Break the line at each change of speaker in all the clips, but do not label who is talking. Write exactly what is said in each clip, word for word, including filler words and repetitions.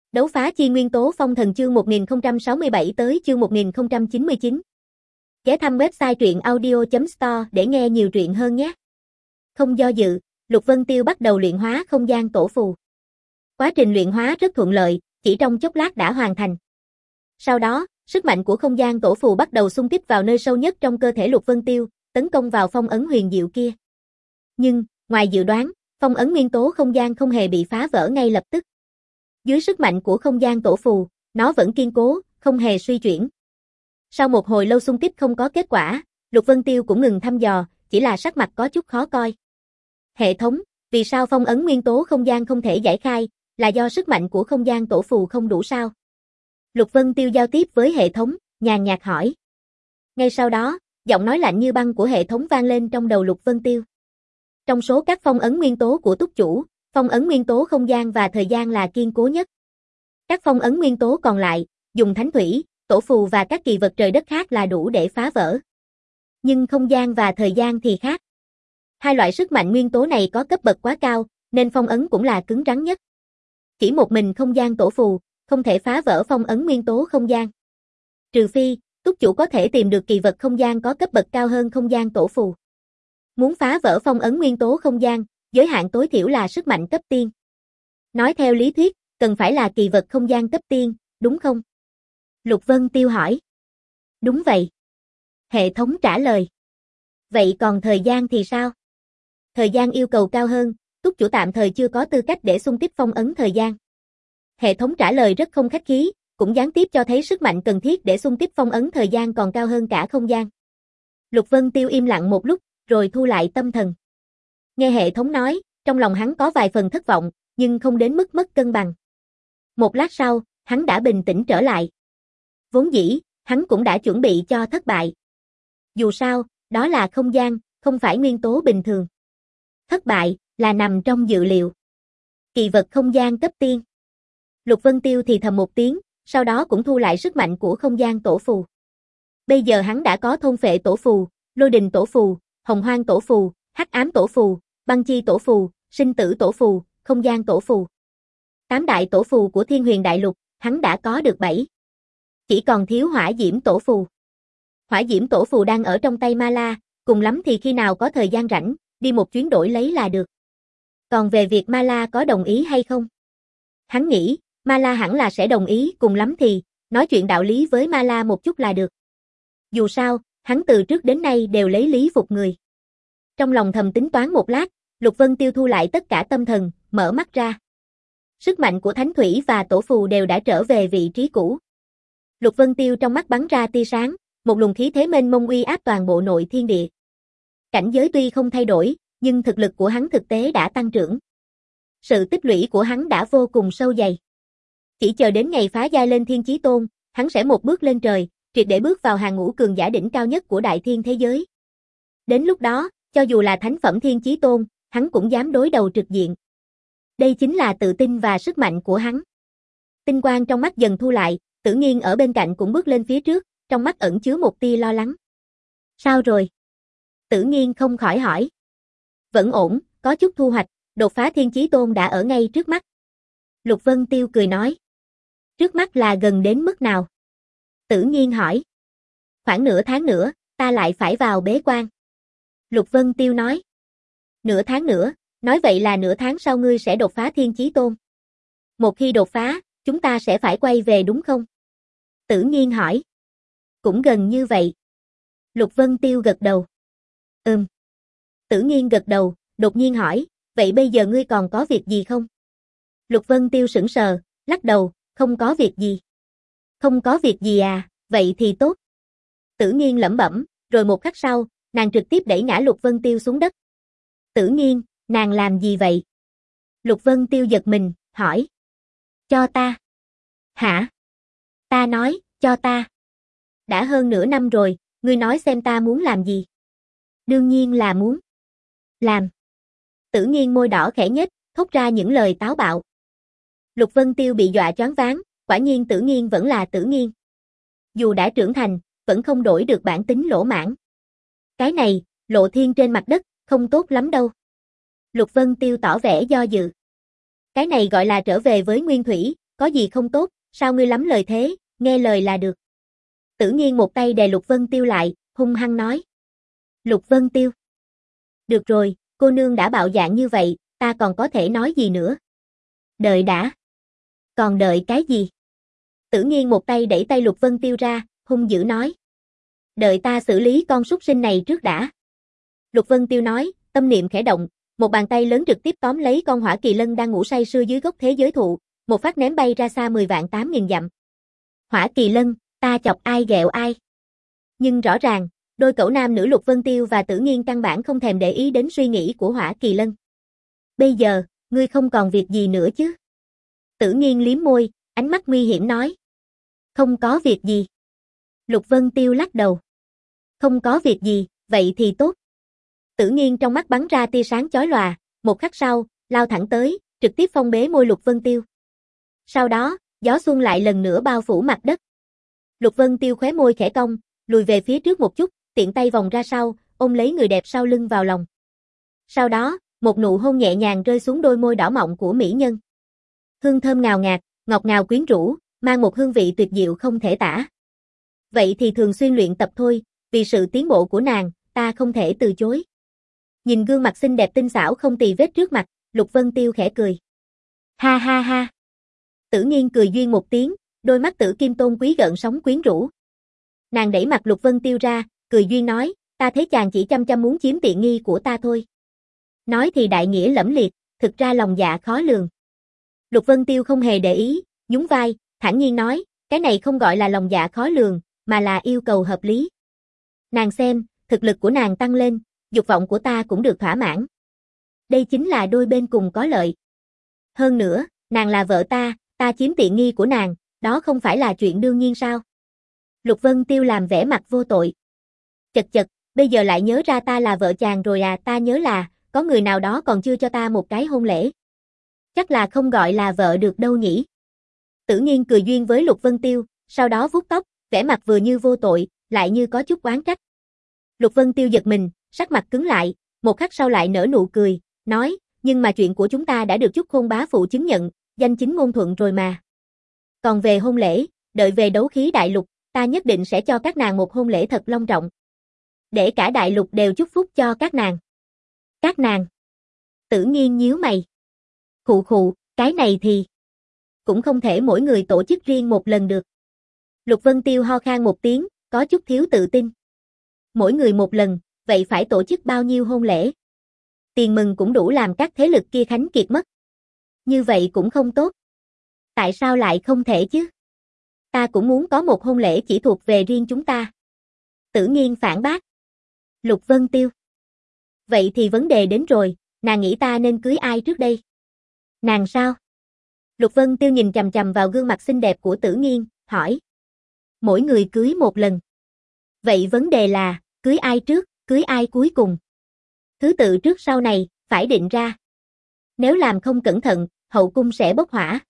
Đấu phá chi nguyên tố phong thần chương một nghìn không trăm sáu mươi bảy tới chương một nghìn không trăm chín mươi chín. Ghé thăm website truyện audio chấm store để nghe nhiều truyện hơn nhé. Không do dự, Lục Vân Tiêu bắt đầu luyện hóa không gian tổ phù. Quá trình luyện hóa rất thuận lợi, chỉ trong chốc lát đã hoàn thành. Sau đó, sức mạnh của không gian tổ phù bắt đầu xung kích vào nơi sâu nhất trong cơ thể Lục Vân Tiêu, tấn công vào phong ấn huyền diệu kia. Nhưng, ngoài dự đoán, phong ấn nguyên tố không gian không hề bị phá vỡ ngay lập tức. Dưới sức mạnh của không gian tổ phù, nó vẫn kiên cố, không hề suy chuyển. Sau một hồi lâu xung kích không có kết quả, Lục Vân Tiêu cũng ngừng thăm dò, chỉ là sắc mặt có chút khó coi. Hệ thống, vì sao phong ấn nguyên tố không gian không thể giải khai, là do sức mạnh của không gian tổ phù không đủ sao? Lục Vân Tiêu giao tiếp với hệ thống, nhàn nhạt hỏi. Ngay sau đó, giọng nói lạnh như băng của hệ thống vang lên trong đầu Lục Vân Tiêu. Trong số các phong ấn nguyên tố của túc chủ, phong ấn nguyên tố không gian và thời gian là kiên cố nhất. Các phong ấn nguyên tố còn lại, dùng thánh thủy, tổ phù và các kỳ vật trời đất khác là đủ để phá vỡ. Nhưng không gian và thời gian thì khác. Hai loại sức mạnh nguyên tố này có cấp bậc quá cao, nên phong ấn cũng là cứng rắn nhất. Chỉ một mình không gian tổ phù, không thể phá vỡ phong ấn nguyên tố không gian. Trừ phi, túc chủ có thể tìm được kỳ vật không gian có cấp bậc cao hơn không gian tổ phù. Muốn phá vỡ phong ấn nguyên tố không gian, giới hạn tối thiểu là sức mạnh cấp tiên. Nói theo lý thuyết, cần phải là kỳ vật không gian cấp tiên, đúng không? Lục Vân Tiêu hỏi. Đúng vậy. Hệ thống trả lời. Vậy còn thời gian thì sao? Thời gian yêu cầu cao hơn, túc chủ tạm thời chưa có tư cách để xung kích phong ấn thời gian. Hệ thống trả lời rất không khách khí, cũng gián tiếp cho thấy sức mạnh cần thiết để xung kích phong ấn thời gian còn cao hơn cả không gian. Lục Vân Tiêu im lặng một lúc, rồi thu lại tâm thần. Nghe hệ thống nói, trong lòng hắn có vài phần thất vọng, nhưng không đến mức mất cân bằng. Một lát sau, hắn đã bình tĩnh trở lại. Vốn dĩ, hắn cũng đã chuẩn bị cho thất bại. Dù sao, đó là không gian, không phải nguyên tố bình thường. Thất bại, là nằm trong dự liệu. Kỳ vật không gian cấp tiên. Lục Vân Tiêu thì thầm một tiếng, sau đó cũng thu lại sức mạnh của không gian tổ phù. Bây giờ hắn đã có thôn phệ tổ phù, lôi đình tổ phù, hồng hoang tổ phù, hắc ám tổ phù, băng chi tổ phù, sinh tử tổ phù, không gian tổ phù. Tám đại tổ phù của Thiên Huyền Đại Lục, hắn đã có được bảy. Chỉ còn thiếu hỏa diễm tổ phù. Hỏa diễm tổ phù đang ở trong tay Ma La, cùng lắm thì khi nào có thời gian rảnh, đi một chuyến đổi lấy là được. Còn về việc Ma La có đồng ý hay không? Hắn nghĩ, Ma La hẳn là sẽ đồng ý, cùng lắm thì, nói chuyện đạo lý với Ma La một chút là được. Dù sao, hắn từ trước đến nay đều lấy lý phục người. Trong lòng thầm tính toán một lát, Lục Vân Tiêu thu lại tất cả tâm thần, mở mắt ra. Sức mạnh của thánh thủy và tổ phù đều đã trở về vị trí cũ. Lục Vân Tiêu trong mắt bắn ra tia sáng, một luồng khí thế mênh mông uy áp toàn bộ nội thiên địa. Cảnh giới tuy không thay đổi, nhưng thực lực của hắn thực tế đã tăng trưởng. Sự tích lũy của hắn đã vô cùng sâu dày. Chỉ chờ đến ngày phá giai lên thiên chí tôn, hắn sẽ một bước lên trời, triệt để bước vào hàng ngũ cường giả đỉnh cao nhất của đại thiên thế giới. Đến lúc đó, cho dù là thánh phẩm thiên chí tôn, hắn cũng dám đối đầu trực diện. Đây chính là tự tin và sức mạnh của hắn. Tinh quang trong mắt dần thu lại, Tử Nghiên ở bên cạnh cũng bước lên phía trước, trong mắt ẩn chứa một tia lo lắng. Sao rồi? Tử Nghiên không khỏi hỏi. Vẫn ổn, có chút thu hoạch, đột phá thiên chí tôn đã ở ngay trước mắt. Lục Vân Tiêu cười nói. Trước mắt là gần đến mức nào? Tử Nghiên hỏi. Khoảng nửa tháng nữa, ta lại phải vào bế quan. Lục Vân Tiêu nói. Nửa tháng nữa, nói vậy là nửa tháng sau ngươi sẽ đột phá thiên chí tôn. Một khi đột phá, chúng ta sẽ phải quay về đúng không? Tử Nghiên hỏi. Cũng gần như vậy. Lục Vân Tiêu gật đầu. Ừm. Tử Nghiên gật đầu, đột nhiên hỏi, vậy bây giờ ngươi còn có việc gì không? Lục Vân Tiêu sững sờ, lắc đầu, không có việc gì. Không có việc gì à, vậy thì tốt. Tử Nghiên lẩm bẩm, rồi một khắc sau, nàng trực tiếp đẩy ngã Lục Vân Tiêu xuống đất. Tử Nghiên, nàng làm gì vậy? Lục Vân Tiêu giật mình, hỏi. Cho ta. Hả? Ta nói, cho ta. Đã hơn nửa năm rồi, ngươi nói xem ta muốn làm gì? Đương nhiên là muốn. Làm. Tử Nghiên môi đỏ khẽ nhếch, thốt ra những lời táo bạo. Lục Vân Tiêu bị dọa choáng váng, quả nhiên Tử Nghiên vẫn là Tử Nghiên. Dù đã trưởng thành, vẫn không đổi được bản tính lỗ mãn. Cái này, lộ thiên trên mặt đất, không tốt lắm đâu. Lục Vân Tiêu tỏ vẻ do dự. Cái này gọi là trở về với nguyên thủy, có gì không tốt, sao ngươi lắm lời thế, nghe lời là được. Tử Nghiên một tay đè Lục Vân Tiêu lại, hung hăng nói. Lục Vân Tiêu. Được rồi, cô nương đã bạo dạn như vậy, ta còn có thể nói gì nữa. Đợi đã. Còn đợi cái gì? Tử Nghiên một tay đẩy tay Lục Vân Tiêu ra, hung dữ nói. Đợi ta xử lý con súc sinh này trước đã. Lục Vân Tiêu nói, tâm niệm khẽ động, một bàn tay lớn trực tiếp tóm lấy con hỏa kỳ lân đang ngủ say sưa dưới gốc thế giới thụ, một phát ném bay ra xa mười vạn tám nghìn dặm. Hỏa kỳ lân, ta chọc ai ghẹo ai. Nhưng rõ ràng, đôi cẩu nam nữ Lục Vân Tiêu và Tử Nghiên căn bản không thèm để ý đến suy nghĩ của hỏa kỳ lân. Bây giờ, ngươi không còn việc gì nữa chứ? Tử Nghiên liếm môi, ánh mắt nguy hiểm nói. Không có việc gì. Lục Vân Tiêu lắc đầu. Không có việc gì, vậy thì tốt. Tử Nghiên trong mắt bắn ra tia sáng chói lòa, một khắc sau, lao thẳng tới, trực tiếp phong bế môi Lục Vân Tiêu. Sau đó, gió xuân lại lần nữa bao phủ mặt đất. Lục Vân Tiêu khóe môi khẽ cong, lùi về phía trước một chút, tiện tay vòng ra sau, ôm lấy người đẹp sau lưng vào lòng. Sau đó, một nụ hôn nhẹ nhàng rơi xuống đôi môi đỏ mọng của mỹ nhân. Hương thơm ngào ngạt, ngọt ngào quyến rũ, mang một hương vị tuyệt diệu không thể tả. Vậy thì thường xuyên luyện tập thôi, vì sự tiến bộ của nàng, ta không thể từ chối. Nhìn gương mặt xinh đẹp tinh xảo không tì vết trước mặt, Lục Vân Tiêu khẽ cười. Ha ha ha. Tử Nghiên cười duyên một tiếng, đôi mắt tử kim tôn quý gợn sóng quyến rũ. Nàng đẩy mặt Lục Vân Tiêu ra, cười duyên nói, ta thấy chàng chỉ chăm chăm muốn chiếm tiện nghi của ta thôi. Nói thì đại nghĩa lẫm liệt, thực ra lòng dạ khó lường. Lục Vân Tiêu không hề để ý, nhún vai, thản nhiên nói, cái này không gọi là lòng dạ khó lường, mà là yêu cầu hợp lý. Nàng xem, thực lực của nàng tăng lên, dục vọng của ta cũng được thỏa mãn. Đây chính là đôi bên cùng có lợi. Hơn nữa, nàng là vợ ta, ta chiếm tiện nghi của nàng, đó không phải là chuyện đương nhiên sao? Lục Vân Tiêu làm vẻ mặt vô tội. Chật chật, bây giờ lại nhớ ra ta là vợ chàng rồi à, ta nhớ là, có người nào đó còn chưa cho ta một cái hôn lễ. Chắc là không gọi là vợ được đâu nhỉ. Tử Nghiên cười duyên với Lục Vân Tiêu, sau đó vuốt tóc, vẻ mặt vừa như vô tội, lại như có chút oán trách. Lục Vân Tiêu giật mình, sắc mặt cứng lại, một khắc sau lại nở nụ cười, nói, nhưng mà chuyện của chúng ta đã được chúc hôn bá phụ chứng nhận, danh chính ngôn thuận rồi mà. Còn về hôn lễ, đợi về đấu khí đại lục, ta nhất định sẽ cho các nàng một hôn lễ thật long trọng. Để cả đại lục đều chúc phúc cho các nàng. Các nàng. Tử Nghiên nhíu mày. Khụ khụ, cái này thì cũng không thể mỗi người tổ chức riêng một lần được. Lục Vân Tiêu ho khan một tiếng, có chút thiếu tự tin. Mỗi người một lần, vậy phải tổ chức bao nhiêu hôn lễ? Tiền mừng cũng đủ làm các thế lực kia khánh kiệt mất. Như vậy cũng không tốt. Tại sao lại không thể chứ? Ta cũng muốn có một hôn lễ chỉ thuộc về riêng chúng ta. Tử Nghiên phản bác. Lục Vân Tiêu. Vậy thì vấn đề đến rồi, nàng nghĩ ta nên cưới ai trước đây? Nàng sao? Lục Vân Tiêu nhìn chằm chằm vào gương mặt xinh đẹp của Tử Nghiên, hỏi. Mỗi người cưới một lần. Vậy vấn đề là, cưới ai trước, cưới ai cuối cùng? Thứ tự trước sau này, phải định ra. Nếu làm không cẩn thận, hậu cung sẽ bốc hỏa.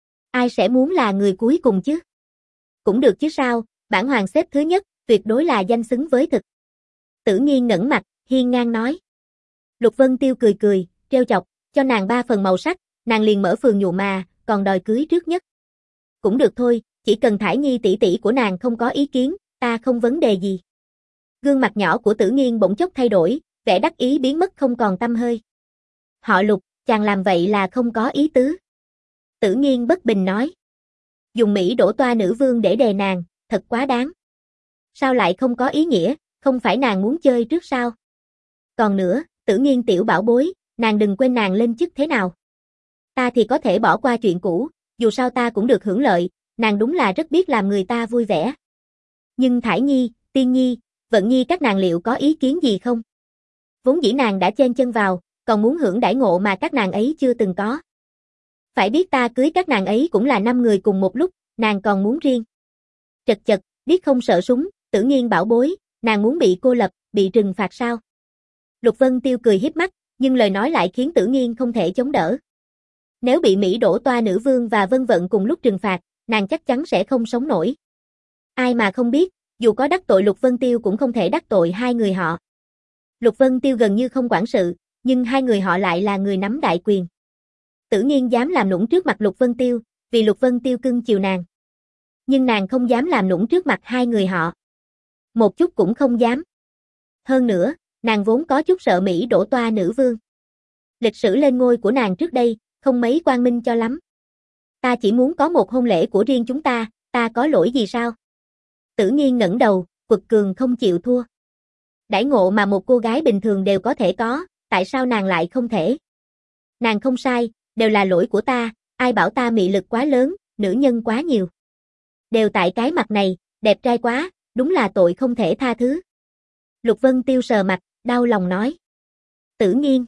Ai sẽ muốn là người cuối cùng chứ? Cũng được chứ sao, bản hoàng xếp thứ nhất, tuyệt đối là danh xứng với thực. Tử Nghiên ngẩng mặt, hiên ngang nói. Lục Vân Tiêu cười cười, trêu chọc, cho nàng ba phần màu sắc, nàng liền mở phường nhụ mà, còn đòi cưới trước nhất. Cũng được thôi, chỉ cần Thải Nhi tỷ tỷ của nàng không có ý kiến, ta không vấn đề gì. Gương mặt nhỏ của Tử Nghiên bỗng chốc thay đổi, vẻ đắc ý biến mất không còn tăm hơi. Họ Lục, chàng làm vậy là không có ý tứ. Tử Nghiên bất bình nói. Dùng Mỹ đổ toa nữ vương để đè nàng, thật quá đáng. Sao lại không có ý nghĩa, không phải nàng muốn chơi trước sao? Còn nữa, Tử Nghiên tiểu bảo bối, nàng đừng quên nàng lên chức thế nào. Ta thì có thể bỏ qua chuyện cũ, dù sao ta cũng được hưởng lợi, nàng đúng là rất biết làm người ta vui vẻ. Nhưng Thải Nhi, Tiên Nhi, Vận Nhi các nàng liệu có ý kiến gì không? Vốn dĩ nàng đã chen chân vào, còn muốn hưởng đãi ngộ mà các nàng ấy chưa từng có. Phải biết ta cưới các nàng ấy cũng là năm người cùng một lúc, nàng còn muốn riêng. Chật chật, biết không sợ súng, Tử Nghiên bảo bối, nàng muốn bị cô lập, bị trừng phạt sao? Lục Vân Tiêu cười hiếp mắt, nhưng lời nói lại khiến Tử Nghiên không thể chống đỡ. Nếu bị Mỹ đổ toa nữ vương và Vân Vận cùng lúc trừng phạt, nàng chắc chắn sẽ không sống nổi. Ai mà không biết, dù có đắc tội Lục Vân Tiêu cũng không thể đắc tội hai người họ. Lục Vân Tiêu gần như không quản sự, nhưng hai người họ lại là người nắm đại quyền. Tử Nghiên dám làm nũng trước mặt Lục Vân Tiêu, vì Lục Vân Tiêu cưng chiều nàng. Nhưng nàng không dám làm nũng trước mặt hai người họ. Một chút cũng không dám. Hơn nữa, nàng vốn có chút sợ Mỹ đổ toa nữ vương. Lịch sử lên ngôi của nàng trước đây, không mấy quang minh cho lắm. Ta chỉ muốn có một hôn lễ của riêng chúng ta, ta có lỗi gì sao? Tử Nghiên ngẩng đầu, quật cường không chịu thua. Đãi ngộ mà một cô gái bình thường đều có thể có, tại sao nàng lại không thể? Nàng không sai, đều là lỗi của ta, ai bảo ta mị lực quá lớn, nữ nhân quá nhiều. Đều tại cái mặt này, đẹp trai quá, đúng là tội không thể tha thứ. Lục Vân Tiêu sờ mặt, đau lòng nói. Tử Nghiên,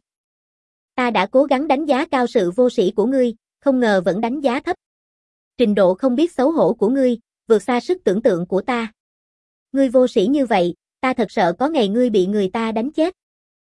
ta đã cố gắng đánh giá cao sự vô sĩ của ngươi, không ngờ vẫn đánh giá thấp. Trình độ không biết xấu hổ của ngươi, vượt xa sức tưởng tượng của ta. Ngươi vô sĩ như vậy, ta thật sợ có ngày ngươi bị người ta đánh chết.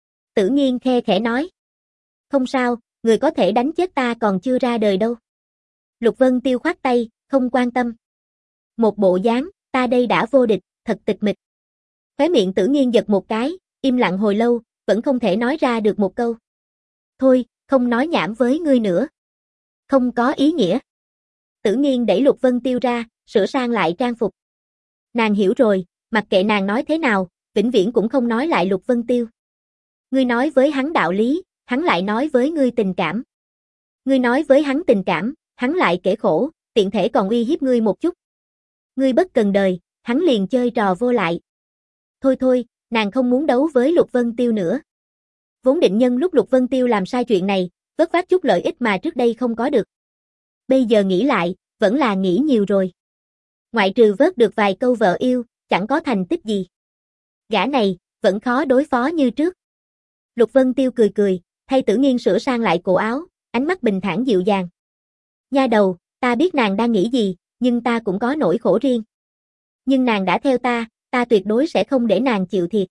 Tử Nghiên khe khẽ nói. Không sao, người có thể đánh chết ta còn chưa ra đời đâu. Lục Vân Tiêu khoát tay, không quan tâm. Một bộ dáng, ta đây đã vô địch, thật tịch mịch. Khóe miệng Tử Nghiên giật một cái, im lặng hồi lâu, vẫn không thể nói ra được một câu. Thôi, không nói nhảm với ngươi nữa. Không có ý nghĩa. Tử Nghiên đẩy Lục Vân Tiêu ra, sửa sang lại trang phục. Nàng hiểu rồi, mặc kệ nàng nói thế nào, vĩnh viễn cũng không nói lại Lục Vân Tiêu. Ngươi nói với hắn đạo lý, hắn lại nói với ngươi tình cảm. Ngươi nói với hắn tình cảm, hắn lại kể khổ, tiện thể còn uy hiếp ngươi một chút. Ngươi bất cần đời, hắn liền chơi trò vô lại. Thôi thôi, nàng không muốn đấu với Lục Vân Tiêu nữa. Vốn định nhân lúc Lục Vân Tiêu làm sai chuyện này, vất vát chút lợi ích mà trước đây không có được. Bây giờ nghĩ lại, vẫn là nghĩ nhiều rồi. Ngoại trừ vớt được vài câu vợ yêu, chẳng có thành tích gì. Gã này, vẫn khó đối phó như trước. Lục Vân Tiêu cười cười, thay Tử Nghiên sửa sang lại cổ áo, ánh mắt bình thản dịu dàng. Nha đầu, ta biết nàng đang nghĩ gì, nhưng ta cũng có nỗi khổ riêng. Nhưng nàng đã theo ta, ta tuyệt đối sẽ không để nàng chịu thiệt.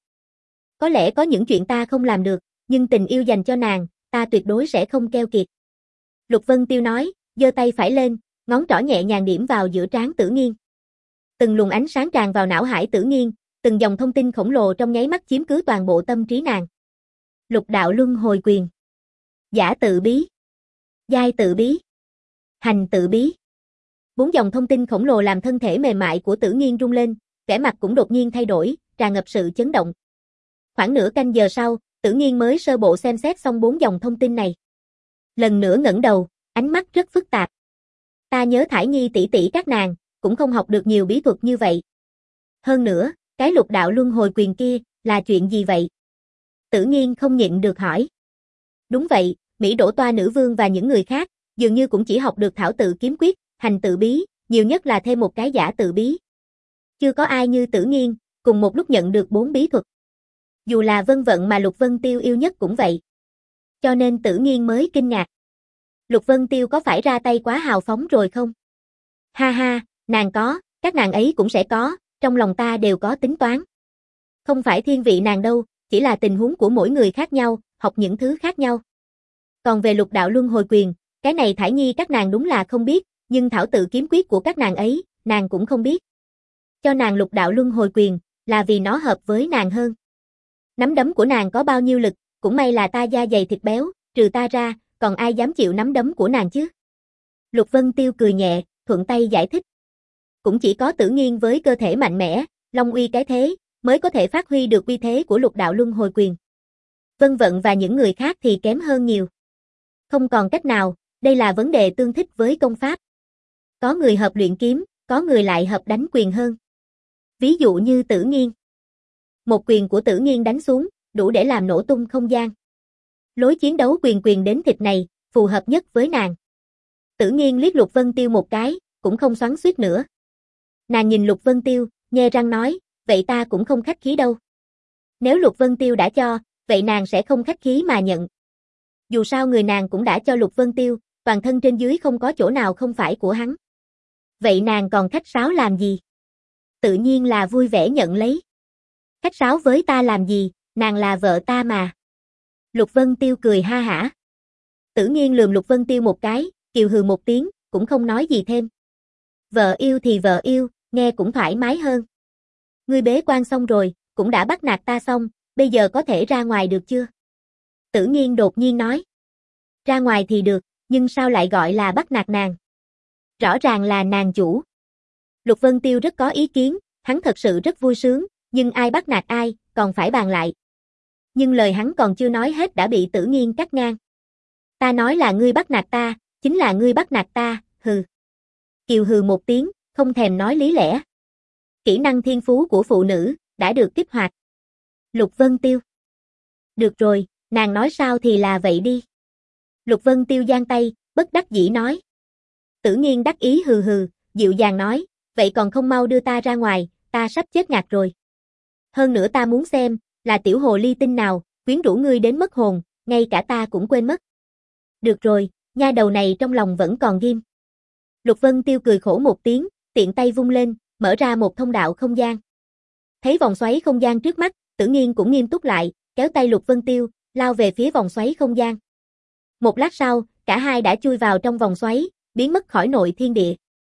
Có lẽ có những chuyện ta không làm được, nhưng tình yêu dành cho nàng, ta tuyệt đối sẽ không keo kiệt. Lục Vân Tiêu nói, giơ tay phải lên, ngón trỏ nhẹ nhàng điểm vào giữa trán Tử Nghiên. Từng luồng ánh sáng tràn vào não hải Tử Nghiên, từng dòng thông tin khổng lồ trong nháy mắt chiếm cứ toàn bộ tâm trí nàng. Lục đạo luân hồi quyền. Giả tự bí. Giai tự bí. Hành tự bí. Bốn dòng thông tin khổng lồ làm thân thể mềm mại của Tử Nghiên rung lên, vẻ mặt cũng đột nhiên thay đổi, tràn ngập sự chấn động. Khoảng nửa canh giờ sau, Tử Nghiên mới sơ bộ xem xét xong bốn dòng thông tin này. Lần nữa ngẩng đầu, ánh mắt rất phức tạp. Ta nhớ Thải Nhi tỷ tỷ các nàng, cũng không học được nhiều bí thuật như vậy. Hơn nữa, cái lục đạo luân hồi quyền kia, là chuyện gì vậy? Tử Nghiên không nhịn được hỏi. Đúng vậy, Mỹ đổ toa nữ vương và những người khác, dường như cũng chỉ học được thảo tự kiếm quyết, hành tự bí, nhiều nhất là thêm một cái giả tự bí. Chưa có ai như Tử Nghiên, cùng một lúc nhận được bốn bí thuật. Dù là Vân Vận mà Lục Vân Tiêu yêu nhất cũng vậy. Cho nên Tử Nghiên mới kinh ngạc. Lục Vân Tiêu có phải ra tay quá hào phóng rồi không? Ha ha, nàng có, các nàng ấy cũng sẽ có, trong lòng ta đều có tính toán. Không phải thiên vị nàng đâu, chỉ là tình huống của mỗi người khác nhau, học những thứ khác nhau. Còn về lục đạo luân hồi quyền, cái này Thải Nhi các nàng đúng là không biết, nhưng thảo tự kiếm quyết của các nàng ấy, nàng cũng không biết. Cho nàng lục đạo luân hồi quyền, là vì nó hợp với nàng hơn. Nắm đấm của nàng có bao nhiêu lực, cũng may là ta da dày thịt béo, trừ ta ra, còn ai dám chịu nắm đấm của nàng chứ? Lục Vân Tiêu cười nhẹ, thuận tay giải thích. Cũng chỉ có Tử Nghiên với cơ thể mạnh mẽ, long uy cái thế, mới có thể phát huy được uy thế của lục đạo luân hồi quyền. Vân Vận và những người khác thì kém hơn nhiều. Không còn cách nào, đây là vấn đề tương thích với công pháp. Có người hợp luyện kiếm, có người lại hợp đánh quyền hơn. Ví dụ như Tử Nghiên. Một quyền của Tử Nghiên đánh xuống, đủ để làm nổ tung không gian. Lối chiến đấu quyền quyền đến thịt này, phù hợp nhất với nàng. Tử Nghiên liếc Lục Vân Tiêu một cái, cũng không xoắn xuýt nữa. Nàng nhìn Lục Vân Tiêu, nhe răng nói, vậy ta cũng không khách khí đâu. Nếu Lục Vân Tiêu đã cho, vậy nàng sẽ không khách khí mà nhận. Dù sao người nàng cũng đã cho Lục Vân Tiêu, toàn thân trên dưới không có chỗ nào không phải của hắn. Vậy nàng còn khách sáo làm gì? Tự nhiên là vui vẻ nhận lấy. Khách sáo với ta làm gì, nàng là vợ ta mà. Lục Vân Tiêu cười ha hả. Tử Nghiên lườm Lục Vân Tiêu một cái, kiều hừ một tiếng, cũng không nói gì thêm. Vợ yêu thì vợ yêu, nghe cũng thoải mái hơn. Ngươi bế quan xong rồi, cũng đã bắt nạt ta xong, bây giờ có thể ra ngoài được chưa? Tử Nghiên đột nhiên nói. Ra ngoài thì được, nhưng sao lại gọi là bắt nạt nàng? Rõ ràng là nàng chủ. Lục Vân Tiêu rất có ý kiến, hắn thật sự rất vui sướng, nhưng ai bắt nạt ai, còn phải bàn lại. Nhưng lời hắn còn chưa nói hết đã bị Tử Nghiên cắt ngang. Ta nói là ngươi bắt nạt ta, chính là ngươi bắt nạt ta, hừ. Kiều hừ một tiếng, không thèm nói lý lẽ. Kỹ năng thiên phú của phụ nữ, đã được kích hoạt. Lục Vân Tiêu. Được rồi, nàng nói sao thì là vậy đi. Lục Vân Tiêu giang tay, bất đắc dĩ nói. Tử Nghiên đắc ý hừ hừ, dịu dàng nói, vậy còn không mau đưa ta ra ngoài, ta sắp chết ngạt rồi. Hơn nữa ta muốn xem, là tiểu hồ ly tinh nào, quyến rũ ngươi đến mất hồn, ngay cả ta cũng quên mất. Được rồi, nha đầu này trong lòng vẫn còn ghim. Lục Vân Tiêu cười khổ một tiếng, tiện tay vung lên, mở ra một thông đạo không gian. Thấy vòng xoáy không gian trước mắt, Tử Nghiên cũng nghiêm túc lại, kéo tay Lục Vân Tiêu, lao về phía vòng xoáy không gian. Một lát sau, cả hai đã chui vào trong vòng xoáy, biến mất khỏi nội thiên địa.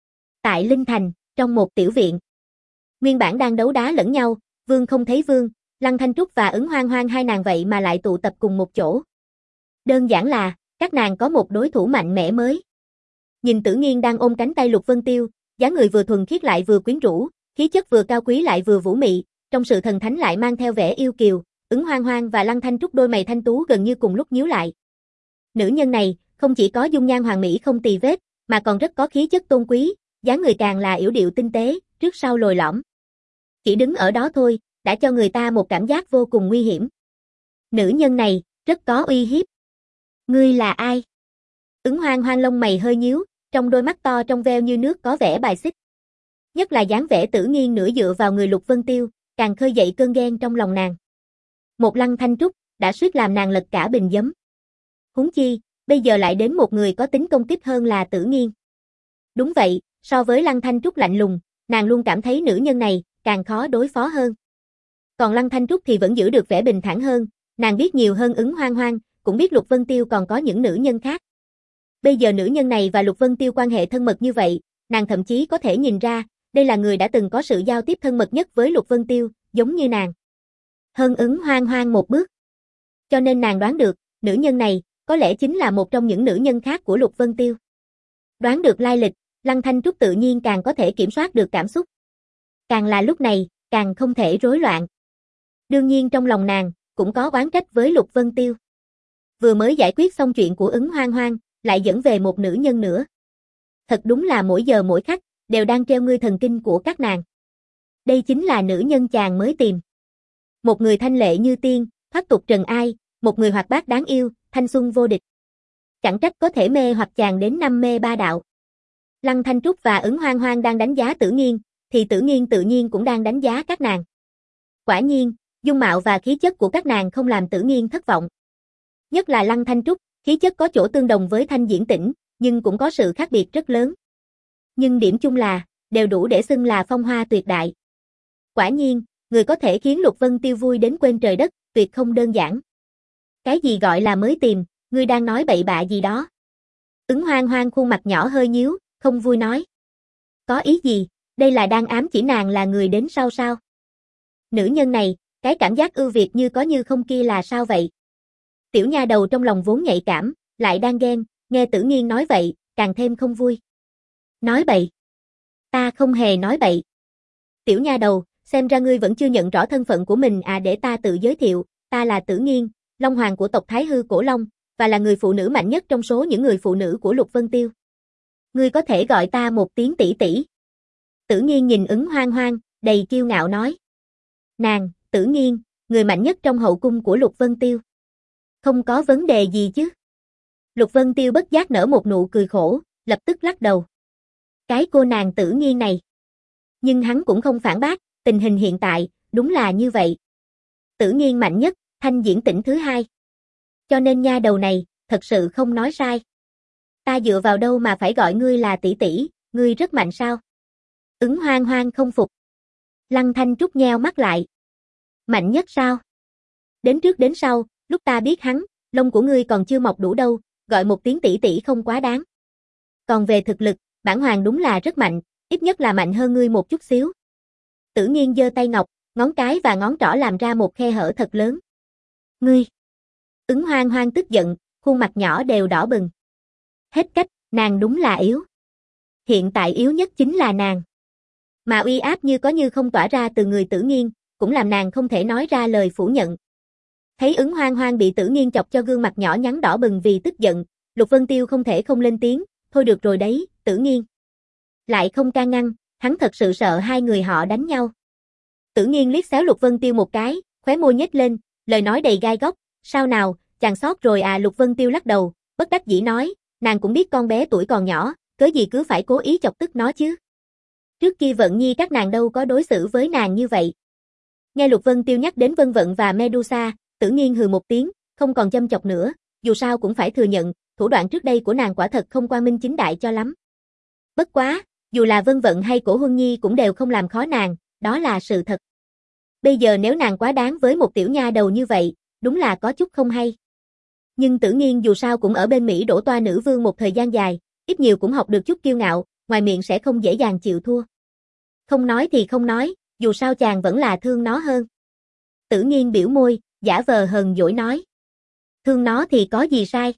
Tại Linh Thành, trong một tiểu viện. Nguyên bản đang đấu đá lẫn nhau, Vương không thấy Vương, Lăng Thanh Trúc và Ứng Hoang Hoang hai nàng vậy mà lại tụ tập cùng một chỗ. Đơn giản là, các nàng có một đối thủ mạnh mẽ mới. Nhìn Tử Nghiên đang ôm cánh tay Lục Vân Tiêu, dáng người vừa thuần khiết lại vừa quyến rũ, khí chất vừa cao quý lại vừa vũ mị, trong sự thần thánh lại mang theo vẻ yêu kiều, Ứng Hoang Hoang và Lăng Thanh Trúc đôi mày thanh tú gần như cùng lúc nhíu lại. Nữ nhân này, không chỉ có dung nhan hoàn mỹ không tì vết, mà còn rất có khí chất tôn quý, dáng người càng là yểu điệu tinh tế, trước sau lồi lõm. Chỉ đứng ở đó thôi, đã cho người ta một cảm giác vô cùng nguy hiểm. Nữ nhân này, rất có uy hiếp. Ngươi là ai? Ứng Hoang Hoang lông mày hơi nhíu, trong đôi mắt to trong veo như nước có vẻ bài xích. Nhất là dáng vẻ Tử Nghiên nửa dựa vào người Lục Vân Tiêu, càng khơi dậy cơn ghen trong lòng nàng. Một Lăng Thanh Trúc, đã suýt làm nàng lật cả bình giấm. Huống chi, bây giờ lại đến một người có tính công kích hơn là Tử Nghiên. Đúng vậy, so với Lăng Thanh Trúc lạnh lùng, nàng luôn cảm thấy nữ nhân này, càng khó đối phó hơn. Còn Lăng Thanh Trúc thì vẫn giữ được vẻ bình thản hơn, nàng biết nhiều hơn Ứng Hoang Hoang, cũng biết Lục Vân Tiêu còn có những nữ nhân khác. Bây giờ nữ nhân này và Lục Vân Tiêu quan hệ thân mật như vậy, nàng thậm chí có thể nhìn ra, đây là người đã từng có sự giao tiếp thân mật nhất với Lục Vân Tiêu, giống như nàng. Hơn Ứng Hoang Hoang một bước. Cho nên nàng đoán được, nữ nhân này, có lẽ chính là một trong những nữ nhân khác của Lục Vân Tiêu. Đoán được lai lịch, Lăng Thanh Trúc tự nhiên càng có thể kiểm soát được cảm xúc. Càng là lúc này, càng không thể rối loạn. Đương nhiên trong lòng nàng, cũng có oán trách với Lục Vân Tiêu. Vừa mới giải quyết xong chuyện của Ứng Hoang Hoang, lại dẫn về một nữ nhân nữa. Thật đúng là mỗi giờ mỗi khắc, đều đang treo ngươi thần kinh của các nàng. Đây chính là nữ nhân chàng mới tìm. Một người thanh lệ như tiên, thoát tục trần ai, một người hoạt bát đáng yêu, thanh xuân vô địch. Chẳng trách có thể mê hoặc chàng đến năm mê ba đạo. Lăng Thanh Trúc và Ứng Hoang Hoang đang đánh giá Tử Nghiên, thì Tử Nghiên tự nhiên cũng đang đánh giá các nàng. Quả nhiên, dung mạo và khí chất của các nàng không làm Tử Nghiên thất vọng. Nhất là Lăng Thanh Trúc, khí chất có chỗ tương đồng với Thanh Diễn Tĩnh, nhưng cũng có sự khác biệt rất lớn. Nhưng điểm chung là, đều đủ để xưng là phong hoa tuyệt đại. Quả nhiên, người có thể khiến Lục Vân Tiêu vui đến quên trời đất, tuyệt không đơn giản. Cái gì gọi là mới tìm, ngươi đang nói bậy bạ gì đó. Ứng Hoang Hoang khuôn mặt nhỏ hơi nhíu, không vui nói. Có ý gì, đây là đang ám chỉ nàng là người đến sau sao? Nữ nhân này, cái cảm giác ưu việt như có như không kia là sao vậy? Tiểu nha đầu trong lòng vốn nhạy cảm, lại đang ghen, nghe Tử Nghiên nói vậy, càng thêm không vui. Nói bậy. Ta không hề nói bậy. Tiểu nha đầu, xem ra ngươi vẫn chưa nhận rõ thân phận của mình à, để ta tự giới thiệu, ta là Tử Nghiên, Long Hoàng của tộc Thái Hư Cổ Long, và là người phụ nữ mạnh nhất trong số những người phụ nữ của Lục Vân Tiêu. Ngươi có thể gọi ta một tiếng tỷ tỷ. Tử Nghiên nhìn Ứng Hoang Hoang, đầy kiêu ngạo nói. Nàng, Tử Nghiên, người mạnh nhất trong hậu cung của Lục Vân Tiêu. Không có vấn đề gì chứ? Lục Vân Tiêu bất giác nở một nụ cười khổ, lập tức lắc đầu. Cái cô nàng Tử Nghiên này. Nhưng hắn cũng không phản bác, tình hình hiện tại, đúng là như vậy. Tử Nghiên mạnh nhất, Thanh Diễn Tĩnh thứ hai. Cho nên nha đầu này, thật sự không nói sai. Ta dựa vào đâu mà phải gọi ngươi là tỷ tỷ, ngươi rất mạnh sao? Ứng Hoang Hoang không phục. Lăng Thanh Trúc nheo mắt lại. Mạnh nhất sao? Đến trước đến sau, lúc ta biết hắn, lông của ngươi còn chưa mọc đủ đâu, gọi một tiếng tỷ tỷ không quá đáng. Còn về thực lực, bản hoàng đúng là rất mạnh, ít nhất là mạnh hơn ngươi một chút xíu. Tử Nghiên giơ tay ngọc, ngón cái và ngón trỏ làm ra một khe hở thật lớn. Ngươi! Ứng Hoang Hoang tức giận, khuôn mặt nhỏ đều đỏ bừng. Hết cách, nàng đúng là yếu. hiện tại yếu nhất chính là nàng. Mà uy áp như có như không tỏa ra từ người Tử Nghiên, cũng làm nàng không thể nói ra lời phủ nhận. Thấy Ứng Hoang Hoang bị Tử Nghiên chọc cho gương mặt nhỏ nhắn đỏ bừng vì tức giận, Lục Vân Tiêu không thể không lên tiếng, thôi được rồi đấy, Tử Nghiên. Lại không can ngăn, hắn thật sự sợ hai người họ đánh nhau. Tử Nghiên liếc xéo Lục Vân Tiêu một cái, khóe môi nhếch lên, lời nói đầy gai góc, sao nào, chàng sót rồi à. Lục Vân Tiêu lắc đầu, bất đắc dĩ nói, nàng cũng biết con bé tuổi còn nhỏ, cớ gì cứ phải cố ý chọc tức nó chứ. Trước kia Vận Nhi các nàng đâu có đối xử với nàng như vậy. Nghe Lục Vân Tiêu nhắc đến Vân Vận và Medusa, Tử Nghiên hừ một tiếng, không còn châm chọc nữa, dù sao cũng phải thừa nhận, thủ đoạn trước đây của nàng quả thật không quang minh chính đại cho lắm. Bất quá, dù là Vân Vận hay Cổ Huân Nhi cũng đều không làm khó nàng, đó là sự thật. Bây giờ nếu nàng quá đáng với một tiểu nha đầu như vậy, đúng là có chút không hay. Nhưng Tử Nghiên dù sao cũng ở bên Mỹ đổ toa nữ vương một thời gian dài, ít nhiều cũng học được chút kiêu ngạo, ngoài miệng sẽ không dễ dàng chịu thua. Không nói thì không nói, dù sao chàng vẫn là thương nó hơn. Tử Nghiên biểu môi, giả vờ hờn dỗi nói. Thương nó thì có gì sai?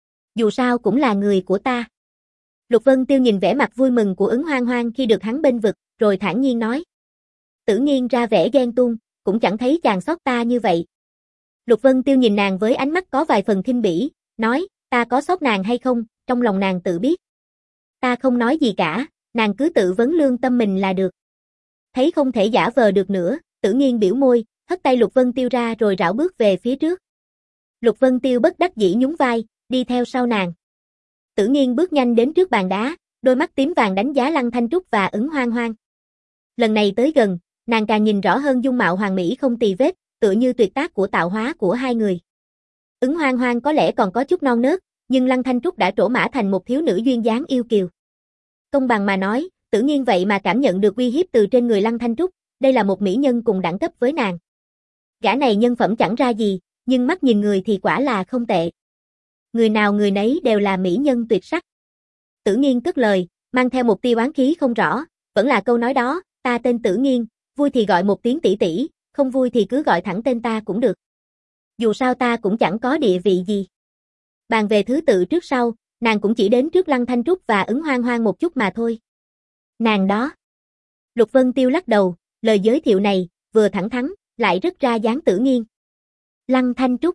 Dù sao cũng là người của ta. Lục Vân Tiêu nhìn vẻ mặt vui mừng của Ứng Hoang Hoang khi được hắn bênh vực, rồi thản nhiên nói. Tử Nghiên ra vẻ ghen tuông, cũng chẳng thấy chàng xót ta như vậy. Lục Vân Tiêu nhìn nàng với ánh mắt có vài phần khinh bỉ, nói, ta có xót nàng hay không, trong lòng nàng tự biết. Ta không nói gì cả, nàng cứ tự vấn lương tâm mình là được. Thấy không thể giả vờ được nữa, Tử Nghiên biểu môi, hất tay Lục Vân Tiêu ra rồi rảo bước về phía trước. Lục Vân Tiêu bất đắc dĩ nhún vai, đi theo sau nàng. Tử Nghiên bước nhanh đến trước bàn đá, đôi mắt tím vàng đánh giá Lăng Thanh Trúc và Ứng Hoang Hoang. Lần này tới gần, nàng càng nhìn rõ hơn dung mạo hoàn mỹ không tì vết, tựa như tuyệt tác của tạo hóa của hai người. Ứng Hoang Hoang có lẽ còn có chút non nớt, nhưng Lăng Thanh Trúc đã trổ mã thành một thiếu nữ duyên dáng yêu kiều. Công bằng mà nói, Tử Nghiên vậy mà cảm nhận được uy hiếp từ trên người Lăng Thanh Trúc, đây là một mỹ nhân cùng đẳng cấp với nàng. Gã này nhân phẩm chẳng ra gì, nhưng mắt nhìn người thì quả là không tệ. Người nào người nấy đều là mỹ nhân tuyệt sắc. Tử Nghiên cất lời, mang theo một tia oán khí không rõ, vẫn là câu nói đó, ta tên Tử Nghiên, vui thì gọi một tiếng tỷ tỷ, không vui thì cứ gọi thẳng tên ta cũng được. Dù sao ta cũng chẳng có địa vị gì. Bàn về thứ tự trước sau, nàng cũng chỉ đến trước Lăng Thanh Trúc và Ứng Hoang Hoang một chút mà thôi. Nàng đó. Lục Vân Tiêu lắc đầu, lời giới thiệu này, vừa thẳng thắn, lại rất ra dáng Tử Nghiên. Lăng Thanh Trúc.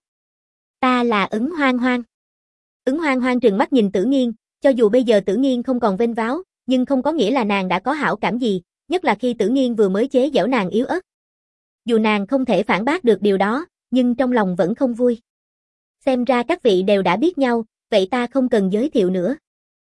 Ta là Ứng Hoang Hoang. Ứng Hoang Hoang trừng mắt nhìn Tử Nghiên, cho dù bây giờ Tử Nghiên không còn vênh váo, nhưng không có nghĩa là nàng đã có hảo cảm gì, nhất là khi Tử Nghiên vừa mới chế giễu nàng yếu ớt. Dù nàng không thể phản bác được điều đó, nhưng trong lòng vẫn không vui. Xem ra các vị đều đã biết nhau, vậy ta không cần giới thiệu nữa.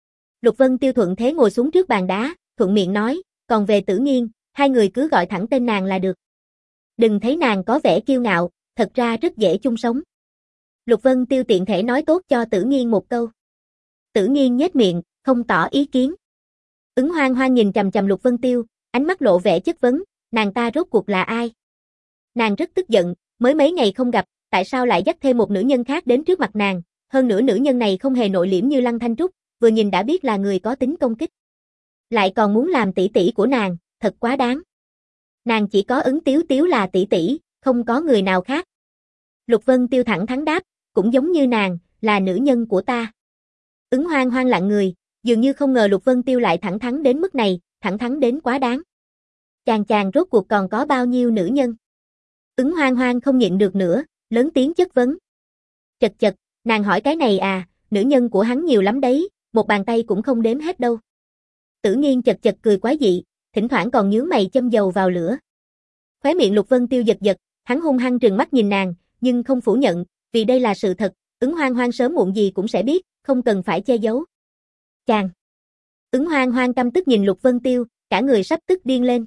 Lục Vân Tiêu thuận thế ngồi xuống trước bàn đá, thuận miệng nói, còn về Tử Nghiên, hai người cứ gọi thẳng tên nàng là được. Đừng thấy nàng có vẻ kiêu ngạo, thật ra rất dễ chung sống. Lục Vân Tiêu tiện thể nói tốt cho Tử Nghiên một câu. Tử Nghiên nhếch miệng, không tỏ ý kiến. Ứng Hoang Hoang nhìn chằm chằm Lục Vân Tiêu, ánh mắt lộ vẻ chất vấn, nàng ta rốt cuộc là ai? Nàng rất tức giận, mới mấy ngày không gặp, tại sao lại dắt thêm một nữ nhân khác đến trước mặt nàng, hơn nữa nữ nhân này không hề nội liễm như Lăng Thanh Trúc, vừa nhìn đã biết là người có tính công kích. Lại còn muốn làm tỷ tỷ của nàng, thật quá đáng. Nàng chỉ có Ứng Tiếu Tiếu là tỷ tỷ, không có người nào khác. Lục Vân Tiêu thẳng thắn đáp, cũng giống như nàng, là nữ nhân của ta. Ứng Hoang Hoang lặng người, dường như không ngờ Lục Vân Tiêu lại thẳng thắn đến mức này, thẳng thắn đến quá đáng. Chàng chàng rốt cuộc còn có bao nhiêu nữ nhân? Ứng Hoang Hoang không nhịn được nữa, lớn tiếng chất vấn. Chật chật, nàng hỏi cái này à, nữ nhân của hắn nhiều lắm đấy, một bàn tay cũng không đếm hết đâu. Tử Nghiên chật chật cười quái dị, thỉnh thoảng còn nhướng mày châm dầu vào lửa. Khóe miệng Lục Vân Tiêu giật giật, hắn hung hăng trừng mắt nhìn nàng, nhưng không phủ nhận, vì đây là sự thật, Ứng Hoang Hoang sớm muộn gì cũng sẽ biết, không cần phải che giấu. Chàng. Ứng Hoang Hoang căm tức nhìn Lục Vân Tiêu, cả người sắp tức điên lên.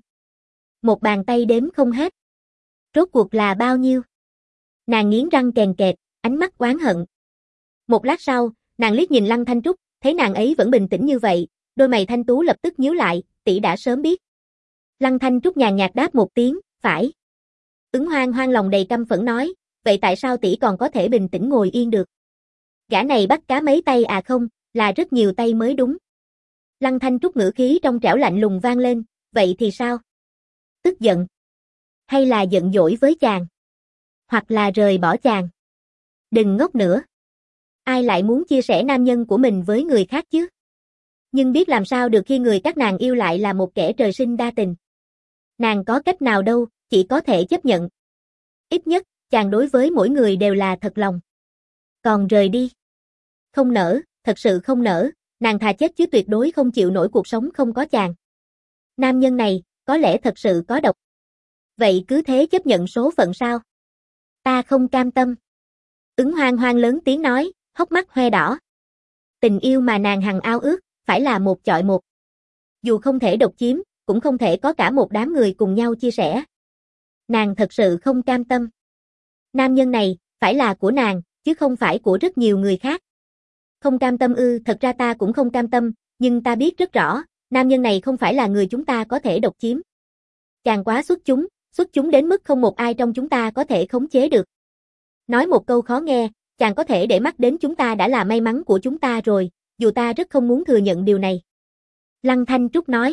Một bàn tay đếm không hết. Rốt cuộc là bao nhiêu? Nàng nghiến răng kèn kẹt, ánh mắt oán hận. Một lát sau, nàng liếc nhìn Lăng Thanh Trúc, thấy nàng ấy vẫn bình tĩnh như vậy, đôi mày thanh tú lập tức nhíu lại, tỷ đã sớm biết. Lăng Thanh Trúc nhàn nhạt đáp một tiếng, phải. Ứng Hoang Hoang lòng đầy căm phẫn nói, vậy tại sao tỷ còn có thể bình tĩnh ngồi yên được? Gã này bắt cá mấy tay à không, là rất nhiều tay mới đúng. Lăng Thanh Trúc ngữ khí trong trẻo lạnh lùng vang lên, vậy thì sao? Tức giận? Hay là giận dỗi với chàng? Hoặc là rời bỏ chàng? Đừng ngốc nữa. Ai lại muốn chia sẻ nam nhân của mình với người khác chứ? Nhưng biết làm sao được khi người các nàng yêu lại là một kẻ trời sinh đa tình. Nàng có cách nào đâu, chỉ có thể chấp nhận. Ít nhất, chàng đối với mỗi người đều là thật lòng. Còn rời đi. Không nỡ, thật sự không nỡ, nàng thà chết chứ tuyệt đối không chịu nổi cuộc sống không có chàng. Nam nhân này, có lẽ thật sự có độc. Vậy cứ thế chấp nhận số phận sao? Ta không cam tâm. Ứng Hoang Hoang lớn tiếng nói, hốc mắt hoe đỏ. Tình yêu mà nàng hằng ao ước, phải là một chọi một. Dù không thể độc chiếm, cũng không thể có cả một đám người cùng nhau chia sẻ. Nàng thật sự không cam tâm. Nam nhân này, phải là của nàng, chứ không phải của rất nhiều người khác. Không cam tâm ư, thật ra ta cũng không cam tâm, nhưng ta biết rất rõ, nam nhân này không phải là người chúng ta có thể độc chiếm. Chàng quá xuất chúng, xuất chúng đến mức không một ai trong chúng ta có thể khống chế được. Nói một câu khó nghe, chàng có thể để mắt đến chúng ta đã là may mắn của chúng ta rồi, dù ta rất không muốn thừa nhận điều này. Lăng Thanh Trúc nói.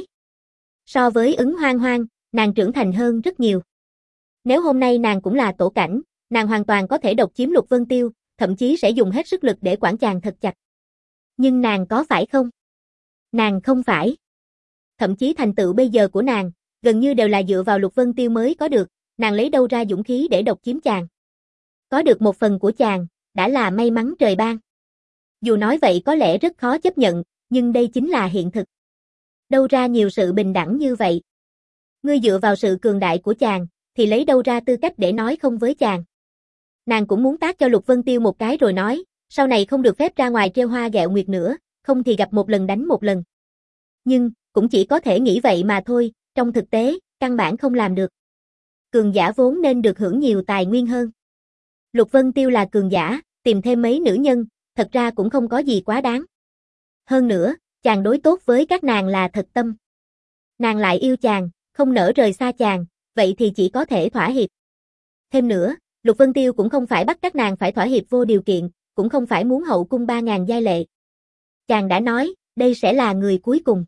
So với Ứng Hoang Hoang, nàng trưởng thành hơn rất nhiều. Nếu hôm nay nàng cũng là tổ cảnh, nàng hoàn toàn có thể độc chiếm Lục Vân Tiêu, thậm chí sẽ dùng hết sức lực để quản chàng thật chặt. Nhưng nàng có phải không? Nàng không phải. Thậm chí thành tựu bây giờ của nàng, gần như đều là dựa vào Lục Vân Tiêu mới có được, nàng lấy đâu ra dũng khí để độc chiếm chàng. Có được một phần của chàng, đã là may mắn trời ban. Dù nói vậy có lẽ rất khó chấp nhận, nhưng đây chính là hiện thực. Đâu ra nhiều sự bình đẳng như vậy. Ngươi dựa vào sự cường đại của chàng, thì lấy đâu ra tư cách để nói không với chàng. Nàng cũng muốn tát cho Lục Vân Tiêu một cái rồi nói, sau này không được phép ra ngoài trêu hoa ghẹo nguyệt nữa, không thì gặp một lần đánh một lần. Nhưng, cũng chỉ có thể nghĩ vậy mà thôi, trong thực tế, căn bản không làm được. Cường giả vốn nên được hưởng nhiều tài nguyên hơn. Lục Vân Tiêu là cường giả, tìm thêm mấy nữ nhân, thật ra cũng không có gì quá đáng. Hơn nữa, chàng đối tốt với các nàng là thật tâm. Nàng lại yêu chàng, không nỡ rời xa chàng, vậy thì chỉ có thể thỏa hiệp. Thêm nữa, Lục Vân Tiêu cũng không phải bắt các nàng phải thỏa hiệp vô điều kiện, cũng không phải muốn hậu cung ba ngàn giai lệ. Chàng đã nói, đây sẽ là người cuối cùng.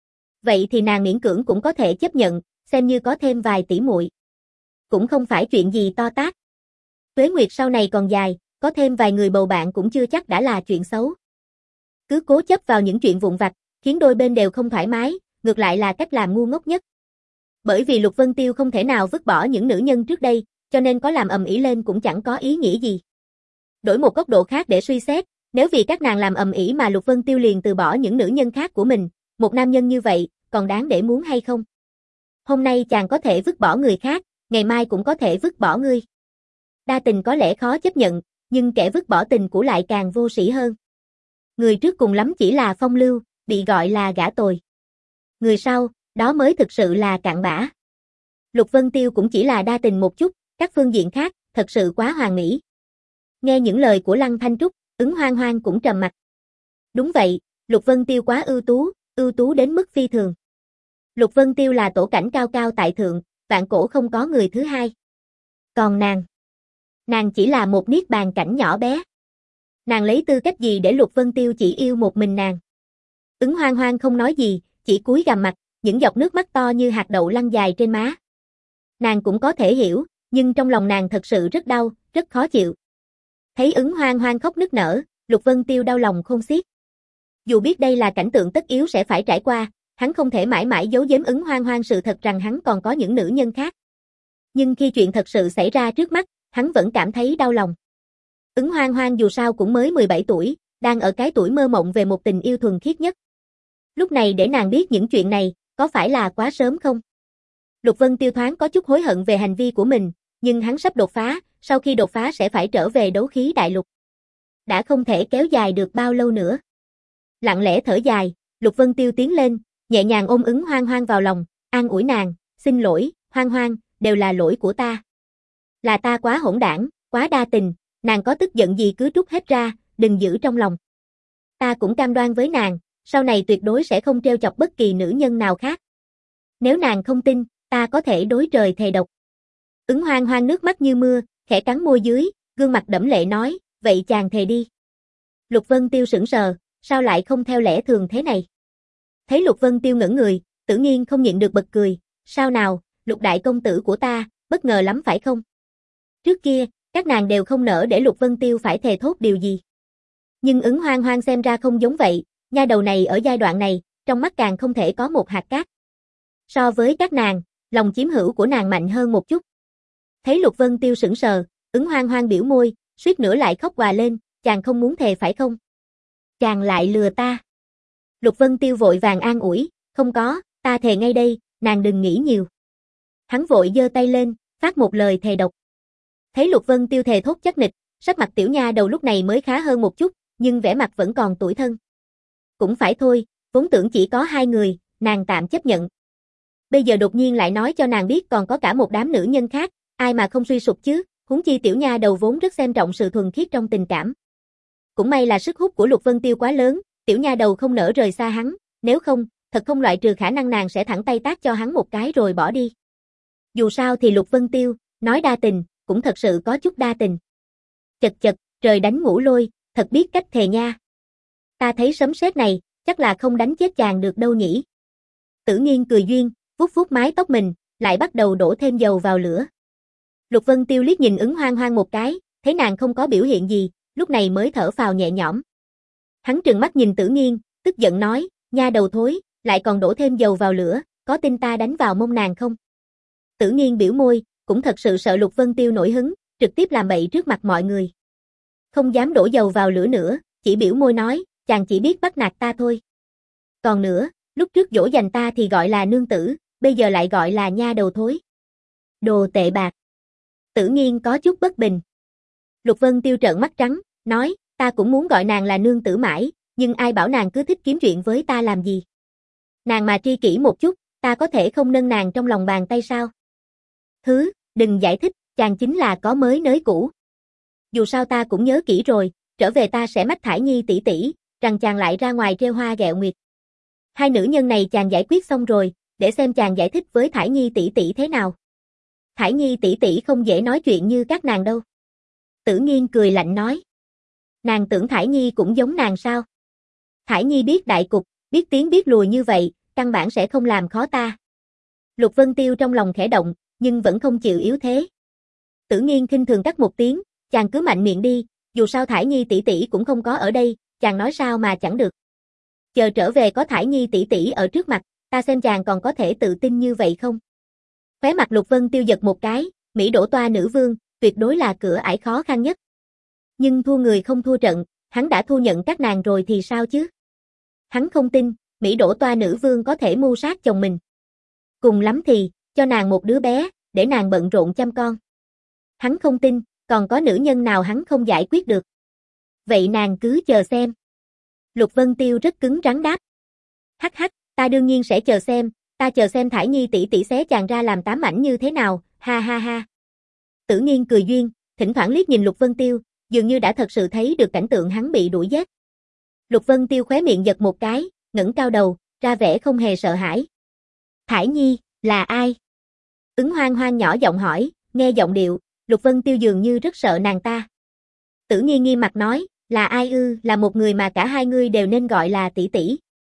Vậy thì nàng miễn cưỡng cũng có thể chấp nhận, xem như có thêm vài tỷ muội. Cũng không phải chuyện gì to tát. Tuế nguyệt sau này còn dài, có thêm vài người bầu bạn cũng chưa chắc đã là chuyện xấu. Cứ cố chấp vào những chuyện vụn vặt, khiến đôi bên đều không thoải mái, ngược lại là cách làm ngu ngốc nhất. Bởi vì Lục Vân Tiêu không thể nào vứt bỏ những nữ nhân trước đây, cho nên có làm ầm ĩ lên cũng chẳng có ý nghĩa gì. Đổi một góc độ khác để suy xét, nếu vì các nàng làm ầm ĩ mà Lục Vân Tiêu liền từ bỏ những nữ nhân khác của mình, một nam nhân như vậy, còn đáng để muốn hay không? Hôm nay chàng có thể vứt bỏ người khác, ngày mai cũng có thể vứt bỏ ngươi. Đa tình có lẽ khó chấp nhận, nhưng kẻ vứt bỏ tình cũ lại càng vô sĩ hơn. Người trước cùng lắm chỉ là phong lưu, bị gọi là gã tồi. Người sau, đó mới thực sự là cặn bã. Lục Vân Tiêu cũng chỉ là đa tình một chút, các phương diện khác, thật sự quá hoàn mỹ. Nghe những lời của Lăng Thanh Trúc, Ứng Hoang Hoang cũng trầm mặt. Đúng vậy, Lục Vân Tiêu quá ưu tú, ưu tú đến mức phi thường. Lục Vân Tiêu là tổ cảnh cao cao tại thượng, vạn cổ không có người thứ hai. Còn nàng, nàng chỉ là một niết bàn cảnh nhỏ bé. Nàng lấy tư cách gì để Lục Vân Tiêu chỉ yêu một mình nàng? Ứng Hoang Hoang không nói gì, chỉ cúi gằm mặt, những giọt nước mắt to như hạt đậu lăn dài trên má. Nàng cũng có thể hiểu, nhưng trong lòng nàng thật sự rất đau, rất khó chịu. Thấy Ứng Hoang Hoang khóc nức nở, Lục Vân Tiêu đau lòng khôn xiết. Dù biết đây là cảnh tượng tất yếu sẽ phải trải qua, hắn không thể mãi mãi giấu giếm Ứng Hoang Hoang sự thật rằng hắn còn có những nữ nhân khác. Nhưng khi chuyện thật sự xảy ra trước mắt, hắn vẫn cảm thấy đau lòng. Ứng Hoang Hoang dù sao cũng mới mười bảy tuổi, đang ở cái tuổi mơ mộng về một tình yêu thuần khiết nhất. Lúc này để nàng biết những chuyện này, có phải là quá sớm không? Lục Vân Tiêu thoáng có chút hối hận về hành vi của mình, nhưng hắn sắp đột phá, sau khi đột phá sẽ phải trở về đấu khí đại lục. Đã không thể kéo dài được bao lâu nữa. Lặng lẽ thở dài, Lục Vân Tiêu tiến lên, nhẹ nhàng ôm Ứng Hoang Hoang vào lòng, an ủi nàng, xin lỗi, Hoang Hoang, đều là lỗi của ta. Là ta quá hỗn đảng, quá đa tình, nàng có tức giận gì cứ trút hết ra, đừng giữ trong lòng. Ta cũng cam đoan với nàng, sau này tuyệt đối sẽ không trêu chọc bất kỳ nữ nhân nào khác. Nếu nàng không tin, ta có thể đối trời thề độc. Ứng Hoang Hoang nước mắt như mưa, khẽ cắn môi dưới, gương mặt đẫm lệ nói, vậy chàng thề đi. Lục Vân Tiêu sững sờ, sao lại không theo lẽ thường thế này? Thấy Lục Vân Tiêu ngẩn người, Tử Nghiên không nhịn được bật cười, sao nào, Lục đại công tử của ta, bất ngờ lắm phải không? Trước kia, các nàng đều không nỡ để Lục Vân Tiêu phải thề thốt điều gì. Nhưng Ứng Hoang Hoang xem ra không giống vậy, nha đầu này ở giai đoạn này, trong mắt càng không thể có một hạt cát. So với các nàng, lòng chiếm hữu của nàng mạnh hơn một chút. Thấy Lục Vân Tiêu sững sờ, Ứng Hoang Hoang biểu môi, suýt nữa lại khóc òa lên, chàng không muốn thề phải không? Chàng lại lừa ta. Lục Vân Tiêu vội vàng an ủi, không có, ta thề ngay đây, nàng đừng nghĩ nhiều. Hắn vội giơ tay lên, phát một lời thề độc. Thấy Lục Vân Tiêu thề thốt chắc nịch, sắc mặt tiểu nha đầu lúc này mới khá hơn một chút, nhưng vẻ mặt vẫn còn tủi thân. Cũng phải thôi, vốn tưởng chỉ có hai người, nàng tạm chấp nhận. Bây giờ đột nhiên lại nói cho nàng biết còn có cả một đám nữ nhân khác, ai mà không suy sụp chứ, huống chi tiểu nha đầu vốn rất xem trọng sự thuần khiết trong tình cảm. Cũng may là sức hút của Lục Vân Tiêu quá lớn, tiểu nha đầu không nỡ rời xa hắn, nếu không, thật không loại trừ khả năng nàng sẽ thẳng tay tát cho hắn một cái rồi bỏ đi. Dù sao thì Lục Vân Tiêu, nói đa tình, cũng thật sự có chút đa tình. Chật chật, trời đánh ngũ lôi, thật biết cách thề nha. Ta thấy sấm sét này, chắc là không đánh chết chàng được đâu nhỉ. Tử Nghiên cười duyên, vuốt vuốt mái tóc mình, lại bắt đầu đổ thêm dầu vào lửa. Lục Vân Tiêu liếc nhìn Ứng Hoang Hoang một cái, thấy nàng không có biểu hiện gì, lúc này mới thở phào nhẹ nhõm. Hắn trừng mắt nhìn Tử Nghiên, tức giận nói, nha đầu thối, lại còn đổ thêm dầu vào lửa, có tin ta đánh vào mông nàng không? Tử Nghiên biểu môi, cũng thật sự sợ Lục Vân Tiêu nổi hứng, trực tiếp làm bậy trước mặt mọi người. Không dám đổ dầu vào lửa nữa, chỉ biểu môi nói, chàng chỉ biết bắt nạt ta thôi. Còn nữa, lúc trước dỗ dành ta thì gọi là nương tử, bây giờ lại gọi là nha đầu thối. Đồ tệ bạc. Tử Nghiên có chút bất bình. Lục Vân Tiêu trợn mắt trắng, nói, ta cũng muốn gọi nàng là nương tử mãi, nhưng ai bảo nàng cứ thích kiếm chuyện với ta làm gì. Nàng mà tri kỷ một chút, ta có thể không nâng nàng trong lòng bàn tay sao? Hứ, đừng giải thích, chàng chính là có mới nới cũ. Dù sao ta cũng nhớ kỹ rồi, trở về ta sẽ mách Thải Nhi tỷ tỷ, rằng chàng lại ra ngoài trêu hoa ghẹo nguyệt. Hai nữ nhân này chàng giải quyết xong rồi, để xem chàng giải thích với Thải Nhi tỷ tỷ thế nào. Thải Nhi tỷ tỷ không dễ nói chuyện như các nàng đâu. Tử Nghiên cười lạnh nói. Nàng tưởng Thải Nhi cũng giống nàng sao? Thải Nhi biết đại cục, biết tiến biết lùi như vậy, căn bản sẽ không làm khó ta. Lục Vân Tiêu trong lòng khẽ động, nhưng vẫn không chịu yếu thế. Tử Nghiên khinh thường cắt một tiếng, chàng cứ mạnh miệng đi, dù sao Thải Nhi tỷ tỷ cũng không có ở đây, chàng nói sao mà chẳng được. Chờ trở về có Thải Nhi tỷ tỷ ở trước mặt, ta xem chàng còn có thể tự tin như vậy không? Khóe mặt Lục Vân Tiêu giật một cái, Mỹ Đỗ Toa nữ vương, tuyệt đối là cửa ải khó khăn nhất. Nhưng thua người không thua trận, hắn đã thu nhận các nàng rồi thì sao chứ? Hắn không tin, Mỹ Đỗ Toa nữ vương có thể mưu sát chồng mình. Cùng lắm thì, cho nàng một đứa bé, để nàng bận rộn chăm con. Hắn không tin, còn có nữ nhân nào hắn không giải quyết được. Vậy nàng cứ chờ xem. Lục Vân Tiêu rất cứng rắn đáp. Hắc hắc, ta đương nhiên sẽ chờ xem, ta chờ xem Thải Nhi tỷ tỷ xé chàng ra làm tám mảnh như thế nào, ha ha ha. Tử Nghiên cười duyên, thỉnh thoảng liếc nhìn Lục Vân Tiêu, dường như đã thật sự thấy được cảnh tượng hắn bị đuổi giết. Lục Vân Tiêu khóe miệng giật một cái, ngẩng cao đầu, ra vẻ không hề sợ hãi. Thải Nhi, là ai? Ứng Hoang Hoang nhỏ giọng hỏi, nghe giọng điệu, Lục Vân Tiêu dường như rất sợ nàng ta. Tử Nghiên nghiêm mặt nói, là ai ư, là một người mà cả hai ngươi đều nên gọi là tỷ tỷ.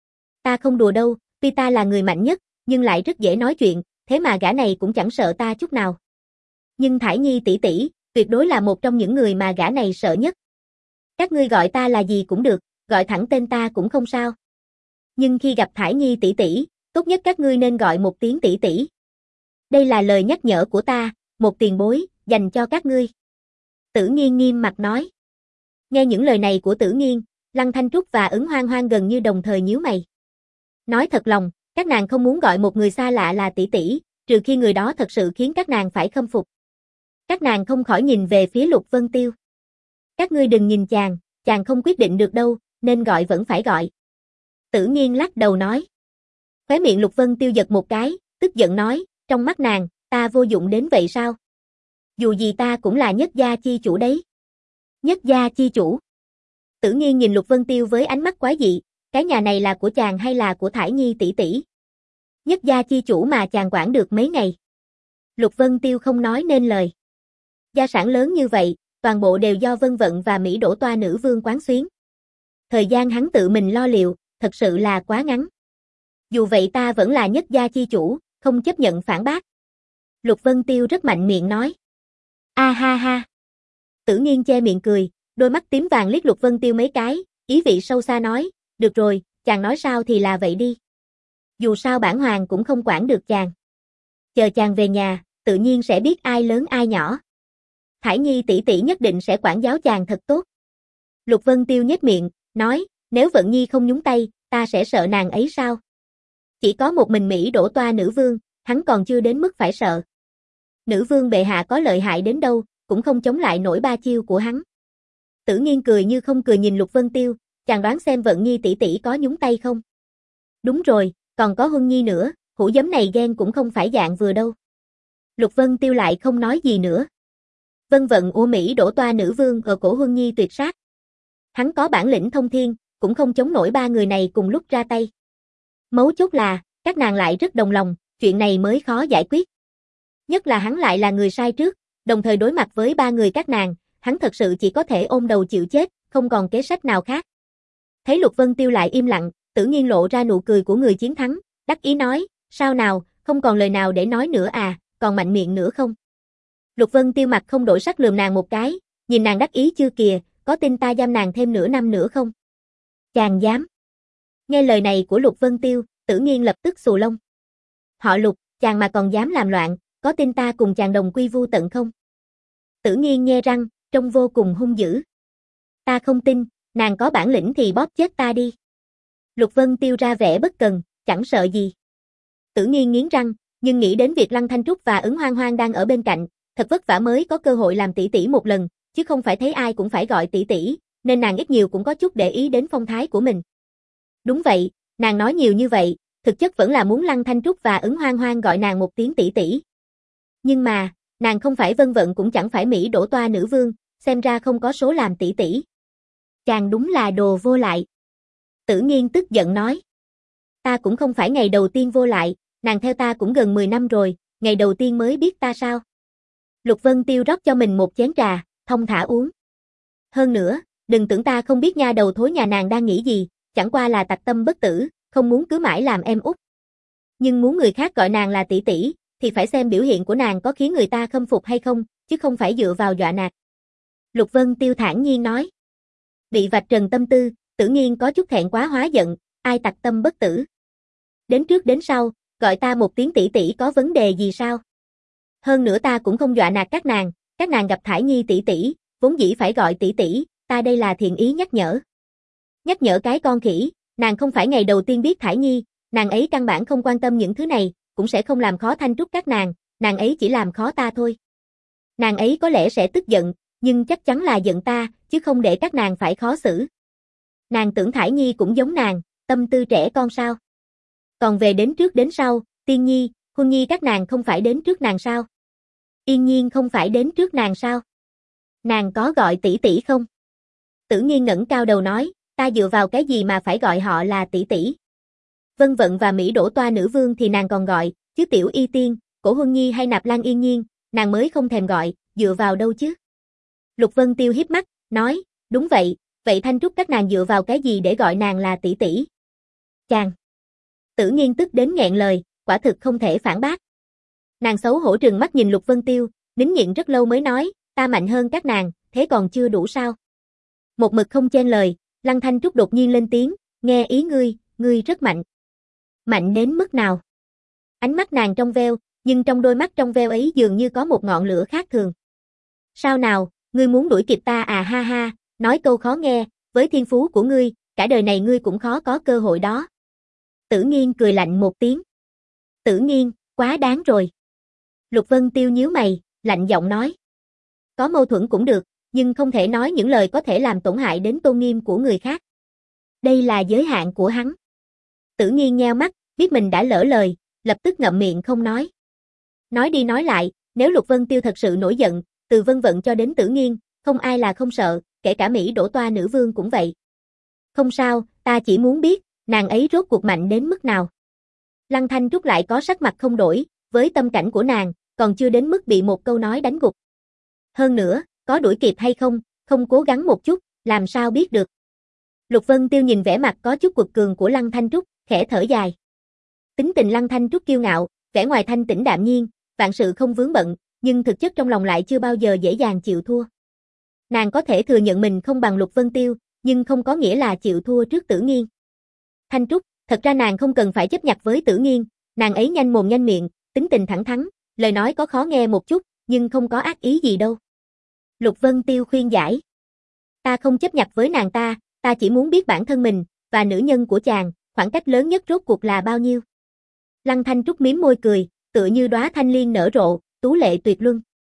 Ta không đùa đâu, tuy ta là người mạnh nhất, nhưng lại rất dễ nói chuyện, thế mà gã này cũng chẳng sợ ta chút nào. Nhưng Thải Nhi tỷ tỷ, tuyệt đối là một trong những người mà gã này sợ nhất. Các ngươi gọi ta là gì cũng được, gọi thẳng tên ta cũng không sao. Nhưng khi gặp Thải Nhi tỷ tỷ, tốt nhất các ngươi nên gọi một tiếng tỷ tỷ. Đây là lời nhắc nhở của ta, một tiền bối, dành cho các ngươi. Tử Nghiên nghiêm mặt nói. Nghe những lời này của Tử Nghiên, Lăng Thanh Trúc và Ứng Hoang Hoang gần như đồng thời nhíu mày. Nói thật lòng, các nàng không muốn gọi một người xa lạ là tỷ tỷ, trừ khi người đó thật sự khiến các nàng phải khâm phục. Các nàng không khỏi nhìn về phía Lục Vân Tiêu. Các ngươi đừng nhìn chàng, chàng không quyết định được đâu, nên gọi vẫn phải gọi. Tử Nghiên lắc đầu nói. Khóe miệng Lục Vân Tiêu giật một cái, tức giận nói, trong mắt nàng, ta vô dụng đến vậy sao? Dù gì ta cũng là nhất gia chi chủ đấy. Nhất gia chi chủ. Tử Nghiên nhìn Lục Vân Tiêu với ánh mắt quái dị, cái nhà này là của chàng hay là của Thải Nhi tỷ tỷ? Nhất gia chi chủ mà chàng quản được mấy ngày. Lục Vân Tiêu không nói nên lời. Gia sản lớn như vậy, toàn bộ đều do Vân Vận và Mỹ Đỗ Toa nữ vương quán xuyến. Thời gian hắn tự mình lo liệu, thật sự là quá ngắn. Dù vậy ta vẫn là nhất gia chi chủ, không chấp nhận phản bác. Lục Vân Tiêu rất mạnh miệng nói. A ha ha. Tử Nghiên che miệng cười, đôi mắt tím vàng liếc Lục Vân Tiêu mấy cái, ý vị sâu xa nói, được rồi, chàng nói sao thì là vậy đi. Dù sao bản hoàng cũng không quản được chàng. Chờ chàng về nhà, tự nhiên sẽ biết ai lớn ai nhỏ. Thải Nhi tỷ tỷ nhất định sẽ quản giáo chàng thật tốt. Lục Vân Tiêu nhếch miệng, nói, nếu Vận Nhi không nhúng tay, ta sẽ sợ nàng ấy sao? Chỉ có một mình Mỹ đổ toa nữ vương, hắn còn chưa đến mức phải sợ. Nữ vương bệ hạ có lợi hại đến đâu, cũng không chống lại nổi ba chiêu của hắn. Tử Nghiên cười như không cười nhìn Lục Vân Tiêu, chàng đoán xem Vận Nhi tỷ tỷ có nhúng tay không? Đúng rồi, còn có Huân Nhi nữa, hũ giấm này ghen cũng không phải dạng vừa đâu. Lục Vân Tiêu lại không nói gì nữa. Vân vận của Mỹ đổ toa nữ vương ở cổ Huân Nhi tuyệt sát. Hắn có bản lĩnh thông thiên, cũng không chống nổi ba người này cùng lúc ra tay. Mấu chốt là, các nàng lại rất đồng lòng, chuyện này mới khó giải quyết. Nhất là hắn lại là người sai trước, đồng thời đối mặt với ba người các nàng, hắn thật sự chỉ có thể ôm đầu chịu chết, không còn kế sách nào khác. Thấy Lục Vân Tiêu lại im lặng, Tử Nghiên lộ ra nụ cười của người chiến thắng, đắc ý nói, sao nào, không còn lời nào để nói nữa à, còn mạnh miệng nữa không? Lục Vân Tiêu mặt không đổi sắc lườm nàng một cái, nhìn nàng đắc ý chưa kìa, có tin ta giam nàng thêm nửa năm nữa không? Chàng dám. Nghe lời này của Lục Vân Tiêu, Tử Nghiên lập tức xù lông. Họ Lục, chàng mà còn dám làm loạn, có tin ta cùng chàng đồng quy vu tận không? Tử Nghiên nhe răng, trông vô cùng hung dữ. Ta không tin, nàng có bản lĩnh thì bóp chết ta đi. Lục Vân Tiêu ra vẻ bất cần, chẳng sợ gì. Tử Nghiên nghiến răng, nhưng nghĩ đến việc Lăng Thanh Trúc và Ứng Hoang Hoang đang ở bên cạnh, thật vất vả mới có cơ hội làm tỷ tỷ một lần, chứ không phải thấy ai cũng phải gọi tỷ tỷ, nên nàng ít nhiều cũng có chút để ý đến phong thái của mình. Đúng vậy, nàng nói nhiều như vậy, thực chất vẫn là muốn Lăng Thanh Trúc và Ứng Hoang Hoang gọi nàng một tiếng tỷ tỷ. Nhưng mà, nàng không phải Vân Vận cũng chẳng phải Mỹ đổ toa nữ vương, xem ra không có số làm tỷ tỷ. Chàng đúng là đồ vô lại. Tử Nghiên tức giận nói. Ta cũng không phải ngày đầu tiên vô lại, nàng theo ta cũng gần mười năm rồi, ngày đầu tiên mới biết ta sao? Lục Vân Tiêu rót cho mình một chén trà, thông thả uống. Hơn nữa, đừng tưởng ta không biết nha đầu thối nhà nàng đang nghĩ gì, chẳng qua là tặc tâm bất tử, không muốn cứ mãi làm em út. Nhưng muốn người khác gọi nàng là tỷ tỷ, thì phải xem biểu hiện của nàng có khiến người ta khâm phục hay không, chứ không phải dựa vào dọa nạt. Lục Vân Tiêu thản nhiên nói. Bị vạch trần tâm tư, Tử Nghiên có chút thẹn quá hóa giận, ai tặc tâm bất tử. Đến trước đến sau, gọi ta một tiếng tỷ tỷ có vấn đề gì sao? Hơn nữa ta cũng không dọa nạt các nàng, các nàng gặp Thải Nhi tỷ tỷ, vốn dĩ phải gọi tỷ tỷ, ta đây là thiện ý nhắc nhở. Nhắc nhở cái con khỉ, nàng không phải ngày đầu tiên biết Thải Nhi, nàng ấy căn bản không quan tâm những thứ này, cũng sẽ không làm khó Thanh Trúc các nàng, nàng ấy chỉ làm khó ta thôi. Nàng ấy có lẽ sẽ tức giận, nhưng chắc chắn là giận ta, chứ không để các nàng phải khó xử. Nàng tưởng Thải Nhi cũng giống nàng, tâm tư trẻ con sao? Còn về đến trước đến sau, Tiên Nhi, Huân Nhi các nàng không phải đến trước nàng sao? Yên Nhiên không phải đến trước nàng sao? Nàng có gọi tỷ tỷ không? Tử Nghiên ngẩng cao đầu nói, ta dựa vào cái gì mà phải gọi họ là tỷ tỷ? Vân Vận và Mỹ đổ toa nữ vương thì nàng còn gọi, chứ Tiểu Y Tiên, Cổ Huân Nhi hay Nạp Lan Yên Nhiên, nàng mới không thèm gọi, dựa vào đâu chứ? Lục Vân Tiêu hiếp mắt, nói, đúng vậy, vậy Thanh Trúc các nàng dựa vào cái gì để gọi nàng là tỷ tỷ? Chàng. Tử Nghiên tức đến nghẹn lời, quả thực không thể phản bác. Nàng xấu hổ trừng mắt nhìn Lục Vân Tiêu, nín nhịn rất lâu mới nói, ta mạnh hơn các nàng, thế còn chưa đủ sao? Một mực không chen lời, Lăng Thanh Trúc đột nhiên lên tiếng, nghe ý ngươi, ngươi rất mạnh. Mạnh đến mức nào? Ánh mắt nàng trong veo, nhưng trong đôi mắt trong veo ấy dường như có một ngọn lửa khác thường. Sao nào, ngươi muốn đuổi kịp ta à ha ha, nói câu khó nghe, với thiên phú của ngươi, cả đời này ngươi cũng khó có cơ hội đó. Tử Nghiên cười lạnh một tiếng. Tử Nghiên, quá đáng rồi. Lục Vân Tiêu nhíu mày, lạnh giọng nói. Có mâu thuẫn cũng được, nhưng không thể nói những lời có thể làm tổn hại đến tôn nghiêm của người khác. Đây là giới hạn của hắn. Tử Nghiên nheo mắt, biết mình đã lỡ lời, lập tức ngậm miệng không nói. Nói đi nói lại, nếu Lục Vân Tiêu thật sự nổi giận, từ Vân Vận cho đến Tử Nghiên, không ai là không sợ, kể cả Mỹ đổ toa nữ vương cũng vậy. Không sao, ta chỉ muốn biết, nàng ấy rốt cuộc mạnh đến mức nào. Lăng Thanh Trúc lại có sắc mặt không đổi, với tâm cảnh của nàng, còn chưa đến mức bị một câu nói đánh gục. Hơn nữa, có đuổi kịp hay không, không cố gắng một chút, làm sao biết được. Lục Vân Tiêu nhìn vẻ mặt có chút quật cường của Lăng Thanh Trúc, khẽ thở dài. Tính tình Lăng Thanh Trúc kiêu ngạo, vẻ ngoài thanh tĩnh đạm nhiên, vạn sự không vướng bận, nhưng thực chất trong lòng lại chưa bao giờ dễ dàng chịu thua. Nàng có thể thừa nhận mình không bằng Lục Vân Tiêu, nhưng không có nghĩa là chịu thua trước Tử Nghiên. Thanh Trúc, thật ra nàng không cần phải chấp nhặt với Tử Nghiên, nàng ấy nhanh mồm nhanh miệng, tính tình thẳng thắn, lời nói có khó nghe một chút, nhưng không có ác ý gì đâu. Lục Vân Tiêu khuyên giải. Ta không chấp nhặt với nàng ta, ta chỉ muốn biết bản thân mình, và nữ nhân của chàng, khoảng cách lớn nhất rốt cuộc là bao nhiêu. Lăng Thanh Trúc mím môi cười, tựa như đóa thanh liên nở rộ, tú lệ tuyệt luân.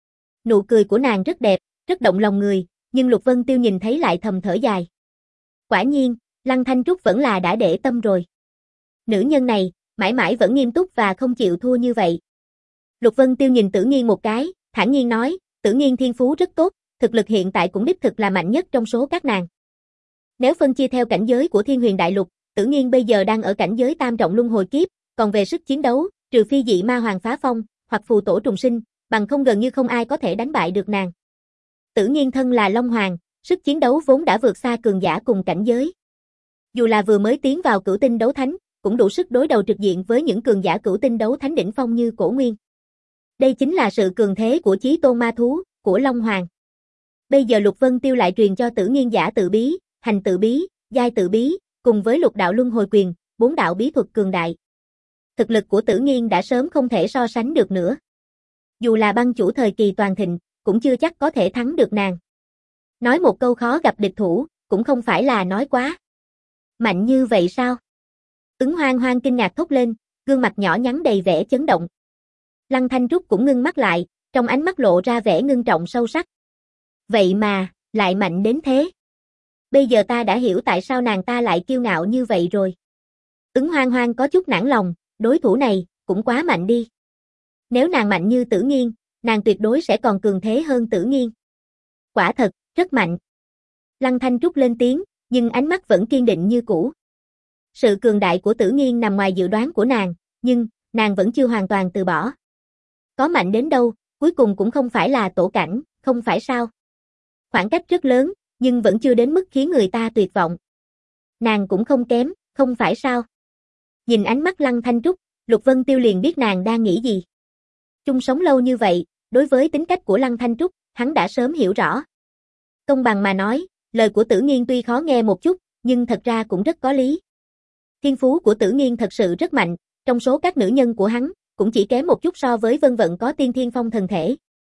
Nụ cười của nàng rất đẹp, rất động lòng người, nhưng Lục Vân Tiêu nhìn thấy lại thầm thở dài. Quả nhiên, Lăng Thanh Trúc vẫn là đã để tâm rồi. Nữ nhân này, mãi mãi vẫn nghiêm túc và không chịu thua như vậy. Lục Vân Tiêu nhìn Tử Nghiên một cái, thản nhiên nói, Tử Nghiên thiên phú rất tốt, thực lực hiện tại cũng đích thực là mạnh nhất trong số các nàng. Nếu phân chia theo cảnh giới của Thiên Huyền Đại Lục, Tử Nghiên bây giờ đang ở cảnh giới tam trọng luân hồi kiếp, còn về sức chiến đấu, trừ phi dị ma hoàng phá phong, hoặc phù tổ trùng sinh, bằng không gần như không ai có thể đánh bại được nàng. Tử Nghiên thân là Long Hoàng, sức chiến đấu vốn đã vượt xa cường giả cùng cảnh giới. Dù là vừa mới tiến vào cửu tinh đấu thánh, cũng đủ sức đối đầu trực diện với những cường giả cửu tinh đấu thánh đỉnh phong như Cổ Nguyên. Đây chính là sự cường thế của chí tôn ma thú, của Long Hoàng. Bây giờ Lục Vân Tiêu lại truyền cho Tử Nghiên giả tự bí, hành tự bí, giai tự bí, cùng với lục đạo luân hồi quyền, bốn đạo bí thuật cường đại. Thực lực của Tử Nghiên đã sớm không thể so sánh được nữa. Dù là băng chủ thời kỳ toàn thịnh, cũng chưa chắc có thể thắng được nàng. Nói một câu khó gặp địch thủ, cũng không phải là nói quá. Mạnh như vậy sao? Ứng Hoang Hoang kinh ngạc thốt lên, gương mặt nhỏ nhắn đầy vẻ chấn động. Lăng Thanh Trúc cũng ngưng mắt lại, trong ánh mắt lộ ra vẻ ngưng trọng sâu sắc. Vậy mà, lại mạnh đến thế. Bây giờ ta đã hiểu tại sao nàng ta lại kiêu ngạo như vậy rồi. Ứng Hoang Hoang có chút nản lòng, đối thủ này, cũng quá mạnh đi. Nếu nàng mạnh như Tử Nghiên, nàng tuyệt đối sẽ còn cường thế hơn Tử Nghiên. Quả thật, rất mạnh. Lăng Thanh Trúc lên tiếng, nhưng ánh mắt vẫn kiên định như cũ. Sự cường đại của Tử Nghiên nằm ngoài dự đoán của nàng, nhưng, nàng vẫn chưa hoàn toàn từ bỏ. Có mạnh đến đâu, cuối cùng cũng không phải là tổ cảnh, không phải sao? Khoảng cách rất lớn, nhưng vẫn chưa đến mức khiến người ta tuyệt vọng. Nàng cũng không kém, không phải sao? Nhìn ánh mắt Lăng Thanh Trúc, Lục Vân Tiêu liền biết nàng đang nghĩ gì. Chung sống lâu như vậy, đối với tính cách của Lăng Thanh Trúc, hắn đã sớm hiểu rõ. Công bằng mà nói, lời của Tử Nghiên tuy khó nghe một chút, nhưng thật ra cũng rất có lý. Thiên phú của Tử Nghiên thật sự rất mạnh, trong số các nữ nhân của hắn, cũng chỉ kém một chút so với Vân Vận có tiên thiên phong thần thể.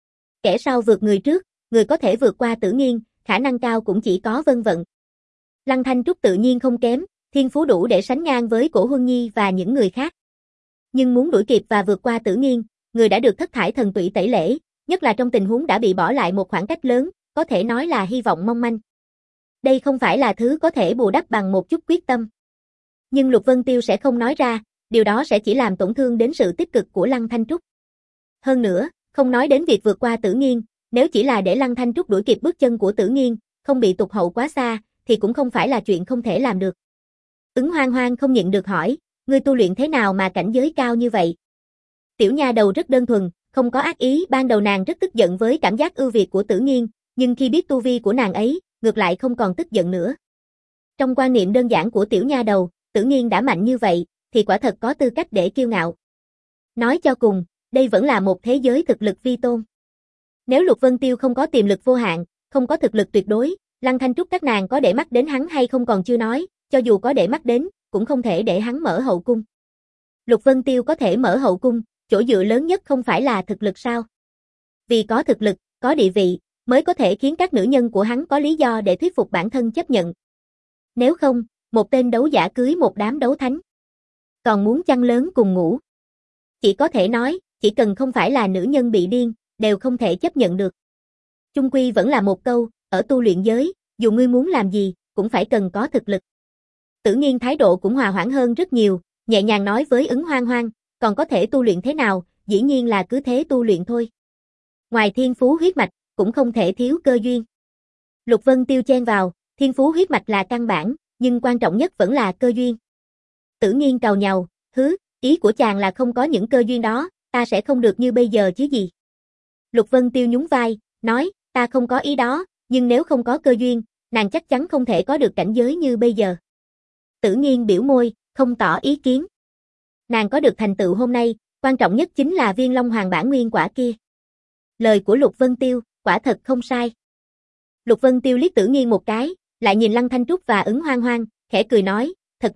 Kẻ sau vượt người trước, người có thể vượt qua Tử Nghiên, khả năng cao cũng chỉ có Vân Vận. Lăng Thanh Trúc tự nhiên không kém, thiên phú đủ để sánh ngang với Cổ Huân Nhi và những người khác. Nhưng muốn đuổi kịp và vượt qua Tử Nghiên, người đã được thất thải thần tụy tẩy lễ, nhất là trong tình huống đã bị bỏ lại một khoảng cách lớn, có thể nói là hy vọng mong manh. Đây không phải là thứ có thể bù đắp bằng một chút quyết tâm. Nhưng Lục Vân Tiêu sẽ không nói ra, điều đó sẽ chỉ làm tổn thương đến sự tích cực của Lăng Thanh Trúc. Hơn nữa, không nói đến việc vượt qua Tử Nghiên, nếu chỉ là để Lăng Thanh Trúc đuổi kịp bước chân của Tử Nghiên, không bị tụt hậu quá xa, thì cũng không phải là chuyện không thể làm được. Ứng Hoang Hoang không nhịn được hỏi, ngươi tu luyện thế nào mà cảnh giới cao như vậy? Tiểu nha đầu rất đơn thuần, không có ác ý, ban đầu nàng rất tức giận với cảm giác ưu việt của Tử Nghiên, nhưng khi biết tu vi của nàng ấy, ngược lại không còn tức giận nữa. Trong quan niệm đơn giản của tiểu nha đầu, Tử Nghiên đã mạnh như vậy, thì quả thật có tư cách để kiêu ngạo. Nói cho cùng, đây vẫn là một thế giới thực lực vi tôn. Nếu Lục Vân Tiêu không có tiềm lực vô hạn, không có thực lực tuyệt đối, Lăng Thanh Trúc các nàng có để mắt đến hắn hay không còn chưa nói, cho dù có để mắt đến, cũng không thể để hắn mở hậu cung. Lục Vân Tiêu có thể mở hậu cung, chỗ dựa lớn nhất không phải là thực lực sao? Vì có thực lực, có địa vị, mới có thể khiến các nữ nhân của hắn có lý do để thuyết phục bản thân chấp nhận. Nếu không, một tên đấu giả cưới một đám đấu thánh. Còn muốn chăn lớn cùng ngủ. Chỉ có thể nói, chỉ cần không phải là nữ nhân bị điên, đều không thể chấp nhận được. Chung quy vẫn là một câu, ở tu luyện giới, dù ngươi muốn làm gì, cũng phải cần có thực lực. Tử Nghiên thái độ cũng hòa hoãn hơn rất nhiều, nhẹ nhàng nói với Ứng Hoang Hoang, còn có thể tu luyện thế nào, dĩ nhiên là cứ thế tu luyện thôi. Ngoài thiên phú huyết mạch, cũng không thể thiếu cơ duyên. Lục Vân Tiêu chen vào, thiên phú huyết mạch là căn bản, nhưng quan trọng nhất vẫn là cơ duyên. Tử Nghiên càu nhàu, hứ, ý của chàng là không có những cơ duyên đó, ta sẽ không được như bây giờ chứ gì. Lục Vân Tiêu nhún vai, nói, ta không có ý đó, nhưng nếu không có cơ duyên, nàng chắc chắn không thể có được cảnh giới như bây giờ. Tử Nghiên biểu môi, không tỏ ý kiến. Nàng có được thành tựu hôm nay, quan trọng nhất chính là viên Long Hoàng bản nguyên quả kia. Lời của Lục Vân Tiêu, quả thật không sai. Lục Vân Tiêu liếc Tử Nghiên một cái, lại nhìn Lăng Thanh Trúc và Ứng Hoang Hoang, khẽ cười nói, thật ra,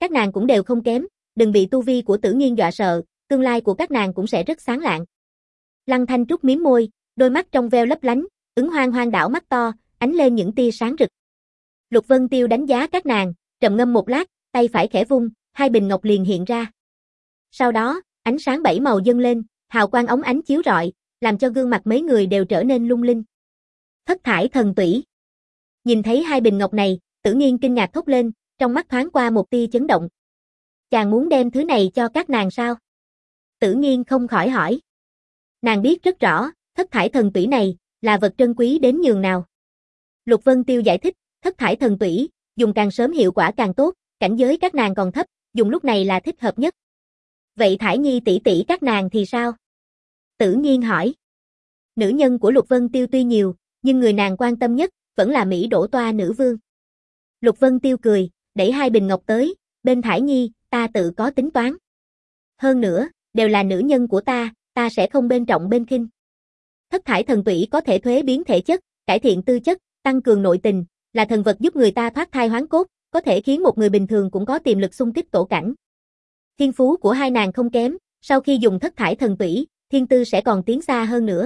các nàng cũng đều không kém, đừng bị tu vi của Tử Nghiên dọa sợ, tương lai của các nàng cũng sẽ rất sáng lạng. Lăng Thanh Trúc mím môi, đôi mắt trong veo lấp lánh, Ứng Hoang Hoang đảo mắt to, ánh lên những tia sáng rực. Lục Vân Tiêu đánh giá các nàng, trầm ngâm một lát, tay phải khẽ vung, hai bình ngọc liền hiện ra. Sau đó, ánh sáng bảy màu dâng lên, hào quang óng ánh chiếu rọi, làm cho gương mặt mấy người đều trở nên lung linh. Thất thải thần tủy. Nhìn thấy hai bình ngọc này, Tử Nghiên kinh ngạc thốt lên, trong mắt thoáng qua một tia chấn động. Chàng muốn đem thứ này cho các nàng sao? Tử Nghiên không khỏi hỏi. Nàng biết rất rõ, thất thải thần tủy này là vật trân quý đến nhường nào. Lục Vân Tiêu giải thích, thất thải thần tủy, dùng càng sớm hiệu quả càng tốt, cảnh giới các nàng còn thấp, dùng lúc này là thích hợp nhất. Vậy Thải Nhi tỷ tỷ các nàng thì sao? Tử Nghiên hỏi. Nữ nhân của Lục Vân Tiêu tuy nhiều, nhưng người nàng quan tâm nhất vẫn là Mỹ Đỗ Toa nữ vương. Lục Vân Tiêu cười, đẩy hai bình ngọc tới, bên Thải Nhi, ta tự có tính toán. Hơn nữa, đều là nữ nhân của ta, ta sẽ không bên trọng bên khinh. Thất thải thần tủy có thể thuế biến thể chất, cải thiện tư chất, tăng cường nội tình, là thần vật giúp người ta thoát thai hoán cốt, có thể khiến một người bình thường cũng có tiềm lực xung kích tổ cảnh. Thiên phú của hai nàng không kém, sau khi dùng thất thải thần tủy, thiên tư sẽ còn tiến xa hơn nữa.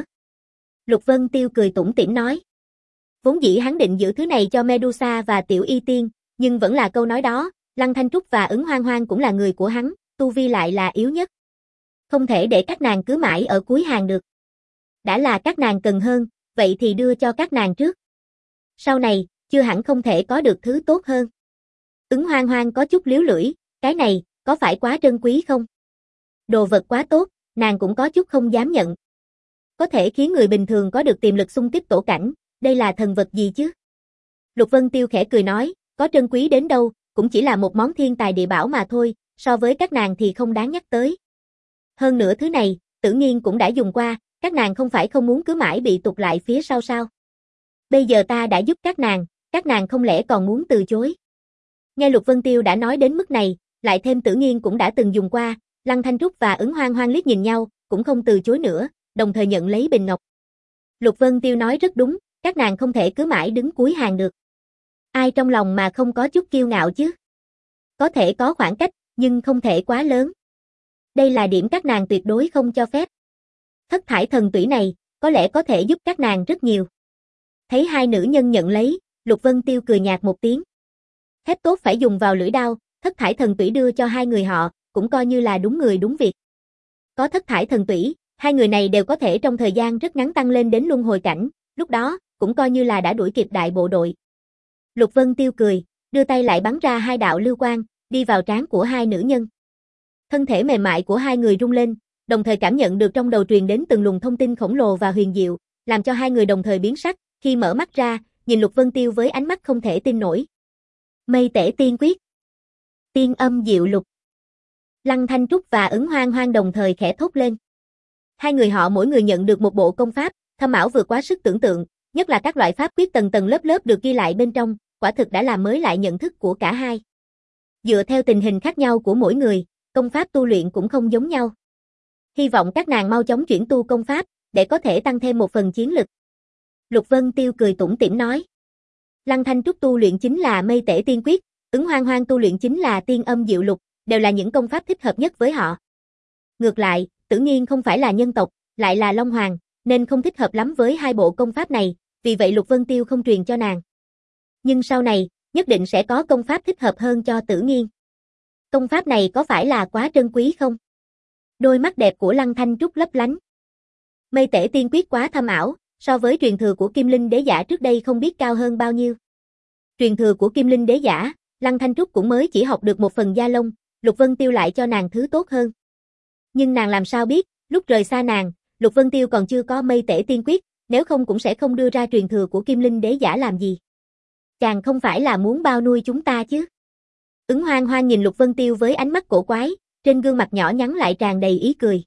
Lục Vân Tiêu cười tủm tỉm nói. Vốn dĩ hắn định giữ thứ này cho Medusa và Tiểu Y Tiên, nhưng vẫn là câu nói đó, Lăng Thanh Trúc và Ứng Hoang Hoang cũng là người của hắn, tu vi lại là yếu nhất. Không thể để các nàng cứ mãi ở cuối hàng được. Đã là các nàng cần hơn, vậy thì đưa cho các nàng trước. Sau này, chưa hẳn không thể có được thứ tốt hơn. Ứng Hoang Hoang có chút liếu lưỡi, cái này, có phải quá trân quý không? Đồ vật quá tốt, nàng cũng có chút không dám nhận. Có thể khiến người bình thường có được tiềm lực xung kích tổ cảnh, đây là thần vật gì chứ? Lục Vân Tiêu khẽ cười nói, có trân quý đến đâu, cũng chỉ là một món thiên tài địa bảo mà thôi, so với các nàng thì không đáng nhắc tới. Hơn nữa thứ này, Tử Nghiên cũng đã dùng qua, các nàng không phải không muốn cứ mãi bị tụt lại phía sau sao? Bây giờ ta đã giúp các nàng, các nàng không lẽ còn muốn từ chối? Nghe Lục Vân Tiêu đã nói đến mức này, lại thêm Tử Nghiên cũng đã từng dùng qua, Lăng Thanh Trúc và Ứng Hoang Hoang liếc nhìn nhau, cũng không từ chối nữa, đồng thời nhận lấy bình ngọc. Lục Vân Tiêu nói rất đúng, các nàng không thể cứ mãi đứng cuối hàng được. Ai trong lòng mà không có chút kiêu ngạo chứ? Có thể có khoảng cách, nhưng không thể quá lớn. Đây là điểm các nàng tuyệt đối không cho phép. Thất thải thần tủy này, có lẽ có thể giúp các nàng rất nhiều. Thấy hai nữ nhân nhận lấy, Lục Vân Tiêu cười nhạt một tiếng. Thép tốt phải dùng vào lưỡi đao, thất thải thần tủy đưa cho hai người họ, cũng coi như là đúng người đúng việc. Có thất thải thần tủy, hai người này đều có thể trong thời gian rất ngắn tăng lên đến luân hồi cảnh, lúc đó, cũng coi như là đã đuổi kịp đại bộ đội. Lục Vân Tiêu cười, đưa tay lại bắn ra hai đạo lưu quang, đi vào trán của hai nữ nhân. Thân thể mềm mại của hai người rung lên, đồng thời cảm nhận được trong đầu truyền đến từng luồng thông tin khổng lồ và huyền diệu, làm cho hai người đồng thời biến sắc, khi mở mắt ra, nhìn Lục Vân Tiêu với ánh mắt không thể tin nổi. Mây Tể Tiên Quyết, Tiên Âm Diệu Lục. Lăng Thanh Trúc và Ứng Hoang Hoang đồng thời khẽ thốt lên. Hai người họ mỗi người nhận được một bộ công pháp, thâm ảo vượt quá sức tưởng tượng, nhất là các loại pháp quyết tầng tầng lớp lớp được ghi lại bên trong, quả thực đã làm mới lại nhận thức của cả hai. Dựa theo tình hình khác nhau của mỗi người, công pháp tu luyện cũng không giống nhau. Hy vọng các nàng mau chóng chuyển tu công pháp, để có thể tăng thêm một phần chiến lực. Lục Vân Tiêu cười tủm tỉm nói. Lăng Thanh Trúc tu luyện chính là Mây Tể Tiên Quyết, Ứng Hoang Hoang tu luyện chính là Tiên Âm Diệu Lục, đều là những công pháp thích hợp nhất với họ. Ngược lại, Tử Nghiên không phải là nhân tộc, lại là Long Hoàng, nên không thích hợp lắm với hai bộ công pháp này, vì vậy Lục Vân Tiêu không truyền cho nàng. Nhưng sau này, nhất định sẽ có công pháp thích hợp hơn cho Tử Nghiên. Công pháp này có phải là quá trân quý không? Đôi mắt đẹp của Lăng Thanh Trúc lấp lánh. Mây Tể Tiên Quyết quá thâm ảo, so với truyền thừa của Kim Linh Đế Giả trước đây không biết cao hơn bao nhiêu. Truyền thừa của Kim Linh Đế Giả, Lăng Thanh Trúc cũng mới chỉ học được một phần da lông, Lục Vân Tiêu lại cho nàng thứ tốt hơn. Nhưng nàng làm sao biết, lúc rời xa nàng, Lục Vân Tiêu còn chưa có Mây Tể Tiên Quyết, nếu không cũng sẽ không đưa ra truyền thừa của Kim Linh Đế Giả làm gì. Chàng không phải là muốn bao nuôi chúng ta chứ? Ứng Hoang Hoang nhìn Lục Vân Tiêu với ánh mắt cổ quái, trên gương mặt nhỏ nhắn lại tràn đầy ý cười.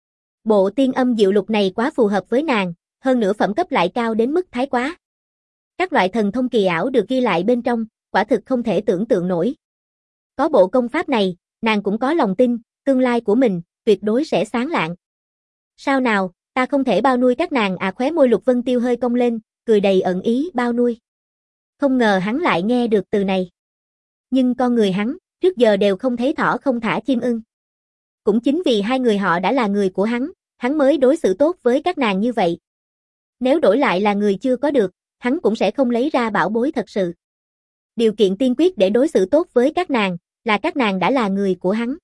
Bộ Tiên Âm Diệu Lục này quá phù hợp với nàng, hơn nữa phẩm cấp lại cao đến mức thái quá. Các loại thần thông kỳ ảo được ghi lại bên trong, quả thực không thể tưởng tượng nổi. Có bộ công pháp này, nàng cũng có lòng tin, tương lai của mình, tuyệt đối sẽ sáng lạng. Sao nào, ta không thể bao nuôi các nàng à? Khóe môi Lục Vân Tiêu hơi cong lên, cười đầy ẩn ý bao nuôi. Không ngờ hắn lại nghe được từ này. Nhưng con người hắn, trước giờ đều không thấy thỏ không thả chim ưng. Cũng chính vì hai người họ đã là người của hắn, hắn mới đối xử tốt với các nàng như vậy. Nếu đổi lại là người chưa có được, hắn cũng sẽ không lấy ra bảo bối thật sự. Điều kiện tiên quyết để đối xử tốt với các nàng, là các nàng đã là người của hắn.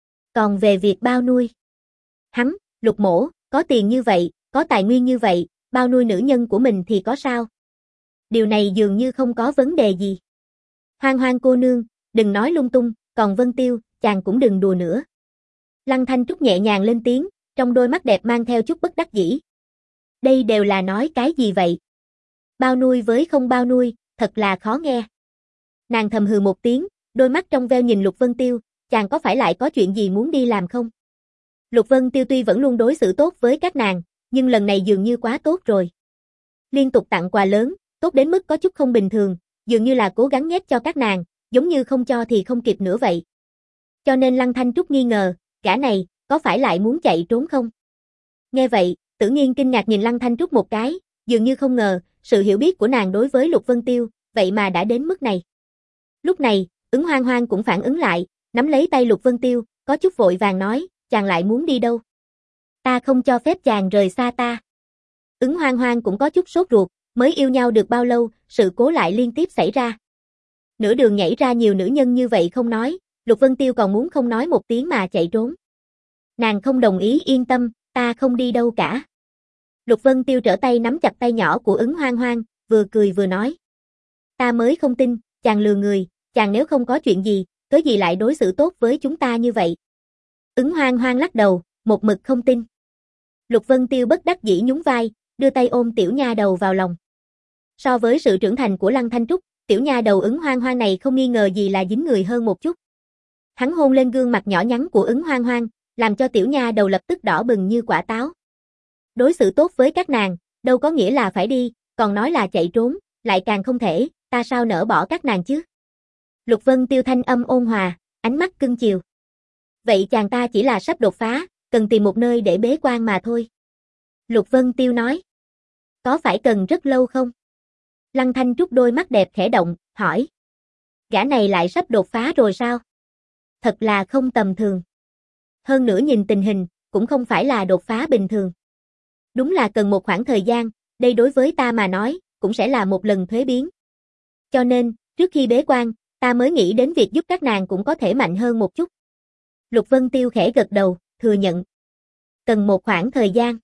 Còn về việc bao nuôi, hắn, Lục Mỗ, có tiền như vậy, có tài nguyên như vậy, bao nuôi nữ nhân của mình thì có sao? Điều này dường như không có vấn đề gì. Hoang Hoang cô nương, đừng nói lung tung, còn Vân Tiêu, chàng cũng đừng đùa nữa. Lăng Thanh Trúc nhẹ nhàng lên tiếng, trong đôi mắt đẹp mang theo chút bất đắc dĩ. Đây đều là nói cái gì vậy? Bao nuôi với không bao nuôi, thật là khó nghe. Nàng thầm hừ một tiếng, đôi mắt trong veo nhìn Lục Vân Tiêu, chàng có phải lại có chuyện gì muốn đi làm không? Lục Vân Tiêu tuy vẫn luôn đối xử tốt với các nàng, nhưng lần này dường như quá tốt rồi. Liên tục tặng quà lớn, tốt đến mức có chút không bình thường, dường như là cố gắng nhét cho các nàng, giống như không cho thì không kịp nữa vậy. Cho nên Lăng Thanh Trúc nghi ngờ, gã này, có phải lại muốn chạy trốn không? Nghe vậy, Tử Nghiên kinh ngạc nhìn Lăng Thanh Trúc một cái, dường như không ngờ, sự hiểu biết của nàng đối với Lục Vân Tiêu, vậy mà đã đến mức này. Lúc này, Ứng Hoang Hoang cũng phản ứng lại, nắm lấy tay Lục Vân Tiêu, có chút vội vàng nói, chàng lại muốn đi đâu? Ta không cho phép chàng rời xa ta. Ứng Hoang Hoang cũng có chút sốt ruột, mới yêu nhau được bao lâu, sự cố lại liên tiếp xảy ra. Nửa đường nhảy ra nhiều nữ nhân như vậy không nói, Lục Vân Tiêu còn muốn không nói một tiếng mà chạy trốn. Nàng không đồng ý, yên tâm, ta không đi đâu cả. Lục Vân Tiêu trở tay nắm chặt tay nhỏ của Ứng Hoang Hoang, vừa cười vừa nói. Ta mới không tin, chàng lừa người, chàng nếu không có chuyện gì, cớ gì lại đối xử tốt với chúng ta như vậy. Ứng Hoang Hoang lắc đầu, một mực không tin. Lục Vân Tiêu bất đắc dĩ nhún vai, đưa tay ôm tiểu nha đầu vào lòng. So với sự trưởng thành của Lăng Thanh Trúc, tiểu nha đầu Ứng Hoang Hoang này không nghi ngờ gì là dính người hơn một chút. Hắn hôn lên gương mặt nhỏ nhắn của Ứng Hoang Hoang, làm cho tiểu nha đầu lập tức đỏ bừng như quả táo. Đối xử tốt với các nàng, đâu có nghĩa là phải đi, còn nói là chạy trốn, lại càng không thể, ta sao nỡ bỏ các nàng chứ? Lục Vân Tiêu thanh âm ôn hòa, ánh mắt cưng chiều. Vậy chàng ta chỉ là sắp đột phá, cần tìm một nơi để bế quan mà thôi. Lục Vân Tiêu nói. Có phải cần rất lâu không? Lăng Thanh Trúc đôi mắt đẹp khẽ động, hỏi. Gã này lại sắp đột phá rồi sao? Thật là không tầm thường. Hơn nữa nhìn tình hình, cũng không phải là đột phá bình thường. Đúng là cần một khoảng thời gian, đây đối với ta mà nói, cũng sẽ là một lần thuế biến. Cho nên, trước khi bế quan, ta mới nghĩ đến việc giúp các nàng cũng có thể mạnh hơn một chút. Lục Vân Tiêu khẽ gật đầu, thừa nhận. Cần một khoảng thời gian.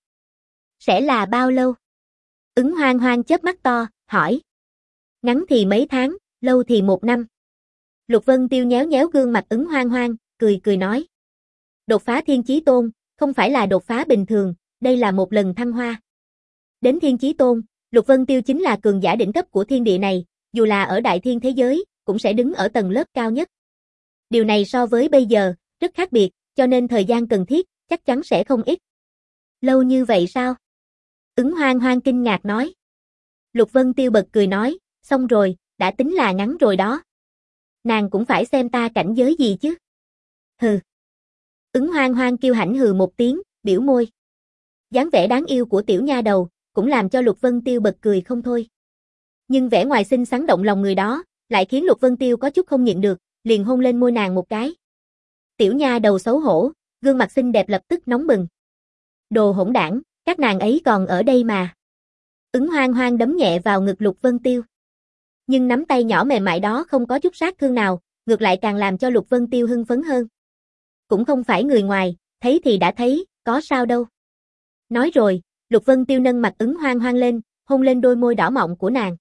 Sẽ là bao lâu? Ứng Hoang Hoang chớp mắt to, hỏi. Ngắn thì mấy tháng, lâu thì một năm. Lục Vân Tiêu nhéo nhéo gương mặt Ứng Hoang Hoang, cười cười nói. Đột phá Thiên Chí Tôn, không phải là đột phá bình thường, đây là một lần thăng hoa. Đến Thiên Chí Tôn, Lục Vân Tiêu chính là cường giả đỉnh cấp của thiên địa này, dù là ở đại thiên thế giới, cũng sẽ đứng ở tầng lớp cao nhất. Điều này so với bây giờ, rất khác biệt, cho nên thời gian cần thiết, chắc chắn sẽ không ít. Lâu như vậy sao? Ứng Hoang Hoang kinh ngạc nói. Lục Vân Tiêu bật cười nói, xong rồi, đã tính là ngắn rồi đó. Nàng cũng phải xem ta cảnh giới gì chứ. Hừ. Ứng Hoang Hoang kêu hãnh hừ một tiếng, biểu môi. Dáng vẻ đáng yêu của tiểu nha đầu, cũng làm cho Lục Vân Tiêu bật cười không thôi. Nhưng vẻ ngoài xinh xắn động lòng người đó, lại khiến Lục Vân Tiêu có chút không nhịn được, liền hôn lên môi nàng một cái. Tiểu nha đầu xấu hổ, gương mặt xinh đẹp lập tức nóng bừng. Đồ hỗn đảng, các nàng ấy còn ở đây mà. Ứng Hoang Hoang đấm nhẹ vào ngực Lục Vân Tiêu. Nhưng nắm tay nhỏ mềm mại đó không có chút sát thương nào, ngược lại càng làm cho Lục Vân Tiêu hưng phấn hơn. Cũng không phải người ngoài, thấy thì đã thấy, có sao đâu. Nói rồi, Lục Vân Tiêu nâng mặt Ứng Hoang Hoang lên, hôn lên đôi môi đỏ mọng của nàng.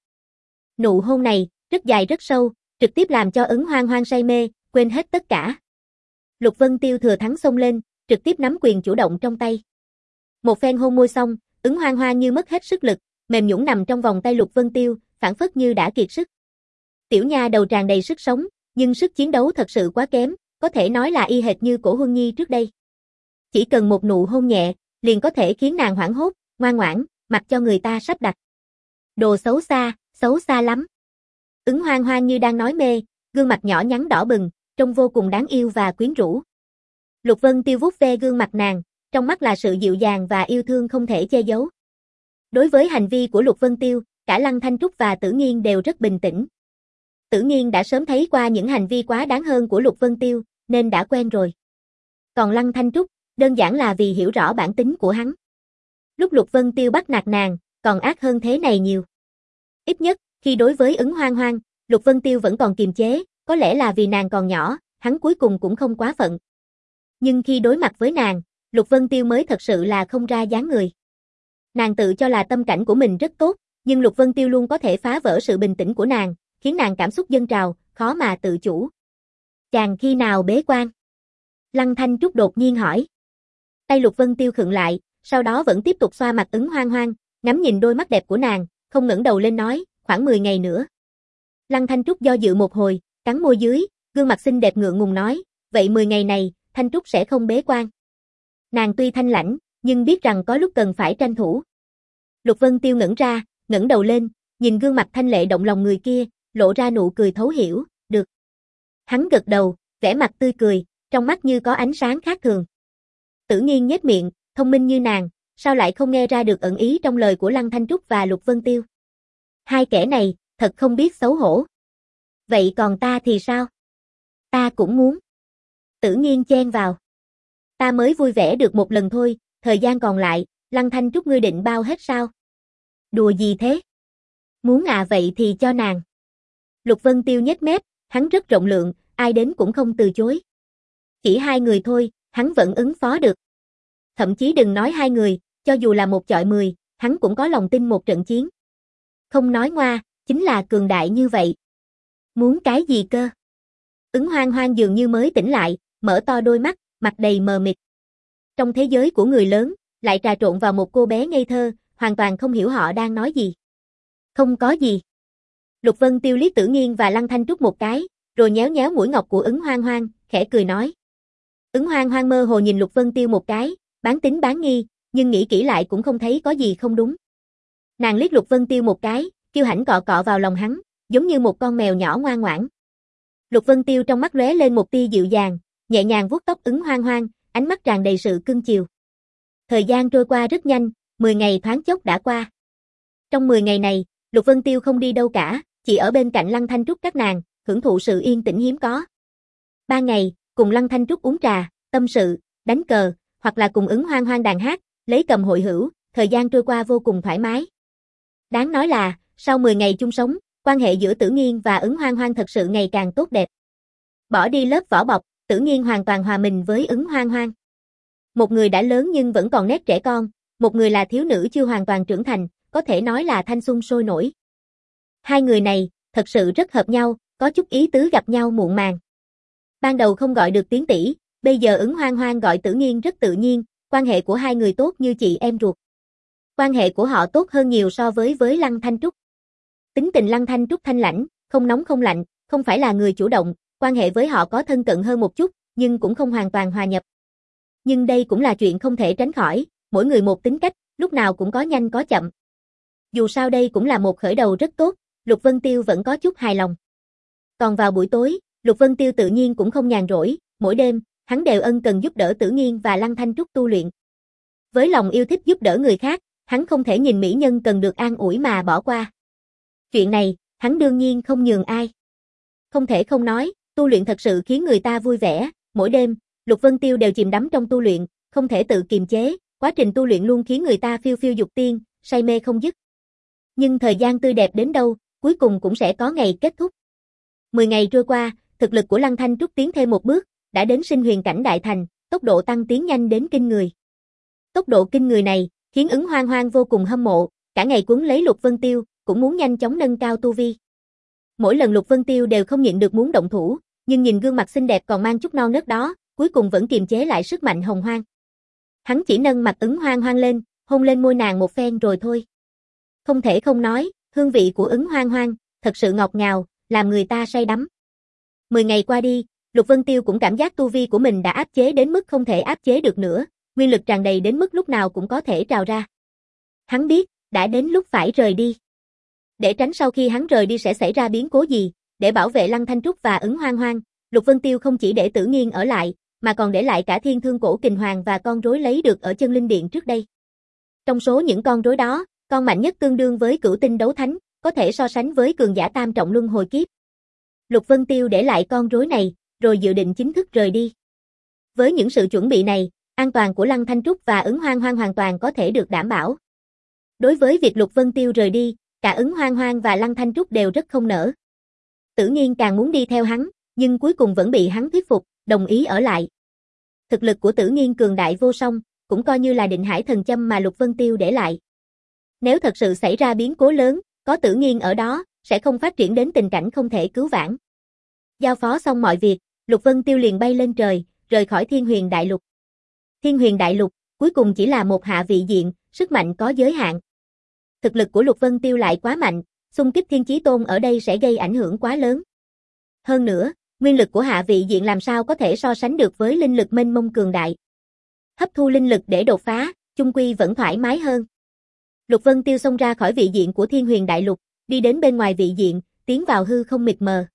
Nụ hôn này, rất dài rất sâu, trực tiếp làm cho Ứng Hoang Hoang say mê, quên hết tất cả. Lục Vân Tiêu thừa thắng xông lên, trực tiếp nắm quyền chủ động trong tay. Một phen hôn môi xong, Ứng Hoang Hoang như mất hết sức lực, mềm nhũn nằm trong vòng tay Lục Vân Tiêu, phản phất như đã kiệt sức. Tiểu nha đầu tràn đầy sức sống, nhưng sức chiến đấu thật sự quá kém, có thể nói là y hệt như Cổ Huân Nhi trước đây. Chỉ cần một nụ hôn nhẹ, liền có thể khiến nàng hoảng hốt, ngoan ngoãn, mặc cho người ta sắp đặt. Đồ xấu xa, xấu xa lắm. Ứng Hoang Hoang như đang nói mê, gương mặt nhỏ nhắn đỏ bừng, trông vô cùng đáng yêu và quyến rũ. Lục Vân Tiêu vuốt ve gương mặt nàng, trong mắt là sự dịu dàng và yêu thương không thể che giấu. Đối với hành vi của Lục Vân Tiêu, cả Lăng Thanh Trúc và Tử Nghiên đều rất bình tĩnh. Tử Nghiên đã sớm thấy qua những hành vi quá đáng hơn của Lục Vân Tiêu, nên đã quen rồi. Còn Lăng Thanh Trúc, đơn giản là vì hiểu rõ bản tính của hắn. Lúc Lục Vân Tiêu bắt nạt nàng, còn ác hơn thế này nhiều. Ít nhất, khi đối với Ứng Hoang Hoang, Lục Vân Tiêu vẫn còn kiềm chế, có lẽ là vì nàng còn nhỏ, hắn cuối cùng cũng không quá phận. Nhưng khi đối mặt với nàng, Lục Vân Tiêu mới thật sự là không ra dáng người. Nàng tự cho là tâm cảnh của mình rất tốt, nhưng Lục Vân Tiêu luôn có thể phá vỡ sự bình tĩnh của nàng, khiến nàng cảm xúc dâng trào, khó mà tự chủ. Chàng khi nào bế quan? Lăng Thanh Trúc đột nhiên hỏi. Tay Lục Vân Tiêu khựng lại, sau đó vẫn tiếp tục xoa mặt Ứng Hoang Hoang, ngắm nhìn đôi mắt đẹp của nàng, không ngẩng đầu lên nói, khoảng mười ngày nữa. Lăng Thanh Trúc do dự một hồi, cắn môi dưới, gương mặt xinh đẹp ngượng ngùng nói, vậy mười ngày này, Thanh Trúc sẽ không bế quan. Nàng tuy thanh lãnh, nhưng biết rằng có lúc cần phải tranh thủ. Lục Vân Tiêu ngẩn ra, ngẩng đầu lên, nhìn gương mặt thanh lệ động lòng người kia, lộ ra nụ cười thấu hiểu, được. Hắn gật đầu, vẻ mặt tươi cười, trong mắt như có ánh sáng khác thường. Tử Nghiên nhếch miệng, thông minh như nàng, sao lại không nghe ra được ẩn ý trong lời của Lăng Thanh Trúc và Lục Vân Tiêu. Hai kẻ này, thật không biết xấu hổ. Vậy còn ta thì sao? Ta cũng muốn. Tử Nghiên chen vào. Ta mới vui vẻ được một lần thôi, thời gian còn lại, Lăng Thanh Trúc ngươi định bao hết sao? Đùa gì thế? Muốn à vậy thì cho nàng. Lục Vân Tiêu nhếch mép, hắn rất rộng lượng, ai đến cũng không từ chối. Chỉ hai người thôi, hắn vẫn ứng phó được. Thậm chí đừng nói hai người, cho dù là một chọi mười, hắn cũng có lòng tin một trận chiến. Không nói ngoa, chính là cường đại như vậy. Muốn cái gì cơ? Ứng Hoang Hoang dường như mới tỉnh lại, mở to đôi mắt, mặt đầy mờ mịt. Trong thế giới của người lớn, lại trà trộn vào một cô bé ngây thơ, hoàn toàn không hiểu họ đang nói gì. Không có gì. Lục Vân Tiêu liếc Tử Nghiên và Lăng Thanh Trúc một cái, rồi nhéo nhéo mũi ngọc của Ứng Hoang Hoang, khẽ cười nói. Ứng Hoang Hoang mơ hồ nhìn Lục Vân Tiêu một cái, bán tín bán nghi, nhưng nghĩ kỹ lại cũng không thấy có gì không đúng. Nàng liếc Lục Vân Tiêu một cái, kiêu hãnh cọ cọ vào lòng hắn, giống như một con mèo nhỏ ngoan ngoãn. Lục Vân Tiêu trong mắt lóe lên một tia dịu dàng, nhẹ nhàng vuốt tóc Ứng Hoang Hoang, ánh mắt tràn đầy sự cưng chiều. Thời gian trôi qua rất nhanh, mười ngày thoáng chốc đã qua. Trong mười ngày này, Lục Vân Tiêu không đi đâu cả, chỉ ở bên cạnh Lăng Thanh Trúc các nàng, hưởng thụ sự yên tĩnh hiếm có. Ba ngày, cùng Lăng Thanh Trúc uống trà, tâm sự, đánh cờ, hoặc là cùng Ứng Hoang Hoang đàn hát, lấy cầm hội hữu, thời gian trôi qua vô cùng thoải mái. Đáng nói là, sau mười ngày chung sống, quan hệ giữa Tử Nghiên và Ứng Hoang Hoang thật sự ngày càng tốt đẹp. Bỏ đi lớp vỏ bọc, Tử Nghiên hoàn toàn hòa mình với Ứng Hoang Hoang. Một người đã lớn nhưng vẫn còn nét trẻ con, một người là thiếu nữ chưa hoàn toàn trưởng thành, có thể nói là thanh xuân sôi nổi. Hai người này, thật sự rất hợp nhau, có chút ý tứ gặp nhau muộn màng. Ban đầu không gọi được tiếng tỷ, bây giờ Ứng Hoang Hoang gọi Tử Nghiên rất tự nhiên, quan hệ của hai người tốt như chị em ruột. Quan hệ của họ tốt hơn nhiều so với với Lăng Thanh Trúc. Tính tình Lăng Thanh Trúc thanh lãnh, không nóng không lạnh, không phải là người chủ động, quan hệ với họ có thân cận hơn một chút, nhưng cũng không hoàn toàn hòa nhập. Nhưng đây cũng là chuyện không thể tránh khỏi, mỗi người một tính cách, lúc nào cũng có nhanh có chậm. Dù sao đây cũng là một khởi đầu rất tốt, Lục Vân Tiêu vẫn có chút hài lòng. Còn vào buổi tối, Lục Vân Tiêu tự nhiên cũng không nhàn rỗi, mỗi đêm, hắn đều ân cần giúp đỡ Tử Nghiên và Lăng Thanh Trúc tu luyện. Với lòng yêu thích giúp đỡ người khác, hắn không thể nhìn mỹ nhân cần được an ủi mà bỏ qua. Chuyện này, hắn đương nhiên không nhường ai. Không thể không nói, tu luyện thật sự khiến người ta vui vẻ, mỗi đêm, Lục Vân Tiêu đều chìm đắm trong tu luyện, không thể tự kiềm chế, quá trình tu luyện luôn khiến người ta phiêu phiêu dục tiên, say mê không dứt. Nhưng thời gian tươi đẹp đến đâu, cuối cùng cũng sẽ có ngày kết thúc. Mười ngày trôi qua, thực lực của Lăng Thanh Trúc tiến thêm một bước, đã đến sinh huyền cảnh đại thành, tốc độ tăng tiến nhanh đến kinh người. Tốc độ kinh người này, khiến Ứng Hoang Hoang vô cùng hâm mộ, cả ngày cuốn lấy Lục Vân Tiêu, cũng muốn nhanh chóng nâng cao tu vi. Mỗi lần Lục Vân Tiêu đều không nhịn được muốn động thủ, nhưng nhìn gương mặt xinh đẹp còn mang chút non nớt đó, cuối cùng vẫn kiềm chế lại sức mạnh hồng hoang. Hắn chỉ nâng mặt Ứng Hoang Hoang lên, hôn lên môi nàng một phen rồi thôi. Không thể không nói, hương vị của Ứng Hoang Hoang, thật sự ngọt ngào, làm người ta say đắm. Mười ngày qua đi, Lục Vân Tiêu cũng cảm giác tu vi của mình đã áp chế đến mức không thể áp chế được nữa, nguyên lực tràn đầy đến mức lúc nào cũng có thể trào ra. Hắn biết, đã đến lúc phải rời đi. Để tránh sau khi hắn rời đi sẽ xảy ra biến cố gì, để bảo vệ Lăng Thanh Trúc và Ứng Hoang Hoang, Lục Vân Tiêu không chỉ để Tử Nghiên ở lại, mà còn để lại cả Thiên Thương Cổ Kình Hoàng và con rối lấy được ở Chân Linh Điện trước đây. Trong số những con rối đó, con mạnh nhất tương đương với Cửu Tinh Đấu Thánh, có thể so sánh với cường giả tam trọng luân hồi kiếp. Lục Vân Tiêu để lại con rối này, rồi dự định chính thức rời đi. Với những sự chuẩn bị này, an toàn của Lăng Thanh Trúc và Ứng Hoang Hoang hoàn toàn có thể được đảm bảo. Đối với việc Lục Vân Tiêu rời đi, cả Ứng Hoang Hoang và Lăng Thanh Trúc đều rất không nỡ. Tử Nghiên càng muốn đi theo hắn, nhưng cuối cùng vẫn bị hắn thuyết phục, đồng ý ở lại. Thực lực của Tử Nghiên cường đại vô song, cũng coi như là định hải thần châm mà Lục Vân Tiêu để lại. Nếu thật sự xảy ra biến cố lớn, có Tử Nghiên ở đó, sẽ không phát triển đến tình cảnh không thể cứu vãn. Giao phó xong mọi việc, Lục Vân Tiêu liền bay lên trời, rời khỏi Thiên Huyền Đại Lục. Thiên Huyền Đại Lục, cuối cùng chỉ là một hạ vị diện, sức mạnh có giới hạn. Thực lực của Lục Vân Tiêu lại quá mạnh, xung kích Thiên Chí Tôn ở đây sẽ gây ảnh hưởng quá lớn. Hơn nữa, nguyên lực của hạ vị diện làm sao có thể so sánh được với linh lực mênh mông cường đại. Hấp thu linh lực để đột phá, chung quy vẫn thoải mái hơn. Lục Vân Tiêu xông ra khỏi vị diện của Thiên Huyền Đại Lục, đi đến bên ngoài vị diện, tiến vào hư không mịt mờ.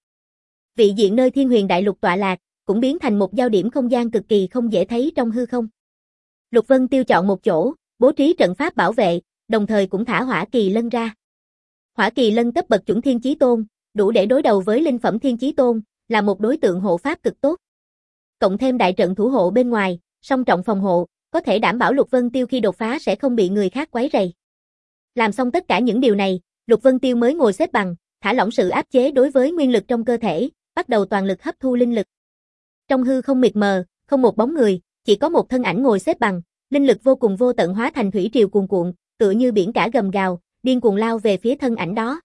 Vị diện nơi Thiên Huyền Đại Lục tọa lạc, cũng biến thành một giao điểm không gian cực kỳ không dễ thấy trong hư không. Lục Vân Tiêu chọn một chỗ, bố trí trận pháp bảo vệ, đồng thời cũng thả Hỏa Kỳ Lân ra. Hỏa Kỳ Lân cấp bậc chuẩn Thiên Chí Tôn, đủ để đối đầu với linh phẩm Thiên Chí Tôn, là một đối tượng hộ pháp cực tốt. Cộng thêm đại trận thủ hộ bên ngoài, song trọng phòng hộ, có thể đảm bảo Lục Vân Tiêu khi đột phá sẽ không bị người khác quấy rầy. Làm xong tất cả những điều này, Lục Vân Tiêu mới ngồi xếp bằng, thả lỏng sự áp chế đối với nguyên lực trong cơ thể, bắt đầu toàn lực hấp thu linh lực. Trong hư không mịt mờ, không một bóng người, chỉ có một thân ảnh ngồi xếp bằng, linh lực vô cùng vô tận hóa thành thủy triều cuồn cuộn, tựa như biển cả gầm gào, điên cuồng lao về phía thân ảnh đó.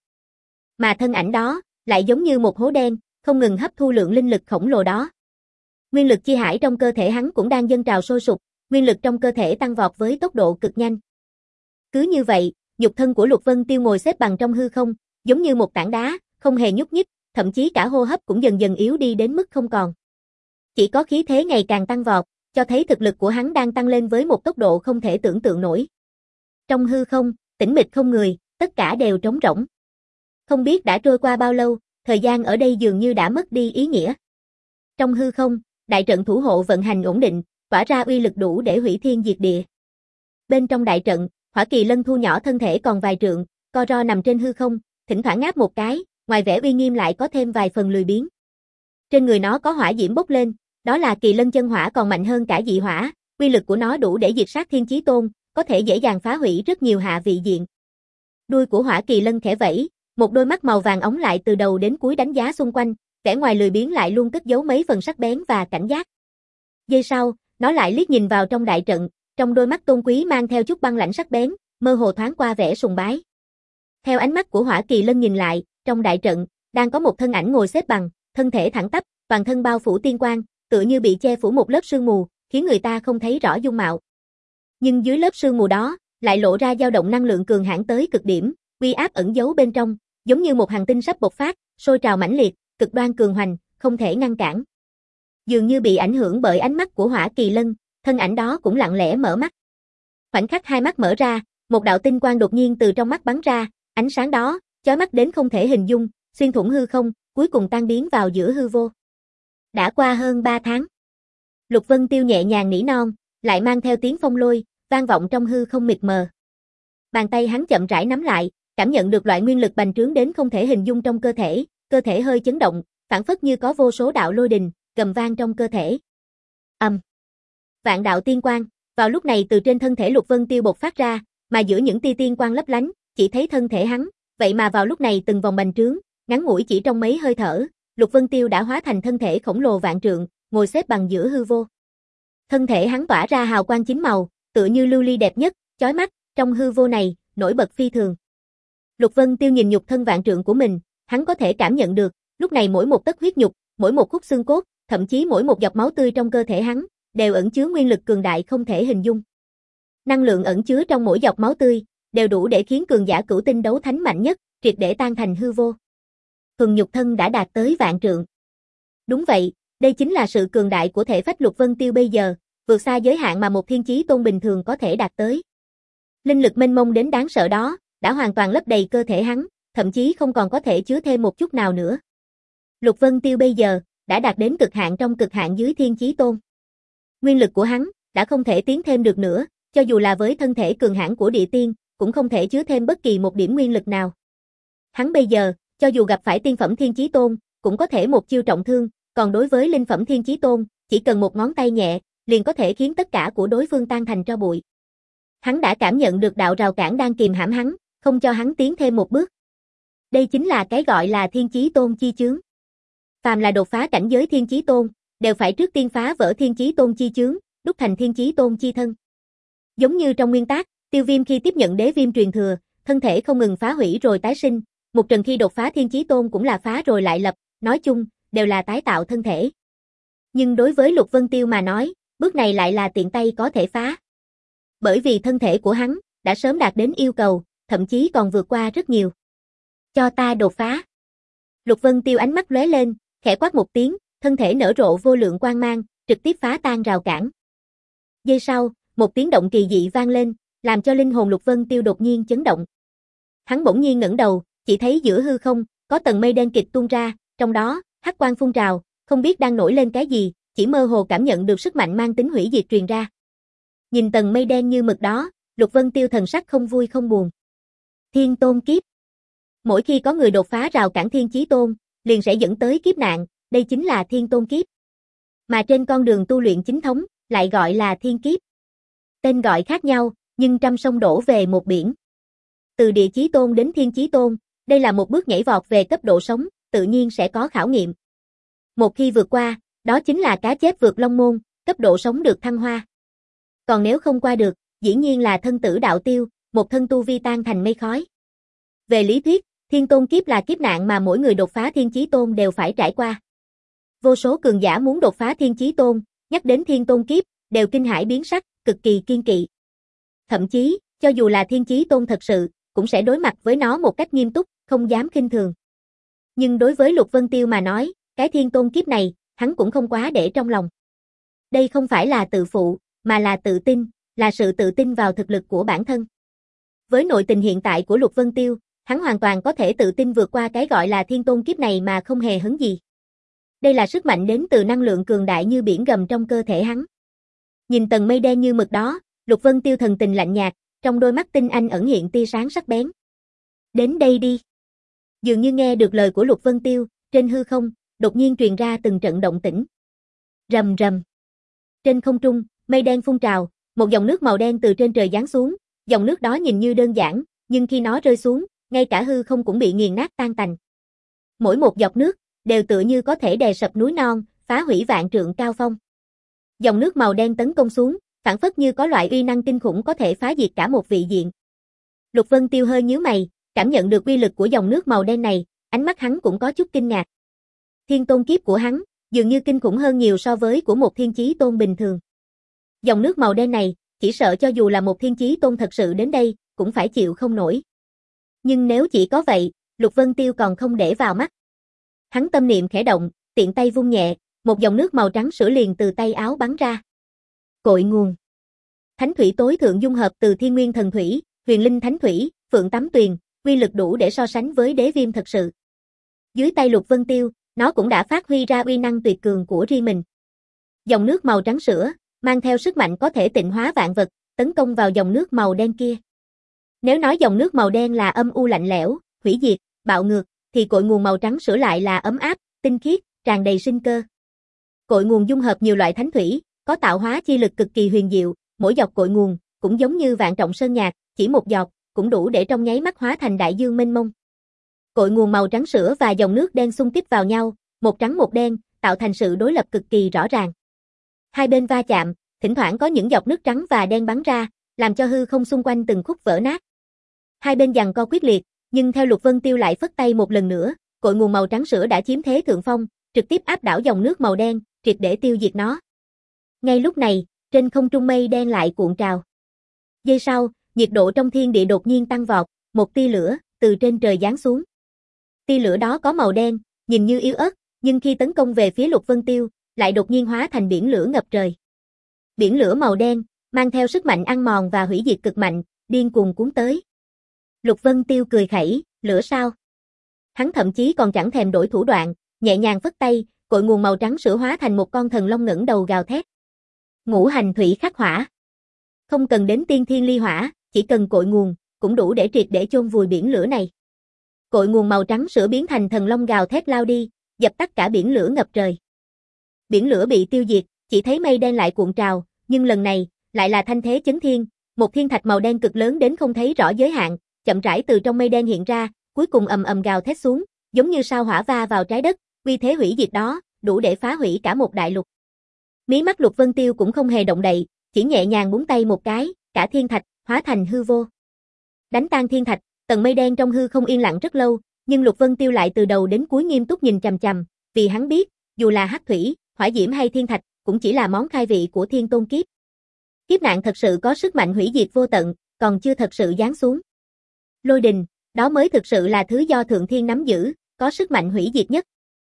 Mà thân ảnh đó, lại giống như một hố đen, không ngừng hấp thu lượng linh lực khổng lồ đó. Nguyên lực chi hải trong cơ thể hắn cũng đang dâng trào sôi sục, nguyên lực trong cơ thể tăng vọt với tốc độ cực nhanh. Cứ như vậy, nhục thân của Lục Vân Tiêu ngồi xếp bằng trong hư không, giống như một tảng đá, không hề nhúc nhích, thậm chí cả hô hấp cũng dần dần yếu đi đến mức không còn. Chỉ có khí thế ngày càng tăng vọt, cho thấy thực lực của hắn đang tăng lên với một tốc độ không thể tưởng tượng nổi. Trong hư không, tĩnh mịch không người, tất cả đều trống rỗng. Không biết đã trôi qua bao lâu, thời gian ở đây dường như đã mất đi ý nghĩa. Trong hư không, đại trận thủ hộ vận hành ổn định, tỏa ra uy lực đủ để hủy thiên diệt địa. Bên trong đại trận, Hỏa Kỳ Lân thu nhỏ thân thể còn vài trượng, co ro nằm trên hư không, thỉnh thoảng ngáp một cái, ngoài vẻ uy nghiêm lại có thêm vài phần lười biếng. Trên người nó có hỏa diễm bốc lên, đó là Kỳ Lân chân hỏa còn mạnh hơn cả dị hỏa, uy lực của nó đủ để diệt sát Thiên Chí Tôn, có thể dễ dàng phá hủy rất nhiều hạ vị diện. Đuôi của Hỏa Kỳ Lân khẽ vẫy, một đôi mắt màu vàng óng lại từ đầu đến cuối đánh giá xung quanh, vẻ ngoài lười biếng lại luôn cất giấu mấy phần sắc bén và cảnh giác. Giây sau, nó lại liếc nhìn vào trong đại trận, trong đôi mắt tôn quý mang theo chút băng lãnh sắc bén, mơ hồ thoáng qua vẻ sùng bái. Theo ánh mắt của Hỏa Kỳ Lân nhìn lại, trong đại trận, đang có một thân ảnh ngồi xếp bằng, thân thể thẳng tắp, toàn thân bao phủ tiên quang, tựa như bị che phủ một lớp sương mù, khiến người ta không thấy rõ dung mạo. Nhưng dưới lớp sương mù đó, lại lộ ra dao động năng lượng cường hãn tới cực điểm, uy áp ẩn giấu bên trong, giống như một hành tinh sắp bộc phát, sôi trào mãnh liệt, cực đoan cường hoành, không thể ngăn cản. Dường như bị ảnh hưởng bởi ánh mắt của Hỏa Kỳ Lân, thân ảnh đó cũng lặng lẽ mở mắt. Khoảnh khắc hai mắt mở ra, một đạo tinh quang đột nhiên từ trong mắt bắn ra, ánh sáng đó, chói mắt đến không thể hình dung, xuyên thủng hư không, cuối cùng tan biến vào giữa hư vô. Đã qua hơn ba tháng. Lục Vân Tiêu nhẹ nhàng nỉ non, lại mang theo tiếng phong lôi, vang vọng trong hư không mịt mờ. Bàn tay hắn chậm rãi nắm lại, cảm nhận được loại nguyên lực bành trướng đến không thể hình dung trong cơ thể, cơ thể hơi chấn động, phảng phất như có vô số đạo lôi đình, gầm vang trong cơ thể. Ầm. Um. Vạn đạo tiên quang, vào lúc này từ trên thân thể Lục Vân Tiêu bộc phát ra, mà giữa những tia tiên quang lấp lánh, chỉ thấy thân thể hắn, vậy mà vào lúc này từng vòng bành trướng, ngắn ngủi chỉ trong mấy hơi thở, Lục Vân Tiêu đã hóa thành thân thể khổng lồ vạn trượng, ngồi xếp bằng giữa hư vô. Thân thể hắn tỏa ra hào quang chín màu, tựa như lưu ly đẹp nhất, chói mắt, trong hư vô này, nổi bật phi thường. Lục Vân Tiêu nhìn nhục thân vạn trượng của mình, hắn có thể cảm nhận được, lúc này mỗi một tấc huyết nhục, mỗi một khúc xương cốt, thậm chí mỗi một giọt máu tươi trong cơ thể hắn, đều ẩn chứa nguyên lực cường đại không thể hình dung. Năng lượng ẩn chứa trong mỗi giọt máu tươi, đều đủ để khiến cường giả cửu tinh đấu thánh mạnh nhất, triệt để tan thành hư vô. Thuần nhục thân đã đạt tới vạn trượng. Đúng vậy, đây chính là sự cường đại của thể phách Lục Vân Tiêu bây giờ, vượt xa giới hạn mà một thiên chí tôn bình thường có thể đạt tới. Linh lực mênh mông đến đáng sợ đó, đã hoàn toàn lấp đầy cơ thể hắn, thậm chí không còn có thể chứa thêm một chút nào nữa. Lục Vân Tiêu bây giờ, đã đạt đến cực hạn trong cực hạn dưới thiên chí tôn. Nguyên lực của hắn, đã không thể tiến thêm được nữa, cho dù là với thân thể cường hãn của địa tiên, cũng không thể chứa thêm bất kỳ một điểm nguyên lực nào. Hắn bây giờ, cho dù gặp phải tiên phẩm thiên chí tôn, cũng có thể một chiêu trọng thương, còn đối với linh phẩm thiên chí tôn, chỉ cần một ngón tay nhẹ, liền có thể khiến tất cả của đối phương tan thành tro bụi. Hắn đã cảm nhận được đạo rào cản đang kìm hãm hắn, không cho hắn tiến thêm một bước. Đây chính là cái gọi là thiên chí tôn chi chướng. Phàm là đột phá cảnh giới thiên chí tôn, đều phải trước tiên phá vỡ thiên chí tôn chi chướng, đúc thành thiên chí tôn chi thân. Giống như trong nguyên tác, Tiêu Viêm khi tiếp nhận đế viêm truyền thừa, thân thể không ngừng phá hủy rồi tái sinh, Mục Trần khi đột phá thiên chí tôn cũng là phá rồi lại lập, nói chung, đều là tái tạo thân thể. Nhưng đối với Lục Vân Tiêu mà nói, bước này lại là tiện tay có thể phá. Bởi vì thân thể của hắn đã sớm đạt đến yêu cầu, thậm chí còn vượt qua rất nhiều. Cho ta đột phá. Lục Vân Tiêu ánh mắt lóe lên, khẽ quát một tiếng, thân thể nở rộ vô lượng quang mang, trực tiếp phá tan rào cản. Giây sau, một tiếng động kỳ dị vang lên, làm cho linh hồn Lục Vân Tiêu đột nhiên chấn động. Hắn bỗng nhiên ngẩng đầu, chỉ thấy giữa hư không có tầng mây đen kịt tuôn ra, trong đó hắc quang phun trào, không biết đang nổi lên cái gì, chỉ mơ hồ cảm nhận được sức mạnh mang tính hủy diệt truyền ra. Nhìn tầng mây đen như mực đó, Lục Vân Tiêu thần sắc không vui không buồn. Thiên tôn kiếp. Mỗi khi có người đột phá rào cản thiên chí tôn, liền sẽ dẫn tới kiếp nạn, đây chính là thiên tôn kiếp. Mà trên con đường tu luyện chính thống, lại gọi là thiên kiếp. Tên gọi khác nhau, nhưng trăm sông đổ về một biển. Từ địa chí tôn đến thiên chí tôn, đây là một bước nhảy vọt về cấp độ sống, tự nhiên sẽ có khảo nghiệm. Một khi vượt qua, đó chính là cá chép vượt long môn, cấp độ sống được thăng hoa. Còn nếu không qua được, dĩ nhiên là thân tử đạo tiêu, một thân tu vi tan thành mây khói. Về lý thuyết, thiên tôn kiếp là kiếp nạn mà mỗi người đột phá thiên chí tôn đều phải trải qua. Vô số cường giả muốn đột phá thiên chí tôn, nhắc đến thiên tôn kiếp, đều kinh hãi biến sắc, cực kỳ kiên kỵ. Thậm chí, cho dù là thiên chí tôn thật sự, cũng sẽ đối mặt với nó một cách nghiêm túc, không dám khinh thường. Nhưng đối với Lục Vân Tiêu mà nói, cái thiên tôn kiếp này, hắn cũng không quá để trong lòng. Đây không phải là tự phụ, mà là tự tin, là sự tự tin vào thực lực của bản thân. Với nội tình hiện tại của Lục Vân Tiêu, hắn hoàn toàn có thể tự tin vượt qua cái gọi là thiên tôn kiếp này mà không hề hấn gì. Đây là sức mạnh đến từ năng lượng cường đại như biển gầm trong cơ thể hắn. Nhìn tầng mây đen như mực đó, Lục Vân Tiêu thần tình lạnh nhạt, trong đôi mắt tinh anh ẩn hiện tia sáng sắc bén. Đến đây đi. Dường như nghe được lời của Lục Vân Tiêu, trên hư không, đột nhiên truyền ra từng trận động tĩnh. Rầm rầm. Trên không trung, mây đen phun trào, một dòng nước màu đen từ trên trời giáng xuống, dòng nước đó nhìn như đơn giản, nhưng khi nó rơi xuống, ngay cả hư không cũng bị nghiền nát tan tành. Mỗi một giọt nước đều tựa như có thể đè sập núi non, phá hủy vạn trượng cao phong. Dòng nước màu đen tấn công xuống, phảng phất như có loại uy năng kinh khủng có thể phá diệt cả một vị diện. Lục Vân Tiêu hơi nhíu mày, cảm nhận được uy lực của dòng nước màu đen này, ánh mắt hắn cũng có chút kinh ngạc. Thiên tôn kiếp của hắn, dường như kinh khủng hơn nhiều so với của một thiên chí tôn bình thường. Dòng nước màu đen này, chỉ sợ cho dù là một thiên chí tôn thật sự đến đây, cũng phải chịu không nổi. Nhưng nếu chỉ có vậy, Lục Vân Tiêu còn không để vào mắt. Hắn tâm niệm khẽ động, tiện tay vung nhẹ, một dòng nước màu trắng sữa liền từ tay áo bắn ra. Cội nguồn. Thánh thủy tối thượng dung hợp từ Thiên Nguyên Thần Thủy, Huyền Linh Thánh Thủy, Phượng Tắm Tuyền, uy lực đủ để so sánh với đế viêm thật sự. Dưới tay Lục Vân Tiêu, nó cũng đã phát huy ra uy năng tuyệt cường của riêng mình. Dòng nước màu trắng sữa, mang theo sức mạnh có thể tịnh hóa vạn vật, tấn công vào dòng nước màu đen kia. Nếu nói dòng nước màu đen là âm u lạnh lẽo, hủy diệt, bạo ngược, thì cội nguồn màu trắng sữa lại là ấm áp, tinh khiết, tràn đầy sinh cơ. Cội nguồn dung hợp nhiều loại thánh thủy, có tạo hóa chi lực cực kỳ huyền diệu, mỗi giọt cội nguồn cũng giống như vạn trọng sơn nhạc, chỉ một giọt cũng đủ để trong nháy mắt hóa thành đại dương mênh mông. Cội nguồn màu trắng sữa và dòng nước đen xung kích vào nhau, một trắng một đen, tạo thành sự đối lập cực kỳ rõ ràng. Hai bên va chạm, thỉnh thoảng có những giọt nước trắng và đen bắn ra, làm cho hư không xung quanh từng khúc vỡ nát. Hai bên giằng co quyết liệt, nhưng theo Lục Vân Tiêu lại phất tay một lần nữa, cội nguồn màu trắng sữa đã chiếm thế thượng phong, trực tiếp áp đảo dòng nước màu đen, triệt để tiêu diệt nó. Ngay lúc này, trên không trung mây đen lại cuộn trào. Giây sau, nhiệt độ trong thiên địa đột nhiên tăng vọt, một tia lửa từ trên trời giáng xuống. Tia lửa đó có màu đen, nhìn như yếu ớt, nhưng khi tấn công về phía Lục Vân Tiêu, lại đột nhiên hóa thành biển lửa ngập trời. Biển lửa màu đen, mang theo sức mạnh ăn mòn và hủy diệt cực mạnh, điên cuồng cuốn tới. Lục Vân Tiêu cười khẩy, lửa sao? Hắn thậm chí còn chẳng thèm đổi thủ đoạn, nhẹ nhàng phất tay, cội nguồn màu trắng sữa hóa thành một con thần long ngẩng đầu gào thét. Ngũ hành thủy khắc hỏa. Không cần đến tiên thiên ly hỏa, chỉ cần cội nguồn, cũng đủ để triệt để chôn vùi biển lửa này. Cội nguồn màu trắng sữa biến thành thần long gào thét lao đi, dập tắt cả biển lửa ngập trời. Biển lửa bị tiêu diệt, chỉ thấy mây đen lại cuộn trào, nhưng lần này, lại là thanh thế chấn thiên, một thiên thạch màu đen cực lớn đến không thấy rõ giới hạn, chậm rãi từ trong mây đen hiện ra, cuối cùng ầm ầm gào thét xuống, giống như sao hỏa va vào trái đất, uy thế hủy diệt đó, đủ để phá hủy cả một đại lục. Mí mắt Lục Vân Tiêu cũng không hề động đậy, chỉ nhẹ nhàng búng tay một cái, cả thiên thạch hóa thành hư vô. Đánh tan thiên thạch, tầng mây đen trong hư không yên lặng rất lâu, nhưng Lục Vân Tiêu lại từ đầu đến cuối nghiêm túc nhìn chằm chằm, vì hắn biết, dù là hắc thủy, hỏa diễm hay thiên thạch, cũng chỉ là món khai vị của thiên tôn kiếp. Kiếp nạn thật sự có sức mạnh hủy diệt vô tận, còn chưa thật sự giáng xuống. Lôi đình, đó mới thực sự là thứ do thượng thiên nắm giữ, có sức mạnh hủy diệt nhất.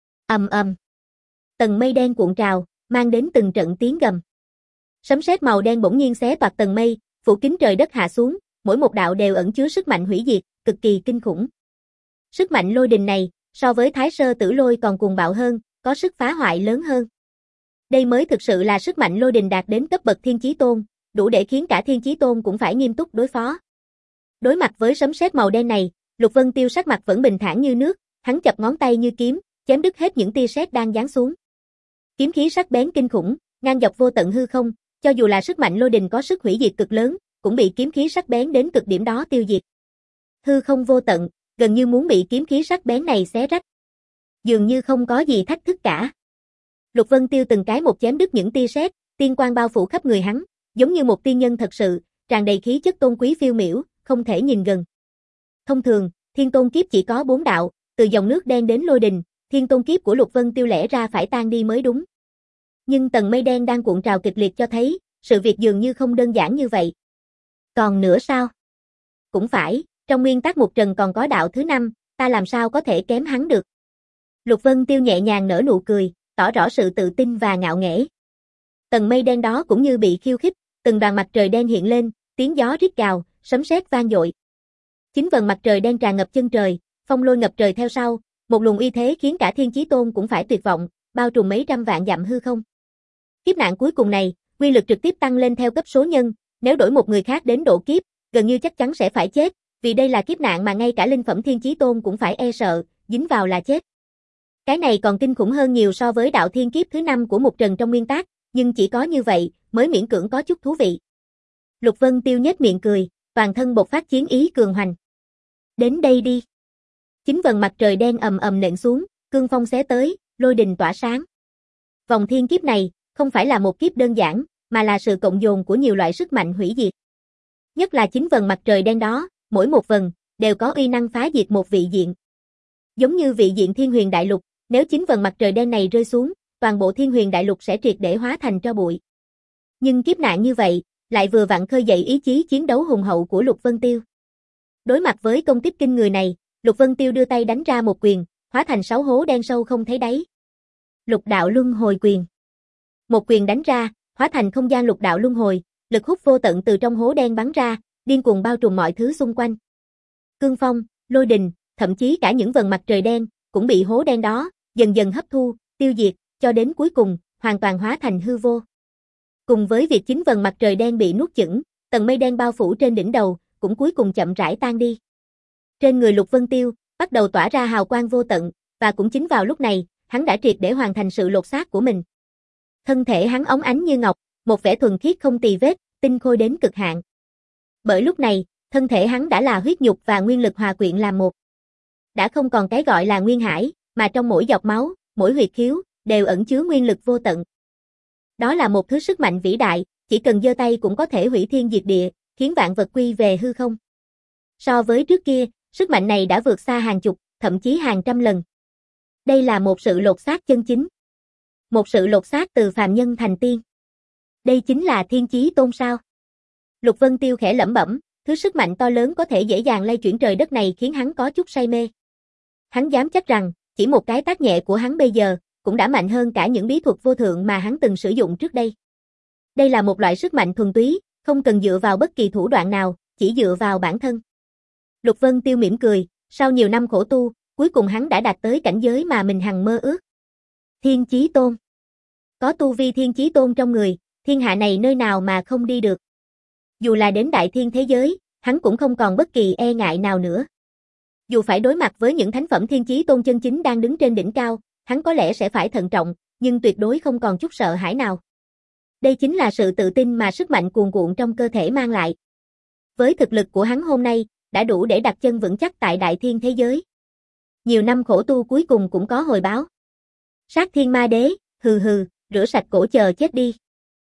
Ầm ầm. Tầng mây đen cuộn trào, mang đến từng trận tiếng gầm. Sấm sét màu đen bỗng nhiên xé toạc tầng mây, phủ kín trời đất hạ xuống, mỗi một đạo đều ẩn chứa sức mạnh hủy diệt, cực kỳ kinh khủng. Sức mạnh lôi đình này, so với Thái Sơ Tử Lôi còn cuồng bạo hơn, có sức phá hoại lớn hơn. Đây mới thực sự là sức mạnh lôi đình đạt đến cấp bậc Thiên Chí Tôn, đủ để khiến cả Thiên Chí Tôn cũng phải nghiêm túc đối phó. Đối mặt với sấm sét màu đen này, Lục Vân Tiêu sắc mặt vẫn bình thản như nước, hắn chập ngón tay như kiếm, chém đứt hết những tia sét đang giáng xuống. Kiếm khí sắc bén kinh khủng, ngang dọc vô tận hư không, cho dù là sức mạnh lôi đình có sức hủy diệt cực lớn, cũng bị kiếm khí sắc bén đến cực điểm đó tiêu diệt. Hư không vô tận, gần như muốn bị kiếm khí sắc bén này xé rách. Dường như không có gì thách thức cả. Lục Vân Tiêu từng cái một chém đứt những tia sét, tiên quang bao phủ khắp người hắn, giống như một tiên nhân thật sự, tràn đầy khí chất tôn quý phiêu miểu, không thể nhìn gần. Thông thường, thiên tôn kiếp chỉ có bốn đạo, từ dòng nước đen đến lôi đình, thiên tôn kiếp của Lục Vân Tiêu lẽ ra phải tan đi mới đúng. Nhưng tầng mây đen đang cuộn trào kịch liệt cho thấy, sự việc dường như không đơn giản như vậy. Còn nữa sao? Cũng phải, trong nguyên tắc một trần còn có đạo thứ năm, ta làm sao có thể kém hắn được. Lục Vân Tiêu nhẹ nhàng nở nụ cười, tỏ rõ sự tự tin và ngạo nghễ. Tầng mây đen đó cũng như bị khiêu khích, từng đoàn mặt trời đen hiện lên, tiếng gió rít gào, sấm sét vang dội. Chính vầng mặt trời đen tràn ngập chân trời, phong lôi ngập trời theo sau, một luồng uy thế khiến cả Thiên Chí Tôn cũng phải tuyệt vọng, bao trùm mấy trăm vạn dặm hư không. Kiếp nạn cuối cùng này, uy lực trực tiếp tăng lên theo cấp số nhân, nếu đổi một người khác đến độ kiếp, gần như chắc chắn sẽ phải chết, vì đây là kiếp nạn mà ngay cả linh phẩm Thiên Chí Tôn cũng phải e sợ, dính vào là chết. Cái này còn kinh khủng hơn nhiều so với đạo thiên kiếp thứ năm của một trần trong nguyên tác, nhưng chỉ có như vậy, mới miễn cưỡng có chút thú vị. Lục Vân Tiêu nhếch miệng cười, toàn thân bộc phát chiến ý cường hoành. Đến đây đi. Chính vầng mặt trời đen ầm ầm nện xuống, cương phong xé tới, lôi đình tỏa sáng. Vòng thiên kiếp này, không phải là một kiếp đơn giản, mà là sự cộng dồn của nhiều loại sức mạnh hủy diệt. Nhất là chính vầng mặt trời đen đó, mỗi một vầng, đều có uy năng phá diệt một vị diện. Giống như vị diện Thiên Huyền Đại Lục, nếu chính vầng mặt trời đen này rơi xuống, toàn bộ Thiên Huyền Đại Lục sẽ triệt để hóa thành tro bụi. Nhưng kiếp nạn như vậy, lại vừa vặn khơi dậy ý chí chiến đấu hùng hậu của Lục Vân Tiêu. Đối mặt với công kích kinh người này, Lục Vân Tiêu đưa tay đánh ra một quyền, hóa thành sáu hố đen sâu không thấy đáy. Lục đạo luân hồi quyền. Một quyền đánh ra, hóa thành không gian lục đạo luân hồi, lực hút vô tận từ trong hố đen bắn ra, điên cuồng bao trùm mọi thứ xung quanh. Cương phong, lôi đình, thậm chí cả những vầng mặt trời đen, cũng bị hố đen đó, dần dần hấp thu, tiêu diệt, cho đến cuối cùng, hoàn toàn hóa thành hư vô. Cùng với việc chính vầng mặt trời đen bị nuốt chửng, tầng mây đen bao phủ trên đỉnh đầu, cũng cuối cùng chậm rãi tan đi. Trên người Lục Vân Tiêu, bắt đầu tỏa ra hào quang vô tận, và cũng chính vào lúc này, hắn đã triệt để hoàn thành sự lột xác của mình. Thân thể hắn óng ánh như ngọc, một vẻ thuần khiết không tì vết, tinh khôi đến cực hạn. Bởi lúc này, thân thể hắn đã là huyết nhục và nguyên lực hòa quyện làm một. Đã không còn cái gọi là nguyên hải, mà trong mỗi giọt máu, mỗi huyệt khiếu, đều ẩn chứa nguyên lực vô tận. Đó là một thứ sức mạnh vĩ đại, chỉ cần giơ tay cũng có thể hủy thiên diệt địa, khiến vạn vật quy về hư không. So với trước kia, sức mạnh này đã vượt xa hàng chục, thậm chí hàng trăm lần. Đây là một sự lột xác chân chính. Một sự lột xác từ phàm nhân thành tiên. Đây chính là Thiên Chí Tôn sao? Lục Vân Tiêu khẽ lẩm bẩm, thứ sức mạnh to lớn có thể dễ dàng lay chuyển trời đất này khiến hắn có chút say mê. Hắn dám chắc rằng, chỉ một cái tát nhẹ của hắn bây giờ, cũng đã mạnh hơn cả những bí thuật vô thượng mà hắn từng sử dụng trước đây. Đây là một loại sức mạnh thuần túy, không cần dựa vào bất kỳ thủ đoạn nào, chỉ dựa vào bản thân. Lục Vân Tiêu mỉm cười, sau nhiều năm khổ tu, cuối cùng hắn đã đạt tới cảnh giới mà mình hằng mơ ước. Thiên Chí Tôn. Có tu vi Thiên Chí Tôn trong người, thiên hạ này nơi nào mà không đi được. Dù là đến đại thiên thế giới, hắn cũng không còn bất kỳ e ngại nào nữa. Dù phải đối mặt với những thánh phẩm Thiên Chí Tôn chân chính đang đứng trên đỉnh cao, hắn có lẽ sẽ phải thận trọng, nhưng tuyệt đối không còn chút sợ hãi nào. Đây chính là sự tự tin mà sức mạnh cuồn cuộn trong cơ thể mang lại. Với thực lực của hắn hôm nay, đã đủ để đặt chân vững chắc tại đại thiên thế giới. Nhiều năm khổ tu cuối cùng cũng có hồi báo. Sát thiên ma đế, hừ hừ, rửa sạch cổ chờ chết đi.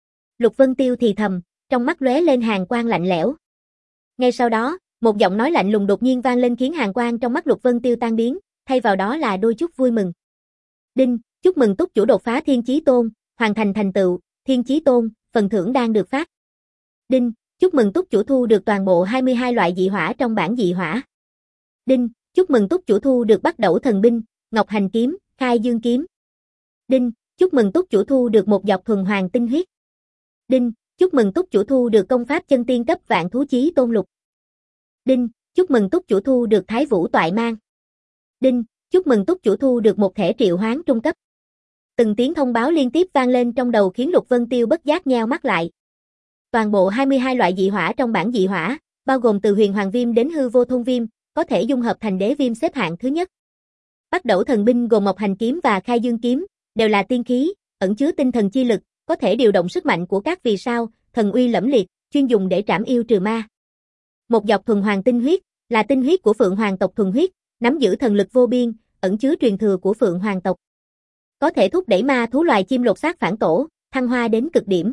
Lục Vân Tiêu thì thầm, trong mắt lóe lên hàn quang lạnh lẽo. Ngay sau đó, một giọng nói lạnh lùng đột nhiên vang lên khiến hàn quang trong mắt Lục Vân Tiêu tan biến, thay vào đó là đôi chút vui mừng. Đinh, chúc mừng túc chủ đột phá Thiên Chí Tôn, hoàn thành thành tựu, Thiên Chí Tôn, phần thưởng đang được phát. Đinh, chúc mừng túc chủ thu được toàn bộ hai mươi hai loại dị hỏa trong bảng dị hỏa. Đinh, chúc mừng túc chủ thu được Bắt Đẩu Thần Binh, Ngọc Hành Kiếm, Khai Dương Kiếm. Đinh, chúc mừng túc chủ thu được một giọt thuần hoàng tinh huyết. Đinh, chúc mừng túc chủ thu được công pháp chân tiên cấp Vạn Thú Chí Tôn Lục. Đinh, chúc mừng túc chủ thu được Thái Vũ Toại Mang. Đinh, chúc mừng túc chủ thu được một thẻ triệu hoán trung cấp. Từng tiếng thông báo liên tiếp vang lên trong đầu khiến Lục Vân Tiêu bất giác nheo mắt lại. Toàn bộ hai mươi hai loại dị hỏa trong bảng dị hỏa, bao gồm từ huyền hoàng viêm đến hư vô thôn viêm, có thể dung hợp thành đế viêm xếp hạng thứ nhất. Bắt Đẩu Thần Binh gồm Mộc Hành Kiếm và Khai Dương Kiếm, đều là tiên khí, ẩn chứa tinh thần chi lực, có thể điều động sức mạnh của các vì sao, thần uy lẫm liệt, chuyên dùng để trảm yêu trừ ma. Một giọt thuần hoàng tinh huyết, là tinh huyết của Phượng Hoàng tộc thuần huyết, nắm giữ thần lực vô biên, ẩn chứa truyền thừa của Phượng Hoàng tộc. Có thể thúc đẩy ma thú loài chim lột xác phản tổ, thăng hoa đến cực điểm.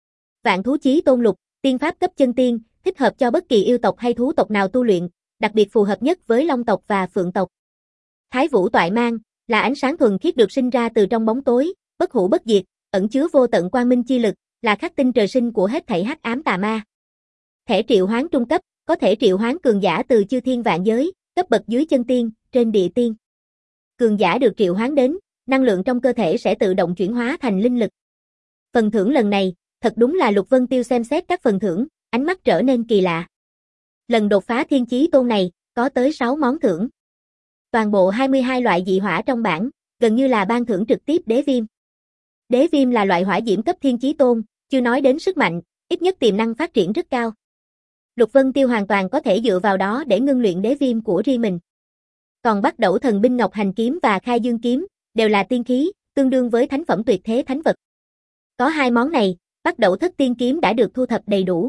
Vạn Thú Chí Tôn Lục, tiên pháp cấp chân tiên, thích hợp cho bất kỳ yêu tộc hay thú tộc nào tu luyện, đặc biệt phù hợp nhất với Long tộc và Phượng tộc. Thái Vũ Toại Mang, là ánh sáng thuần khiết được sinh ra từ trong bóng tối, bất hủ bất diệt, ẩn chứa vô tận quang minh chi lực, là khắc tinh trời sinh của hết thảy hắc ám tà ma. Thẻ triệu hoán trung cấp, có thể triệu hoán cường giả từ chư thiên vạn giới, cấp bậc dưới chân tiên, trên địa tiên. Cường giả được triệu hoán đến, năng lượng trong cơ thể sẽ tự động chuyển hóa thành linh lực. Phần thưởng lần này, thật đúng là Lục Vân Tiêu xem xét các phần thưởng, ánh mắt trở nên kỳ lạ. Lần đột phá Thiên Chí Tôn này, có tới sáu món thưởng. Toàn bộ hai mươi hai loại dị hỏa trong bảng, gần như là ban thưởng trực tiếp đế viêm. Đế viêm là loại hỏa diễm cấp Thiên Chí Tôn, chưa nói đến sức mạnh, ít nhất tiềm năng phát triển rất cao. Lục Vân Tiêu hoàn toàn có thể dựa vào đó để ngưng luyện đế viêm của riêng mình. Còn Bắt Đẩu Thần Binh Ngọc Hành Kiếm và Khai Dương Kiếm, đều là tiên khí, tương đương với thánh phẩm tuyệt thế thánh vật. Có hai món này, Bắt Đẩu Thất Tiên Kiếm đã được thu thập đầy đủ.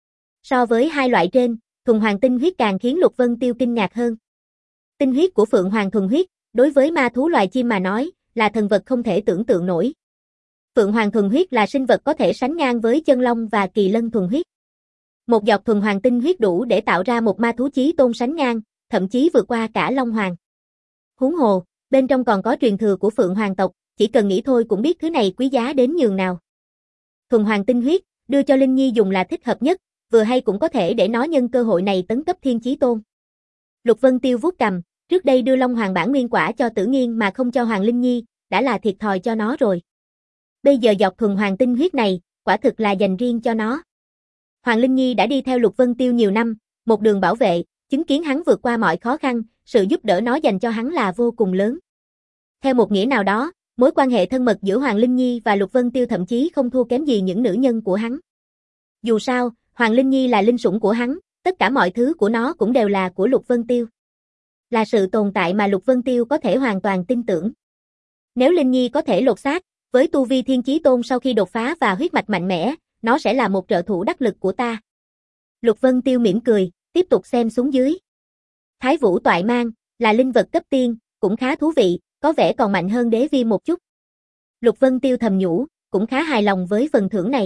So với hai loại trên, thuần hoàng tinh huyết càng khiến Lục Vân Tiêu kinh ngạc hơn. Tinh huyết của Phượng Hoàng thuần huyết, đối với ma thú loài chim mà nói, là thần vật không thể tưởng tượng nổi. Phượng Hoàng thuần huyết là sinh vật có thể sánh ngang với chân long và kỳ lân thuần huyết. Một giọt thuần hoàng tinh huyết đủ để tạo ra một ma thú chí tôn sánh ngang, thậm chí vượt qua cả long hoàng. Huống hồ, bên trong còn có truyền thừa của Phượng Hoàng tộc, chỉ cần nghĩ thôi cũng biết thứ này quý giá đến nhường nào. Thuần hoàng tinh huyết, đưa cho Linh Nhi dùng là thích hợp nhất, vừa hay cũng có thể để nó nhân cơ hội này tấn cấp Thiên Chí Tôn. Lục Vân Tiêu vuốt cằm, trước đây đưa Long Hoàng bản nguyên quả cho Tử Nghiên mà không cho Hoàng Linh Nhi, đã là thiệt thòi cho nó rồi. Bây giờ giọt thuần hoàng tinh huyết này, quả thực là dành riêng cho nó. Hoàng Linh Nhi đã đi theo Lục Vân Tiêu nhiều năm, một đường bảo vệ, chứng kiến hắn vượt qua mọi khó khăn, sự giúp đỡ nó dành cho hắn là vô cùng lớn. Theo một nghĩa nào đó, mối quan hệ thân mật giữa Hoàng Linh Nhi và Lục Vân Tiêu thậm chí không thua kém gì những nữ nhân của hắn. Dù sao, Hoàng Linh Nhi là linh sủng của hắn, tất cả mọi thứ của nó cũng đều là của Lục Vân Tiêu. Là sự tồn tại mà Lục Vân Tiêu có thể hoàn toàn tin tưởng. Nếu Linh Nhi có thể lột xác, với tu vi Thiên Chí Tôn sau khi đột phá và huyết mạch mạnh mẽ, nó sẽ là một trợ thủ đắc lực của ta. Lục Vân Tiêu mỉm cười, tiếp tục xem xuống dưới. Thái Vũ Toại Mang, là linh vật cấp tiên, cũng khá thú vị, có vẻ còn mạnh hơn đế viêm một chút. Lục Vân Tiêu thầm nhủ, cũng khá hài lòng với phần thưởng này.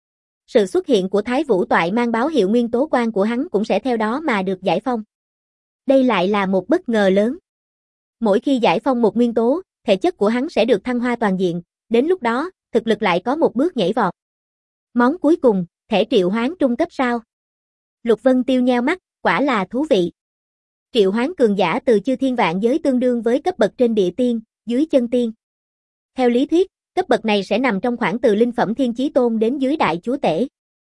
Sự xuất hiện của Thái Vũ Toại Mang báo hiệu nguyên tố quan của hắn cũng sẽ theo đó mà được giải phong. Đây lại là một bất ngờ lớn. Mỗi khi giải phong một nguyên tố, thể chất của hắn sẽ được thăng hoa toàn diện, đến lúc đó, thực lực lại có một bước nhảy vọt. Món cuối cùng, thẻ triệu hoán trung cấp sao? Lục Vân Tiêu nheo mắt, quả là thú vị. Triệu hoán cường giả từ chư thiên vạn giới tương đương với cấp bậc trên địa tiên, dưới chân tiên. Theo lý thuyết, cấp bậc này sẽ nằm trong khoảng từ linh phẩm Thiên Chí Tôn đến dưới đại chúa tể.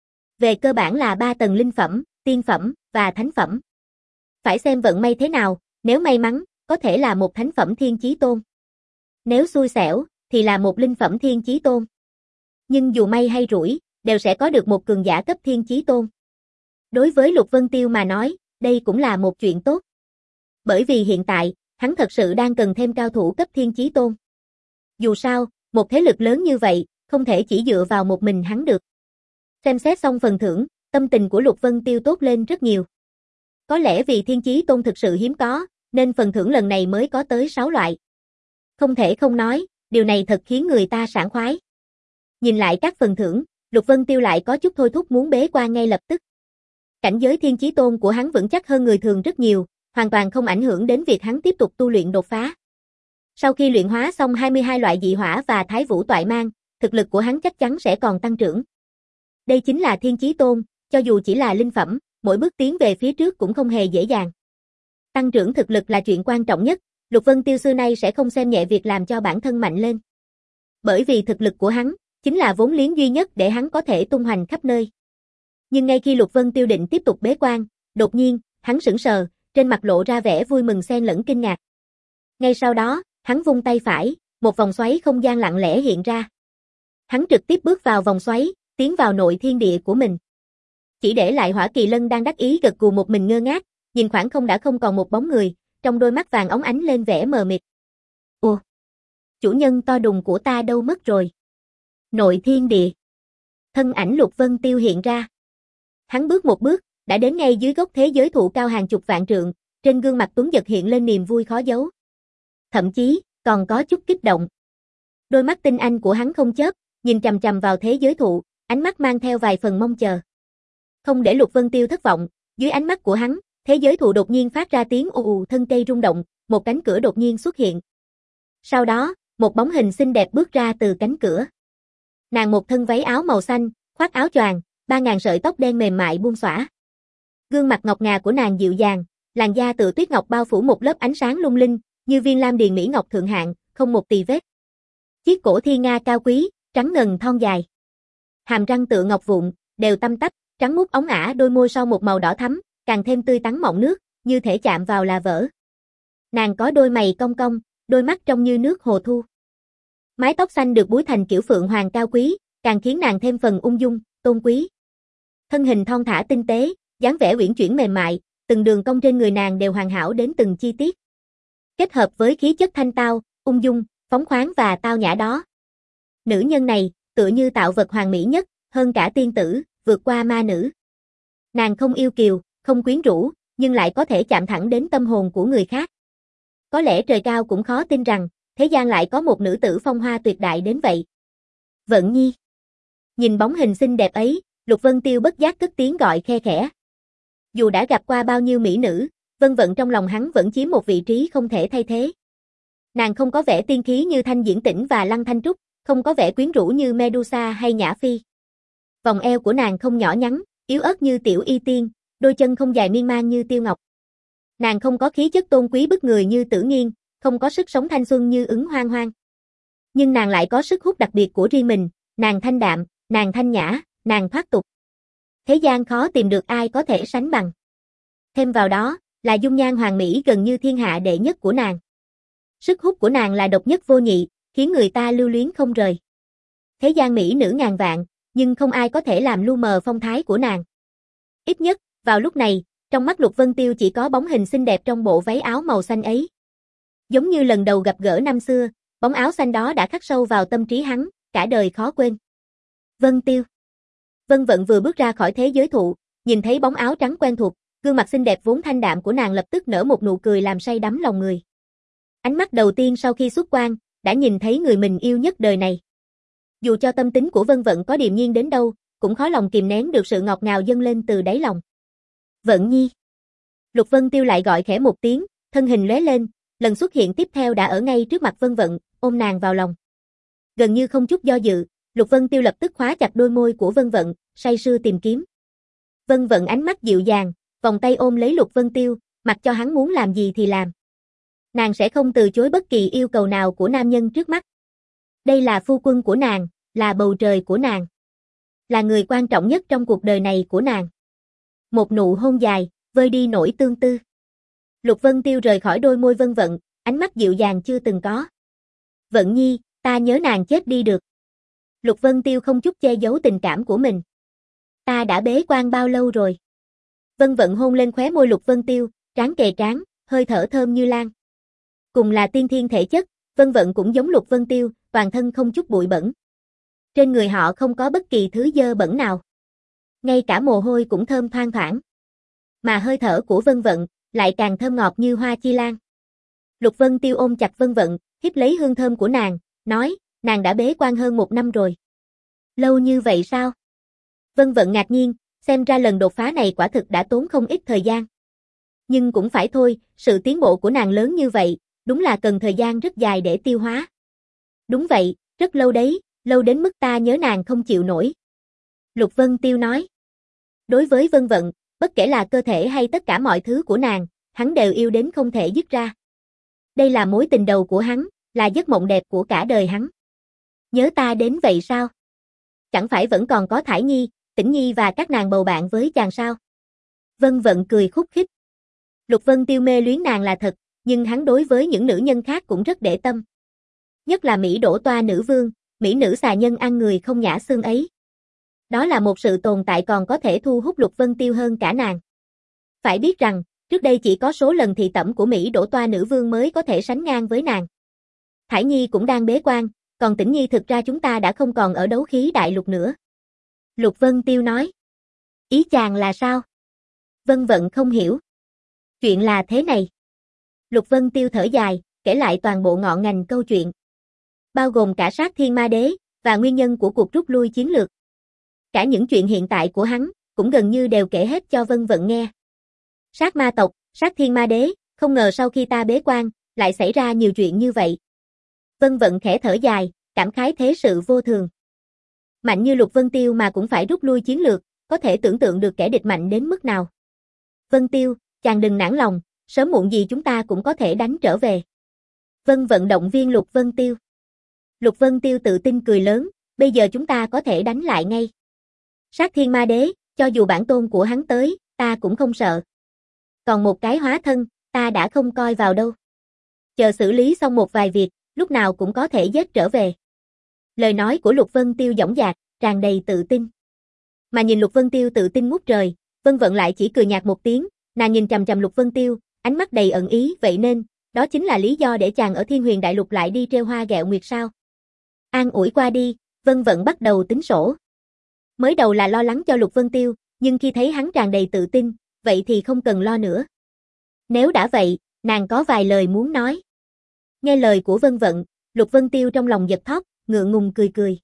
Về cơ bản là ba tầng linh phẩm, tiên phẩm và thánh phẩm. Phải xem vận may thế nào, nếu may mắn, có thể là một thánh phẩm Thiên Chí Tôn. Nếu xui xẻo, thì là một linh phẩm Thiên Chí Tôn. Nhưng dù may hay rủi, đều sẽ có được một cường giả cấp Thiên Chí Tôn. Đối với Lục Vân Tiêu mà nói, đây cũng là một chuyện tốt. Bởi vì hiện tại, hắn thật sự đang cần thêm cao thủ cấp Thiên Chí Tôn. Dù sao, một thế lực lớn như vậy, không thể chỉ dựa vào một mình hắn được. Xem xét xong phần thưởng, tâm tình của Lục Vân Tiêu tốt lên rất nhiều. Có lẽ vì thiên chí tôn thực sự hiếm có, nên phần thưởng lần này mới có tới sáu loại. Không thể không nói, điều này thật khiến người ta sảng khoái. Nhìn lại các phần thưởng, Lục Vân Tiêu lại có chút thôi thúc muốn bế quan ngay lập tức. Cảnh giới thiên chí tôn của hắn vững chắc hơn người thường rất nhiều, hoàn toàn không ảnh hưởng đến việc hắn tiếp tục tu luyện đột phá. Sau khi luyện hóa xong hai mươi hai loại dị hỏa và thái vũ toại mang, thực lực của hắn chắc chắn sẽ còn tăng trưởng. Đây chính là thiên chí tôn, cho dù chỉ là linh phẩm, mỗi bước tiến về phía trước cũng không hề dễ dàng. Tăng trưởng thực lực là chuyện quan trọng nhất, Lục Vân Tiêu xưa nay sẽ không xem nhẹ việc làm cho bản thân mạnh lên. Bởi vì thực lực của hắn, chính là vốn liếng duy nhất để hắn có thể tung hoành khắp nơi. Nhưng ngay khi Lục Vân Tiêu định tiếp tục bế quan, đột nhiên, hắn sững sờ, trên mặt lộ ra vẻ vui mừng xen lẫn kinh ngạc. Ngay sau đó, hắn vung tay phải, một vòng xoáy không gian lặng lẽ hiện ra. Hắn trực tiếp bước vào vòng xoáy, tiến vào nội thiên địa của mình. Chỉ để lại Hỏa Kỳ Lân đang đắc ý gật gù một mình ngơ ngác, nhìn khoảng không đã không còn một bóng người, trong đôi mắt vàng óng ánh lên vẻ mờ mịt. Ồ, chủ nhân to đùng của ta đâu mất rồi? Nội thiên địa. Thân ảnh Lục Vân Tiêu hiện ra. Hắn bước một bước, đã đến ngay dưới gốc thế giới thụ cao hàng chục vạn trượng, trên gương mặt tuấn giật hiện lên niềm vui khó giấu. Thậm chí, còn có chút kích động. Đôi mắt tinh anh của hắn không chớp, nhìn chằm chằm vào thế giới thụ, ánh mắt mang theo vài phần mong chờ. Không để Lục Vân Tiêu thất vọng, dưới ánh mắt của hắn, thế giới thụ đột nhiên phát ra tiếng ù ù, thân cây rung động, một cánh cửa đột nhiên xuất hiện. Sau đó, một bóng hình xinh đẹp bước ra từ cánh cửa. Nàng một thân váy áo màu xanh, khoác áo choàng, ba ngàn sợi tóc đen mềm mại buông xõa. Gương mặt ngọc ngà của nàng dịu dàng, làn da tựa tuyết ngọc bao phủ một lớp ánh sáng lung linh, như viên lam điền mỹ ngọc thượng hạng, không một tì vết. Chiếc cổ thi nga cao quý, trắng ngần thon dài. Hàm răng tựa ngọc vụn, đều tăm tắp, trắng muốt óng ả, đôi môi sau một màu đỏ thắm, càng thêm tươi tắn mọng nước, như thể chạm vào là vỡ. Nàng có đôi mày cong cong, đôi mắt trong như nước hồ thu. Mái tóc xanh được búi thành kiểu phượng hoàng cao quý, càng khiến nàng thêm phần ung dung, tôn quý. Thân hình thon thả tinh tế, dáng vẻ uyển chuyển mềm mại, từng đường cong trên người nàng đều hoàn hảo đến từng chi tiết. Kết hợp với khí chất thanh tao, ung dung, phóng khoáng và tao nhã đó. Nữ nhân này, tựa như tạo vật hoàn mỹ nhất, hơn cả tiên tử, vượt qua ma nữ. Nàng không yêu kiều, không quyến rũ, nhưng lại có thể chạm thẳng đến tâm hồn của người khác. Có lẽ trời cao cũng khó tin rằng, thế gian lại có một nữ tử phong hoa tuyệt đại đến vậy. Vận Nhi. Nhìn bóng hình xinh đẹp ấy, Lục Vân Tiêu bất giác cất tiếng gọi khe khẽ. Dù đã gặp qua bao nhiêu mỹ nữ, Vân Vận trong lòng hắn vẫn chiếm một vị trí không thể thay thế. Nàng không có vẻ tiên khí như Thanh Diễn Tĩnh và Lăng Thanh Trúc, không có vẻ quyến rũ như Medusa hay Nhã Phi. Vòng eo của nàng không nhỏ nhắn, yếu ớt như Tiểu Y Tiên, đôi chân không dài miên man như Tiêu Ngọc. Nàng không có khí chất tôn quý bức người như Tử Nghiên, không có sức sống thanh xuân như Ứng Hoan Hoan. Nhưng nàng lại có sức hút đặc biệt của riêng mình, nàng thanh đạm, nàng thanh nhã, nàng thoát tục. Thế gian khó tìm được ai có thể sánh bằng. Thêm vào đó, là dung nhan hoàn mỹ gần như thiên hạ đệ nhất của nàng. Sức hút của nàng là độc nhất vô nhị, khiến người ta lưu luyến không rời. Thế gian mỹ nữ ngàn vạn, nhưng không ai có thể làm lu mờ phong thái của nàng. Ít nhất, vào lúc này, trong mắt Lục Vân Tiêu chỉ có bóng hình xinh đẹp trong bộ váy áo màu xanh ấy. Giống như lần đầu gặp gỡ năm xưa, bóng áo xanh đó đã khắc sâu vào tâm trí hắn, cả đời khó quên. Vân Tiêu. Vân Vận vừa bước ra khỏi thế giới thụ, nhìn thấy bóng áo trắng quen thuộc, gương mặt xinh đẹp vốn thanh đạm của nàng lập tức nở một nụ cười làm say đắm lòng người. Ánh mắt đầu tiên sau khi xuất quan, đã nhìn thấy người mình yêu nhất đời này. Dù cho tâm tính của Vân Vận có điềm nhiên đến đâu, cũng khó lòng kìm nén được sự ngọt ngào dâng lên từ đáy lòng. Vận Nhi. Lục Vân Tiêu lại gọi khẽ một tiếng, thân hình lóe lên, lần xuất hiện tiếp theo đã ở ngay trước mặt Vân Vận, ôm nàng vào lòng. Gần như không chút do dự, Lục Vân Tiêu lập tức khóa chặt đôi môi của Vân Vận, say sưa tìm kiếm. Vân Vận ánh mắt dịu dàng, vòng tay ôm lấy Lục Vân Tiêu, mặc cho hắn muốn làm gì thì làm. Nàng sẽ không từ chối bất kỳ yêu cầu nào của nam nhân trước mắt. Đây là phu quân của nàng, là bầu trời của nàng. Là người quan trọng nhất trong cuộc đời này của nàng. Một nụ hôn dài, vơi đi nỗi tương tư. Lục Vân Tiêu rời khỏi đôi môi Vân Vận, ánh mắt dịu dàng chưa từng có. Vận Nhi, ta nhớ nàng chết đi được. Lục Vân Tiêu không chút che giấu tình cảm của mình. Ta đã bế quan bao lâu rồi? Vân Vận hôn lên khóe môi Lục Vân Tiêu, trán kề trán, hơi thở thơm như lan. Cùng là tiên thiên thể chất, Vân Vận cũng giống Lục Vân Tiêu, toàn thân không chút bụi bẩn. Trên người họ không có bất kỳ thứ dơ bẩn nào. Ngay cả mồ hôi cũng thơm thoang thoảng. Mà hơi thở của Vân Vận lại càng thơm ngọt như hoa chi lan. Lục Vân Tiêu ôm chặt Vân Vận, hít lấy hương thơm của nàng, nói, nàng đã bế quan hơn một năm rồi. Lâu như vậy sao? Vân Vận ngạc nhiên, xem ra lần đột phá này quả thực đã tốn không ít thời gian. Nhưng cũng phải thôi, sự tiến bộ của nàng lớn như vậy, đúng là cần thời gian rất dài để tiêu hóa. Đúng vậy, rất lâu đấy, lâu đến mức ta nhớ nàng không chịu nổi. Lục Vân Tiêu nói. Đối với Vân Vận, bất kể là cơ thể hay tất cả mọi thứ của nàng, hắn đều yêu đến không thể dứt ra. Đây là mối tình đầu của hắn, là giấc mộng đẹp của cả đời hắn. Nhớ ta đến vậy sao? Chẳng phải vẫn còn có Thải Nhi, Tĩnh Nhi và các nàng bầu bạn với chàng sao? Vân Vận cười khúc khích. Lục Vân Tiêu mê luyến nàng là thật, nhưng hắn đối với những nữ nhân khác cũng rất để tâm. Nhất là Mỹ Đỗ Toa nữ vương, Mỹ nữ xà nhân ăn người không nhả xương ấy. Đó là một sự tồn tại còn có thể thu hút Lục Vân Tiêu hơn cả nàng. Phải biết rằng, trước đây chỉ có số lần thị tẩm của Mỹ Đỗ Toa nữ vương mới có thể sánh ngang với nàng. Thải Nhi cũng đang bế quan, còn Tĩnh Nhi thực ra chúng ta đã không còn ở đấu khí đại lục nữa. Lục Vân Tiêu nói. Ý chàng là sao? Vân Vận không hiểu. Chuyện là thế này. Lục Vân Tiêu thở dài, kể lại toàn bộ ngọn ngành câu chuyện. Bao gồm cả Sát Thiên Ma Đế, và nguyên nhân của cuộc rút lui chiến lược. Cả những chuyện hiện tại của hắn, cũng gần như đều kể hết cho Vân Vận nghe. Sát ma tộc, Sát Thiên Ma Đế, không ngờ sau khi ta bế quan, lại xảy ra nhiều chuyện như vậy. Vân Vận khẽ thở dài, cảm khái thế sự vô thường. Mạnh như Lục Vân Tiêu mà cũng phải rút lui chiến lược, có thể tưởng tượng được kẻ địch mạnh đến mức nào. Vân Tiêu, chàng đừng nản lòng, sớm muộn gì chúng ta cũng có thể đánh trở về. Vân Vận động viên Lục Vân Tiêu. Lục Vân Tiêu tự tin cười lớn, bây giờ chúng ta có thể đánh lại ngay. Sát Thiên Ma Đế, cho dù bản tôn của hắn tới, ta cũng không sợ. Còn một cái hóa thân, ta đã không coi vào đâu. Chờ xử lý xong một vài việc, lúc nào cũng có thể giết trở về. Lời nói của Lục Vân Tiêu dõng dạc, tràn đầy tự tin. Mà nhìn Lục Vân Tiêu tự tin ngút trời, Vân Vận lại chỉ cười nhạt một tiếng, nàng nhìn chằm chằm Lục Vân Tiêu, ánh mắt đầy ẩn ý, vậy nên, đó chính là lý do để chàng ở Thiên Huyền Đại Lục lại đi trêu hoa ghẹo nguyệt sao? An ủi qua đi, Vân Vận bắt đầu tính sổ. Mới đầu là lo lắng cho Lục Vân Tiêu, nhưng khi thấy hắn tràn đầy tự tin, vậy thì không cần lo nữa. Nếu đã vậy, nàng có vài lời muốn nói. Nghe lời của Vân Vận, Lục Vân Tiêu trong lòng giật thót, ngượng ngùng cười cười.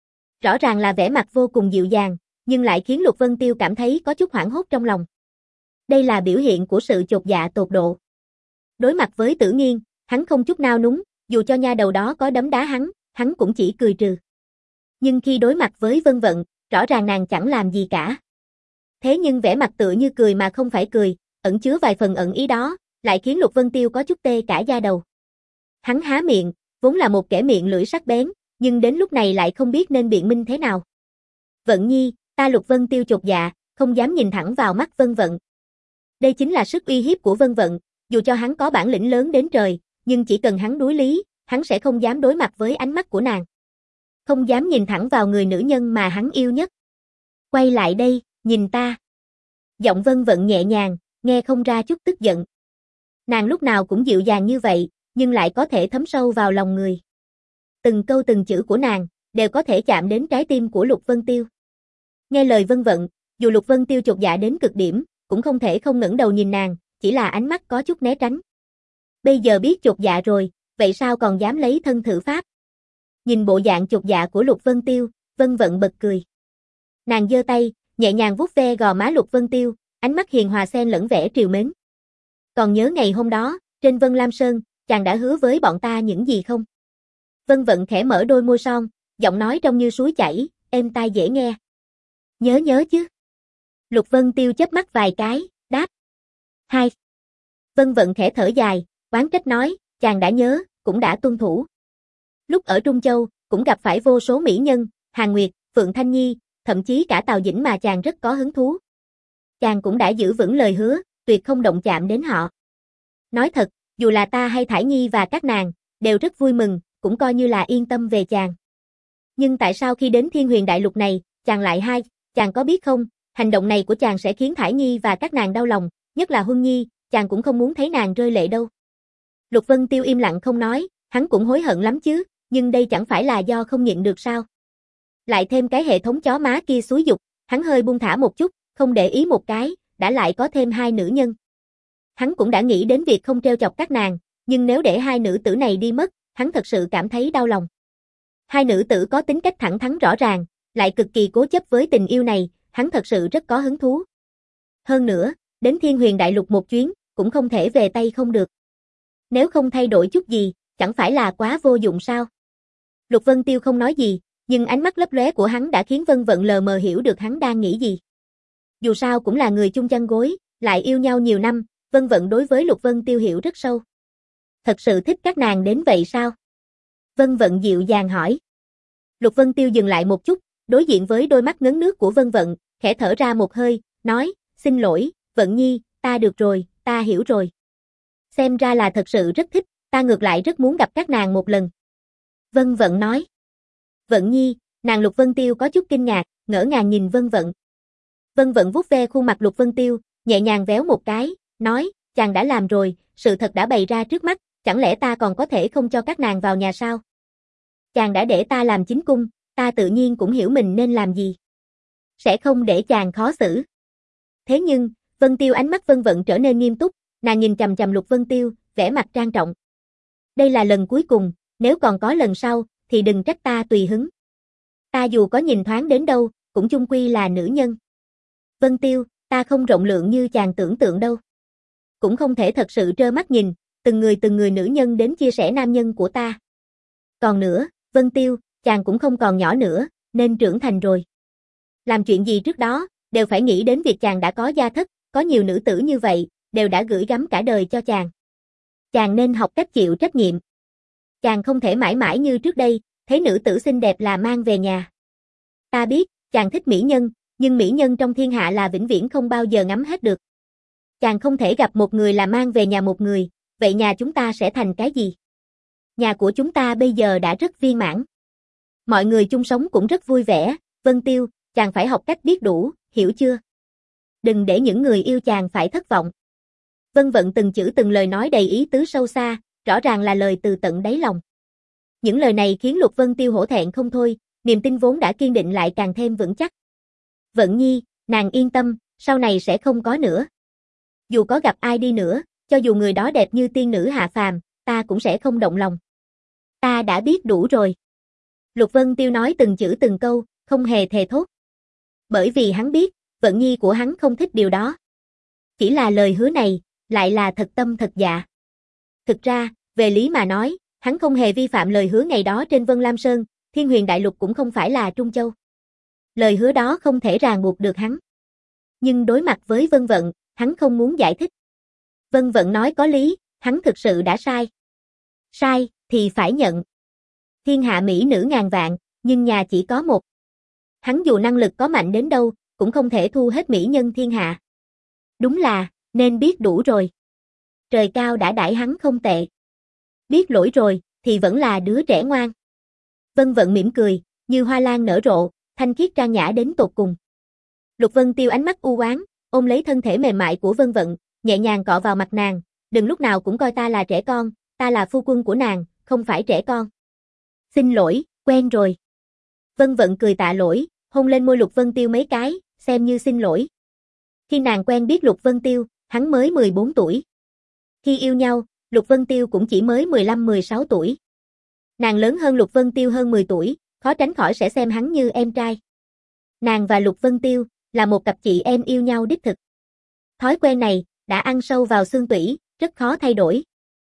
Rõ ràng là vẻ mặt vô cùng dịu dàng, nhưng lại khiến Lục Vân Tiêu cảm thấy có chút hoảng hốt trong lòng. Đây là biểu hiện của sự chột dạ tột độ. Đối mặt với Tử Nghiên, hắn không chút nao núng, dù cho nha đầu đó có đấm đá hắn, hắn cũng chỉ cười trừ. Nhưng khi đối mặt với Vân Vận, rõ ràng nàng chẳng làm gì cả. Thế nhưng vẻ mặt tựa như cười mà không phải cười, ẩn chứa vài phần ẩn ý đó, lại khiến Lục Vân Tiêu có chút tê cả da đầu. Hắn há miệng, vốn là một kẻ miệng lưỡi sắc bén, nhưng đến lúc này lại không biết nên biện minh thế nào. Vận Nhi, ta Lục Vân Tiêu chột dạ, không dám nhìn thẳng vào mắt Vân Vận. Đây chính là sức uy hiếp của Vân Vận, dù cho hắn có bản lĩnh lớn đến trời, nhưng chỉ cần hắn đuối lý, hắn sẽ không dám đối mặt với ánh mắt của nàng. Không dám nhìn thẳng vào người nữ nhân mà hắn yêu nhất. Quay lại đây, nhìn ta. Giọng Vân Vận nhẹ nhàng, nghe không ra chút tức giận. Nàng lúc nào cũng dịu dàng như vậy, nhưng lại có thể thấm sâu vào lòng người. Từng câu từng chữ của nàng, đều có thể chạm đến trái tim của Lục Vân Tiêu. Nghe lời Vân Vận, dù Lục Vân Tiêu chột dạ đến cực điểm, cũng không thể không ngẩng đầu nhìn nàng, chỉ là ánh mắt có chút né tránh. Bây giờ biết chột dạ rồi, vậy sao còn dám lấy thân thử pháp? Nhìn bộ dạng chột dạ của Lục Vân Tiêu, Vân Vận bật cười. Nàng giơ tay, nhẹ nhàng vuốt ve gò má Lục Vân Tiêu, ánh mắt hiền hòa xen lẫn vẻ trìu mến. Còn nhớ ngày hôm đó, trên Vân Lam Sơn, chàng đã hứa với bọn ta những gì không? Vân Vận khẽ mở đôi môi son, giọng nói trông như suối chảy, êm tai dễ nghe. Nhớ nhớ chứ. Lục Vân Tiêu chớp mắt vài cái, đáp. Hai. Vân Vận khẽ thở dài, oán trách nói, chàng đã nhớ, cũng đã tuân thủ. Lúc ở Trung Châu, cũng gặp phải vô số mỹ nhân, Hàn Nguyệt, Phượng Thanh Nhi, thậm chí cả Tào Dĩnh mà chàng rất có hứng thú. Chàng cũng đã giữ vững lời hứa, tuyệt không động chạm đến họ. Nói thật, dù là ta hay Thải Nhi và các nàng, đều rất vui mừng, cũng coi như là yên tâm về chàng. Nhưng tại sao khi đến Thiên Huyền Đại Lục này, chàng lại hai, chàng có biết không, hành động này của chàng sẽ khiến Thải Nhi và các nàng đau lòng, nhất là Huân Nhi, chàng cũng không muốn thấy nàng rơi lệ đâu. Lục Vân Tiêu im lặng không nói, hắn cũng hối hận lắm chứ, nhưng đây chẳng phải là do không nhịn được sao? Lại thêm cái hệ thống chó má kia xúi giục, hắn hơi buông thả một chút, không để ý một cái, đã lại có thêm hai nữ nhân. Hắn cũng đã nghĩ đến việc không trêu chọc các nàng, nhưng nếu để hai nữ tử này đi mất, hắn thật sự cảm thấy đau lòng. Hai nữ tử có tính cách thẳng thắn rõ ràng, lại cực kỳ cố chấp với tình yêu này, hắn thật sự rất có hứng thú. Hơn nữa, đến Thiên Huyền Đại Lục một chuyến, cũng không thể về tay không được. Nếu không thay đổi chút gì, chẳng phải là quá vô dụng sao? Lục Vân Tiêu không nói gì, nhưng ánh mắt lấp lóe của hắn đã khiến Vân Vận lờ mờ hiểu được hắn đang nghĩ gì. Dù sao cũng là người chung chăn gối, lại yêu nhau nhiều năm, Vân Vận đối với Lục Vân Tiêu hiểu rất sâu. Thật sự thích các nàng đến vậy sao? Vân Vận dịu dàng hỏi. Lục Vân Tiêu dừng lại một chút, đối diện với đôi mắt ngấn nước của Vân Vận, khẽ thở ra một hơi, nói, xin lỗi, Vận Nhi, ta được rồi, ta hiểu rồi. Xem ra là thật sự rất thích, ta ngược lại rất muốn gặp các nàng một lần. Vân Vận nói. Vận Nhi, nàng Lục Vân Tiêu có chút kinh ngạc, ngỡ ngàng nhìn Vân Vận. Vân Vận vuốt ve khuôn mặt Lục Vân Tiêu, nhẹ nhàng véo một cái, nói, chàng đã làm rồi, sự thật đã bày ra trước mắt, chẳng lẽ ta còn có thể không cho các nàng vào nhà sao? Chàng đã để ta làm chính cung, ta tự nhiên cũng hiểu mình nên làm gì. Sẽ không để chàng khó xử. Thế nhưng, Vân Tiêu ánh mắt Vân Vận trở nên nghiêm túc, nàng nhìn chằm chằm Lục Vân Tiêu, vẻ mặt trang trọng. Đây là lần cuối cùng, nếu còn có lần sau, thì đừng trách ta tùy hứng. Ta dù có nhìn thoáng đến đâu, cũng chung quy là nữ nhân. Vân Tiêu, ta không rộng lượng như chàng tưởng tượng đâu. Cũng không thể thật sự trơ mắt nhìn, từng người từng người nữ nhân đến chia sẻ nam nhân của ta. Còn nữa, Vân Tiêu, chàng cũng không còn nhỏ nữa, nên trưởng thành rồi. Làm chuyện gì trước đó, đều phải nghĩ đến việc chàng đã có gia thất, có nhiều nữ tử như vậy, đều đã gửi gắm cả đời cho chàng. Chàng nên học cách chịu trách nhiệm. Chàng không thể mãi mãi như trước đây, thấy nữ tử xinh đẹp là mang về nhà. Ta biết, chàng thích mỹ nhân, nhưng mỹ nhân trong thiên hạ là vĩnh viễn không bao giờ ngắm hết được. Chàng không thể gặp một người là mang về nhà một người, vậy nhà chúng ta sẽ thành cái gì? Nhà của chúng ta bây giờ đã rất viên mãn. Mọi người chung sống cũng rất vui vẻ, Vân Tiêu, chàng phải học cách biết đủ, hiểu chưa? Đừng để những người yêu chàng phải thất vọng. Vân Vận từng chữ từng lời nói đầy ý tứ sâu xa, rõ ràng là lời từ tận đáy lòng. Những lời này khiến Lục Vân Tiêu hổ thẹn không thôi, niềm tin vốn đã kiên định lại càng thêm vững chắc. Vận Nhi, nàng yên tâm, sau này sẽ không có nữa. Dù có gặp ai đi nữa, cho dù người đó đẹp như tiên nữ hạ phàm, ta cũng sẽ không động lòng. Ta đã biết đủ rồi. Lục Vân Tiêu nói từng chữ từng câu, không hề thề thốt. Bởi vì hắn biết, Vận Nhi của hắn không thích điều đó. Chỉ là lời hứa này, lại là thật tâm thật dạ. Thực ra, về lý mà nói, hắn không hề vi phạm lời hứa ngày đó trên Vân Lam Sơn, Thiên Huyền Đại Lục cũng không phải là Trung Châu. Lời hứa đó không thể ràng buộc được hắn. Nhưng đối mặt với Vân Vận, hắn không muốn giải thích. Vân Vận nói có lý, hắn thực sự đã sai. Sai, thì phải nhận. Thiên hạ mỹ nữ ngàn vạn, nhưng nhà chỉ có một. Hắn dù năng lực có mạnh đến đâu, cũng không thể thu hết mỹ nhân thiên hạ. Đúng là, nên biết đủ rồi. Trời cao đã đãi hắn không tệ. Biết lỗi rồi, thì vẫn là đứa trẻ ngoan. Vân Vận mỉm cười, như hoa lan nở rộ, thanh khiết trang nhã đến tột cùng. Lục Vân Tiêu ánh mắt u oán, ôm lấy thân thể mềm mại của Vân Vận, nhẹ nhàng cọ vào mặt nàng, đừng lúc nào cũng coi ta là trẻ con, ta là phu quân của nàng, không phải trẻ con. Xin lỗi, quen rồi. Vân Vận cười tạ lỗi, hôn lên môi Lục Vân Tiêu mấy cái, xem như xin lỗi. Khi nàng quen biết Lục Vân Tiêu, hắn mới mười bốn tuổi. Khi yêu nhau, Lục Vân Tiêu cũng chỉ mới mười lăm mười sáu tuổi. Nàng lớn hơn Lục Vân Tiêu hơn mười tuổi, khó tránh khỏi sẽ xem hắn như em trai. Nàng và Lục Vân Tiêu là một cặp chị em yêu nhau đích thực. Thói quen này đã ăn sâu vào xương tủy, rất khó thay đổi.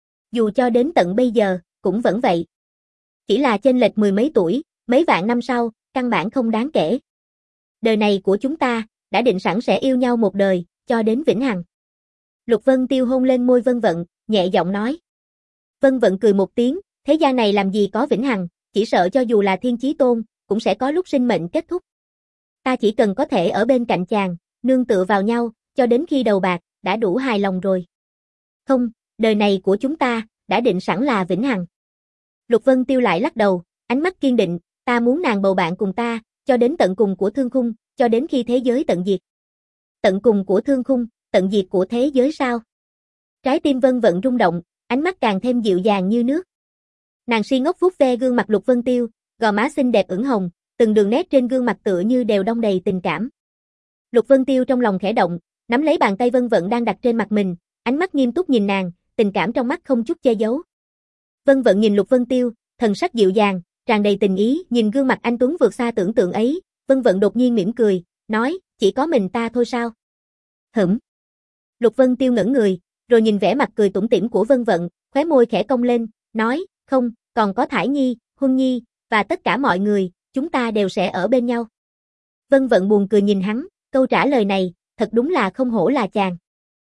Dù cho đến tận bây giờ, cũng vẫn vậy. Chỉ là chênh lệch mười mấy tuổi, mấy vạn năm sau, căn bản không đáng kể. Đời này của chúng ta, đã định sẵn sẽ yêu nhau một đời, cho đến vĩnh hằng. Lục Vân Tiêu hôn lên môi Vân Vận, nhẹ giọng nói. Vân Vận cười một tiếng, thế gian này làm gì có vĩnh hằng, chỉ sợ cho dù là thiên chí tôn, cũng sẽ có lúc sinh mệnh kết thúc. Ta chỉ cần có thể ở bên cạnh chàng, nương tựa vào nhau, cho đến khi đầu bạc, đã đủ hài lòng rồi. Không, đời này của chúng ta, đã định sẵn là vĩnh hằng. Lục Vân Tiêu lại lắc đầu, ánh mắt kiên định, ta muốn nàng bầu bạn cùng ta, cho đến tận cùng của thương khung, cho đến khi thế giới tận diệt. Tận cùng của thương khung, tận diệt của thế giới sao? Trái tim Vân Vận rung động, ánh mắt càng thêm dịu dàng như nước. Nàng si ngốc vuốt ve gương mặt Lục Vân Tiêu, gò má xinh đẹp ửng hồng, từng đường nét trên gương mặt tựa như đều đong đầy tình cảm. Lục Vân Tiêu trong lòng khẽ động, nắm lấy bàn tay Vân Vận đang đặt trên mặt mình, ánh mắt nghiêm túc nhìn nàng, tình cảm trong mắt không chút che giấu. Vân Vận nhìn Lục Vân Tiêu, thần sắc dịu dàng, tràn đầy tình ý, nhìn gương mặt anh tuấn vượt xa tưởng tượng ấy, Vân Vận đột nhiên mỉm cười, nói, chỉ có mình ta thôi sao? Hửm. Lục Vân Tiêu ngẩn người, rồi nhìn vẻ mặt cười tủm tỉm của Vân Vận, khóe môi khẽ cong lên, nói, không, còn có Thải Nhi, Huân Nhi, và tất cả mọi người, chúng ta đều sẽ ở bên nhau. Vân Vận buồn cười nhìn hắn, câu trả lời này, thật đúng là không hổ là chàng.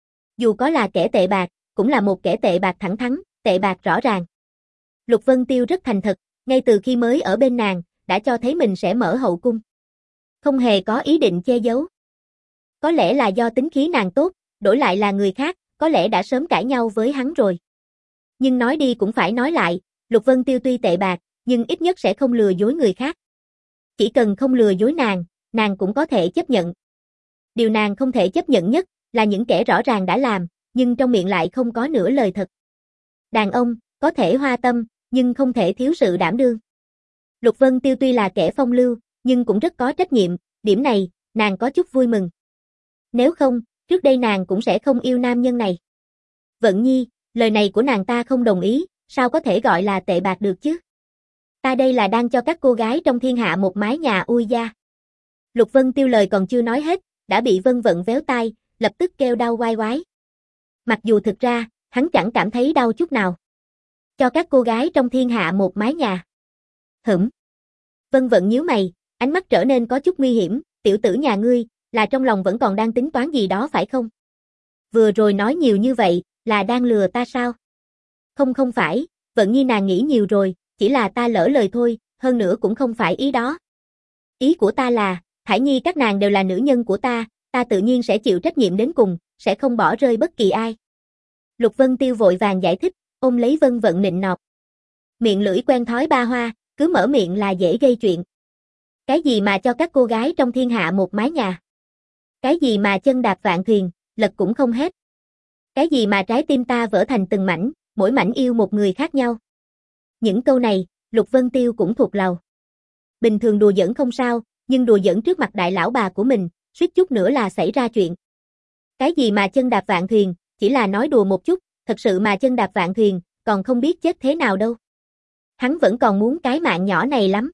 Dù có là kẻ tệ bạc, cũng là một kẻ tệ bạc thẳng thắn, tệ bạc rõ ràng. Lục Vân Tiêu rất thành thật, ngay từ khi mới ở bên nàng, đã cho thấy mình sẽ mở hậu cung. Không hề có ý định che giấu. Có lẽ là do tính khí nàng tốt, đổi lại là người khác, có lẽ đã sớm cãi nhau với hắn rồi. Nhưng nói đi cũng phải nói lại, Lục Vân Tiêu tuy tệ bạc, nhưng ít nhất sẽ không lừa dối người khác. Chỉ cần không lừa dối nàng, nàng cũng có thể chấp nhận. Điều nàng không thể chấp nhận nhất, là những kẻ rõ ràng đã làm, nhưng trong miệng lại không có nửa lời thật. Đàn ông, có thể hoa tâm, nhưng không thể thiếu sự đảm đương. Lục Vân Tiêu tuy là kẻ phong lưu, nhưng cũng rất có trách nhiệm, điểm này, nàng có chút vui mừng. Nếu không, trước đây nàng cũng sẽ không yêu nam nhân này. Vận Nhi, lời này của nàng ta không đồng ý, sao có thể gọi là tệ bạc được chứ? Ta đây là đang cho các cô gái trong thiên hạ một mái nhà ui da. Lục Vân Tiêu lời còn chưa nói hết, đã bị Vân Vận véo tai, lập tức kêu đau oai oái. Mặc dù thực ra, hắn chẳng cảm thấy đau chút nào. Cho các cô gái trong thiên hạ một mái nhà. Hửm. Vân Vận nhíu mày, ánh mắt trở nên có chút nguy hiểm, tiểu tử nhà ngươi, là trong lòng vẫn còn đang tính toán gì đó phải không? Vừa rồi nói nhiều như vậy, là đang lừa ta sao? Không không phải, Vận Nhi nàng nghĩ nhiều rồi, chỉ là ta lỡ lời thôi, hơn nữa cũng không phải ý đó. Ý của ta là, Thải Nhi các nàng đều là nữ nhân của ta, ta tự nhiên sẽ chịu trách nhiệm đến cùng, sẽ không bỏ rơi bất kỳ ai. Lục Vân Tiêu vội vàng giải thích, ôm lấy Vân Vận nịnh nọt. Miệng lưỡi quen thói ba hoa, cứ mở miệng là dễ gây chuyện. Cái gì mà cho các cô gái trong thiên hạ một mái nhà? Cái gì mà chân đạp vạn thuyền, lật cũng không hết? Cái gì mà trái tim ta vỡ thành từng mảnh, mỗi mảnh yêu một người khác nhau? Những câu này, Lục Vân Tiêu cũng thuộc lòng. Bình thường đùa giỡn không sao, nhưng đùa giỡn trước mặt đại lão bà của mình, suýt chút nữa là xảy ra chuyện. Cái gì mà chân đạp vạn thuyền, chỉ là nói đùa một chút, thật sự mà chân đạp vạn thuyền, còn không biết chết thế nào đâu. Hắn vẫn còn muốn cái mạng nhỏ này lắm.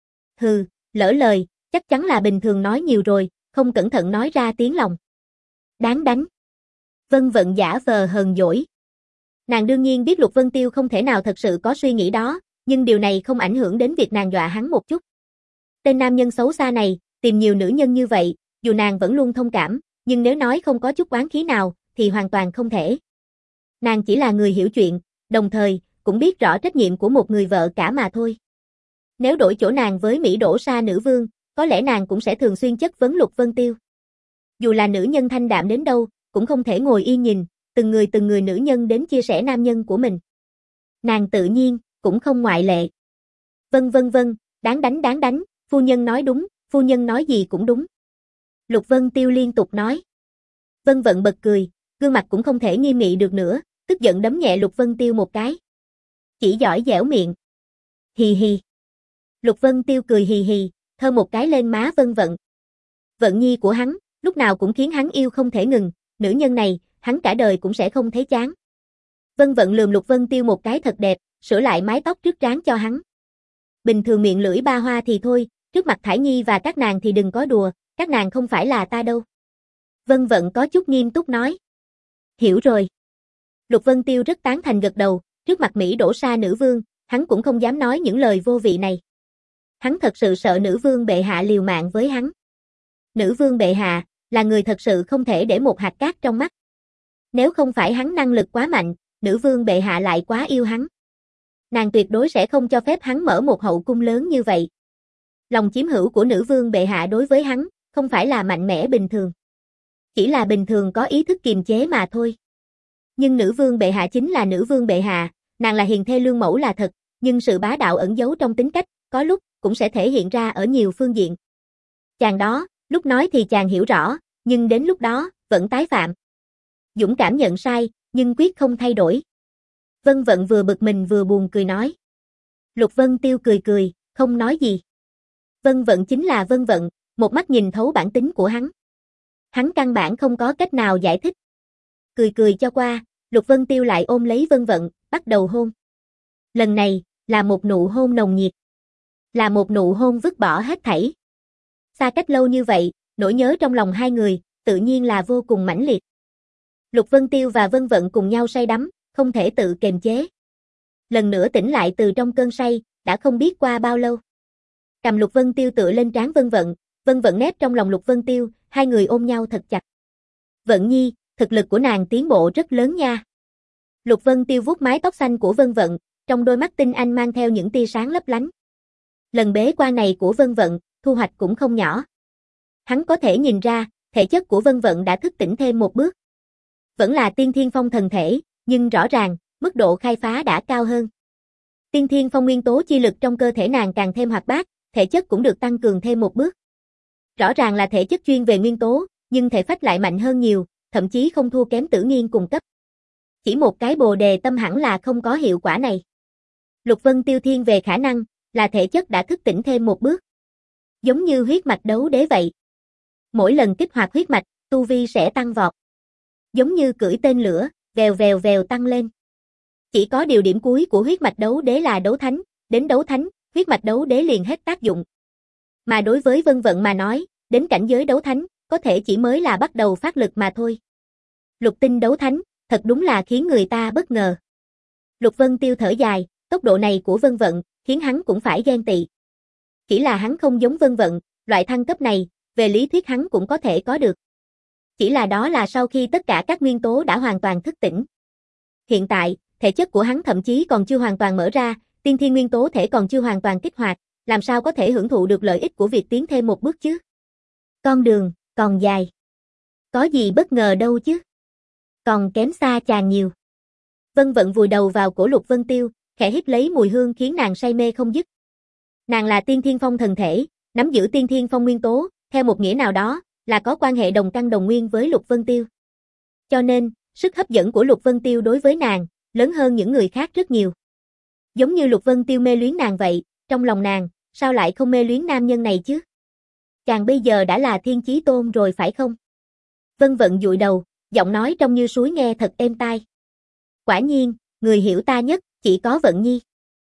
Hừ, lỡ lời, chắc chắn là bình thường nói nhiều rồi, không cẩn thận nói ra tiếng lòng. Đáng đánh. Vân Vận giả vờ hờn dỗi. Nàng đương nhiên biết Lục Vân Tiêu không thể nào thật sự có suy nghĩ đó, nhưng điều này không ảnh hưởng đến việc nàng dọa hắn một chút. Tên nam nhân xấu xa này, tìm nhiều nữ nhân như vậy, dù nàng vẫn luôn thông cảm, nhưng nếu nói không có chút oán khí nào, thì hoàn toàn không thể. Nàng chỉ là người hiểu chuyện, đồng thời, cũng biết rõ trách nhiệm của một người vợ cả mà thôi. Nếu đổi chỗ nàng với Mỹ Đỗ Sa nữ vương, có lẽ nàng cũng sẽ thường xuyên chất vấn Lục Vân Tiêu. Dù là nữ nhân thanh đạm đến đâu, cũng không thể ngồi yên nhìn, từng người từng người nữ nhân đến chia sẻ nam nhân của mình. Nàng tự nhiên, cũng không ngoại lệ. Vân vân vân, đáng đánh đáng đánh, phu nhân nói đúng, phu nhân nói gì cũng đúng. Lục Vân Tiêu liên tục nói. Vân Vận bật cười, gương mặt cũng không thể nghiêm nghị được nữa, tức giận đấm nhẹ Lục Vân Tiêu một cái. Chỉ giỏi dẻo miệng. Hì hì. Lục Vân Tiêu cười hì hì, thơm một cái lên má Vân Vận. Vận Nhi của hắn, lúc nào cũng khiến hắn yêu không thể ngừng, nữ nhân này, hắn cả đời cũng sẽ không thấy chán. Vân Vận lườm Lục Vân Tiêu một cái thật đẹp, sửa lại mái tóc trước trán cho hắn. Bình thường miệng lưỡi ba hoa thì thôi, trước mặt Thải Nhi và các nàng thì đừng có đùa, các nàng không phải là ta đâu. Vân Vận có chút nghiêm túc nói. Hiểu rồi. Lục Vân Tiêu rất tán thành gật đầu, trước mặt Mỹ Đỗ Sa nữ vương, hắn cũng không dám nói những lời vô vị này. Hắn thật sự sợ nữ vương bệ hạ liều mạng với hắn. Nữ vương bệ hạ, là người thật sự không thể để một hạt cát trong mắt. Nếu không phải hắn năng lực quá mạnh, nữ vương bệ hạ lại quá yêu hắn. Nàng tuyệt đối sẽ không cho phép hắn mở một hậu cung lớn như vậy. Lòng chiếm hữu của nữ vương bệ hạ đối với hắn, không phải là mạnh mẽ bình thường. Chỉ là bình thường có ý thức kiềm chế mà thôi. Nhưng nữ vương bệ hạ chính là nữ vương bệ hạ, nàng là hiền thê lương mẫu là thật, nhưng sự bá đạo ẩn giấu trong tính cách, có lúc, cũng sẽ thể hiện ra ở nhiều phương diện. Chàng đó, lúc nói thì chàng hiểu rõ, nhưng đến lúc đó, vẫn tái phạm. Dũng cảm nhận sai, nhưng quyết không thay đổi. Vân Vận vừa bực mình vừa buồn cười nói. Lục Vân Tiêu cười cười, không nói gì. Vân Vận chính là Vân Vận, một mắt nhìn thấu bản tính của hắn. Hắn căn bản không có cách nào giải thích. Cười cười cho qua, Lục Vân Tiêu lại ôm lấy Vân Vận, bắt đầu hôn. Lần này, là một nụ hôn nồng nhiệt. Là một nụ hôn vứt bỏ hết thảy. Xa cách lâu như vậy, nỗi nhớ trong lòng hai người, tự nhiên là vô cùng mãnh liệt. Lục Vân Tiêu và Vân Vận cùng nhau say đắm, không thể tự kiềm chế. Lần nữa tỉnh lại từ trong cơn say, đã không biết qua bao lâu. Cầm Lục Vân Tiêu tựa lên trán Vân Vận, Vân Vận nép trong lòng Lục Vân Tiêu, hai người ôm nhau thật chặt. Vận Nhi, thực lực của nàng tiến bộ rất lớn nha. Lục Vân Tiêu vuốt mái tóc xanh của Vân Vận, trong đôi mắt tinh anh mang theo những tia sáng lấp lánh. Lần bế quan này của Vân Vận, thu hoạch cũng không nhỏ. Hắn có thể nhìn ra, thể chất của Vân Vận đã thức tỉnh thêm một bước. Vẫn là tiên thiên phong thần thể, nhưng rõ ràng, mức độ khai phá đã cao hơn. Tiên thiên phong nguyên tố chi lực trong cơ thể nàng càng thêm hoạt bát, thể chất cũng được tăng cường thêm một bước. Rõ ràng là thể chất chuyên về nguyên tố, nhưng thể phách lại mạnh hơn nhiều, thậm chí không thua kém Tử Nghiên cùng cấp. Chỉ một cái bồ đề tâm hẳn là không có hiệu quả này. Lục Vân Tiêu thiên về khả năng, là thể chất đã thức tỉnh thêm một bước. Giống như huyết mạch đấu đế vậy. Mỗi lần kích hoạt huyết mạch, tu vi sẽ tăng vọt. Giống như cưỡi tên lửa, vèo vèo vèo tăng lên. Chỉ có điều điểm cuối của huyết mạch đấu đế là đấu thánh, đến đấu thánh, huyết mạch đấu đế liền hết tác dụng. Mà đối với Vân Vận mà nói, đến cảnh giới đấu thánh, có thể chỉ mới là bắt đầu phát lực mà thôi. Lục tinh đấu thánh, thật đúng là khiến người ta bất ngờ. Lục Vân Tiêu thở dài, tốc độ này của Vân Vận, khiến hắn cũng phải ghen tị. Chỉ là hắn không giống Vân Vận, loại thăng cấp này, về lý thuyết hắn cũng có thể có được. Chỉ là đó là sau khi tất cả các nguyên tố đã hoàn toàn thức tỉnh. Hiện tại, thể chất của hắn thậm chí còn chưa hoàn toàn mở ra, tiên thiên nguyên tố thể còn chưa hoàn toàn kích hoạt, làm sao có thể hưởng thụ được lợi ích của việc tiến thêm một bước chứ? Con đường, còn dài. Có gì bất ngờ đâu chứ? Còn kém xa chàng nhiều. Vân Vận vùi đầu vào cổ Lục Vân Tiêu, khẽ hít lấy mùi hương khiến nàng say mê không dứt. Nàng là tiên thiên phong thần thể, nắm giữ tiên thiên phong nguyên tố, theo một nghĩa nào đó, là có quan hệ đồng căn đồng nguyên với Lục Vân Tiêu. Cho nên, sức hấp dẫn của Lục Vân Tiêu đối với nàng, lớn hơn những người khác rất nhiều. Giống như Lục Vân Tiêu mê luyến nàng vậy, trong lòng nàng, sao lại không mê luyến nam nhân này chứ? Chàng bây giờ đã là thiên chí tôn rồi phải không? Vân Vận dụi đầu, giọng nói trông như suối nghe thật êm tai. Quả nhiên, người hiểu ta nhất, chỉ có Vận Nhi.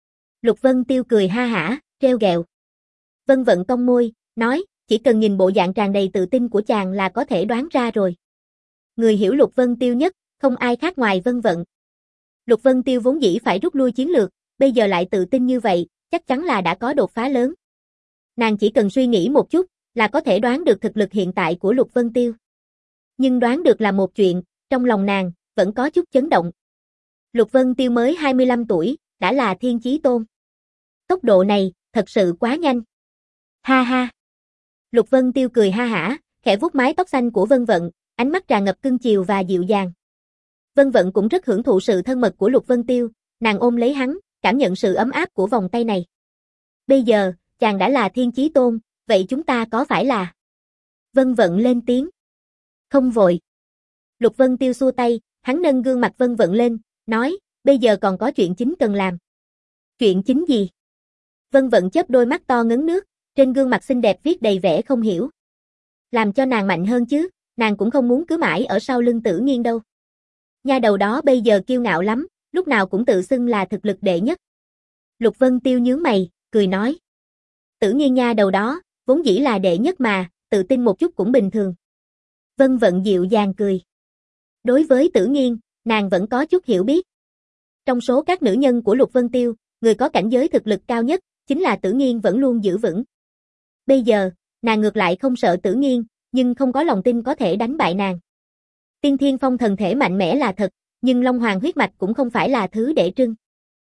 Lục Vân Tiêu cười ha hả, trêu ghẹo. Vân Vận cong môi, nói, chỉ cần nhìn bộ dạng tràn đầy tự tin của chàng là có thể đoán ra rồi. Người hiểu Lục Vân Tiêu nhất, không ai khác ngoài Vân Vận. Lục Vân Tiêu vốn dĩ phải rút lui chiến lược, bây giờ lại tự tin như vậy, chắc chắn là đã có đột phá lớn. Nàng chỉ cần suy nghĩ một chút, là có thể đoán được thực lực hiện tại của Lục Vân Tiêu. Nhưng đoán được là một chuyện, trong lòng nàng, vẫn có chút chấn động. Lục Vân Tiêu mới hai mươi lăm tuổi, đã là thiên chí tôn. Tốc độ này, thật sự quá nhanh. Ha ha. Lục Vân Tiêu cười ha hả, khẽ vuốt mái tóc xanh của Vân Vận, ánh mắt tràn ngập cưng chiều và dịu dàng. Vân Vận cũng rất hưởng thụ sự thân mật của Lục Vân Tiêu, nàng ôm lấy hắn, cảm nhận sự ấm áp của vòng tay này. Bây giờ, chàng đã là thiên chí tôn, vậy chúng ta có phải là? Vân Vận lên tiếng. Không vội. Lục Vân Tiêu xua tay, hắn nâng gương mặt Vân Vận lên, nói, bây giờ còn có chuyện chính cần làm. Chuyện chính gì? Vân Vận chớp đôi mắt to ngấn nước, trên gương mặt xinh đẹp viết đầy vẻ không hiểu. Làm cho nàng mạnh hơn chứ, nàng cũng không muốn cứ mãi ở sau lưng Tử Nghiên đâu. Nha đầu đó bây giờ kiêu ngạo lắm, lúc nào cũng tự xưng là thực lực đệ nhất. Lục Vân Tiêu nhướng mày, cười nói. Tử Nghiên nha đầu đó, vốn dĩ là đệ nhất mà, tự tin một chút cũng bình thường. Vân Vận dịu dàng cười. Đối với Tử Nghiên, nàng vẫn có chút hiểu biết. Trong số các nữ nhân của Lục Vân Tiêu, người có cảnh giới thực lực cao nhất, chính là Tử Nghiên vẫn luôn giữ vững. Bây giờ, nàng ngược lại không sợ Tử Nghiên, nhưng không có lòng tin có thể đánh bại nàng. Tiên thiên phong thần thể mạnh mẽ là thật, nhưng Long Hoàng huyết mạch cũng không phải là thứ để trưng.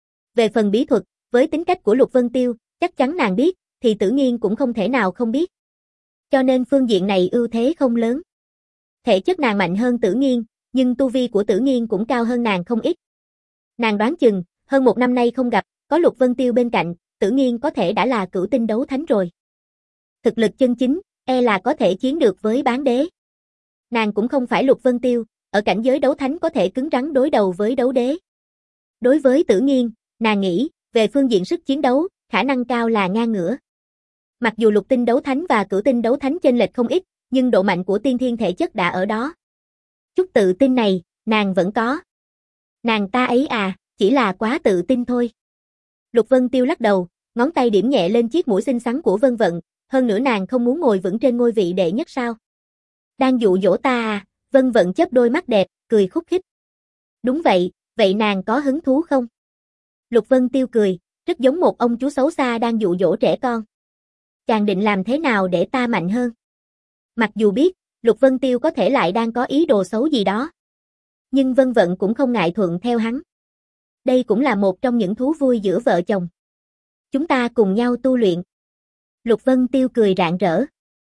Về phần bí thuật, với tính cách của Lục Vân Tiêu, chắc chắn nàng biết, thì Tử Nghiên cũng không thể nào không biết. Cho nên phương diện này ưu thế không lớn. Thể chất nàng mạnh hơn Tử Nghiên, nhưng tu vi của Tử Nghiên cũng cao hơn nàng không ít. Nàng đoán chừng, hơn một năm nay không gặp, có Lục Vân Tiêu bên cạnh, Tử Nghiên có thể đã là cửu tinh đấu thánh rồi. Thực lực chân chính, e là có thể chiến được với bán đế. Nàng cũng không phải Lục Vân Tiêu, ở cảnh giới đấu thánh có thể cứng rắn đối đầu với đấu đế. Đối với Tử Nghiên, nàng nghĩ, về phương diện sức chiến đấu, khả năng cao là ngang ngửa. Mặc dù lục tinh đấu thánh và cửu tinh đấu thánh chênh lệch không ít, nhưng độ mạnh của tiên thiên thể chất đã ở đó. Chút tự tin này, nàng vẫn có. Nàng ta ấy à, chỉ là quá tự tin thôi. Lục Vân Tiêu lắc đầu, ngón tay điểm nhẹ lên chiếc mũi xinh xắn của Vân Vận, hơn nữa nàng không muốn ngồi vững trên ngôi vị đệ nhất sao? Đang dụ dỗ ta à? Vân Vận chớp đôi mắt đẹp, cười khúc khích. Đúng vậy, vậy nàng có hứng thú không? Lục Vân Tiêu cười, rất giống một ông chú xấu xa đang dụ dỗ trẻ con. Chàng định làm thế nào để ta mạnh hơn? Mặc dù biết, Lục Vân Tiêu có thể lại đang có ý đồ xấu gì đó. Nhưng Vân Vận cũng không ngại thuận theo hắn. Đây cũng là một trong những thú vui giữa vợ chồng. Chúng ta cùng nhau tu luyện. Lục Vân Tiêu cười rạng rỡ.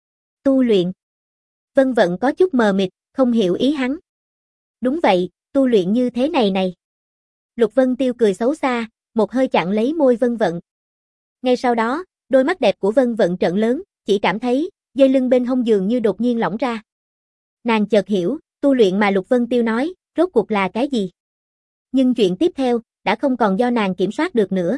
Tu luyện. Vân Vận có chút mờ mịt, không hiểu ý hắn. Đúng vậy, tu luyện như thế này này. Lục Vân Tiêu cười xấu xa, một hơi chặn lấy môi Vân Vận. Ngay sau đó, đôi mắt đẹp của Vân Vận trợn lớn, chỉ cảm thấy, dây lưng bên hông giường như đột nhiên lỏng ra. Nàng chợt hiểu, tu luyện mà Lục Vân Tiêu nói, rốt cuộc là cái gì? Nhưng chuyện tiếp theo, đã không còn do nàng kiểm soát được nữa.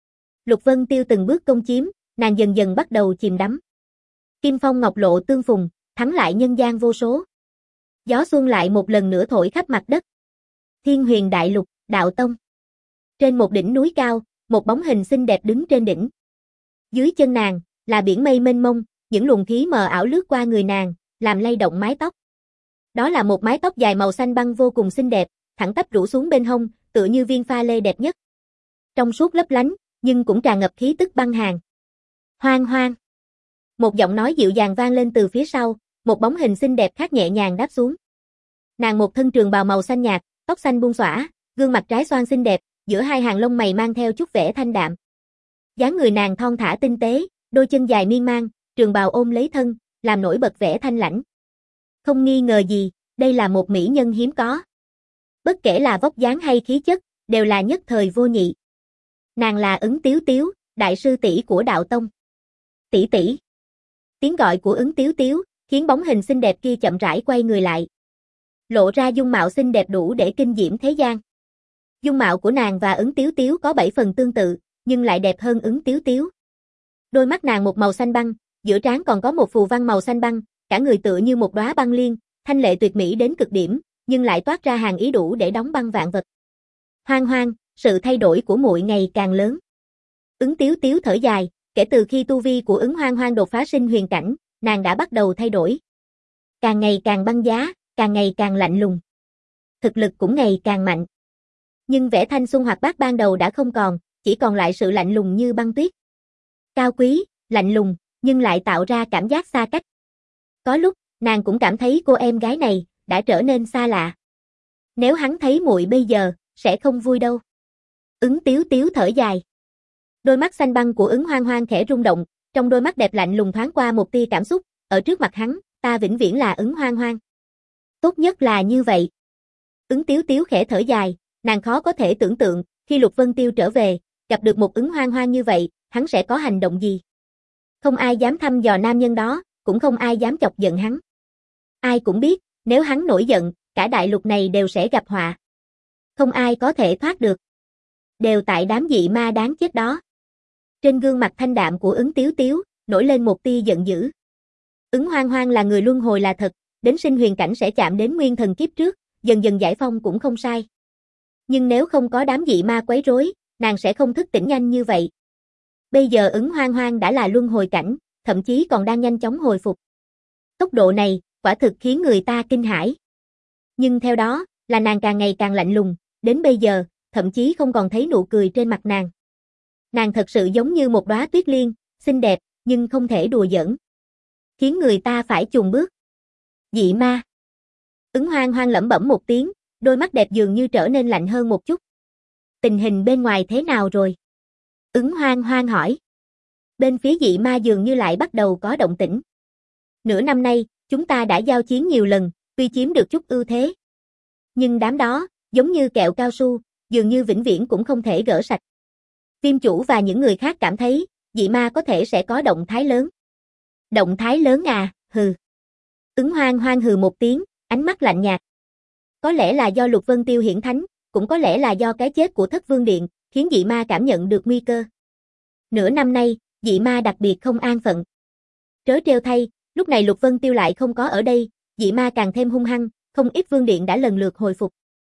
Lục Vân Tiêu từng bước công chiếm, nàng dần dần bắt đầu chìm đắm. Kim phong ngọc lộ tương phùng, thắng lại nhân gian vô số. Gió xuân lại một lần nữa thổi khắp mặt đất. Thiên Huyền Đại Lục, Đạo Tông. Trên một đỉnh núi cao, một bóng hình xinh đẹp đứng trên đỉnh. Dưới chân nàng, là biển mây mênh mông, những luồng khí mờ ảo lướt qua người nàng, làm lay động mái tóc. Đó là một mái tóc dài màu xanh băng vô cùng xinh đẹp, thẳng tắp rủ xuống bên hông, tựa như viên pha lê đẹp nhất. Trong suốt lấp lánh, nhưng cũng tràn ngập khí tức băng hàn. Hoang hoang. Một giọng nói dịu dàng vang lên từ phía sau, một bóng hình xinh đẹp khác nhẹ nhàng đáp xuống. Nàng một thân trường bào màu xanh nhạt, tóc xanh buông xõa, gương mặt trái xoan xinh đẹp, giữa hai hàng lông mày mang theo chút vẻ thanh đạm. Dáng người nàng thon thả tinh tế, đôi chân dài miên man, trường bào ôm lấy thân, làm nổi bật vẻ thanh lãnh. Không nghi ngờ gì, đây là một mỹ nhân hiếm có. Bất kể là vóc dáng hay khí chất, đều là nhất thời vô nhị. Nàng là Ứng Tiếu Tiếu, đại sư tỷ của Đạo Tông. Tỷ tỷ. Tiếng gọi của Ứng Tiếu Tiếu, khiến bóng hình xinh đẹp kia chậm rãi quay người lại. Lộ ra dung mạo xinh đẹp đủ để kinh diễm thế gian. Dung mạo của nàng và Ứng Tiếu Tiếu có bảy phần tương tự, nhưng lại đẹp hơn Ứng Tiếu Tiếu. Đôi mắt nàng một màu xanh băng, giữa trán còn có một phù văn màu xanh băng, cả người tựa như một đóa băng liên, thanh lệ tuyệt mỹ đến cực điểm, nhưng lại toát ra hàn ý đủ để đóng băng vạn vật. Hoang hoang, sự thay đổi của muội ngày càng lớn. Ứng Tiếu Tiếu thở dài, kể từ khi tu vi của Ứng Hoang Hoang đột phá sinh huyền cảnh, nàng đã bắt đầu thay đổi. Càng ngày càng băng giá, càng ngày càng lạnh lùng. Thực lực cũng ngày càng mạnh. Nhưng vẻ thanh xuân hoạt bát ban đầu đã không còn, chỉ còn lại sự lạnh lùng như băng tuyết. Cao quý, lạnh lùng, nhưng lại tạo ra cảm giác xa cách. Có lúc, nàng cũng cảm thấy cô em gái này đã trở nên xa lạ. Nếu hắn thấy muội bây giờ, sẽ không vui đâu. Ứng Tiếu Tiếu thở dài. Đôi mắt xanh băng của Ứng Hoang Hoang khẽ rung động, trong đôi mắt đẹp lạnh lùng thoáng qua một tia cảm xúc, ở trước mặt hắn, ta vĩnh viễn là Ứng Hoang Hoang. Tốt nhất là như vậy. Ứng Tiếu Tiếu khẽ thở dài, nàng khó có thể tưởng tượng, khi Lục Vân Tiêu trở về, gặp được một Ứng Hoang Hoang như vậy, hắn sẽ có hành động gì. Không ai dám thăm dò nam nhân đó, cũng không ai dám chọc giận hắn. Ai cũng biết, nếu hắn nổi giận, cả đại lục này đều sẽ gặp họa. Không ai có thể thoát được. Đều tại đám dị ma đáng chết đó. Trên gương mặt thanh đạm của Ứng Tiếu Tiếu, nổi lên một tia giận dữ. Ứng Hoang Hoang là người luân hồi là thật, đến sinh huyền cảnh sẽ chạm đến nguyên thần kiếp trước, dần dần giải phong cũng không sai. Nhưng nếu không có đám dị ma quấy rối, nàng sẽ không thức tỉnh nhanh như vậy. Bây giờ Ứng Hoang Hoang đã là luân hồi cảnh, thậm chí còn đang nhanh chóng hồi phục. Tốc độ này, quả thực khiến người ta kinh hãi. Nhưng theo đó, là nàng càng ngày càng lạnh lùng, đến bây giờ, thậm chí không còn thấy nụ cười trên mặt nàng. Nàng thật sự giống như một đóa tuyết liên, xinh đẹp, nhưng không thể đùa giỡn. Khiến người ta phải chùn bước. Dị ma. Ứng Hoang Hoang lẩm bẩm một tiếng, đôi mắt đẹp dường như trở nên lạnh hơn một chút. Tình hình bên ngoài thế nào rồi? Ứng Hoang Hoang hỏi. Bên phía dị ma dường như lại bắt đầu có động tĩnh. Nửa năm nay, chúng ta đã giao chiến nhiều lần, tuy chiếm được chút ưu thế. Nhưng đám đó, giống như kẹo cao su, dường như vĩnh viễn cũng không thể gỡ sạch. Viêm chủ và những người khác cảm thấy, dị ma có thể sẽ có động thái lớn. Động thái lớn à, hừ. Ứng Hoang Hoang hừ một tiếng, ánh mắt lạnh nhạt. Có lẽ là do Lục Vân Tiêu hiển thánh, cũng có lẽ là do cái chết của Thất Vương Điện, khiến dị ma cảm nhận được nguy cơ. Nửa năm nay, dị ma đặc biệt không an phận. Trớ trêu thay, lúc này Lục Vân Tiêu lại không có ở đây, dị ma càng thêm hung hăng, không ít vương điện đã lần lượt hồi phục.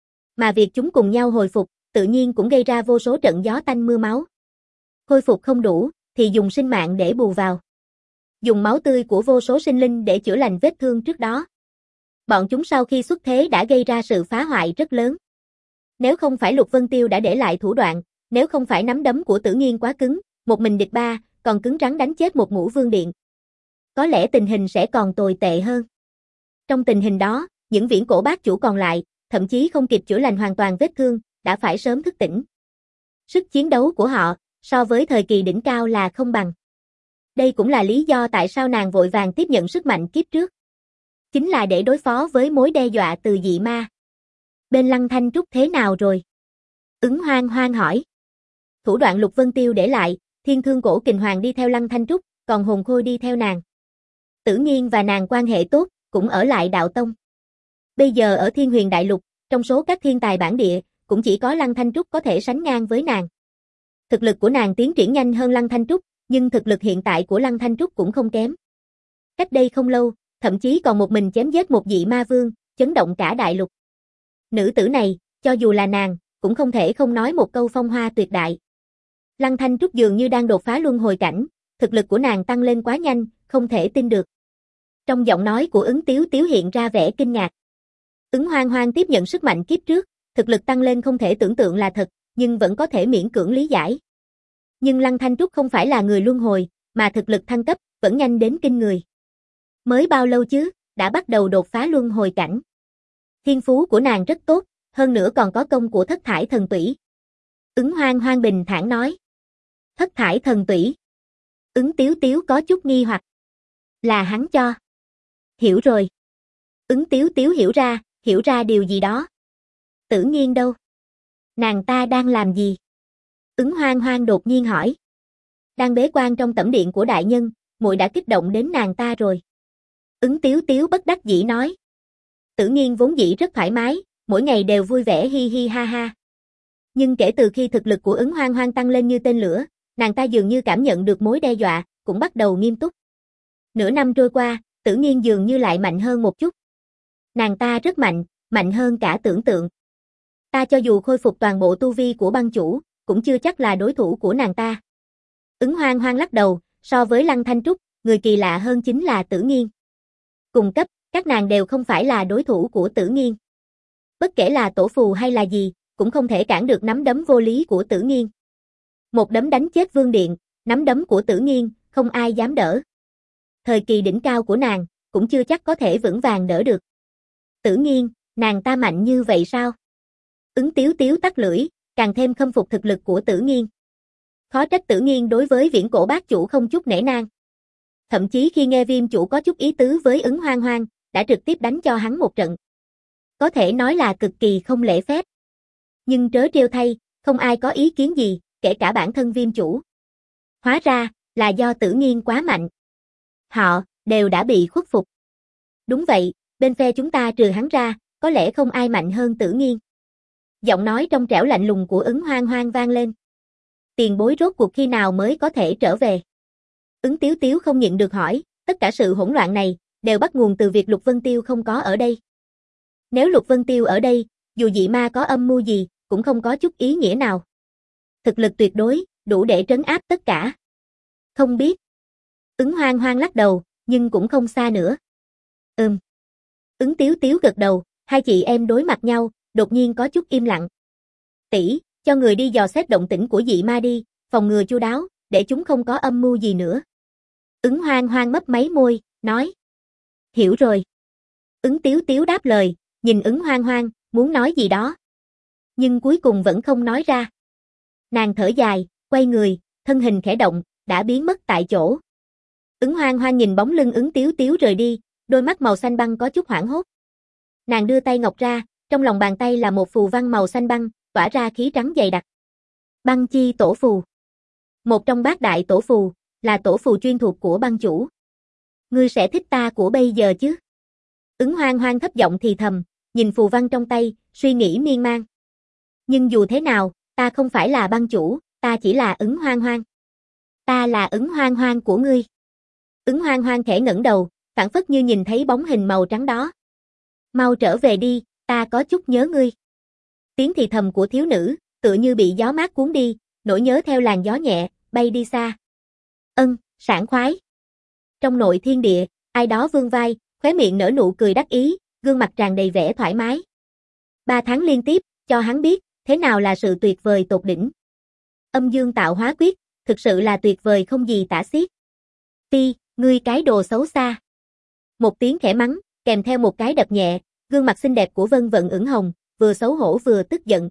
Mà việc chúng cùng nhau hồi phục, tự nhiên cũng gây ra vô số trận gió tanh mưa máu. Khôi phục không đủ, thì dùng sinh mạng để bù vào. Dùng máu tươi của vô số sinh linh để chữa lành vết thương trước đó. Bọn chúng sau khi xuất thế đã gây ra sự phá hoại rất lớn. Nếu không phải Lục Vân Tiêu đã để lại thủ đoạn, nếu không phải nắm đấm của Tử Nghiên quá cứng, một mình địch ba, còn cứng rắn đánh chết một ngũ vương điện. Có lẽ tình hình sẽ còn tồi tệ hơn. Trong tình hình đó, những viễn cổ bát chủ còn lại, thậm chí không kịp chữa lành hoàn toàn vết thương, đã phải sớm thức tỉnh. Sức chiến đấu của họ, so với thời kỳ đỉnh cao là không bằng. Đây cũng là lý do tại sao nàng vội vàng tiếp nhận sức mạnh kiếp trước. Chính là để đối phó với mối đe dọa từ dị ma. Bên Lăng Thanh Trúc thế nào rồi? Ứng Hoang Hoang hỏi. Thủ đoạn Lục Vân Tiêu để lại, Thiên Thương Cổ Kình Hoàng đi theo Lăng Thanh Trúc, còn Hồn Khôi đi theo nàng. Tử Nghiên và nàng quan hệ tốt, cũng ở lại đạo tông. Bây giờ ở Thiên Huyền Đại Lục, trong số các thiên tài bản địa, cũng chỉ có Lăng Thanh Trúc có thể sánh ngang với nàng. Thực lực của nàng tiến triển nhanh hơn Lăng Thanh Trúc, nhưng thực lực hiện tại của Lăng Thanh Trúc cũng không kém. Cách đây không lâu, thậm chí còn một mình chém giết một dị ma vương, chấn động cả đại lục. Nữ tử này, cho dù là nàng, cũng không thể không nói một câu phong hoa tuyệt đại. Lăng Thanh Trúc dường như đang đột phá luân hồi cảnh, thực lực của nàng tăng lên quá nhanh, không thể tin được. Trong giọng nói của Ứng Tiếu Tiếu hiện ra vẻ kinh ngạc. Ứng Hoang Hoang tiếp nhận sức mạnh kiếp trước, thực lực tăng lên không thể tưởng tượng là thật, nhưng vẫn có thể miễn cưỡng lý giải. Nhưng Lăng Thanh Trúc không phải là người luân hồi, mà thực lực thăng cấp, vẫn nhanh đến kinh người. Mới bao lâu chứ, đã bắt đầu đột phá luân hồi cảnh. Thiên phú của nàng rất tốt, hơn nữa còn có công của thất thải thần tủy. Ứng Hoang Hoang bình thản nói. Thất thải thần tủy. Ứng Tiếu Tiếu có chút nghi hoặc. Là hắn cho. Hiểu rồi. Ứng Tiếu Tiếu hiểu ra, hiểu ra điều gì đó. Tử Nghiên đâu? Nàng ta đang làm gì? Ứng Hoang Hoang đột nhiên hỏi. Đang bế quan trong tẩm điện của đại nhân, muội đã kích động đến nàng ta rồi. Ứng Tiếu Tiếu bất đắc dĩ nói. Tử Nghiên vốn dĩ rất thoải mái, mỗi ngày đều vui vẻ hi hi ha ha. Nhưng kể từ khi thực lực của Ứng Hoang Hoang tăng lên như tên lửa, nàng ta dường như cảm nhận được mối đe dọa, cũng bắt đầu nghiêm túc. Nửa năm trôi qua, Tử Nghiên dường như lại mạnh hơn một chút. Nàng ta rất mạnh, mạnh hơn cả tưởng tượng. Ta cho dù khôi phục toàn bộ tu vi của băng chủ, cũng chưa chắc là đối thủ của nàng ta. Ứng Hoang Hoang lắc đầu, so với Lăng Thanh Trúc, người kỳ lạ hơn chính là Tử Nghiên. Cùng cấp, các nàng đều không phải là đối thủ của Tử Nghiên. Bất kể là tổ phù hay là gì, cũng không thể cản được nắm đấm vô lý của Tử Nghiên. Một đấm đánh chết Vương Điện, nắm đấm của Tử Nghiên, không ai dám đỡ. Thời kỳ đỉnh cao của nàng, cũng chưa chắc có thể vững vàng đỡ được. Tử Nghiên, nàng ta mạnh như vậy sao? Ứng Tiếu Tiếu tắt lưỡi, càng thêm khâm phục thực lực của Tử Nghiên. Khó trách Tử Nghiên đối với viễn cổ bát chủ không chút nể nang. Thậm chí khi nghe Viêm chủ có chút ý tứ với Ứng Hoang Hoang, đã trực tiếp đánh cho hắn một trận. Có thể nói là cực kỳ không lễ phép. Nhưng trớ trêu thay, không ai có ý kiến gì, kể cả bản thân Viêm chủ. Hóa ra, là do Tử Nghiên quá mạnh. Họ, đều đã bị khuất phục. Đúng vậy, bên phe chúng ta trừ hắn ra, có lẽ không ai mạnh hơn Tử Nghiên. Giọng nói trong trẻo lạnh lùng của Ứng Hoang Hoang vang lên. Tiền bối rốt cuộc khi nào mới có thể trở về? Ứng Tiếu Tiếu không nhịn được hỏi, tất cả sự hỗn loạn này, đều bắt nguồn từ việc Lục Vân Tiêu không có ở đây. Nếu Lục Vân Tiêu ở đây, dù dị ma có âm mưu gì, cũng không có chút ý nghĩa nào. Thực lực tuyệt đối, đủ để trấn áp tất cả. Không biết. Ứng Hoang Hoang lắc đầu, nhưng cũng không xa nữa. Ừm. Ứng Tiếu Tiếu gật đầu, hai chị em đối mặt nhau, đột nhiên có chút im lặng. Tỷ, cho người đi dò xét động tĩnh của dị ma đi, phòng ngừa chu đáo, để chúng không có âm mưu gì nữa. Ứng Hoang Hoang mấp máy môi, nói. Hiểu rồi. Ứng Tiếu Tiếu đáp lời, nhìn Ứng Hoang Hoang, muốn nói gì đó. Nhưng cuối cùng vẫn không nói ra. Nàng thở dài, quay người, thân hình khẽ động, đã biến mất tại chỗ. Ứng Hoang Hoang nhìn bóng lưng Ứng Tiếu Tiếu rời đi, đôi mắt màu xanh băng có chút hoảng hốt. Nàng đưa tay ngọc ra, trong lòng bàn tay là một phù văn màu xanh băng, tỏa ra khí trắng dày đặc. Băng chi tổ phù. Một trong bát đại tổ phù, là tổ phù chuyên thuộc của băng chủ. Ngươi sẽ thích ta của bây giờ chứ? Ứng Hoang Hoang thấp giọng thì thầm, nhìn phù văn trong tay, suy nghĩ miên man. Nhưng dù thế nào, ta không phải là băng chủ, ta chỉ là ứng hoang hoang. Ta là ứng hoang hoang của ngươi. Ứng hoang hoang khẽ ngẩng đầu, phảng phất như nhìn thấy bóng hình màu trắng đó. Mau trở về đi, ta có chút nhớ ngươi. Tiếng thì thầm của thiếu nữ, tựa như bị gió mát cuốn đi, nỗi nhớ theo làn gió nhẹ, bay đi xa. Ân, sảng khoái. Trong nội thiên địa, ai đó vươn vai, khóe miệng nở nụ cười đắc ý, gương mặt tràn đầy vẻ thoải mái. Ba tháng liên tiếp, cho hắn biết, thế nào là sự tuyệt vời tột đỉnh. Âm dương tạo hóa quyết, thực sự là tuyệt vời không gì tả xiết. Ti, ngươi cái đồ xấu xa. Một tiếng khẽ mắng, kèm theo một cái đập nhẹ, gương mặt xinh đẹp của Vân Vận ửng hồng, vừa xấu hổ vừa tức giận.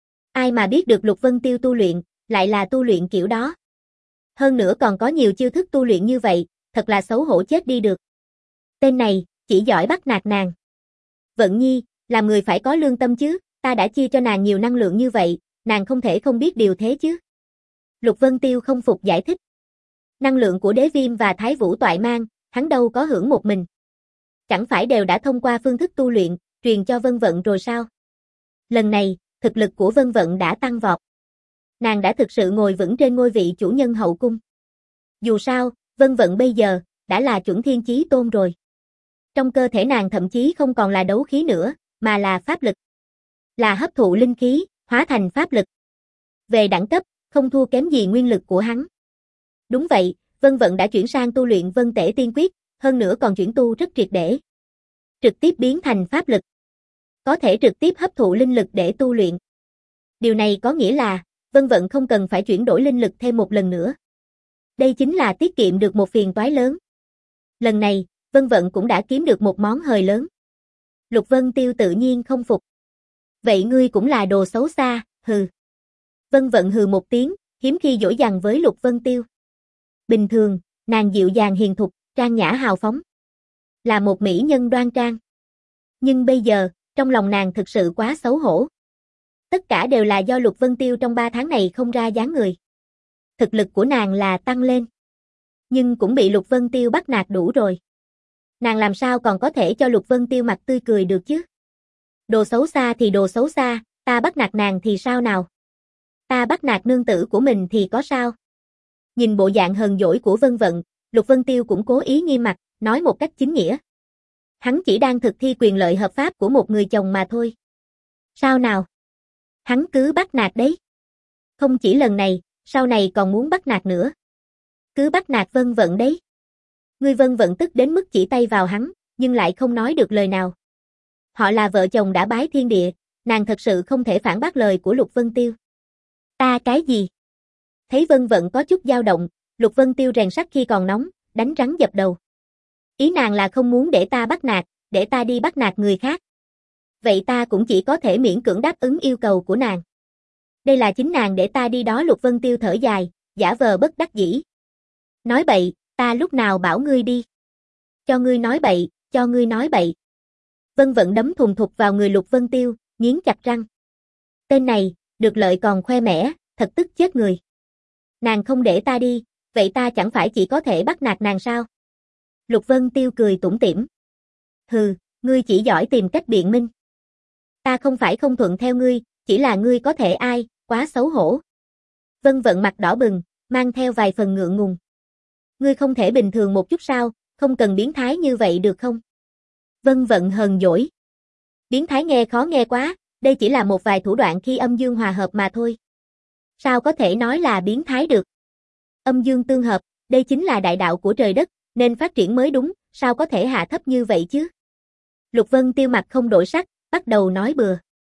Ai mà biết được Lục Vân Tiêu tu luyện, lại là tu luyện kiểu đó. Hơn nữa còn có nhiều chiêu thức tu luyện như vậy, thật là xấu hổ chết đi được. Tên này, chỉ giỏi bắt nạt nàng. Vận Nhi, làm người phải có lương tâm chứ, ta đã chia cho nàng nhiều năng lượng như vậy, nàng không thể không biết điều thế chứ. Lục Vân Tiêu không phục giải thích. Năng lượng của Đế Viêm và Thái Vũ toại mang, hắn đâu có hưởng một mình. Chẳng phải đều đã thông qua phương thức tu luyện, truyền cho Vân Vận rồi sao? Lần này, thực lực của Vân Vận đã tăng vọt. Nàng đã thực sự ngồi vững trên ngôi vị chủ nhân hậu cung. Dù sao, Vân Vận bây giờ, đã là chuẩn thiên chí tôn rồi. Trong cơ thể nàng thậm chí không còn là đấu khí nữa, mà là pháp lực. Là hấp thụ linh khí, hóa thành pháp lực. Về đẳng cấp, không thua kém gì nguyên lực của hắn. Đúng vậy, Vân Vận đã chuyển sang tu luyện Vân Tể Tiên Quyết, hơn nữa còn chuyển tu rất triệt để. Trực tiếp biến thành pháp lực. Có thể trực tiếp hấp thụ linh lực để tu luyện. Điều này có nghĩa là, Vân Vận không cần phải chuyển đổi linh lực thêm một lần nữa. Đây chính là tiết kiệm được một phiền toái lớn. Lần này, Vân Vận cũng đã kiếm được một món hời lớn. Lục Vân Tiêu tự nhiên không phục. Vậy ngươi cũng là đồ xấu xa, hừ. Vân Vận hừ một tiếng, hiếm khi dỗ dành với Lục Vân Tiêu. Bình thường, nàng dịu dàng hiền thục, trang nhã hào phóng. Là một mỹ nhân đoan trang. Nhưng bây giờ, trong lòng nàng thực sự quá xấu hổ. Tất cả đều là do Lục Vân Tiêu trong ba tháng này không ra dáng người. Thực lực của nàng là tăng lên. Nhưng cũng bị Lục Vân Tiêu bắt nạt đủ rồi. Nàng làm sao còn có thể cho Lục Vân Tiêu mặt tươi cười được chứ? Đồ xấu xa thì đồ xấu xa, ta bắt nạt nàng thì sao nào? Ta bắt nạt nương tử của mình thì có sao? Nhìn bộ dạng hờn dỗi của Vân Vận, Lục Vân Tiêu cũng cố ý nghiêm mặt, nói một cách chính nghĩa. Hắn chỉ đang thực thi quyền lợi hợp pháp của một người chồng mà thôi. Sao nào? Hắn cứ bắt nạt đấy. Không chỉ lần này, sau này còn muốn bắt nạt nữa. Cứ bắt nạt Vân Vận đấy. Ngươi Vân Vận tức đến mức chỉ tay vào hắn, nhưng lại không nói được lời nào. Họ là vợ chồng đã bái thiên địa, nàng thật sự không thể phản bác lời của Lục Vân Tiêu. Ta cái gì? Thấy Vân Vận có chút dao động, Lục Vân Tiêu rèn sắt khi còn nóng, đánh rắn dập đầu. Ý nàng là không muốn để ta bắt nạt, để ta đi bắt nạt người khác. Vậy ta cũng chỉ có thể miễn cưỡng đáp ứng yêu cầu của nàng. Đây là chính nàng để ta đi đó. Lục Vân Tiêu thở dài, giả vờ bất đắc dĩ. Nói bậy, ta lúc nào bảo ngươi đi. Cho ngươi nói bậy, cho ngươi nói bậy. Vân Vận đấm thùng thục vào người Lục Vân Tiêu, nghiến chặt răng. Tên này, được lợi còn khoe mẽ, thật tức chết người. Nàng không để ta đi, vậy ta chẳng phải chỉ có thể bắt nạt nàng sao? Lục Vân Tiêu cười tủm tỉm. Hừ, ngươi chỉ giỏi tìm cách biện minh. Ta không phải không thuận theo ngươi, chỉ là ngươi có thể ai, quá xấu hổ. Vân Vận mặt đỏ bừng, mang theo vài phần ngượng ngùng. Ngươi không thể bình thường một chút sao, không cần biến thái như vậy được không? Vân Vận hờn dỗi. Biến thái nghe khó nghe quá, đây chỉ là một vài thủ đoạn khi âm dương hòa hợp mà thôi. Sao có thể nói là biến thái được? Âm dương tương hợp, đây chính là đại đạo của trời đất, nên phát triển mới đúng, sao có thể hạ thấp như vậy chứ? Lục Vân Tiêu mặt không đổi sắc, bắt đầu nói bừa.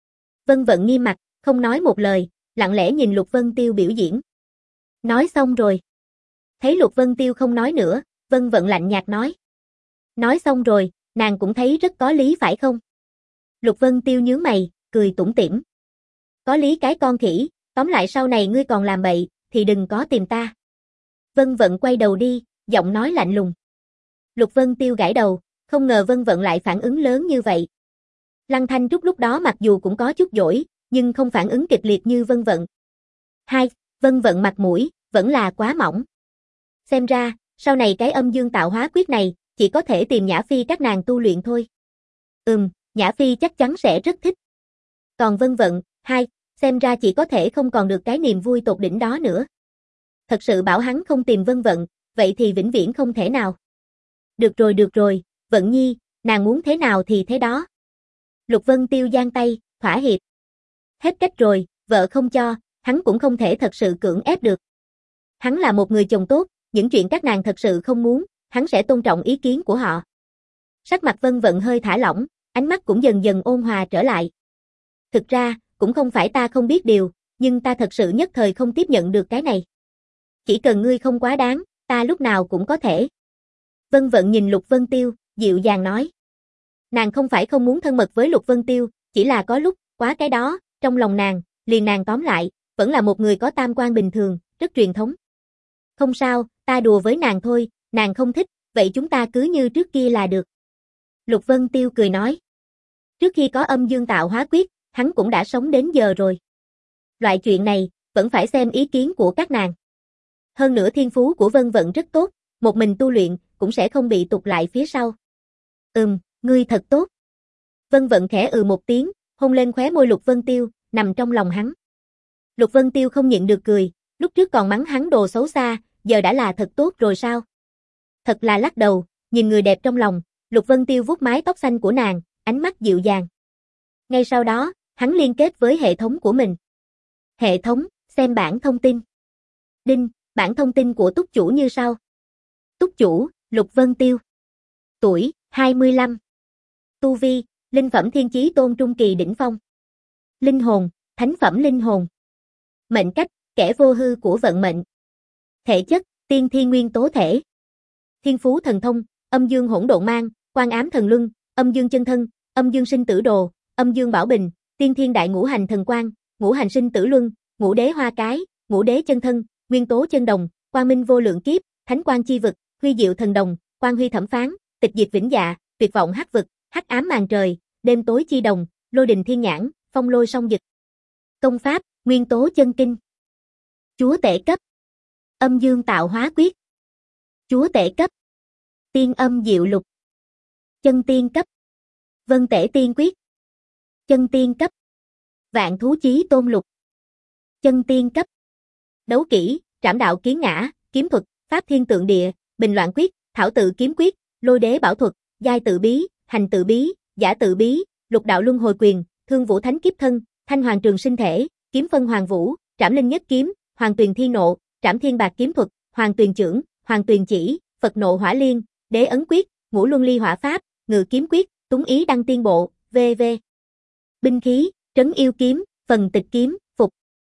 Vân Vận nghiêm mặt, không nói một lời, lặng lẽ nhìn Lục Vân Tiêu biểu diễn. Nói xong rồi. Thấy Lục Vân Tiêu không nói nữa, Vân Vận lạnh nhạt nói. Nói xong rồi, nàng cũng thấy rất có lý phải không? Lục Vân Tiêu nhướng mày, cười tủm tỉm. Có lý cái con khỉ, tóm lại sau này ngươi còn làm bậy, thì đừng có tìm ta. Vân Vận quay đầu đi, giọng nói lạnh lùng. Lục Vân Tiêu gãi đầu, không ngờ Vân Vận lại phản ứng lớn như vậy. Lăng Thanh Trúc lúc đó mặc dù cũng có chút dỗi, nhưng không phản ứng kịch liệt như Vân Vận. Hai, Vân Vận mặt mũi, vẫn là quá mỏng. Xem ra, sau này cái âm dương tạo hóa quyết này, chỉ có thể tìm Nhã Phi các nàng tu luyện thôi. Ừm, Nhã Phi chắc chắn sẽ rất thích. Còn Vân Vận, hai, Xem ra chỉ có thể không còn được cái niềm vui tột đỉnh đó nữa. Thật sự bảo hắn không tìm Vân Vận, vậy thì vĩnh viễn không thể nào. Được rồi được rồi, Vận Nhi, nàng muốn thế nào thì thế đó. Lục Vân Tiêu giang tay, thỏa hiệp. Hết cách rồi, vợ không cho, hắn cũng không thể thật sự cưỡng ép được. Hắn là một người chồng tốt, những chuyện các nàng thật sự không muốn, hắn sẽ tôn trọng ý kiến của họ. Sắc mặt Vân Vận hơi thả lỏng, ánh mắt cũng dần dần ôn hòa trở lại. Thực ra, cũng không phải ta không biết điều, nhưng ta thật sự nhất thời không tiếp nhận được cái này. Chỉ cần ngươi không quá đáng, ta lúc nào cũng có thể. Vân Vận nhìn Lục Vân Tiêu, dịu dàng nói. Nàng không phải không muốn thân mật với Lục Vân Tiêu, chỉ là có lúc, quá cái đó, trong lòng nàng, liền nàng tóm lại, vẫn là một người có tam quan bình thường, rất truyền thống. Không sao, ta đùa với nàng thôi, nàng không thích, vậy chúng ta cứ như trước kia là được. Lục Vân Tiêu cười nói. Trước khi có âm dương tạo hóa quyết, hắn cũng đã sống đến giờ rồi. Loại chuyện này, vẫn phải xem ý kiến của các nàng. Hơn nữa thiên phú của Vân Vận rất tốt, một mình tu luyện, cũng sẽ không bị tụt lại phía sau. Ừm, ngươi thật tốt. Vân Vận khẽ ừ một tiếng, hôn lên khóe môi Lục Vân Tiêu, nằm trong lòng hắn. Lục Vân Tiêu không nhịn được cười, lúc trước còn mắng hắn đồ xấu xa, giờ đã là thật tốt rồi sao? Thật là lắc đầu, nhìn người đẹp trong lòng, Lục Vân Tiêu vuốt mái tóc xanh của nàng, ánh mắt dịu dàng. Ngay sau đó, hắn liên kết với hệ thống của mình. Hệ thống, xem bảng thông tin. Đinh, bảng thông tin của túc chủ như sau. Túc chủ, Lục Vân Tiêu. Tuổi, hai mươi lăm. Tu vi, linh phẩm thiên chí tôn trung kỳ đỉnh phong. Linh hồn, thánh phẩm linh hồn. Mệnh cách, kẻ vô hư của vận mệnh. Thể chất, tiên thiên nguyên tố thể. Thiên phú thần thông, âm dương hỗn độn mang, quan ám thần luân, âm dương chân thân, âm dương sinh tử đồ, âm dương bảo bình, tiên thiên đại ngũ hành thần quang, ngũ hành sinh tử luân, ngũ đế hoa cái, ngũ đế chân thân, nguyên tố chân đồng, quang minh vô lượng kiếp, thánh quang chi vực, huy diệu thần đồng, quang huy thẩm phán, tịch diệt vĩnh dạ, tuyệt vọng hắc vực, hắc ám màn trời, đêm tối chi đồng, lôi đình thiên nhãn, phong lôi song dịch. Công pháp, nguyên tố chân kinh. Chúa tể cấp. Âm dương tạo hóa quyết. Chúa tể cấp. Tiên âm diệu lục. Chân tiên cấp. Vân tể tiên quyết. Chân tiên cấp. Vạn thú chí tôn lục. Chân tiên cấp. Đấu kỹ, trảm đạo kiến ngã, kiếm thuật, pháp thiên tượng địa, bình loạn quyết, thảo tự kiếm quyết, lôi đế bảo thuật, giai tự bí, hành tự bí, giả tự bí, lục đạo luân hồi quyền, thương vũ thánh kiếp thân, thanh hoàng trường sinh thể, kiếm phân hoàng vũ, trảm linh nhất kiếm, hoàng tuyền thi nộ, trảm thiên bạc kiếm thuật, hoàng tuyền chưởng, hoàng tuyền chỉ, Phật nộ hỏa liên, đế ấn quyết, ngũ luân ly hỏa pháp, ngự kiếm quyết, túng ý đăng tiên bộ, vân vân. Binh khí, trấn yêu kiếm, phần tịch kiếm, phục.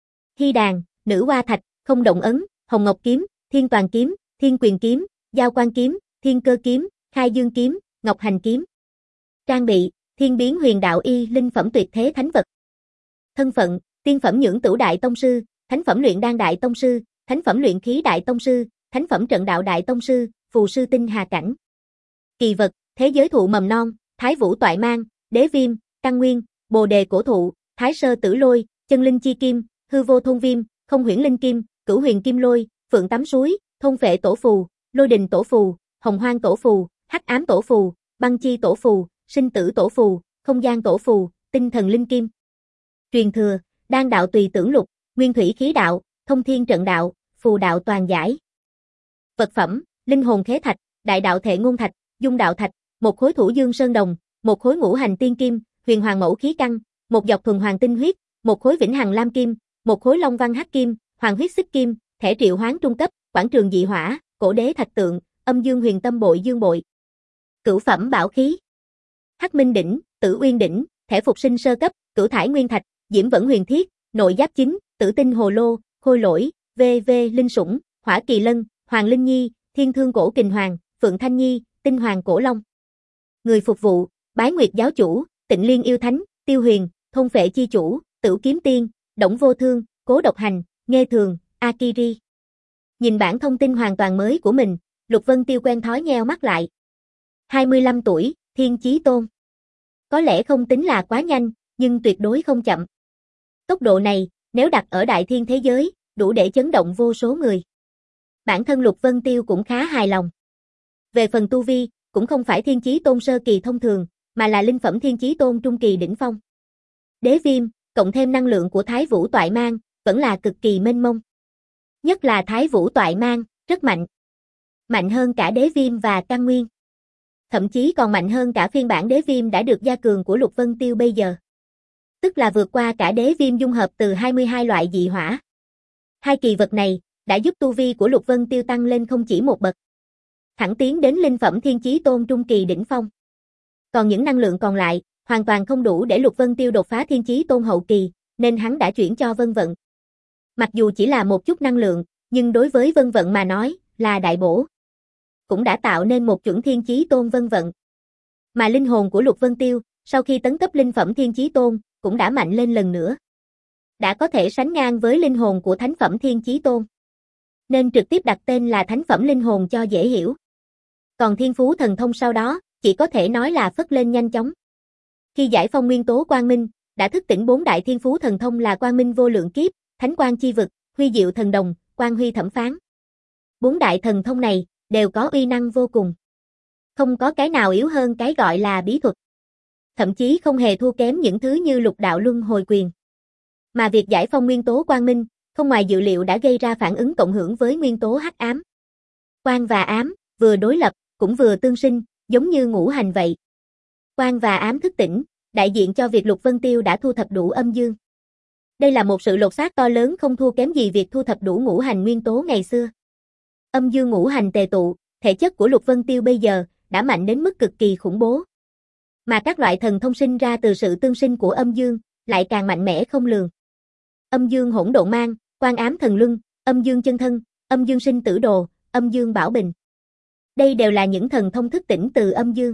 Hy đàn, nữ hoa thạch, không động ấn, hồng ngọc kiếm, thiên toàn kiếm, thiên quyền kiếm, giao quan kiếm, thiên cơ kiếm, khai dương kiếm, ngọc hành kiếm. Trang bị, thiên biến huyền đạo y linh phẩm tuyệt thế thánh vật. Thân phận, tiên phẩm nhưỡng tửu đại tông sư, thánh phẩm luyện đan đại tông sư, thánh phẩm luyện khí đại tông sư, thánh phẩm trận đạo đại tông sư, phù sư tinh hà cảnh. Kỳ vật, thế giới thụ mầm non, thái vũ toại mang, đế viêm, căn nguyên, bồ đề cổ thụ, thái sơ tử lôi, chân linh chi kim, hư vô thôn viêm, không huyễn linh kim, cửu huyền kim lôi, phượng tắm suối, thôn phệ tổ phù, lôi đình tổ phù, hồng hoang tổ phù, hắc ám tổ phù, băng chi tổ phù, sinh tử tổ phù, không gian tổ phù, tinh thần linh kim. Truyền thừa, đan đạo tùy tưởng lục, nguyên thủy khí đạo, thông thiên trận đạo, phù đạo toàn giải. Vật phẩm, linh hồn khế thạch, đại đạo thệ ngôn thạch, dung đạo thạch, một khối thủ dương sơn đồng, một khối ngũ hành tiên kim, huyền hoàng mẫu khí căn, một dọc thuần hoàng tinh huyết, một khối vĩnh hằng lam kim, một khối long văn hắc kim, hoàng huyết xích kim, thẻ triệu hoán trung cấp, quảng trường dị hỏa, cổ đế thạch tượng, âm dương huyền tâm bội dương bội. Cửu phẩm bảo khí. Hắc minh đỉnh, tử uyên đỉnh, thẻ phục sinh sơ cấp, cửu thải nguyên thạch, diễm vẫn huyền thiết, nội giáp chính, tử tinh hồ lô, khôi lỗi, vv linh sủng, hỏa kỳ lân, hoàng linh nhi, thiên thương cổ kình hoàng, phượng thanh nhi, tinh hoàng cổ long. Người phục vụ, bái nguyệt giáo chủ, tịnh liên yêu thánh, tiêu huyền, thôn phệ chi chủ, tửu kiếm tiên, đổng vô thương, cố độc hành, nghe thường, akiri. Nhìn bản thông tin hoàn toàn mới của mình, Lục Vân Tiêu quen thói nheo mắt lại. hai mươi lăm tuổi, thiên chí tôn. Có lẽ không tính là quá nhanh, nhưng tuyệt đối không chậm. Tốc độ này, nếu đặt ở đại thiên thế giới, đủ để chấn động vô số người. Bản thân Lục Vân Tiêu cũng khá hài lòng. Về phần tu vi, cũng không phải thiên chí tôn sơ kỳ thông thường, mà là linh phẩm thiên chí tôn trung kỳ đỉnh phong. Đế viêm, cộng thêm năng lượng của Thái Vũ Toại Mang, vẫn là cực kỳ mênh mông. Nhất là Thái Vũ Toại Mang, rất mạnh. Mạnh hơn cả Đế Viêm và Căn Nguyên. Thậm chí còn mạnh hơn cả phiên bản Đế Viêm đã được gia cường của Lục Vân Tiêu bây giờ. Tức là vượt qua cả Đế Viêm dung hợp từ hai mươi hai loại dị hỏa. Hai kỳ vật này đã giúp tu vi của Lục Vân Tiêu tăng lên không chỉ một bậc, thẳng tiến đến linh phẩm Thiên Chí Tôn trung kỳ đỉnh phong. Còn những năng lượng còn lại, hoàn toàn không đủ để Lục Vân Tiêu đột phá Thiên Chí Tôn hậu kỳ, nên hắn đã chuyển cho Vân Vận. Mặc dù chỉ là một chút năng lượng, nhưng đối với Vân Vận mà nói, là đại bổ. Cũng đã tạo nên một chuẩn Thiên Chí Tôn Vân Vận. Mà linh hồn của Lục Vân Tiêu, sau khi tấn cấp linh phẩm Thiên Chí Tôn, cũng đã mạnh lên lần nữa. Đã có thể sánh ngang với linh hồn của thánh phẩm Thiên Chí Tôn. Nên trực tiếp đặt tên là thánh phẩm linh hồn cho dễ hiểu. Còn thiên phú thần thông sau đó, chỉ có thể nói là phất lên nhanh chóng. Khi giải phong nguyên tố quang minh, đã thức tỉnh bốn đại thiên phú thần thông là quang minh vô lượng kiếp, thánh quang chi vực, huy diệu thần đồng, quang huy thẩm phán. Bốn đại thần thông này, đều có uy năng vô cùng. Không có cái nào yếu hơn cái gọi là bí thuật. Thậm chí không hề thua kém những thứ như lục đạo luân hồi quyền. Mà việc giải phong nguyên tố quang minh, không ngoài dự liệu đã gây ra phản ứng cộng hưởng với nguyên tố hắc ám. Quang và ám, vừa đối lập, cũng vừa tương sinh, giống như ngũ hành vậy. Quang và ám thức tỉnh, đại diện cho việc Lục Vân Tiêu đã thu thập đủ âm dương. Đây là một sự lột xác to lớn không thua kém gì việc thu thập đủ ngũ hành nguyên tố ngày xưa. Âm dương ngũ hành tề tụ, thể chất của Lục Vân Tiêu bây giờ đã mạnh đến mức cực kỳ khủng bố. Mà các loại thần thông sinh ra từ sự tương sinh của âm dương, lại càng mạnh mẽ không lường. Âm dương hỗn độn mang, quang ám thần luân, âm dương chân thân, âm dương sinh tử đồ, âm dương bảo bình. Đây đều là những thần thông thức tỉnh từ âm dương.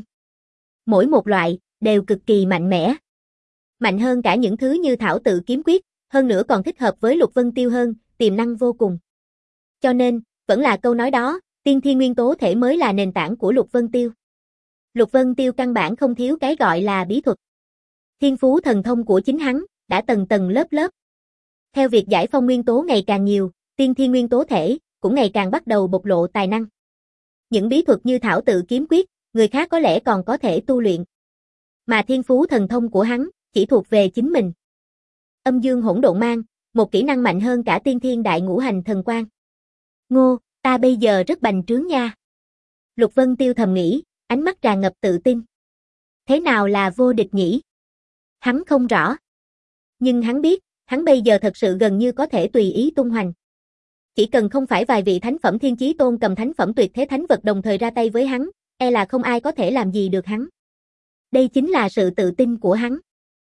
Mỗi một loại, đều cực kỳ mạnh mẽ. Mạnh hơn cả những thứ như thảo tự kiếm quyết, hơn nữa còn thích hợp với Lục Vân Tiêu hơn, tiềm năng vô cùng. Cho nên, vẫn là câu nói đó, tiên thiên nguyên tố thể mới là nền tảng của Lục Vân Tiêu. Lục Vân Tiêu căn bản không thiếu cái gọi là bí thuật. Thiên phú thần thông của chính hắn, đã tầng tầng lớp lớp. Theo việc giải phong nguyên tố ngày càng nhiều, tiên thiên nguyên tố thể, cũng ngày càng bắt đầu bộc lộ tài năng. Những bí thuật như thảo tự kiếm quyết, người khác có lẽ còn có thể tu luyện. Mà thiên phú thần thông của hắn, chỉ thuộc về chính mình. Âm dương hỗn độn mang, một kỹ năng mạnh hơn cả tiên thiên đại ngũ hành thần quang. Ngô, ta bây giờ rất bành trướng nha. Lục Vân Tiêu thầm nghĩ, ánh mắt tràn ngập tự tin. Thế nào là vô địch nhỉ? Hắn không rõ. Nhưng hắn biết, hắn bây giờ thật sự gần như có thể tùy ý tung hoành. Chỉ cần không phải vài vị thánh phẩm Thiên Chí Tôn cầm thánh phẩm tuyệt thế thánh vật đồng thời ra tay với hắn, e là không ai có thể làm gì được hắn. Đây chính là sự tự tin của hắn.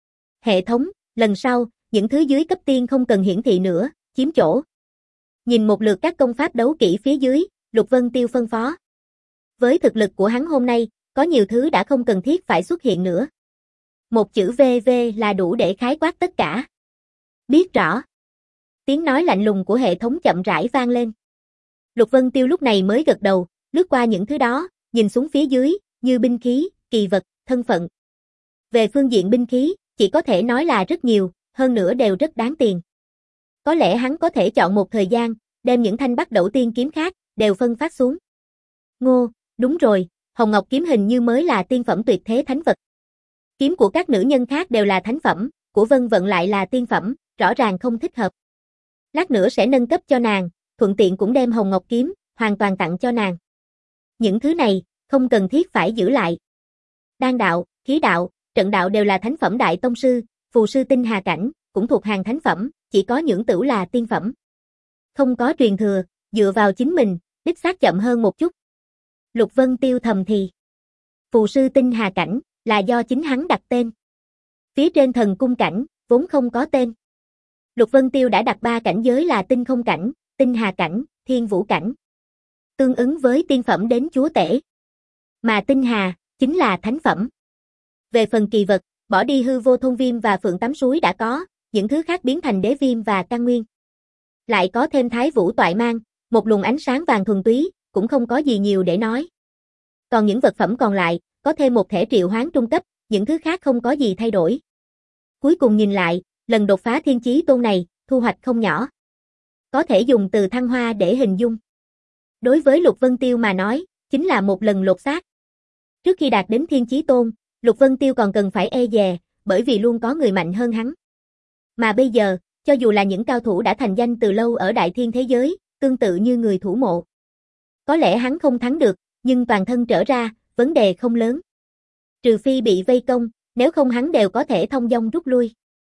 Hệ thống, lần sau, những thứ dưới cấp tiên không cần hiển thị nữa, chiếm chỗ. Nhìn một lượt các công pháp đấu kỹ phía dưới, Lục Vân Tiêu phân phó. Với thực lực của hắn hôm nay, có nhiều thứ đã không cần thiết phải xuất hiện nữa. Một chữ vê vê là đủ để khái quát tất cả. Biết rõ. Tiếng nói lạnh lùng của hệ thống chậm rãi vang lên. Lục Vân Tiêu lúc này mới gật đầu, lướt qua những thứ đó, nhìn xuống phía dưới, như binh khí, kỳ vật, thân phận. Về phương diện binh khí, chỉ có thể nói là rất nhiều, hơn nữa đều rất đáng tiền. Có lẽ hắn có thể chọn một thời gian, đem những thanh bắt đầu tiên kiếm khác, đều phân phát xuống. Ngô, đúng rồi, Hồng Ngọc kiếm hình như mới là tiên phẩm tuyệt thế thánh vật. Kiếm của các nữ nhân khác đều là thánh phẩm, của Vân Vận lại là tiên phẩm, rõ ràng không thích hợp. Lát nữa sẽ nâng cấp cho nàng, thuận tiện cũng đem Hồng Ngọc kiếm, hoàn toàn tặng cho nàng. Những thứ này, không cần thiết phải giữ lại. Đan đạo, khí đạo, trận đạo đều là thánh phẩm đại tông sư, phù sư tinh hà cảnh, cũng thuộc hàng thánh phẩm, chỉ có nhưỡng tửu là tiên phẩm. Không có truyền thừa, dựa vào chính mình, đích xác chậm hơn một chút. Lục Vân Tiêu thầm thì. Phù sư tinh hà cảnh, là do chính hắn đặt tên. Phía trên thần cung cảnh, vốn không có tên. Lục Vân Tiêu đã đặt ba cảnh giới là tinh không cảnh, tinh hà cảnh, thiên vũ cảnh. Tương ứng với tiên phẩm đến chúa tể. Mà tinh hà, chính là thánh phẩm. Về phần kỳ vật, bỏ đi hư vô thôn viêm và phượng tắm suối đã có, những thứ khác biến thành đế viêm và căn nguyên. Lại có thêm thái vũ toại mang, một luồng ánh sáng vàng thuần túy, cũng không có gì nhiều để nói. Còn những vật phẩm còn lại, có thêm một thẻ triệu hoán trung cấp, những thứ khác không có gì thay đổi. Cuối cùng nhìn lại, lần đột phá Thiên Chí Tôn này, thu hoạch không nhỏ. Có thể dùng từ thăng hoa để hình dung. Đối với Lục Vân Tiêu mà nói, chính là một lần lột xác. Trước khi đạt đến Thiên Chí Tôn, Lục Vân Tiêu còn cần phải e dè, bởi vì luôn có người mạnh hơn hắn. Mà bây giờ, cho dù là những cao thủ đã thành danh từ lâu ở đại thiên thế giới, tương tự như người thủ mộ. Có lẽ hắn không thắng được, nhưng toàn thân trở ra, vấn đề không lớn. Trừ phi bị vây công, nếu không hắn đều có thể thông dong rút lui.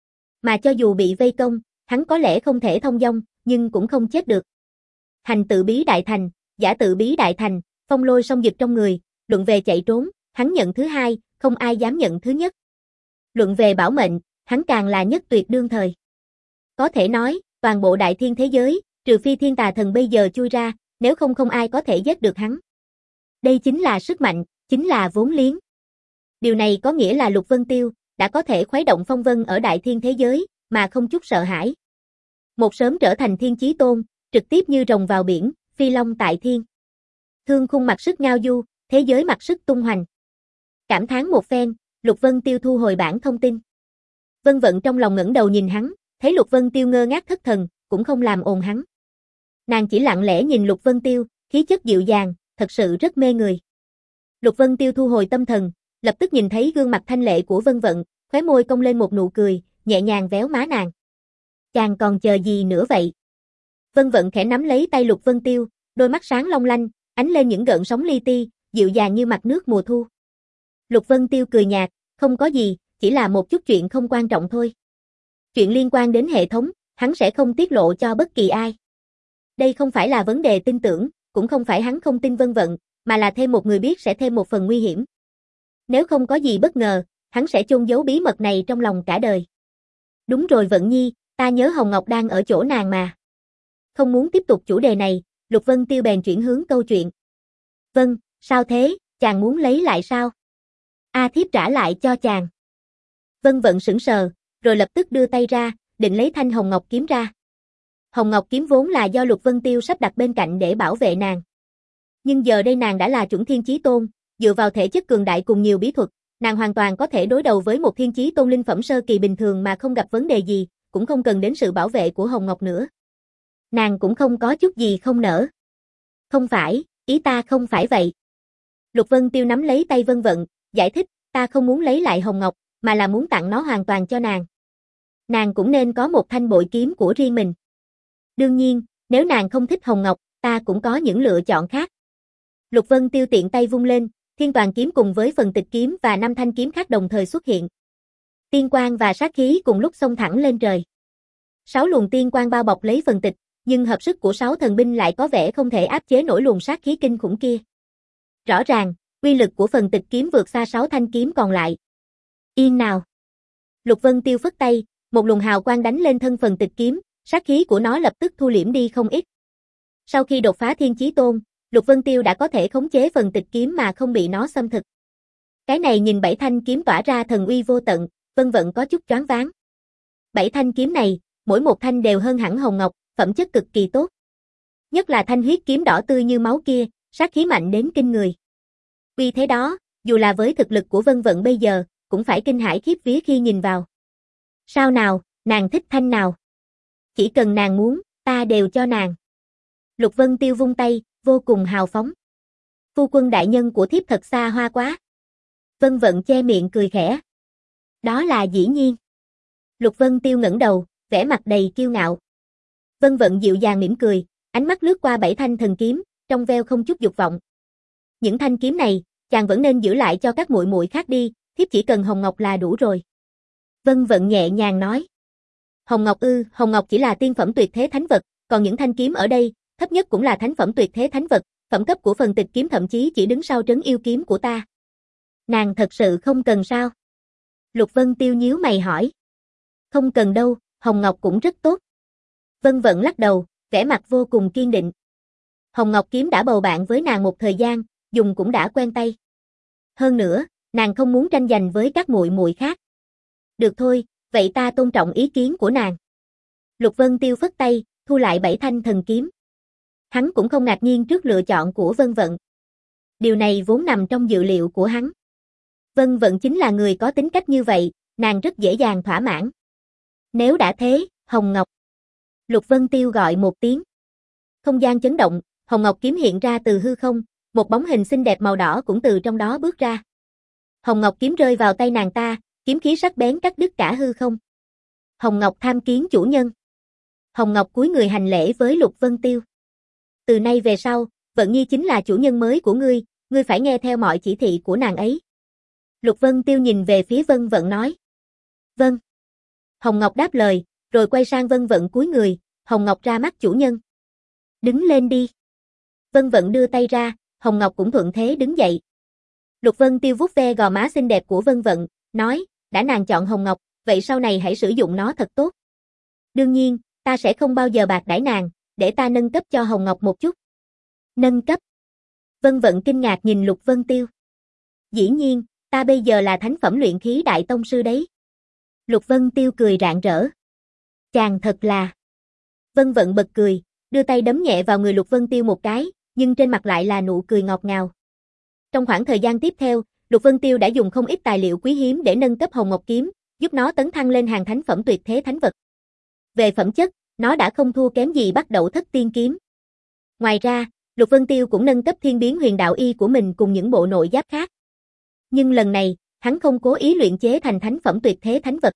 Mà cho dù bị vây công, hắn có lẽ không thể thông dong, nhưng cũng không chết được. Hành tự bí đại thành, giả tự bí đại thành, phong lôi song dực trong người, luận về chạy trốn, hắn nhận thứ hai, không ai dám nhận thứ nhất. Luận về bảo mệnh, hắn càng là nhất tuyệt đương thời. Có thể nói, toàn bộ đại thiên thế giới, trừ phi thiên tà thần bây giờ chui ra, nếu không không ai có thể giết được hắn. Đây chính là sức mạnh, chính là vốn liếng. Điều này có nghĩa là Lục Vân Tiêu đã có thể khuấy động phong vân ở đại thiên thế giới, mà không chút sợ hãi. Một sớm trở thành thiên chí tôn, trực tiếp như rồng vào biển, phi long tại thiên. Thương khung mặc sức ngao du, thế giới mặc sức tung hoành. Cảm thán một phen, Lục Vân Tiêu thu hồi bản thông tin. Vân Vận trong lòng ngẩng đầu nhìn hắn, thấy Lục Vân Tiêu ngơ ngác thất thần, cũng không làm ồn hắn. Nàng chỉ lặng lẽ nhìn Lục Vân Tiêu, khí chất dịu dàng, thật sự rất mê người. Lục Vân Tiêu thu hồi tâm thần, lập tức nhìn thấy gương mặt thanh lệ của Vân Vận, khóe môi cong lên một nụ cười, nhẹ nhàng véo má nàng. Chàng còn chờ gì nữa vậy? Vân Vận khẽ nắm lấy tay Lục Vân Tiêu, đôi mắt sáng long lanh, ánh lên những gợn sóng li ti, dịu dàng như mặt nước mùa thu. Lục Vân Tiêu cười nhạt, không có gì, chỉ là một chút chuyện không quan trọng thôi. Chuyện liên quan đến hệ thống, hắn sẽ không tiết lộ cho bất kỳ ai. Đây không phải là vấn đề tin tưởng, cũng không phải hắn không tin Vân Vận, mà là thêm một người biết sẽ thêm một phần nguy hiểm. Nếu không có gì bất ngờ, hắn sẽ chôn giấu bí mật này trong lòng cả đời. Đúng rồi Vận Nhi, ta nhớ Hồng Ngọc đang ở chỗ nàng mà. Không muốn tiếp tục chủ đề này, Lục Vân Tiêu bèn chuyển hướng câu chuyện. Vâng, sao thế, chàng muốn lấy lại sao? A thiếp trả lại cho chàng. Vân Vận sững sờ, rồi lập tức đưa tay ra, định lấy thanh Hồng Ngọc kiếm ra. Hồng Ngọc kiếm vốn là do Lục Vân Tiêu sắp đặt bên cạnh để bảo vệ nàng. Nhưng giờ đây nàng đã là chuẩn thiên chí tôn, dựa vào thể chất cường đại cùng nhiều bí thuật, nàng hoàn toàn có thể đối đầu với một thiên chí tôn linh phẩm sơ kỳ bình thường mà không gặp vấn đề gì, cũng không cần đến sự bảo vệ của Hồng Ngọc nữa. Nàng cũng không có chút gì không nỡ. Không phải, ý ta không phải vậy. Lục Vân Tiêu nắm lấy tay Vân Vận, giải thích, ta không muốn lấy lại Hồng Ngọc, mà là muốn tặng nó hoàn toàn cho nàng. Nàng cũng nên có một thanh bội kiếm của riêng mình. Đương nhiên, nếu nàng không thích Hồng Ngọc, ta cũng có những lựa chọn khác. Lục Vân Tiêu tiện tay vung lên, Thiên Toàn kiếm cùng với phần tịch kiếm và năm thanh kiếm khác đồng thời xuất hiện. Tiên quang và sát khí cùng lúc xông thẳng lên trời. Sáu luồng tiên quang bao bọc lấy phần tịch, nhưng hợp sức của sáu thần binh lại có vẻ không thể áp chế nổi luồng sát khí kinh khủng kia. Rõ ràng, uy lực của phần tịch kiếm vượt xa sáu thanh kiếm còn lại. Yên nào. Lục Vân Tiêu phất tay, một luồng hào quang đánh lên thân phần tịch kiếm, sát khí của nó lập tức thu liễm đi không ít. Sau khi đột phá thiên chí tôn, Lục Vân Tiêu đã có thể khống chế phần tịch kiếm mà không bị nó xâm thực. Cái này nhìn bảy thanh kiếm tỏa ra thần uy vô tận, Vân Vận có chút choáng váng. Bảy thanh kiếm này, mỗi một thanh đều hơn hẳn Hồng Ngọc, phẩm chất cực kỳ tốt. Nhất là thanh huyết kiếm đỏ tươi như máu kia, sát khí mạnh đến kinh người. Vì thế đó, dù là với thực lực của Vân Vận bây giờ, cũng phải kinh hãi khiếp vía khi nhìn vào. Sao nào, nàng thích thanh nào? Chỉ cần nàng muốn, ta đều cho nàng. Lục Vân Tiêu vung tay, vô cùng hào phóng. Phu quân đại nhân của thiếp thật xa hoa quá. Vân Vận che miệng cười khẽ. Đó là dĩ nhiên. Lục Vân Tiêu ngẩng đầu, vẻ mặt đầy kiêu ngạo. Vân Vận dịu dàng mỉm cười, ánh mắt lướt qua bảy thanh thần kiếm, trong veo không chút dục vọng. Những thanh kiếm này, chàng vẫn nên giữ lại cho các muội muội khác đi, thiếp chỉ cần Hồng Ngọc là đủ rồi. Vân Vận nhẹ nhàng nói. Hồng Ngọc ư, Hồng Ngọc chỉ là tiên phẩm tuyệt thế thánh vật, còn những thanh kiếm ở đây, thấp nhất cũng là thánh phẩm tuyệt thế thánh vật, phẩm cấp của phần tịch kiếm thậm chí chỉ đứng sau trấn yêu kiếm của ta. Nàng thật sự không cần sao? Lục Vân Tiêu nhíu mày hỏi. Không cần đâu, Hồng Ngọc cũng rất tốt. Vân Vận lắc đầu, vẻ mặt vô cùng kiên định. Hồng Ngọc kiếm đã bầu bạn với nàng một thời gian, dùng cũng đã quen tay. Hơn nữa, nàng không muốn tranh giành với các muội muội khác. Được thôi, vậy ta tôn trọng ý kiến của nàng. Lục Vân Tiêu phất tay, thu lại bảy thanh thần kiếm. Hắn cũng không ngạc nhiên trước lựa chọn của Vân Vận. Điều này vốn nằm trong dự liệu của hắn. Vân Vận chính là người có tính cách như vậy, nàng rất dễ dàng thỏa mãn. Nếu đã thế, Hồng Ngọc. Lục Vân Tiêu gọi một tiếng. Không gian chấn động, Hồng Ngọc kiếm hiện ra từ hư không, một bóng hình xinh đẹp màu đỏ cũng từ trong đó bước ra. Hồng Ngọc kiếm rơi vào tay nàng ta, kiếm khí sắc bén cắt đứt cả hư không. Hồng Ngọc tham kiến chủ nhân. Hồng Ngọc cúi người hành lễ với Lục Vân Tiêu. Từ nay về sau, Vận Nhi chính là chủ nhân mới của ngươi, ngươi phải nghe theo mọi chỉ thị của nàng ấy. Lục Vân Tiêu nhìn về phía Vân Vận nói. Vâng. Hồng Ngọc đáp lời, rồi quay sang Vân Vận cúi người, Hồng Ngọc ra mắt chủ nhân. Đứng lên đi. Vân Vận đưa tay ra, Hồng Ngọc cũng thuận thế đứng dậy. Lục Vân Tiêu vuốt ve gò má xinh đẹp của Vân Vận, nói, đã nàng chọn Hồng Ngọc, vậy sau này hãy sử dụng nó thật tốt. Đương nhiên, ta sẽ không bao giờ bạc đãi nàng, để ta nâng cấp cho Hồng Ngọc một chút. Nâng cấp. Vân Vận kinh ngạc nhìn Lục Vân Tiêu. Dĩ nhiên, ta bây giờ là thánh phẩm luyện khí đại tông sư đấy. Lục Vân Tiêu cười rạng rỡ. Chàng thật là. Vân Vận bật cười, đưa tay đấm nhẹ vào người Lục Vân Tiêu một cái, nhưng trên mặt lại là nụ cười ngọt ngào. Trong khoảng thời gian tiếp theo, Lục Vân Tiêu đã dùng không ít tài liệu quý hiếm để nâng cấp Hồng Ngọc kiếm, giúp nó tấn thăng lên hàng thánh phẩm tuyệt thế thánh vật. Về phẩm chất, nó đã không thua kém gì Bắt Đẩu Thất Tiên kiếm. Ngoài ra, Lục Vân Tiêu cũng nâng cấp Thiên Biến Huyền Đạo Y của mình cùng những bộ nội giáp khác. Nhưng lần này, hắn không cố ý luyện chế thành thánh phẩm tuyệt thế thánh vật.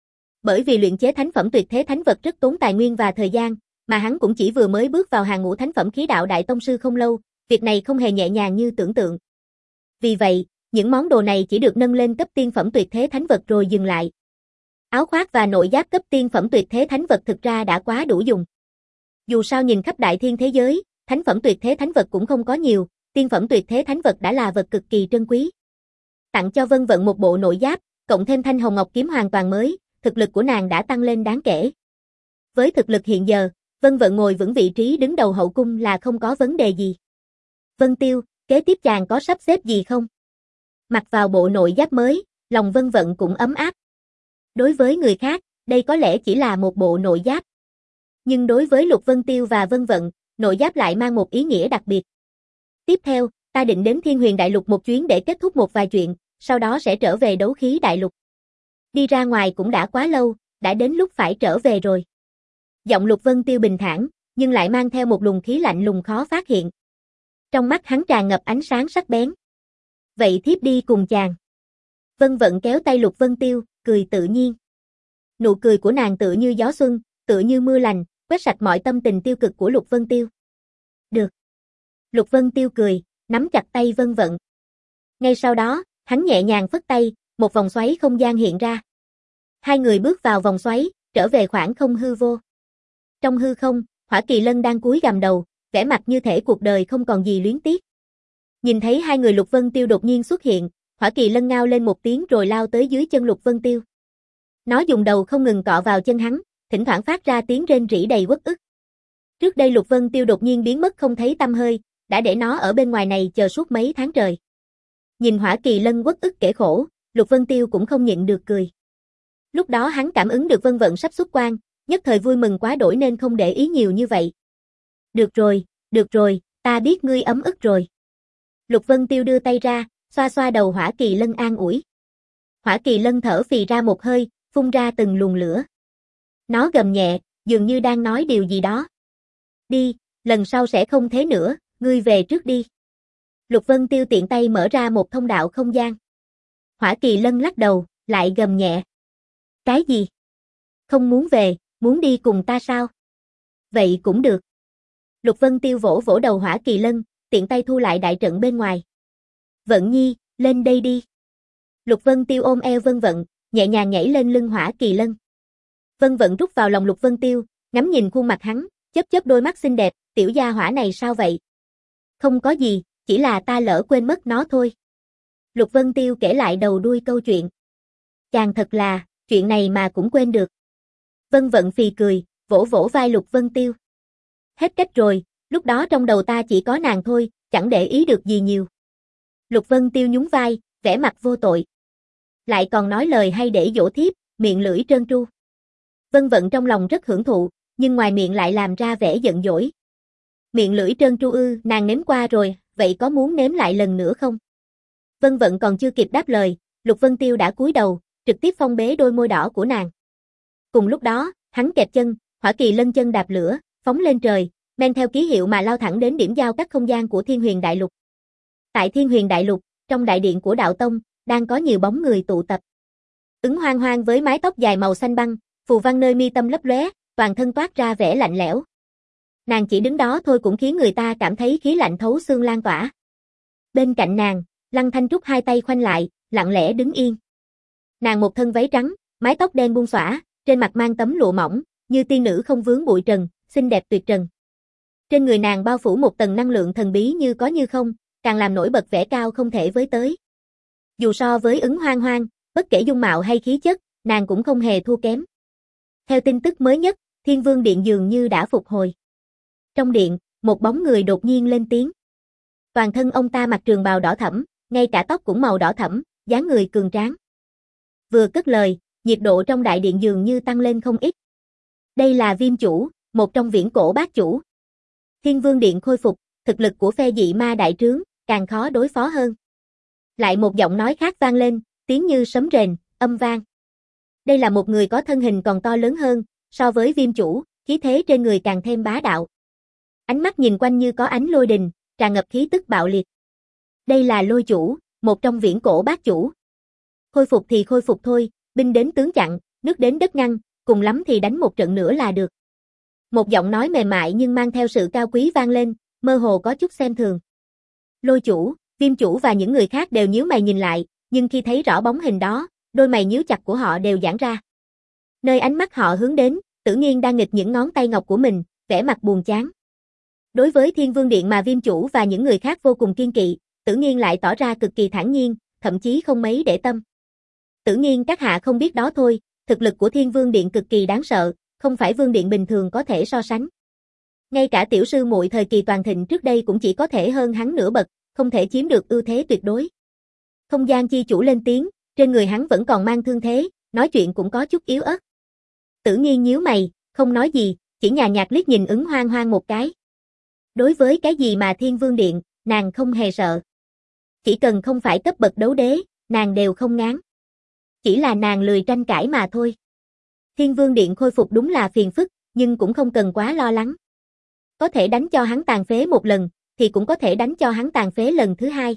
Bởi vì luyện chế thánh phẩm tuyệt thế thánh vật rất tốn tài nguyên và thời gian, mà hắn cũng chỉ vừa mới bước vào hàng ngũ thánh phẩm khí đạo đại tông sư không lâu, việc này không hề nhẹ nhàng như tưởng tượng. Vì vậy, những món đồ này chỉ được nâng lên cấp tiên phẩm tuyệt thế thánh vật rồi dừng lại. Áo khoác và nội giáp cấp tiên phẩm tuyệt thế thánh vật thực ra đã quá đủ dùng. Dù sao nhìn khắp đại thiên thế giới, thánh phẩm tuyệt thế thánh vật cũng không có nhiều, tiên phẩm tuyệt thế thánh vật đã là vật cực kỳ trân quý. Tặng cho Vân Vận một bộ nội giáp, cộng thêm thanh Hồng Ngọc kiếm hoàn toàn mới, thực lực của nàng đã tăng lên đáng kể. Với thực lực hiện giờ, Vân Vận ngồi vững vị trí đứng đầu hậu cung là không có vấn đề gì. Vân Tiêu, kế tiếp chàng có sắp xếp gì không? Mặc vào bộ nội giáp mới, lòng Vân Vận cũng ấm áp. Đối với người khác, đây có lẽ chỉ là một bộ nội giáp. Nhưng đối với Lục Vân Tiêu và Vân Vận, nội giáp lại mang một ý nghĩa đặc biệt. Tiếp theo, ta định đến Thiên Huyền Đại Lục một chuyến để kết thúc một vài chuyện, sau đó sẽ trở về Đấu Khí Đại Lục. Đi ra ngoài cũng đã quá lâu, đã đến lúc phải trở về rồi. Giọng Lục Vân Tiêu bình thản, nhưng lại mang theo một luồng khí lạnh lùng khó phát hiện. Trong mắt hắn tràn ngập ánh sáng sắc bén. Vậy thiếp đi cùng chàng. Vân Vận kéo tay Lục Vân Tiêu, cười tự nhiên. Nụ cười của nàng tựa như gió xuân, tựa như mưa lành, quét sạch mọi tâm tình tiêu cực của Lục Vân Tiêu. Được. Lục Vân Tiêu cười, nắm chặt tay Vân Vận. Ngay sau đó, hắn nhẹ nhàng phất tay, một vòng xoáy không gian hiện ra. Hai người bước vào vòng xoáy, trở về khoảng không hư vô. Trong hư không, Hỏa Kỳ Lân đang cúi gằm đầu, vẻ mặt như thể cuộc đời không còn gì luyến tiếc. Nhìn thấy hai người Lục Vân Tiêu đột nhiên xuất hiện, Hỏa Kỳ Lân ngao lên một tiếng rồi lao tới dưới chân Lục Vân Tiêu. Nó dùng đầu không ngừng cọ vào chân hắn, thỉnh thoảng phát ra tiếng rên rỉ đầy uất ức. Trước đây Lục Vân Tiêu đột nhiên biến mất không thấy tăm hơi, đã để nó ở bên ngoài này chờ suốt mấy tháng trời. Nhìn Hỏa Kỳ Lân uất ức kể khổ, Lục Vân Tiêu cũng không nhịn được cười. Lúc đó hắn cảm ứng được Vân Vận sắp xuất quan, nhất thời vui mừng quá đỗi nên không để ý nhiều như vậy. Được rồi, được rồi, ta biết ngươi ấm ức rồi. Lục Vân Tiêu đưa tay ra, xoa xoa đầu Hỏa Kỳ Lân an ủi. Hỏa Kỳ Lân thở phì ra một hơi, phun ra từng luồng lửa. Nó gầm nhẹ, dường như đang nói điều gì đó. Đi, lần sau sẽ không thế nữa, ngươi về trước đi. Lục Vân Tiêu tiện tay mở ra một thông đạo không gian. Hỏa Kỳ Lân lắc đầu, lại gầm nhẹ. Cái gì? Không muốn về, muốn đi cùng ta sao? Vậy cũng được. Lục Vân Tiêu vỗ vỗ đầu Hỏa Kỳ Lân, tiện tay thu lại đại trận bên ngoài. Vận Nhi, lên đây đi. Lục Vân Tiêu ôm eo Vân Vận, nhẹ nhàng nhảy lên lưng Hỏa Kỳ Lân. Vân Vận rút vào lòng Lục Vân Tiêu, ngắm nhìn khuôn mặt hắn, chớp chớp đôi mắt xinh đẹp, tiểu gia hỏa này sao vậy? Không có gì, chỉ là ta lỡ quên mất nó thôi. Lục Vân Tiêu kể lại đầu đuôi câu chuyện. Chàng thật là, chuyện này mà cũng quên được. Vân Vận phì cười, vỗ vỗ vai Lục Vân Tiêu. Hết cách rồi, lúc đó trong đầu ta chỉ có nàng thôi, chẳng để ý được gì nhiều. Lục Vân Tiêu nhún vai, vẻ mặt vô tội. Lại còn nói lời hay để dỗ thiếp, miệng lưỡi trơn tru. Vân Vận trong lòng rất hưởng thụ, nhưng ngoài miệng lại làm ra vẻ giận dỗi. Miệng lưỡi trơn tru ư, nàng nếm qua rồi, vậy có muốn nếm lại lần nữa không? Vân Vận còn chưa kịp đáp lời, Lục Vân Tiêu đã cúi đầu, trực tiếp phong bế đôi môi đỏ của nàng. Cùng lúc đó, hắn kẹp chân, Hỏa Kỳ Lân chân đạp lửa, phóng lên trời, men theo ký hiệu mà lao thẳng đến điểm giao cắt không gian của Thiên Huyền Đại Lục. Tại Thiên Huyền Đại Lục, trong đại điện của Đạo Tông, đang có nhiều bóng người tụ tập. Ứng Hoang Hoang với mái tóc dài màu xanh băng, Phù văn nơi mi tâm lấp lóe, toàn thân toát ra vẻ lạnh lẽo. Nàng chỉ đứng đó thôi cũng khiến người ta cảm thấy khí lạnh thấu xương lan tỏa. Bên cạnh nàng, Lăng Thanh Trúc hai tay khoanh lại, lặng lẽ đứng yên. Nàng một thân váy trắng, mái tóc đen buông xõa, trên mặt mang tấm lụa mỏng, như tiên nữ không vướng bụi trần, xinh đẹp tuyệt trần. Trên người nàng bao phủ một tầng năng lượng thần bí như có như không, càng làm nổi bật vẻ cao không thể với tới. Dù so với Ứng Hoang Hoang, bất kể dung mạo hay khí chất, nàng cũng không hề thua kém. Theo tin tức mới nhất, Thiên Vương Điện dường như đã phục hồi. Trong điện, một bóng người đột nhiên lên tiếng. Toàn thân ông ta mặc trường bào đỏ thẫm, ngay cả tóc cũng màu đỏ thẫm, dáng người cường tráng. Vừa cất lời, nhiệt độ trong đại điện dường như tăng lên không ít. Đây là Viêm Chủ, một trong viễn cổ bát chủ. Thiên Vương Điện khôi phục, thực lực của phe dị ma đại trướng, càng khó đối phó hơn. Lại một giọng nói khác vang lên, tiếng như sấm rền, âm vang. Đây là một người có thân hình còn to lớn hơn, so với Viêm Chủ, khí thế trên người càng thêm bá đạo. Ánh mắt nhìn quanh như có ánh lôi đình, tràn ngập khí tức bạo liệt. Đây là Lôi Chủ, một trong viễn cổ bát chủ. Khôi phục thì khôi phục thôi, binh đến tướng chặn, nước đến đất ngăn, cùng lắm thì đánh một trận nữa là được. Một giọng nói mềm mại nhưng mang theo sự cao quý vang lên, mơ hồ có chút xem thường. Lôi Chủ, Viêm Chủ và những người khác đều nhíu mày nhìn lại, nhưng khi thấy rõ bóng hình đó, đôi mày nhíu chặt của họ đều giãn ra. Nơi ánh mắt họ hướng đến, Tử Nghiên đang nghịch những ngón tay ngọc của mình, vẻ mặt buồn chán. Đối với Thiên Vương Điện mà Viêm Chủ và những người khác vô cùng kiên kỵ, Tử Nghiên lại tỏ ra cực kỳ thản nhiên, thậm chí không mấy để tâm. Tử Nghiên các hạ không biết đó thôi, thực lực của Thiên Vương Điện cực kỳ đáng sợ, không phải Vương Điện bình thường có thể so sánh. Ngay cả tiểu sư muội thời kỳ toàn thịnh trước đây cũng chỉ có thể hơn hắn nửa bậc, không thể chiếm được ưu thế tuyệt đối. Không gian chi chủ lên tiếng, trên người hắn vẫn còn mang thương thế, nói chuyện cũng có chút yếu ớt. Tử Nghiên nhíu mày, không nói gì, chỉ nhàn nhạt liếc nhìn Ứng Hoang Hoang một cái. Đối với cái gì mà Thiên Vương Điện, nàng không hề sợ. Chỉ cần không phải cấp bậc đấu đế, nàng đều không ngán. Chỉ là nàng lười tranh cãi mà thôi. Thiên Vương Điện khôi phục đúng là phiền phức, nhưng cũng không cần quá lo lắng. Có thể đánh cho hắn tàn phế một lần, thì cũng có thể đánh cho hắn tàn phế lần thứ hai.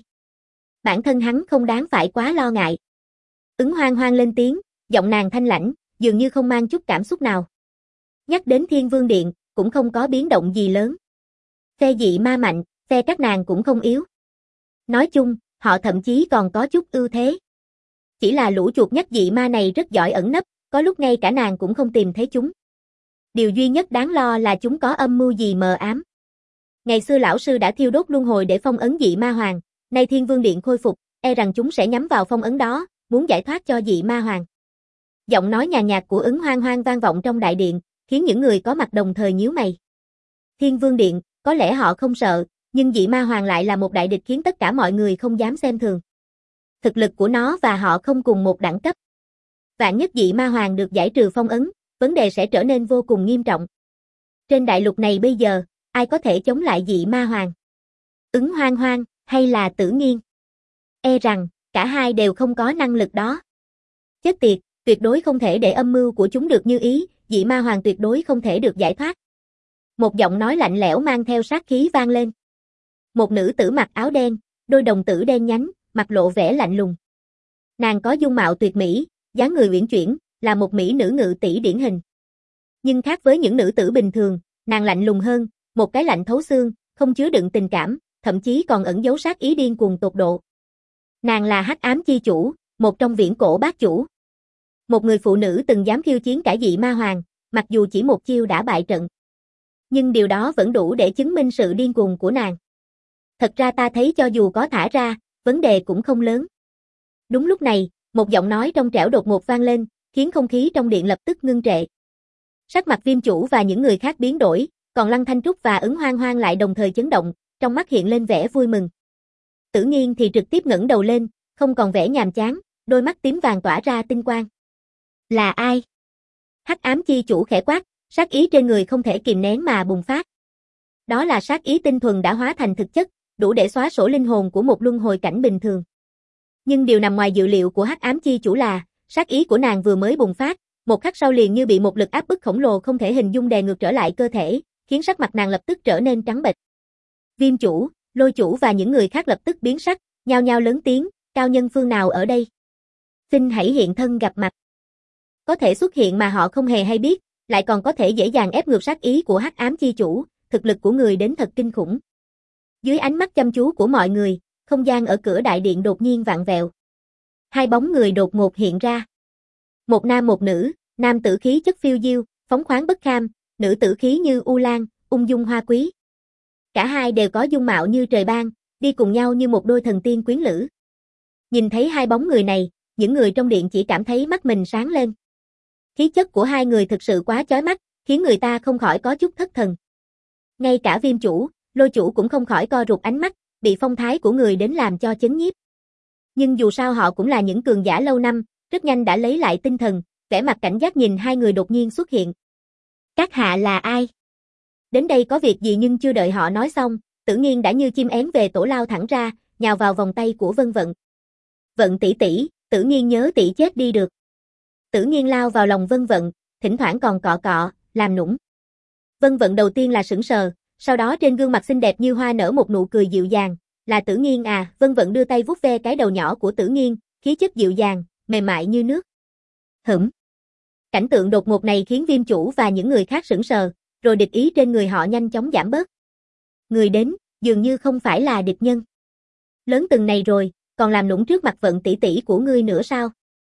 Bản thân hắn không đáng phải quá lo ngại. Ứng Hoang Hoang lên tiếng, giọng nàng thanh lãnh, dường như không mang chút cảm xúc nào. Nhắc đến Thiên Vương Điện, cũng không có biến động gì lớn. Phe dị ma mạnh, phe các nàng cũng không yếu. Nói chung, họ thậm chí còn có chút ưu thế. Chỉ là lũ chuột nhất dị ma này rất giỏi ẩn nấp, có lúc ngay cả nàng cũng không tìm thấy chúng. Điều duy nhất đáng lo là chúng có âm mưu gì mờ ám. Ngày xưa lão sư đã thiêu đốt luân hồi để phong ấn dị ma hoàng, nay Thiên Vương Điện khôi phục, e rằng chúng sẽ nhắm vào phong ấn đó, muốn giải thoát cho dị ma hoàng. Giọng nói nhàn nhạt của Ứng Hoang Hoang vang vọng trong đại điện, khiến những người có mặt đồng thời nhíu mày. Thiên Vương Điện, có lẽ họ không sợ, nhưng dị ma hoàng lại là một đại địch khiến tất cả mọi người không dám xem thường. Thực lực của nó và họ không cùng một đẳng cấp. Vạn nhất dị ma hoàng được giải trừ phong ấn, vấn đề sẽ trở nên vô cùng nghiêm trọng. Trên đại lục này bây giờ, ai có thể chống lại dị ma hoàng? Ứng Hoang Hoang, hay là Tử Nghiên? E rằng, cả hai đều không có năng lực đó. Chết tiệt, tuyệt đối không thể để âm mưu của chúng được như ý, dị ma hoàng tuyệt đối không thể được giải thoát. Một giọng nói lạnh lẽo mang theo sát khí vang lên. Một nữ tử mặc áo đen, đôi đồng tử đen nhánh, mặt lộ vẻ lạnh lùng. Nàng có dung mạo tuyệt mỹ, dáng người uyển chuyển, là một mỹ nữ ngự tỷ điển hình. Nhưng khác với những nữ tử bình thường, nàng lạnh lùng hơn, một cái lạnh thấu xương, không chứa đựng tình cảm, thậm chí còn ẩn giấu sát ý điên cuồng tột độ. Nàng là Hắc Ám Chi Chủ, một trong viễn cổ bát chủ. Một người phụ nữ từng dám khiêu chiến cả dị ma hoàng, mặc dù chỉ một chiêu đã bại trận. Nhưng điều đó vẫn đủ để chứng minh sự điên cuồng của nàng. Thật ra ta thấy cho dù có thả ra, vấn đề cũng không lớn. Đúng lúc này, một giọng nói trong trẻo đột ngột vang lên, khiến không khí trong điện lập tức ngưng trệ. Sắc mặt Viêm Chủ và những người khác biến đổi, còn Lăng Thanh Trúc và Ứng Hoang Hoang lại đồng thời chấn động, trong mắt hiện lên vẻ vui mừng. Tử Nghiên thì trực tiếp ngẩng đầu lên, không còn vẻ nhàm chán, đôi mắt tím vàng tỏa ra tinh quang. Là ai? Hắc Ám Chi Chủ khẽ quát, sát ý trên người không thể kìm nén mà bùng phát. Đó là sát ý tinh thuần đã hóa thành thực chất, đủ để xóa sổ linh hồn của một luân hồi cảnh bình thường. Nhưng điều nằm ngoài dự liệu của Hắc Ám Chi Chủ là, sát ý của nàng vừa mới bùng phát, một khắc sau liền như bị một lực áp bức khổng lồ không thể hình dung đè ngược trở lại cơ thể, khiến sắc mặt nàng lập tức trở nên trắng bệch. Viêm Chủ, Lôi Chủ và những người khác lập tức biến sắc, nhao nhao lớn tiếng, cao nhân phương nào ở đây? Xin hãy hiện thân gặp mặt. Có thể xuất hiện mà họ không hề hay biết, lại còn có thể dễ dàng ép ngược sát ý của Hắc Ám Chi Chủ, thực lực của người đến thật kinh khủng. Dưới ánh mắt chăm chú của mọi người, không gian ở cửa đại điện đột nhiên vặn vẹo. Hai bóng người đột ngột hiện ra. Một nam một nữ, nam tử khí chất phiêu diêu, phóng khoáng bất kham, nữ tử khí như u lan, ung dung hoa quý. Cả hai đều có dung mạo như trời ban, đi cùng nhau như một đôi thần tiên quyến lữ. Nhìn thấy hai bóng người này, những người trong điện chỉ cảm thấy mắt mình sáng lên. Khí chất của hai người thực sự quá chói mắt, khiến người ta không khỏi có chút thất thần. Ngay cả Viêm chủ, Lôi chủ cũng không khỏi co rụt ánh mắt, bị phong thái của người đến làm cho chấn nhiếp. Nhưng dù sao họ cũng là những cường giả lâu năm, rất nhanh đã lấy lại tinh thần, vẻ mặt cảnh giác nhìn hai người đột nhiên xuất hiện. Các hạ là ai? Đến đây có việc gì? Nhưng chưa đợi họ nói xong, Tử Nghiên đã như chim én về tổ lao thẳng ra, nhào vào vòng tay của Vân Vận. Vận tỷ tỷ, Tử Nghiên nhớ tỷ chết đi được. Tử Nghiên lao vào lòng Vân Vận, thỉnh thoảng còn cọ cọ, làm nũng. Vân Vận đầu tiên là sững sờ, sau đó trên gương mặt xinh đẹp như hoa nở một nụ cười dịu dàng. Là Tử Nghiên à? Vân Vận đưa tay vuốt ve cái đầu nhỏ của Tử Nghiên, khí chất dịu dàng, mềm mại như nước. Hửm. Cảnh tượng đột ngột này khiến Viêm chủ và những người khác sững sờ, rồi địch ý trên người họ nhanh chóng giảm bớt. Người đến, dường như không phải là địch nhân. Lớn từng này rồi, còn làm nũng trước mặt Vận tỷ tỷ của ngươi nữa sao?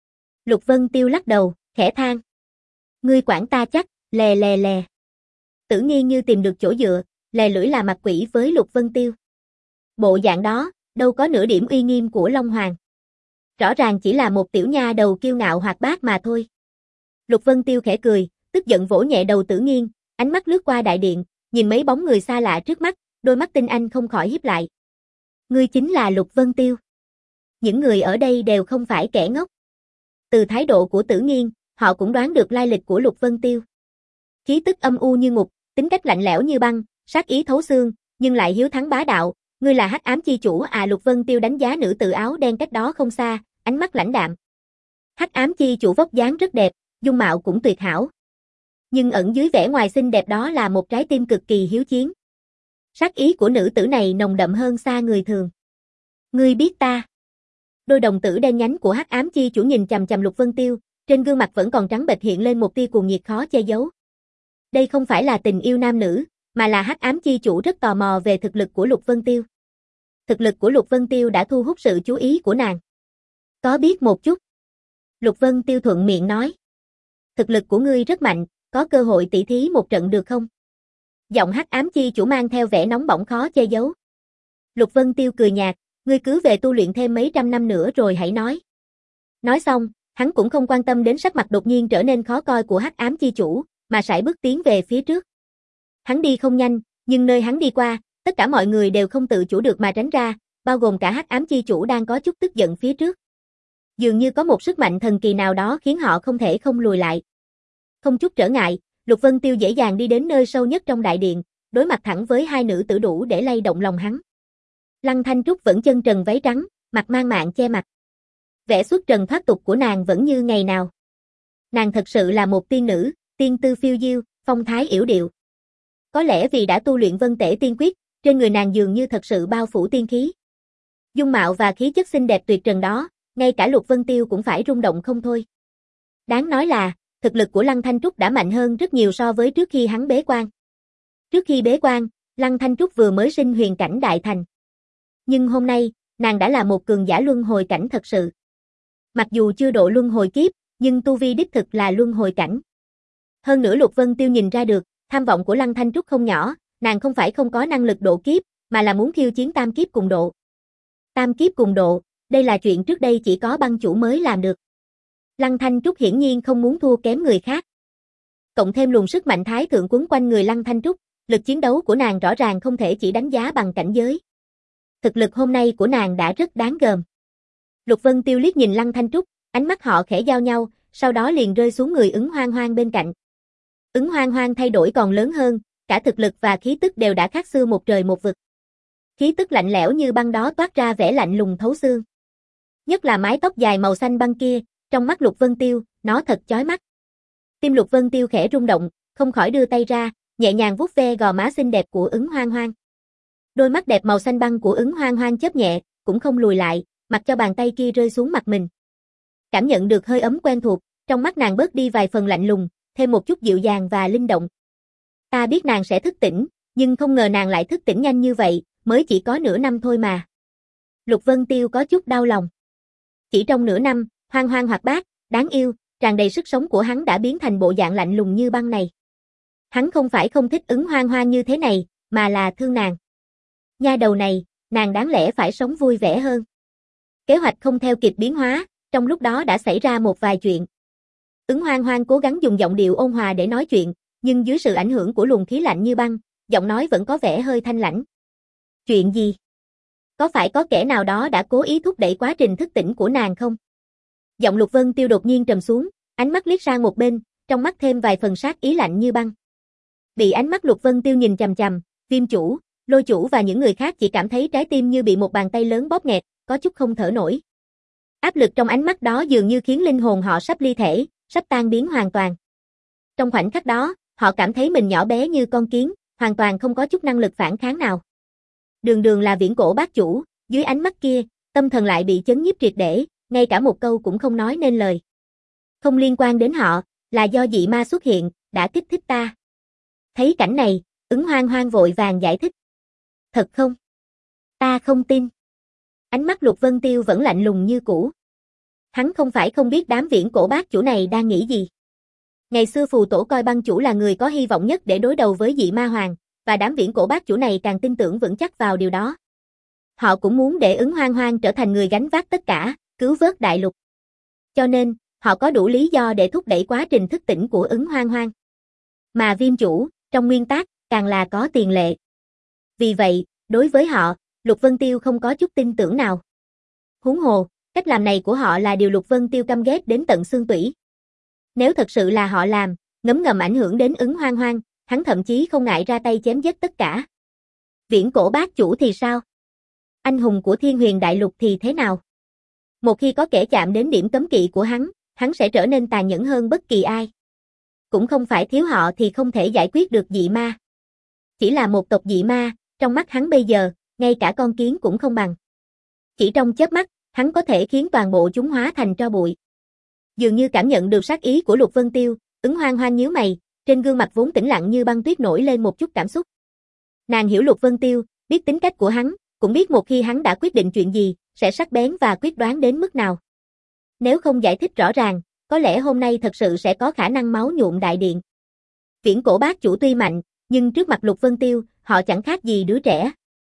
Lục Vân Tiêu lắc đầu, khẽ than. Ngươi quản ta chắc, lè lè lè. Tử Nghiên như tìm được chỗ dựa, lè lưỡi là mặt quỷ với Lục Vân Tiêu. Bộ dạng đó, đâu có nửa điểm uy nghiêm của Long Hoàng. Rõ ràng chỉ là một tiểu nha đầu kiêu ngạo hoạt bát mà thôi. Lục Vân Tiêu khẽ cười, tức giận vỗ nhẹ đầu Tử Nghiên, ánh mắt lướt qua đại điện, nhìn mấy bóng người xa lạ trước mắt, đôi mắt tinh anh không khỏi híp lại. Ngươi chính là Lục Vân Tiêu. Những người ở đây đều không phải kẻ ngốc. Từ thái độ của Tử Nghiên, họ cũng đoán được lai lịch của Lục Vân Tiêu. Khí tức âm u như ngục, tính cách lạnh lẽo như băng, sát ý thấu xương, nhưng lại hiếu thắng bá đạo. Ngươi là Hắc Ám Chi Chủ à? Lục Vân Tiêu đánh giá nữ tử áo đen cách đó không xa, ánh mắt lãnh đạm. Hắc Ám Chi Chủ vóc dáng rất đẹp, dung mạo cũng tuyệt hảo. Nhưng ẩn dưới vẻ ngoài xinh đẹp đó là một trái tim cực kỳ hiếu chiến. Sát ý của nữ tử này nồng đậm hơn xa người thường. Ngươi biết ta? Đôi đồng tử đen nhánh của Hắc Ám Chi Chủ nhìn chằm chằm Lục Vân Tiêu, trên gương mặt vẫn còn trắng bệch hiện lên một tia cuồng nhiệt khó che giấu. Đây không phải là tình yêu nam nữ, mà là Hắc Ám Chi Chủ rất tò mò về thực lực của Lục Vân Tiêu. Thực lực của Lục Vân Tiêu đã thu hút sự chú ý của nàng. Có biết một chút. Lục Vân Tiêu thuận miệng nói. Thực lực của ngươi rất mạnh, có cơ hội tỉ thí một trận được không? Giọng Hắc Ám Chi Chủ mang theo vẻ nóng bỏng khó che giấu. Lục Vân Tiêu cười nhạt, ngươi cứ về tu luyện thêm mấy trăm năm nữa rồi hãy nói. Nói xong, hắn cũng không quan tâm đến sắc mặt đột nhiên trở nên khó coi của Hắc Ám Chi Chủ, mà sải bước tiến về phía trước. Hắn đi không nhanh, nhưng nơi hắn đi qua, tất cả mọi người đều không tự chủ được mà tránh ra, bao gồm cả Hắc Ám Chi Chủ đang có chút tức giận phía trước. Dường như có một sức mạnh thần kỳ nào đó khiến họ không thể không lùi lại. Không chút trở ngại, Lục Vân Tiêu dễ dàng đi đến nơi sâu nhất trong đại điện, đối mặt thẳng với hai nữ tử đủ để lay động lòng hắn. Lăng Thanh Trúc vẫn chân trần váy trắng, mặt mang mạng che mặt. Vẻ xuất trần thoát tục của nàng vẫn như ngày nào. Nàng thật sự là một tiên nữ, tiên tư phiêu diêu, phong thái yểu điệu. Có lẽ vì đã tu luyện Vân Tể Tiên Quyết, trên người nàng dường như thật sự bao phủ tiên khí. Dung mạo và khí chất xinh đẹp tuyệt trần đó, ngay cả Lục Vân Tiêu cũng phải rung động không thôi. Đáng nói là, thực lực của Lăng Thanh Trúc đã mạnh hơn rất nhiều so với trước khi hắn bế quan. Trước khi bế quan, Lăng Thanh Trúc vừa mới sinh huyền cảnh đại thành. Nhưng hôm nay, nàng đã là một cường giả luân hồi cảnh thật sự. Mặc dù chưa độ luân hồi kiếp, nhưng tu vi đích thực là luân hồi cảnh. Hơn nữa Lục Vân Tiêu nhìn ra được, tham vọng của Lăng Thanh Trúc không nhỏ, nàng không phải không có năng lực độ kiếp, mà là muốn khiêu chiến tam kiếp cùng độ. Tam kiếp cùng độ, đây là chuyện trước đây chỉ có băng chủ mới làm được. Lăng Thanh Trúc hiển nhiên không muốn thua kém người khác. Cộng thêm luồng sức mạnh thái thượng quấn quanh người Lăng Thanh Trúc, lực chiến đấu của nàng rõ ràng không thể chỉ đánh giá bằng cảnh giới. Thực lực hôm nay của nàng đã rất đáng gờm. Lục Vân Tiêu liếc nhìn Lăng Thanh Trúc, ánh mắt họ khẽ giao nhau, sau đó liền rơi xuống người Ứng Hoang Hoang bên cạnh. Ứng Hoang Hoang thay đổi còn lớn hơn, cả thực lực và khí tức đều đã khác xưa một trời một vực. Khí tức lạnh lẽo như băng đó toát ra vẻ lạnh lùng thấu xương. Nhất là mái tóc dài màu xanh băng kia, trong mắt Lục Vân Tiêu, nó thật chói mắt. Tim Lục Vân Tiêu khẽ rung động, không khỏi đưa tay ra, nhẹ nhàng vuốt ve gò má xinh đẹp của Ứng Hoang Hoang. Đôi mắt đẹp màu xanh băng của Ứng Hoang Hoang chớp nhẹ, cũng không lùi lại, mặc cho bàn tay kia rơi xuống mặt mình. Cảm nhận được hơi ấm quen thuộc, Trong mắt nàng bớt đi vài phần lạnh lùng, thêm một chút dịu dàng và linh động. Ta biết nàng sẽ thức tỉnh, nhưng không ngờ nàng lại thức tỉnh nhanh như vậy, mới chỉ có nửa năm thôi mà. Lục Vân Tiêu có chút đau lòng. Chỉ trong nửa năm, Hoang Hoang hoạt bát, đáng yêu, tràn đầy sức sống của hắn đã biến thành bộ dạng lạnh lùng như băng này. Hắn không phải không thích ứng Hoang Hoang như thế này, mà là thương nàng. Nha đầu này, nàng đáng lẽ phải sống vui vẻ hơn. Kế hoạch không theo kịp biến hóa, trong lúc đó đã xảy ra một vài chuyện. Ứng Hoang Hoang cố gắng dùng giọng điệu ôn hòa để nói chuyện, nhưng dưới sự ảnh hưởng của luồng khí lạnh như băng, giọng nói vẫn có vẻ hơi thanh lãnh. Chuyện gì? Có phải có kẻ nào đó đã cố ý thúc đẩy quá trình thức tỉnh của nàng không? Giọng Lục Vân Tiêu đột nhiên trầm xuống, ánh mắt liếc sang một bên, trong mắt thêm vài phần sát ý lạnh như băng. Bị ánh mắt Lục Vân Tiêu nhìn chằm chằm, Viêm chủ, Lôi chủ và những người khác chỉ cảm thấy trái tim như bị một bàn tay lớn bóp nghẹt, có chút không thở nổi. Áp lực trong ánh mắt đó dường như khiến linh hồn họ sắp ly thể, sắp tan biến hoàn toàn. Trong khoảnh khắc đó, họ cảm thấy mình nhỏ bé như con kiến, hoàn toàn không có chút năng lực phản kháng nào. Đường đường là viễn cổ bác chủ, dưới ánh mắt kia, tâm thần lại bị chấn nhiếp triệt để, ngay cả một câu cũng không nói nên lời. Không liên quan đến họ, là do dị ma xuất hiện, đã kích thích ta. Thấy cảnh này, Ứng Hoang Hoang vội vàng giải thích. Thật không? Ta không tin. Ánh mắt Lục Vân Tiêu vẫn lạnh lùng như cũ. Hắn không phải không biết đám viễn cổ bác chủ này đang nghĩ gì. Ngày xưa phù tổ coi băng chủ là người có hy vọng nhất để đối đầu với dị ma hoàng, và đám viễn cổ bác chủ này càng tin tưởng vững chắc vào điều đó. Họ cũng muốn để Ứng Hoang Hoang trở thành người gánh vác tất cả, cứu vớt đại lục. Cho nên, họ có đủ lý do để thúc đẩy quá trình thức tỉnh của Ứng Hoang Hoang. Mà Viêm chủ, trong nguyên tắc, càng là có tiền lệ. Vì vậy, đối với họ, Lục Vân Tiêu không có chút tin tưởng nào. Huống hồ, cách làm này của họ là điều Lục Vân Tiêu căm ghét đến tận xương tủy. Nếu thật sự là họ làm, ngấm ngầm ảnh hưởng đến Ứng Hoang Hoang, hắn thậm chí không ngại ra tay chém giết tất cả. Viễn cổ bác chủ thì sao? Anh hùng của Thiên Huyền Đại Lục thì thế nào? Một khi có kẻ chạm đến điểm cấm kỵ của hắn, hắn sẽ trở nên tàn nhẫn hơn bất kỳ ai. Cũng không phải thiếu họ thì không thể giải quyết được dị ma. Chỉ là một tộc dị ma, trong mắt hắn bây giờ, ngay cả con kiến cũng không bằng. Chỉ trong chớp mắt, hắn có thể khiến toàn bộ chúng hóa thành tro bụi. Dường như cảm nhận được sát ý của Lục Vân Tiêu, Ứng Hoang Hoang nhíu mày, trên gương mặt vốn tĩnh lặng như băng tuyết nổi lên một chút cảm xúc. Nàng hiểu Lục Vân Tiêu, biết tính cách của hắn, cũng biết một khi hắn đã quyết định chuyện gì, sẽ sắc bén và quyết đoán đến mức nào. Nếu không giải thích rõ ràng, có lẽ hôm nay thật sự sẽ có khả năng máu nhuộm đại điện. Viễn cổ bác chủ tuy mạnh, nhưng trước mặt Lục Vân Tiêu, họ chẳng khác gì đứa trẻ.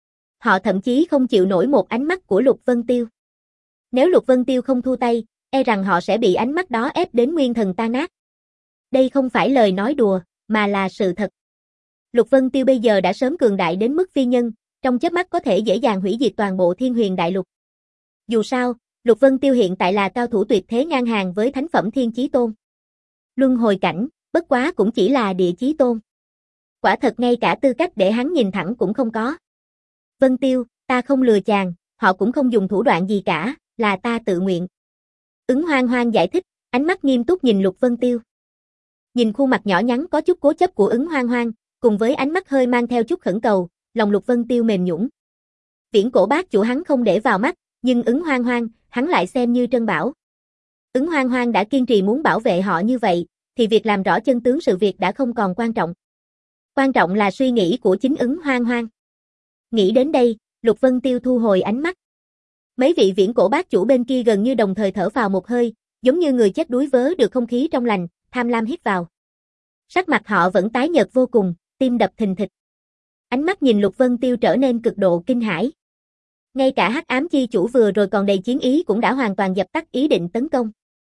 Họ thậm chí không chịu nổi một ánh mắt của Lục Vân Tiêu. Nếu Lục Vân Tiêu không thu tay, e rằng họ sẽ bị ánh mắt đó ép đến nguyên thần tan nát. Đây không phải lời nói đùa, mà là sự thật. Lục Vân Tiêu bây giờ đã sớm cường đại đến mức phi nhân, trong chớp mắt có thể dễ dàng hủy diệt toàn bộ Thiên Huyền Đại Lục. Dù sao, Lục Vân Tiêu hiện tại là cao thủ tuyệt thế ngang hàng với thánh phẩm Thiên Chí Tôn. Luân hồi cảnh, bất quá cũng chỉ là địa chí tôn. Quả thật ngay cả tư cách để hắn nhìn thẳng cũng không có. Vân Tiêu, ta không lừa chàng, họ cũng không dùng thủ đoạn gì cả, là ta tự nguyện. Ứng Hoang Hoang giải thích, ánh mắt nghiêm túc nhìn Lục Vân Tiêu. Nhìn khuôn mặt nhỏ nhắn có chút cố chấp của Ứng Hoang Hoang, cùng với ánh mắt hơi mang theo chút khẩn cầu, lòng Lục Vân Tiêu mềm nhũn. Viễn cổ bác chủ hắn không để vào mắt, nhưng Ứng Hoang Hoang, hắn lại xem như trân bảo. Ứng Hoang Hoang đã kiên trì muốn bảo vệ họ như vậy, thì việc làm rõ chân tướng sự việc đã không còn quan trọng. Quan trọng là suy nghĩ của chính Ứng Hoang Hoang. Nghĩ đến đây, Lục Vân Tiêu thu hồi ánh mắt. Mấy vị viễn cổ bác chủ bên kia gần như đồng thời thở vào một hơi, giống như người chết đuối vớ được không khí trong lành, tham lam hít vào. Sắc mặt họ vẫn tái nhợt vô cùng, tim đập thình thịch. Ánh mắt nhìn Lục Vân Tiêu trở nên cực độ kinh hãi. Ngay cả Hắc Ám Chi chủ vừa rồi còn đầy chiến ý cũng đã hoàn toàn dập tắt ý định tấn công.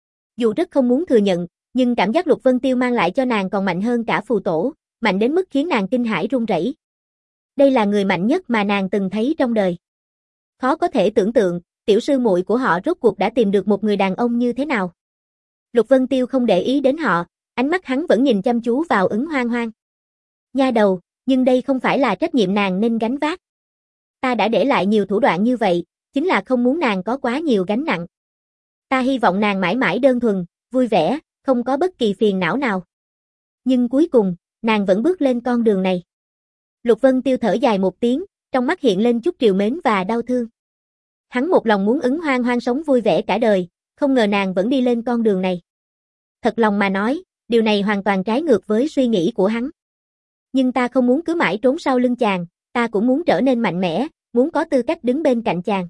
Dù rất không muốn thừa nhận, nhưng cảm giác Lục Vân Tiêu mang lại cho nàng còn mạnh hơn cả phù tổ, mạnh đến mức khiến nàng kinh hãi run rẩy. Đây là người mạnh nhất mà nàng từng thấy trong đời. Khó có thể tưởng tượng, tiểu sư muội của họ rốt cuộc đã tìm được một người đàn ông như thế nào. Lục Vân Tiêu không để ý đến họ, ánh mắt hắn vẫn nhìn chăm chú vào Ứng Hoang Hoang. Nha đầu, nhưng đây không phải là trách nhiệm nàng nên gánh vác. Ta đã để lại nhiều thủ đoạn như vậy, chính là không muốn nàng có quá nhiều gánh nặng. Ta hy vọng nàng mãi mãi đơn thuần, vui vẻ, không có bất kỳ phiền não nào. Nhưng cuối cùng, nàng vẫn bước lên con đường này. Lục Vân Tiêu thở dài một tiếng, trong mắt hiện lên chút trìu mến và đau thương. Hắn một lòng muốn Ứng Hoang Hoang sống vui vẻ cả đời, không ngờ nàng vẫn đi lên con đường này. Thật lòng mà nói, điều này hoàn toàn trái ngược với suy nghĩ của hắn. Nhưng ta không muốn cứ mãi trốn sau lưng chàng, ta cũng muốn trở nên mạnh mẽ, muốn có tư cách đứng bên cạnh chàng.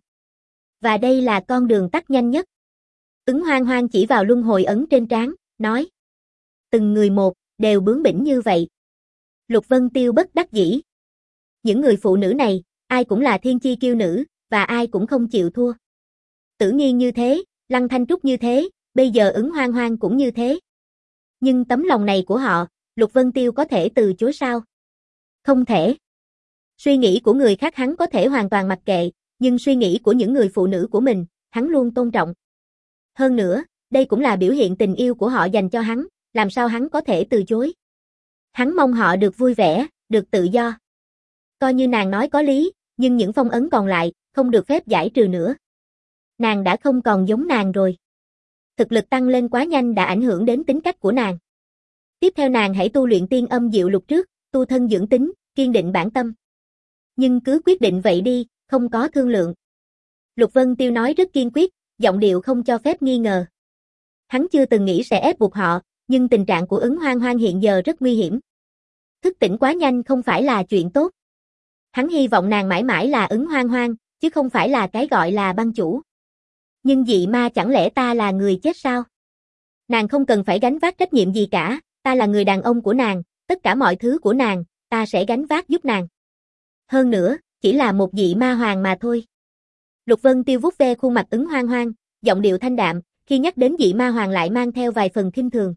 Và đây là con đường tắt nhanh nhất. Ứng Hoang Hoang chỉ vào luân hồi ấn trên trán, nói. Từng người một, đều bướng bỉnh như vậy. Lục Vân Tiêu bất đắc dĩ. Những người phụ nữ này, ai cũng là thiên chi kiêu nữ, và ai cũng không chịu thua. Tử Nghiên như thế, Lăng Thanh Trúc như thế, bây giờ Ứng Hoang Hoang cũng như thế. Nhưng tấm lòng này của họ, Lục Vân Tiêu có thể từ chối sao? Không thể. Suy nghĩ của người khác hắn có thể hoàn toàn mặc kệ, nhưng suy nghĩ của những người phụ nữ của mình, hắn luôn tôn trọng. Hơn nữa, đây cũng là biểu hiện tình yêu của họ dành cho hắn, làm sao hắn có thể từ chối. Hắn mong họ được vui vẻ, được tự do. Coi như nàng nói có lý, nhưng những phong ấn còn lại, không được phép giải trừ nữa. Nàng đã không còn giống nàng rồi. Thực lực tăng lên quá nhanh đã ảnh hưởng đến tính cách của nàng. Tiếp theo nàng hãy tu luyện tiên âm diệu lục trước, tu thân dưỡng tính, kiên định bản tâm. Nhưng cứ quyết định vậy đi, không có thương lượng. Lục Vân Tiêu nói rất kiên quyết, giọng điệu không cho phép nghi ngờ. Hắn chưa từng nghĩ sẽ ép buộc họ, nhưng tình trạng của Ứng Hoang Hoang hiện giờ rất nguy hiểm. Thức tỉnh quá nhanh không phải là chuyện tốt. Hắn hy vọng nàng mãi mãi là Ứng Hoang Hoang, chứ không phải là cái gọi là băng chủ. Nhưng dị ma chẳng lẽ ta là người chết sao? Nàng không cần phải gánh vác trách nhiệm gì cả, ta là người đàn ông của nàng, tất cả mọi thứ của nàng, ta sẽ gánh vác giúp nàng. Hơn nữa, chỉ là một dị ma hoàng mà thôi. Lục Vân Tiêu vuốt ve khuôn mặt Ứng Hoang Hoang, giọng điệu thanh đạm, khi nhắc đến dị ma hoàng lại mang theo vài phần khinh thường.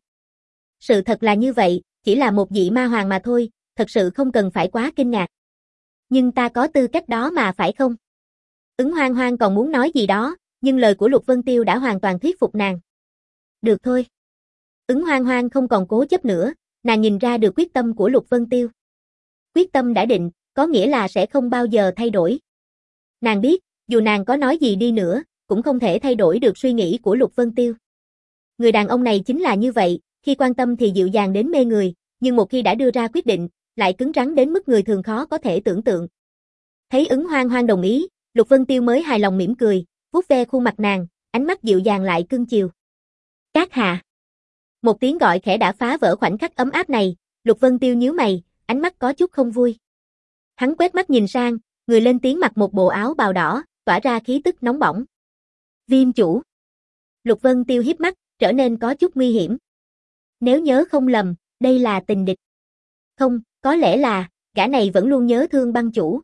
Sự thật là như vậy, chỉ là một dị ma hoàng mà thôi, thật sự không cần phải quá kinh ngạc. Nhưng ta có tư cách đó mà phải không? Ứng Hoang Hoang còn muốn nói gì đó, nhưng lời của Lục Vân Tiêu đã hoàn toàn thuyết phục nàng. Được thôi. Ứng Hoang Hoang không còn cố chấp nữa, nàng nhìn ra được quyết tâm của Lục Vân Tiêu. Quyết tâm đã định, có nghĩa là sẽ không bao giờ thay đổi. Nàng biết, dù nàng có nói gì đi nữa, cũng không thể thay đổi được suy nghĩ của Lục Vân Tiêu. Người đàn ông này chính là như vậy, khi quan tâm thì dịu dàng đến mê người, nhưng một khi đã đưa ra quyết định, lại cứng rắn đến mức người thường khó có thể tưởng tượng. Thấy Ứng Hoang Hoang đồng ý, Lục Vân Tiêu mới hài lòng mỉm cười, vuốt ve khuôn mặt nàng, ánh mắt dịu dàng lại cưng chiều. Các hạ. Một tiếng gọi khẽ đã phá vỡ khoảnh khắc ấm áp này, Lục Vân Tiêu nhíu mày, ánh mắt có chút không vui. Hắn quét mắt nhìn sang, người lên tiếng mặc một bộ áo bào đỏ, tỏa ra khí tức nóng bỏng. Viêm chủ. Lục Vân Tiêu híp mắt, trở nên có chút nguy hiểm. Nếu nhớ không lầm, đây là tình địch. Không, có lẽ là, gã này vẫn luôn nhớ thương băng chủ.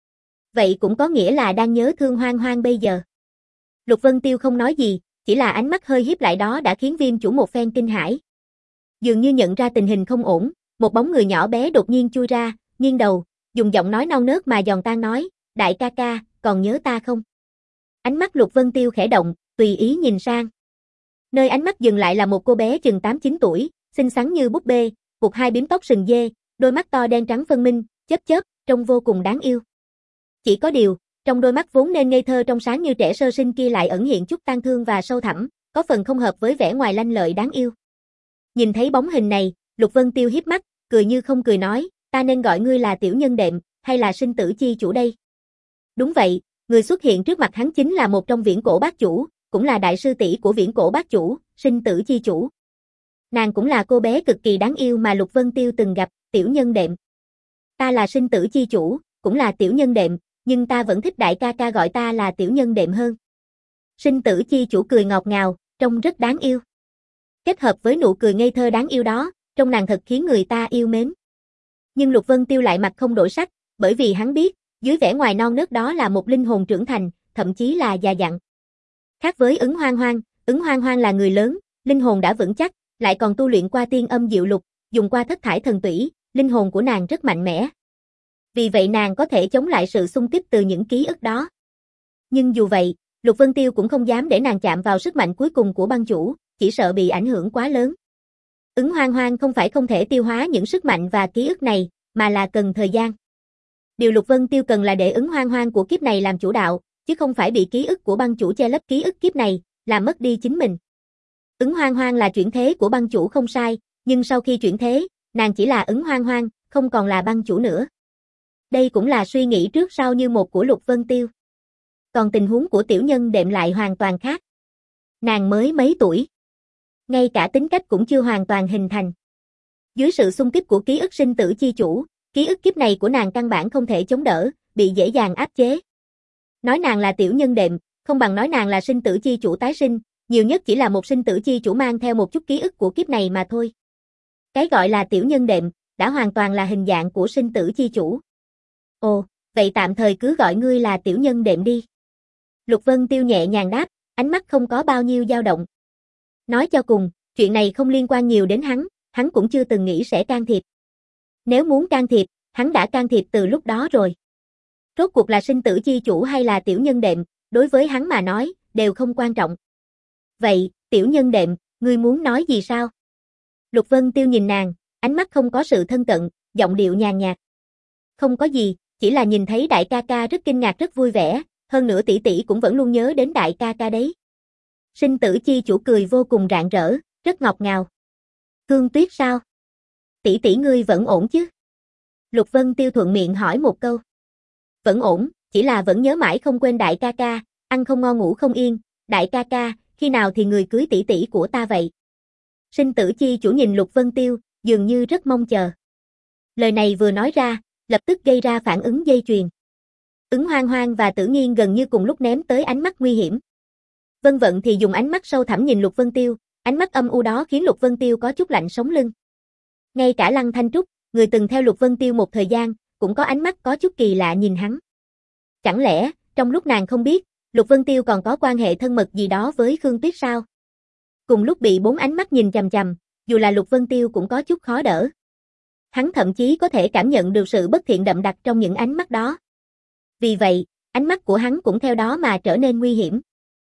Vậy cũng có nghĩa là đang nhớ thương Hoang Hoang bây giờ. Lục Vân Tiêu không nói gì, chỉ là ánh mắt hơi híp lại đó đã khiến viêm chủ một phen kinh hãi. Dường như nhận ra tình hình không ổn, một bóng người nhỏ bé đột nhiên chui ra, nghiêng đầu, dùng giọng nói non nớt mà giòn tan nói, đại ca ca, còn nhớ ta không? Ánh mắt Lục Vân Tiêu khẽ động, tùy ý nhìn sang. Nơi ánh mắt dừng lại là một cô bé chừng tám chín tuổi, xinh xắn như búp bê, buộc hai bím tóc sừng dê, đôi mắt to đen trắng phân minh, chớp chớp, trông vô cùng đáng yêu. Chỉ có điều, trong đôi mắt vốn nên ngây thơ trong sáng như trẻ sơ sinh kia lại ẩn hiện chút tang thương và sâu thẳm, có phần không hợp với vẻ ngoài lanh lợi đáng yêu. Nhìn thấy bóng hình này, Lục Vân Tiêu híp mắt, cười như không cười nói, ta nên gọi ngươi là tiểu nhân đệm, hay là sinh tử chi chủ đây? Đúng vậy, người xuất hiện trước mặt hắn chính là một trong viễn cổ bát chủ, cũng là đại sư tỷ của viễn cổ bát chủ, sinh tử chi chủ. Nàng cũng là cô bé cực kỳ đáng yêu mà Lục Vân Tiêu từng gặp, tiểu nhân đệm. Ta là sinh tử chi chủ, cũng là tiểu nhân đệm, nhưng ta vẫn thích đại ca ca gọi ta là tiểu nhân đệm hơn. Sinh tử chi chủ cười ngọt ngào, trông rất đáng yêu. Kết hợp với nụ cười ngây thơ đáng yêu đó, trông nàng thật khiến người ta yêu mến. Nhưng Lục Vân Tiêu lại mặt không đổi sắc, bởi vì hắn biết, dưới vẻ ngoài non nớt đó là một linh hồn trưởng thành, thậm chí là già dặn. Khác với Ứng Hoang Hoang, Ứng Hoang Hoang là người lớn, linh hồn đã vững chắc, lại còn tu luyện qua tiên âm diệu lục, dùng qua thất thải thần tủy, linh hồn của nàng rất mạnh mẽ. Vì vậy nàng có thể chống lại sự xung kích từ những ký ức đó. Nhưng dù vậy, Lục Vân Tiêu cũng không dám để nàng chạm vào sức mạnh cuối cùng của băng chủ, chỉ sợ bị ảnh hưởng quá lớn. Ứng Hoang Hoang không phải không thể tiêu hóa những sức mạnh và ký ức này, mà là cần thời gian. Điều Lục Vân Tiêu cần là để Ứng Hoang Hoang của kiếp này làm chủ đạo, chứ không phải bị ký ức của băng chủ che lấp ký ức kiếp này, làm mất đi chính mình. Ứng Hoang Hoang là chuyển thế của băng chủ không sai, nhưng sau khi chuyển thế, nàng chỉ là Ứng Hoang Hoang, không còn là băng chủ nữa. Đây cũng là suy nghĩ trước sau như một của Lục Vân Tiêu. Còn tình huống của tiểu nhân đệm lại hoàn toàn khác. Nàng mới mấy tuổi? Ngay cả tính cách cũng chưa hoàn toàn hình thành. Dưới sự xung kích của ký ức sinh tử chi chủ, ký ức kiếp này của nàng căn bản không thể chống đỡ, bị dễ dàng áp chế. Nói nàng là tiểu nhân đệm, không bằng nói nàng là sinh tử chi chủ tái sinh, nhiều nhất chỉ là một sinh tử chi chủ mang theo một chút ký ức của kiếp này mà thôi. Cái gọi là tiểu nhân đệm, đã hoàn toàn là hình dạng của sinh tử chi chủ. Ồ, vậy tạm thời cứ gọi ngươi là tiểu nhân đệm đi. Lục Vân Tiêu nhẹ nhàng đáp, ánh mắt không có bao nhiêu dao động. Nói cho cùng, chuyện này không liên quan nhiều đến hắn, hắn cũng chưa từng nghĩ sẽ can thiệp. Nếu muốn can thiệp, hắn đã can thiệp từ lúc đó rồi. Rốt cuộc là sinh tử chi chủ hay là tiểu nhân đệm, đối với hắn mà nói, đều không quan trọng. Vậy, tiểu nhân đệm, ngươi muốn nói gì sao? Lục Vân Tiêu nhìn nàng, ánh mắt không có sự thân cận, giọng điệu nhàn nhạt. Không có gì, chỉ là nhìn thấy đại ca ca rất kinh ngạc rất vui vẻ, hơn nữa tỷ tỷ cũng vẫn luôn nhớ đến đại ca ca đấy. Sinh tử chi chủ cười vô cùng rạng rỡ, rất ngọt ngào. Hương Tuyết sao? Tỷ tỷ ngươi vẫn ổn chứ? Lục Vân Tiêu thuận miệng hỏi một câu. Vẫn ổn, chỉ là vẫn nhớ mãi không quên đại ca ca, ăn không ngon ngủ không yên, đại ca ca, khi nào thì người cưới tỷ tỷ của ta vậy? Sinh tử chi chủ nhìn Lục Vân Tiêu, dường như rất mong chờ. Lời này vừa nói ra, lập tức gây ra phản ứng dây chuyền. Ứng Hoang Hoang và Tử Nghiên gần như cùng lúc ném tới ánh mắt nguy hiểm. Vân Vận thì dùng ánh mắt sâu thẳm nhìn Lục Vân Tiêu, ánh mắt âm u đó khiến Lục Vân Tiêu có chút lạnh sống lưng. Ngay cả Lăng Thanh Trúc, người từng theo Lục Vân Tiêu một thời gian, cũng có ánh mắt có chút kỳ lạ nhìn hắn. Chẳng lẽ, trong lúc nàng không biết, Lục Vân Tiêu còn có quan hệ thân mật gì đó với Khương Tuyết sao? Cùng lúc bị bốn ánh mắt nhìn chằm chằm, dù là Lục Vân Tiêu cũng có chút khó đỡ. Hắn thậm chí có thể cảm nhận được sự bất thiện đậm đặc trong những ánh mắt đó. Vì vậy, ánh mắt của hắn cũng theo đó mà trở nên nguy hiểm.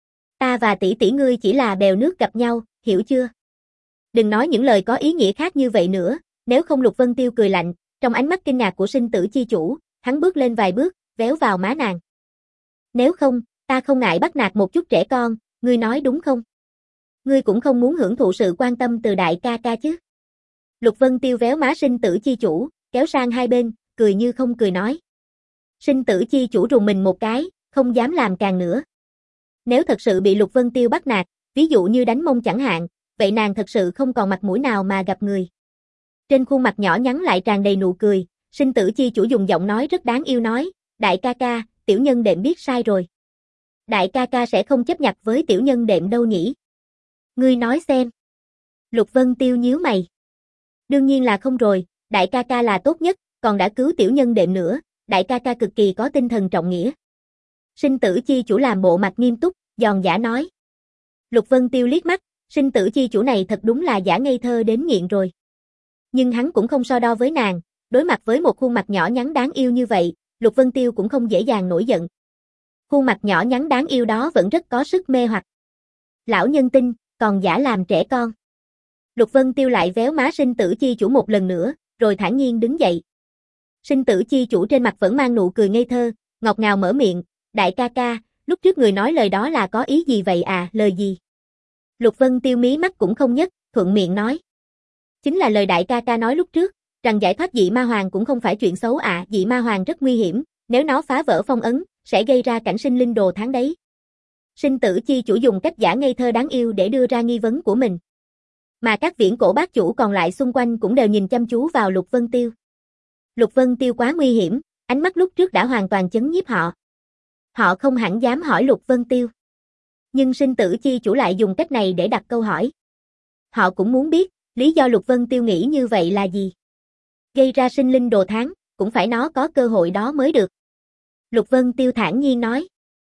Ta và tỷ tỷ ngươi chỉ là bèo nước gặp nhau, hiểu chưa? Đừng nói những lời có ý nghĩa khác như vậy nữa, nếu không. Lục Vân Tiêu cười lạnh, trong ánh mắt kinh ngạc của sinh tử chi chủ, hắn bước lên vài bước, véo vào má nàng. Nếu không, ta không ngại bắt nạt một chút trẻ con, ngươi nói đúng không? Ngươi cũng không muốn hưởng thụ sự quan tâm từ đại ca ca chứ? Lục Vân Tiêu véo má sinh tử chi chủ, kéo sang hai bên, cười như không cười nói. Sinh tử chi chủ rùng mình một cái, không dám làm càng nữa. Nếu thật sự bị Lục Vân Tiêu bắt nạt, ví dụ như đánh mông chẳng hạn, vậy nàng thật sự không còn mặt mũi nào mà gặp người. Trên khuôn mặt nhỏ nhắn lại tràn đầy nụ cười, sinh tử chi chủ dùng giọng nói rất đáng yêu nói, đại ca ca, tiểu nhân đệm biết sai rồi. Đại ca ca sẽ không chấp nhặt với tiểu nhân đệm đâu nhỉ? Ngươi nói xem. Lục Vân Tiêu nhíu mày. Đương nhiên là không rồi, đại ca ca là tốt nhất, còn đã cứu tiểu nhân đệm nữa, đại ca ca cực kỳ có tinh thần trọng nghĩa. Sinh tử chi chủ làm bộ mặt nghiêm túc, giòn giả nói. Lục Vân Tiêu liếc mắt, sinh tử chi chủ này thật đúng là giả ngây thơ đến nghiện rồi. Nhưng hắn cũng không so đo với nàng, đối mặt với một khuôn mặt nhỏ nhắn đáng yêu như vậy, Lục Vân Tiêu cũng không dễ dàng nổi giận. Khuôn mặt nhỏ nhắn đáng yêu đó vẫn rất có sức mê hoặc. Lão nhân tinh, còn giả làm trẻ con. Lục Vân Tiêu lại véo má sinh tử chi chủ một lần nữa, rồi thản nhiên đứng dậy. Sinh tử chi chủ trên mặt vẫn mang nụ cười ngây thơ, ngọt ngào mở miệng, đại ca ca, lúc trước người nói lời đó là có ý gì vậy à, lời gì? Lục Vân Tiêu mí mắt cũng không nhấc, thuận miệng nói. Chính là lời đại ca ca nói lúc trước, rằng giải thoát dị ma hoàng cũng không phải chuyện xấu à, dị ma hoàng rất nguy hiểm, nếu nó phá vỡ phong ấn, sẽ gây ra cảnh sinh linh đồ tháng đấy. Sinh tử chi chủ dùng cách giả ngây thơ đáng yêu để đưa ra nghi vấn của mình. Mà các viễn cổ bác chủ còn lại xung quanh cũng đều nhìn chăm chú vào Lục Vân Tiêu. Lục Vân Tiêu quá nguy hiểm, ánh mắt lúc trước đã hoàn toàn chấn nhiếp họ. Họ không hẳn dám hỏi Lục Vân Tiêu. Nhưng sinh tử chi chủ lại dùng cách này để đặt câu hỏi. Họ cũng muốn biết, lý do Lục Vân Tiêu nghĩ như vậy là gì? Gây ra sinh linh đồ tháng, cũng phải nó có cơ hội đó mới được. Lục Vân Tiêu thản nhiên nói.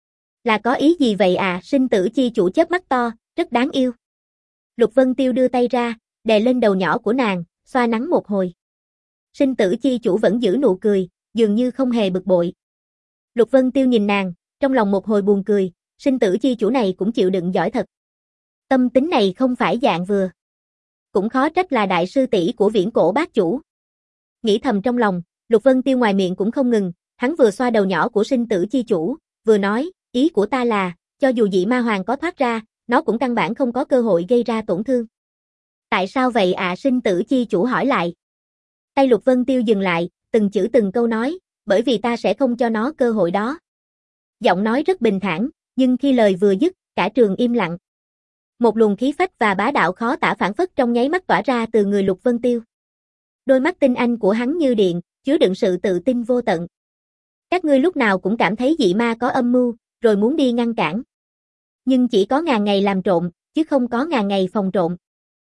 Là có ý gì vậy à? Sinh tử chi chủ chớp mắt to, rất đáng yêu. Lục Vân Tiêu đưa tay ra, đè lên đầu nhỏ của nàng, xoa nắn một hồi. Sinh tử chi chủ vẫn giữ nụ cười, dường như không hề bực bội. Lục Vân Tiêu nhìn nàng, trong lòng một hồi buồn cười, sinh tử chi chủ này cũng chịu đựng giỏi thật. Tâm tính này không phải dạng vừa. Cũng khó trách là đại sư tỷ của viễn cổ bác chủ. Nghĩ thầm trong lòng, Lục Vân Tiêu ngoài miệng cũng không ngừng, hắn vừa xoa đầu nhỏ của sinh tử chi chủ, vừa nói, ý của ta là, cho dù dị ma hoàng có thoát ra, nó cũng căn bản không có cơ hội gây ra tổn thương. Tại sao vậy ạ? À? Sinh tử chi chủ hỏi lại. Tay Lục Vân Tiêu dừng lại, từng chữ từng câu nói, bởi vì ta sẽ không cho nó cơ hội đó. Giọng nói rất bình thản, nhưng khi lời vừa dứt, cả trường im lặng. Một luồng khí phách và bá đạo khó tả phảng phất trong nháy mắt tỏa ra từ người Lục Vân Tiêu. Đôi mắt tinh anh của hắn như điện, chứa đựng sự tự tin vô tận. Các ngươi lúc nào cũng cảm thấy dị ma có âm mưu, rồi muốn đi ngăn cản. Nhưng chỉ có ngàn ngày làm trộm, chứ không có ngàn ngày phòng trộm.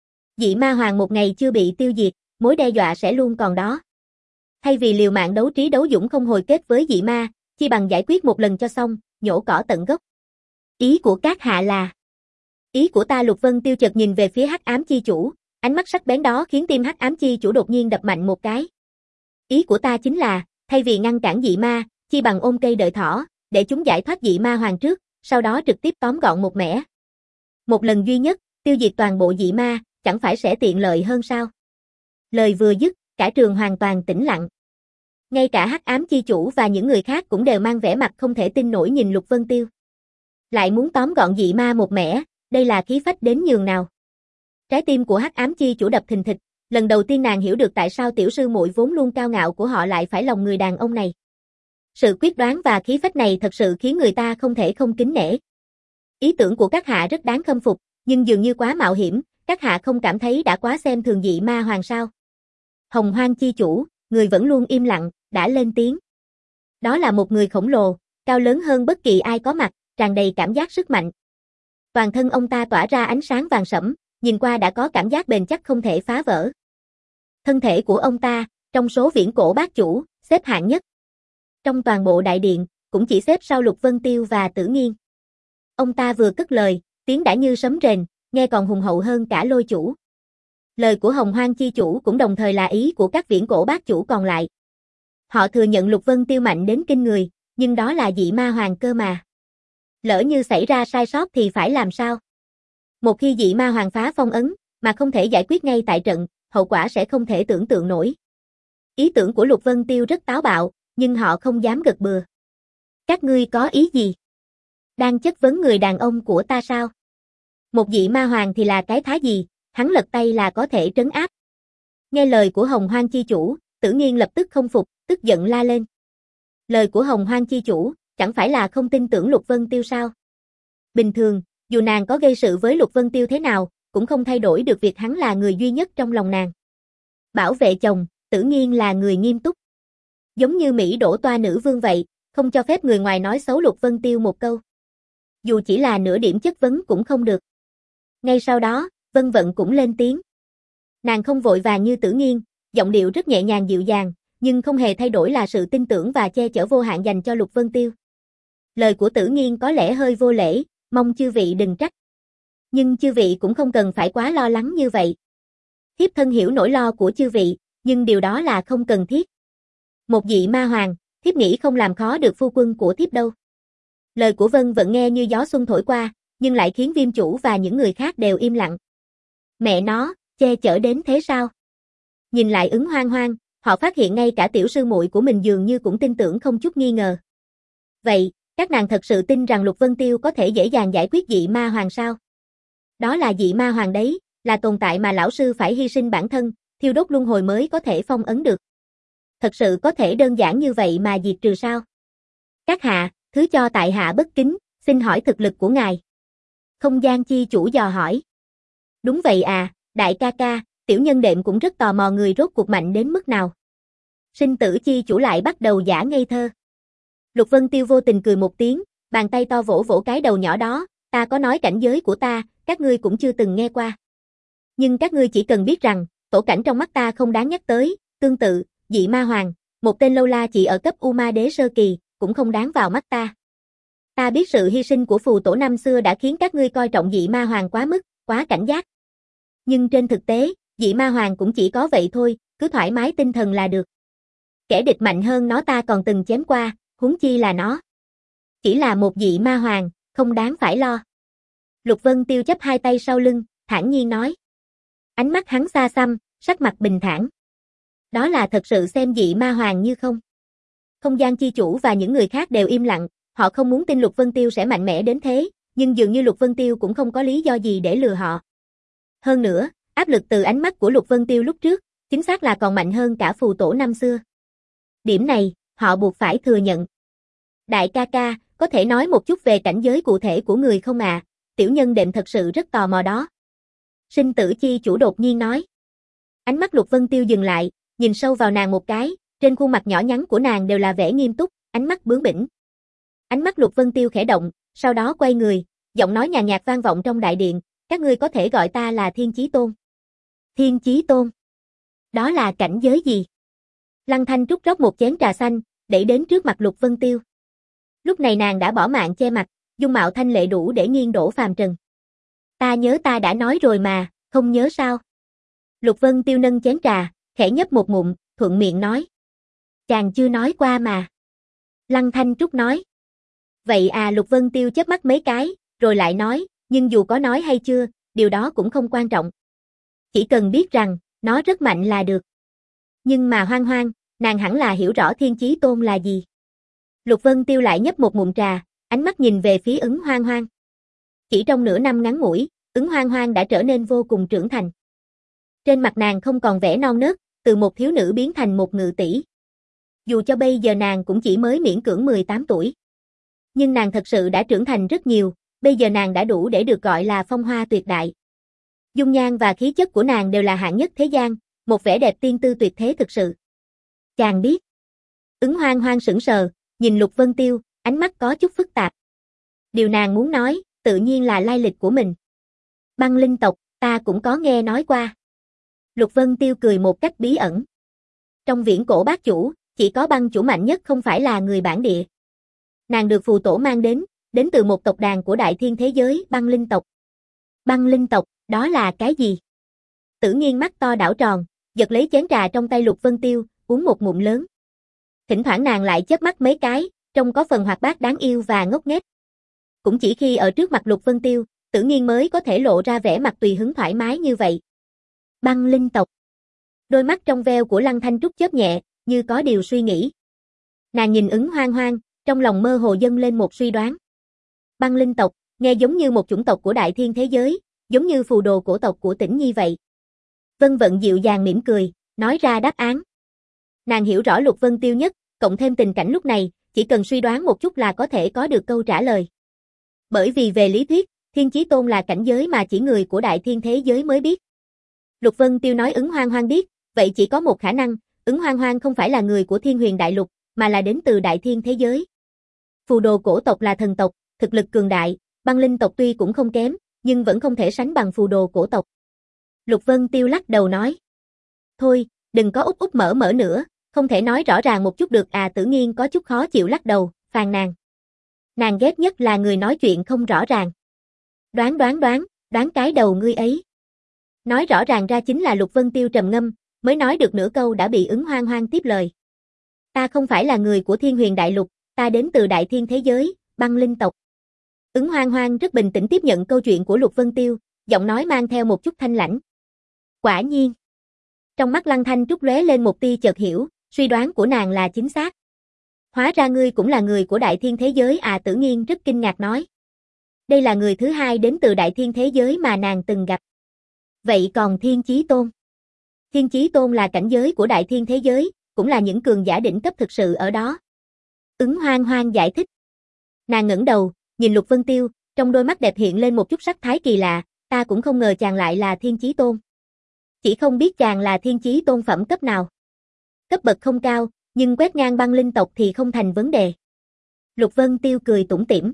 Dị ma hoàng một ngày chưa bị tiêu diệt, mối đe dọa sẽ luôn còn đó. Thay vì liều mạng đấu trí đấu dũng không hồi kết với dị ma, chi bằng giải quyết một lần cho xong, nhổ cỏ tận gốc. Ý của các hạ là... Ý của ta Lục Vân Tiêu chợt nhìn về phía Hắc Ám Chi Chủ, ánh mắt sắc bén đó khiến tim Hắc Ám Chi Chủ đột nhiên đập mạnh một cái. Ý của ta chính là, thay vì ngăn cản dị ma, chi bằng ôm cây đợi thỏ, để chúng giải thoát dị ma hoàng trước, sau đó trực tiếp tóm gọn một mẻ. Một lần duy nhất, tiêu diệt toàn bộ dị ma, chẳng phải sẽ tiện lợi hơn sao? Lời vừa dứt, cả trường hoàn toàn tĩnh lặng. Ngay cả Hắc Ám Chi Chủ và những người khác cũng đều mang vẻ mặt không thể tin nổi nhìn Lục Vân Tiêu. Lại muốn tóm gọn dị ma một mẻ, đây là khí phách đến nhường nào. Trái tim của Hắc Ám Chi Chủ đập thình thịch, lần đầu tiên nàng hiểu được tại sao tiểu sư muội vốn luôn cao ngạo của họ lại phải lòng người đàn ông này. Sự quyết đoán và khí phách này thật sự khiến người ta không thể không kính nể. Ý tưởng của các hạ rất đáng khâm phục, nhưng dường như quá mạo hiểm, các hạ không cảm thấy đã quá xem thường dị ma hoàng sao? Hồng Hoang Chi Chủ, người vẫn luôn im lặng, đã lên tiếng. Đó là một người khổng lồ, cao lớn hơn bất kỳ ai có mặt, tràn đầy cảm giác sức mạnh. Toàn thân ông ta tỏa ra ánh sáng vàng sẫm, nhìn qua đã có cảm giác bền chắc không thể phá vỡ. Thân thể của ông ta, trong số viễn cổ bát chủ, xếp hạng nhất. Trong toàn bộ đại điện, cũng chỉ xếp sau Lục Vân Tiêu và Tử Nghiên. Ông ta vừa cất lời, tiếng đã như sấm rền, nghe còn hùng hậu hơn cả Lôi Chủ. Lời của Hồng Hoang Chi Chủ cũng đồng thời là ý của các viễn cổ bát chủ còn lại. Họ thừa nhận Lục Vân Tiêu mạnh đến kinh người, nhưng đó là dị ma hoàng cơ mà. Lỡ như xảy ra sai sót thì phải làm sao? Một khi dị ma hoàng phá phong ấn, mà không thể giải quyết ngay tại trận, hậu quả sẽ không thể tưởng tượng nổi. Ý tưởng của Lục Vân Tiêu rất táo bạo, nhưng họ không dám gật bừa. Các ngươi có ý gì? Đang chất vấn người đàn ông của ta sao? Một dị ma hoàng thì là cái thá gì, hắn lật tay là có thể trấn áp. Nghe lời của Hồng Hoang Chi Chủ, Tử Nghiên lập tức không phục, tức giận la lên. Lời của Hồng Hoang Chi Chủ, chẳng phải là không tin tưởng Lục Vân Tiêu sao? Bình thường, dù nàng có gây sự với Lục Vân Tiêu thế nào, cũng không thay đổi được việc hắn là người duy nhất trong lòng nàng. Bảo vệ chồng, Tử Nghiên là người nghiêm túc. Giống như Mỹ đổ toa nữ vương vậy, không cho phép người ngoài nói xấu Lục Vân Tiêu một câu. Dù chỉ là nửa điểm chất vấn cũng không được. Ngay sau đó, Vân Vận cũng lên tiếng. Nàng không vội vàng như Tử Nghiên, giọng điệu rất nhẹ nhàng dịu dàng, nhưng không hề thay đổi là sự tin tưởng và che chở vô hạn dành cho Lục Vân Tiêu. Lời của Tử Nghiên có lẽ hơi vô lễ, mong chư vị đừng trách. Nhưng chư vị cũng không cần phải quá lo lắng như vậy. Thiếp thân hiểu nỗi lo của chư vị, nhưng điều đó là không cần thiết. Một dị ma hoàng, thiếp nghĩ không làm khó được phu quân của thiếp đâu. Lời của Vân Vận nghe như gió xuân thổi qua, nhưng lại khiến Viêm Chủ và những người khác đều im lặng. Mẹ nó, che chở đến thế sao? Nhìn lại Ứng Hoang Hoang, họ phát hiện ngay cả tiểu sư muội của mình dường như cũng tin tưởng không chút nghi ngờ. Vậy, các nàng thật sự tin rằng Lục Vân Tiêu có thể dễ dàng giải quyết dị ma hoàng sao? Đó là dị ma hoàng đấy, là tồn tại mà lão sư phải hy sinh bản thân, thiêu đốt luân hồi mới có thể phong ấn được. Thật sự có thể đơn giản như vậy mà diệt trừ sao? Các hạ, thứ cho tại hạ bất kính, xin hỏi thực lực của ngài. Không Gian Chi Chủ dò hỏi. Đúng vậy à, đại ca ca, tiểu nhân đệm cũng rất tò mò người rốt cuộc mạnh đến mức nào. Sinh Tử Chi Chủ lại bắt đầu giả ngây thơ. Lục Vân Tiêu vô tình cười một tiếng, bàn tay to vỗ vỗ cái đầu nhỏ đó, ta có nói cảnh giới của ta, các ngươi cũng chưa từng nghe qua. Nhưng các ngươi chỉ cần biết rằng, tổ cảnh trong mắt ta không đáng nhắc tới, tương tự, dị ma hoàng, một tên lâu la chỉ ở cấp U Ma Đế sơ kỳ, cũng không đáng vào mắt ta. Ta biết sự hy sinh của phù tổ năm xưa đã khiến các ngươi coi trọng dị ma hoàng quá mức, quá cảnh giác. Nhưng trên thực tế, dị ma hoàng cũng chỉ có vậy thôi, cứ thoải mái tinh thần là được. Kẻ địch mạnh hơn nó ta còn từng chém qua, huống chi là nó. Chỉ là một dị ma hoàng, không đáng phải lo. Lục Vân Tiêu chắp hai tay sau lưng, thản nhiên nói. Ánh mắt hắn xa xăm, sắc mặt bình thản. Đó là thật sự xem dị ma hoàng như không. Không Gian Chi Chủ và những người khác đều im lặng, họ không muốn tin Lục Vân Tiêu sẽ mạnh mẽ đến thế, nhưng dường như Lục Vân Tiêu cũng không có lý do gì để lừa họ. Hơn nữa, áp lực từ ánh mắt của Lục Vân Tiêu lúc trước, chính xác là còn mạnh hơn cả phù tổ năm xưa. Điểm này, họ buộc phải thừa nhận. Đại ca ca, có thể nói một chút về cảnh giới cụ thể của người không à? tiểu nhân đệm thật sự rất tò mò đó. Sinh tử chi chủ đột nhiên nói. Ánh mắt Lục Vân Tiêu dừng lại, nhìn sâu vào nàng một cái, trên khuôn mặt nhỏ nhắn của nàng đều là vẻ nghiêm túc, ánh mắt bướng bỉnh. Ánh mắt Lục Vân Tiêu khẽ động, sau đó quay người, giọng nói nhàn nhạt vang vọng trong đại điện, các ngươi có thể gọi ta là Thiên Chí Tôn. Thiên Chí Tôn? Đó là cảnh giới gì? Lăng Thanh Trúc rót một chén trà xanh, đẩy đến trước mặt Lục Vân Tiêu. Lúc này nàng đã bỏ mạng che mặt, dung mạo thanh lệ đủ để nghiêng đổ phàm trần. Ta nhớ ta đã nói rồi mà, không nhớ sao? Lục Vân Tiêu nâng chén trà, khẽ nhấp một ngụm, thuận miệng nói. Chàng chưa nói qua mà. Lăng Thanh Trúc nói. Vậy à, Lục Vân Tiêu chớp mắt mấy cái, rồi lại nói, nhưng dù có nói hay chưa, điều đó cũng không quan trọng. Chỉ cần biết rằng, nó rất mạnh là được. Nhưng mà Hoang Hoang, nàng hẳn là hiểu rõ Thiên Chí Tôn là gì. Lục Vân Tiêu lại nhấp một ngụm trà, ánh mắt nhìn về phía Ứng Hoang Hoang. Chỉ trong nửa năm ngắn ngủi, Ứng Hoang Hoang đã trở nên vô cùng trưởng thành. Trên mặt nàng không còn vẻ non nớt, từ một thiếu nữ biến thành một ngự tỷ. Dù cho bây giờ nàng cũng chỉ mới miễn cưỡng mười tám tuổi. Nhưng nàng thật sự đã trưởng thành rất nhiều, bây giờ nàng đã đủ để được gọi là phong hoa tuyệt đại. Dung nhan và khí chất của nàng đều là hạng nhất thế gian, một vẻ đẹp tiên tư tuyệt thế thực sự. Chàng biết. Ứng Hoang Hoang sững sờ, nhìn Lục Vân Tiêu, ánh mắt có chút phức tạp. Điều nàng muốn nói, tự nhiên là lai lịch của mình. Băng linh tộc, ta cũng có nghe nói qua. Lục Vân Tiêu cười một cách bí ẩn. Trong viễn cổ bát chủ, chỉ có băng chủ mạnh nhất không phải là người bản địa. Nàng được phù tổ mang đến, đến từ một tộc đàn của đại thiên thế giới, băng linh tộc. Băng linh tộc, đó là cái gì? Tử Nghiên mắt to đảo tròn, giật lấy chén trà trong tay Lục Vân Tiêu, uống một ngụm lớn. Thỉnh thoảng nàng lại chớp mắt mấy cái, trông có phần hoạt bát đáng yêu và ngốc nghếch. Cũng chỉ khi ở trước mặt Lục Vân Tiêu, Tử Nghiên mới có thể lộ ra vẻ mặt tùy hứng thoải mái như vậy. Băng linh tộc. Đôi mắt trong veo của Lăng Thanh Trúc chớp nhẹ, như có điều suy nghĩ. Nàng nhìn Ứng Hoang Hoang, trong lòng mơ hồ dâng lên một suy đoán. Băng linh tộc, nghe giống như một chủng tộc của đại thiên thế giới, giống như phù đồ cổ tộc của Tĩnh Nhi vậy. Vân Vận dịu dàng mỉm cười, nói ra đáp án. Nàng hiểu rõ Lục Vân Tiêu nhất, cộng thêm tình cảnh lúc này, chỉ cần suy đoán một chút là có thể có được câu trả lời. Bởi vì về lý thuyết, Thiên Chí Tôn là cảnh giới mà chỉ người của đại thiên thế giới mới biết. Lục Vân Tiêu nói Ứng Hoang Hoang biết, vậy chỉ có một khả năng, Ứng Hoang Hoang không phải là người của Thiên Huyền Đại Lục, mà là đến từ đại thiên thế giới. Phù đồ cổ tộc là thần tộc, thực lực cường đại, băng linh tộc tuy cũng không kém, nhưng vẫn không thể sánh bằng phù đồ cổ tộc. Lục Vân Tiêu lắc đầu nói. Thôi, đừng có úp úp mở mở nữa, không thể nói rõ ràng một chút được à. Tử Nghiên có chút khó chịu lắc đầu, phàn nàn. Nàng ghét nhất là người nói chuyện không rõ ràng. Đoán đoán đoán, đoán cái đầu ngươi ấy. Nói rõ ràng ra chính là Lục Vân Tiêu trầm ngâm, mới nói được nửa câu đã bị Ứng Hoang Hoang tiếp lời. Ta không phải là người của Thiên Huyền Đại Lục, ta đến từ đại thiên thế giới, băng linh tộc. Ứng Hoang Hoang rất bình tĩnh tiếp nhận câu chuyện của Lục Vân Tiêu, giọng nói mang theo một chút thanh lãnh. Quả nhiên. Trong mắt Lăng Thanh Trúc lóe lên một tia chợt hiểu, suy đoán của nàng là chính xác. Hóa ra ngươi cũng là người của đại thiên thế giới à. Tử Nghiên rất kinh ngạc nói. Đây là người thứ hai đến từ đại thiên thế giới mà nàng từng gặp. Vậy còn Thiên Chí Tôn? Thiên Chí Tôn là cảnh giới của đại thiên thế giới, cũng là những cường giả đỉnh cấp thực sự ở đó. Ứng Hoang Hoang giải thích. Nàng ngẩng đầu, nhìn Lục Vân Tiêu, trong đôi mắt đẹp hiện lên một chút sắc thái kỳ lạ, ta cũng không ngờ chàng lại là Thiên Chí Tôn. Chỉ không biết chàng là Thiên Chí Tôn phẩm cấp nào. Cấp bậc không cao, nhưng quét ngang băng linh tộc thì không thành vấn đề. Lục Vân Tiêu cười tủm tỉm.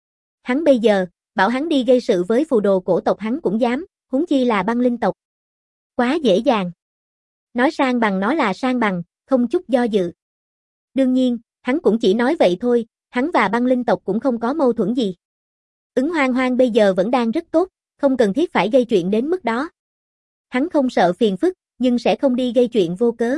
Hắn bây giờ, bảo hắn đi gây sự với phù đồ cổ tộc hắn cũng dám, huống chi là băng linh tộc. Quá dễ dàng. Nói sang bằng nó là sang bằng, không chút do dự. Đương nhiên, hắn cũng chỉ nói vậy thôi, hắn và băng linh tộc cũng không có mâu thuẫn gì. Ứng Hoang Hoang bây giờ vẫn đang rất tốt, không cần thiết phải gây chuyện đến mức đó. Hắn không sợ phiền phức, nhưng sẽ không đi gây chuyện vô cớ.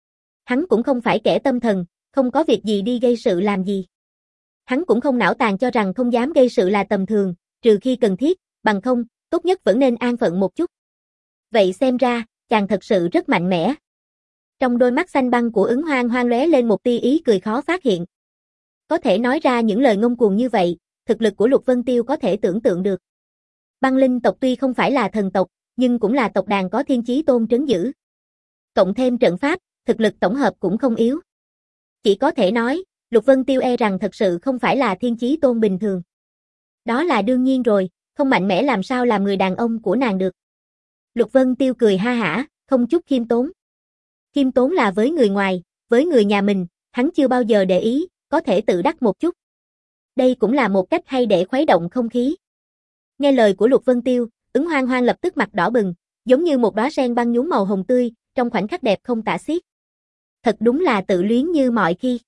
Hắn cũng không phải kẻ tâm thần, không có việc gì đi gây sự làm gì. Hắn cũng không não tàn cho rằng không dám gây sự là tầm thường, trừ khi cần thiết, bằng không, tốt nhất vẫn nên an phận một chút. Vậy xem ra, chàng thật sự rất mạnh mẽ. Trong đôi mắt xanh băng của Ứng Hoang Hoang lóe lên một tia ý cười khó phát hiện. Có thể nói ra những lời ngông cuồng như vậy, thực lực của Lục Vân Tiêu có thể tưởng tượng được. Băng linh tộc tuy không phải là thần tộc, nhưng cũng là tộc đàn có Thiên Chí Tôn trấn giữ. Cộng thêm trận pháp, thực lực tổng hợp cũng không yếu. Chỉ có thể nói, Lục Vân Tiêu e rằng thật sự không phải là Thiên Chí Tôn bình thường. Đó là đương nhiên rồi, không mạnh mẽ làm sao làm người đàn ông của nàng được. Lục Vân Tiêu cười ha hả, không chút khiêm tốn. Khiêm tốn là với người ngoài, với người nhà mình, hắn chưa bao giờ để ý, có thể tự đắc một chút. Đây cũng là một cách hay để khuấy động không khí. Nghe lời của Lục Vân Tiêu, Ứng Hoang Hoang lập tức mặt đỏ bừng, giống như một đóa sen băng nhuốm màu hồng tươi, trong khoảnh khắc đẹp không tả xiết. Thật đúng là tự luyến như mọi khi.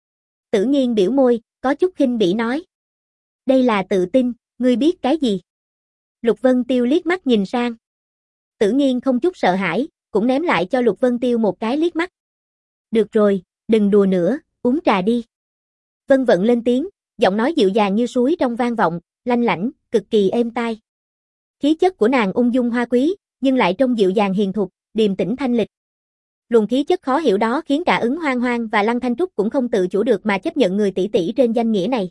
Tử Nghiên biểu môi, có chút khinh bỉ nói. Đây là tự tin, ngươi biết cái gì? Lục Vân Tiêu liếc mắt nhìn sang. Tử Nghiên không chút sợ hãi, cũng ném lại cho Lục Vân Tiêu một cái liếc mắt. Được rồi, đừng đùa nữa, uống trà đi. Vân Vận lên tiếng, giọng nói dịu dàng như suối trong vang vọng, lanh lảnh, cực kỳ êm tai. Khí chất của nàng ung dung hoa quý, nhưng lại trông dịu dàng hiền thục, điềm tĩnh thanh lịch. Luồng khí chất khó hiểu đó khiến cả Ứng Hoang Hoang và Lăng Thanh Trúc cũng không tự chủ được mà chấp nhận người tỷ tỷ trên danh nghĩa này.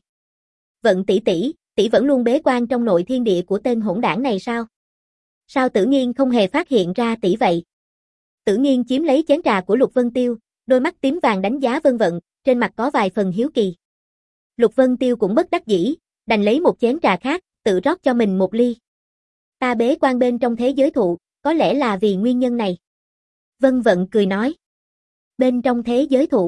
Vận tỷ tỷ, tỷ vẫn luôn bế quan trong nội thiên địa của tên hỗn đảng này sao? Sao Tử Nghiên không hề phát hiện ra tỷ vậy? Tử Nghiên chiếm lấy chén trà của Lục Vân Tiêu, đôi mắt tím vàng đánh giá Vân Vận, trên mặt có vài phần hiếu kỳ. Lục Vân Tiêu cũng bất đắc dĩ, đành lấy một chén trà khác, tự rót cho mình một ly. Ta bế quan bên trong thế giới thụ, có lẽ là vì nguyên nhân này. Vân Vận cười nói. Bên trong thế giới thụ.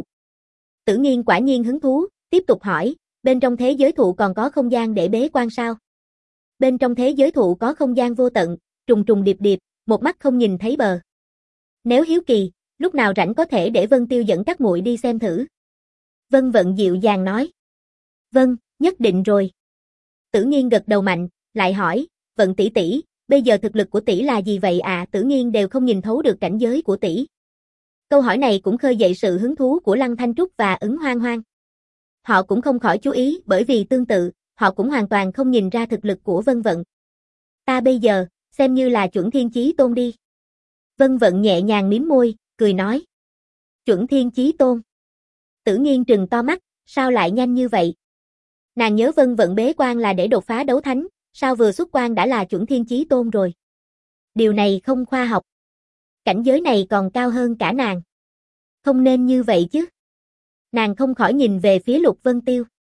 Tử Nghiên quả nhiên hứng thú, tiếp tục hỏi, bên trong thế giới thụ còn có không gian để bế quan sao? Bên trong thế giới thụ có không gian vô tận, trùng trùng điệp điệp, một mắt không nhìn thấy bờ. Nếu hiếu kỳ, lúc nào rảnh có thể để Vân Tiêu dẫn các muội đi xem thử. Vân Vận dịu dàng nói. Vâng, nhất định rồi. Tử Nghiên gật đầu mạnh, lại hỏi, Vận tỷ tỷ, bây giờ thực lực của tỷ là gì vậy à? Tử Nghiên đều không nhìn thấu được cảnh giới của tỷ. Câu hỏi này cũng khơi dậy sự hứng thú của Lăng Thanh Trúc và Ứng Hoang Hoang. Họ cũng không khỏi chú ý, bởi vì tương tự, họ cũng hoàn toàn không nhìn ra thực lực của Vân Vận. Ta bây giờ, xem như là chuẩn thiên chí tôn đi. Vân Vận nhẹ nhàng mím môi, cười nói. Chuẩn thiên chí tôn. Tử Nghiên trừng to mắt, sao lại nhanh như vậy? Nàng nhớ Vân Vận bế quan là để đột phá đấu thánh, sao vừa xuất quan đã là chuẩn thiên chí tôn rồi? Điều này không khoa học. Cảnh giới này còn cao hơn cả nàng. Không nên như vậy chứ. Nàng không khỏi nhìn về phía Lục Vân Tiêu.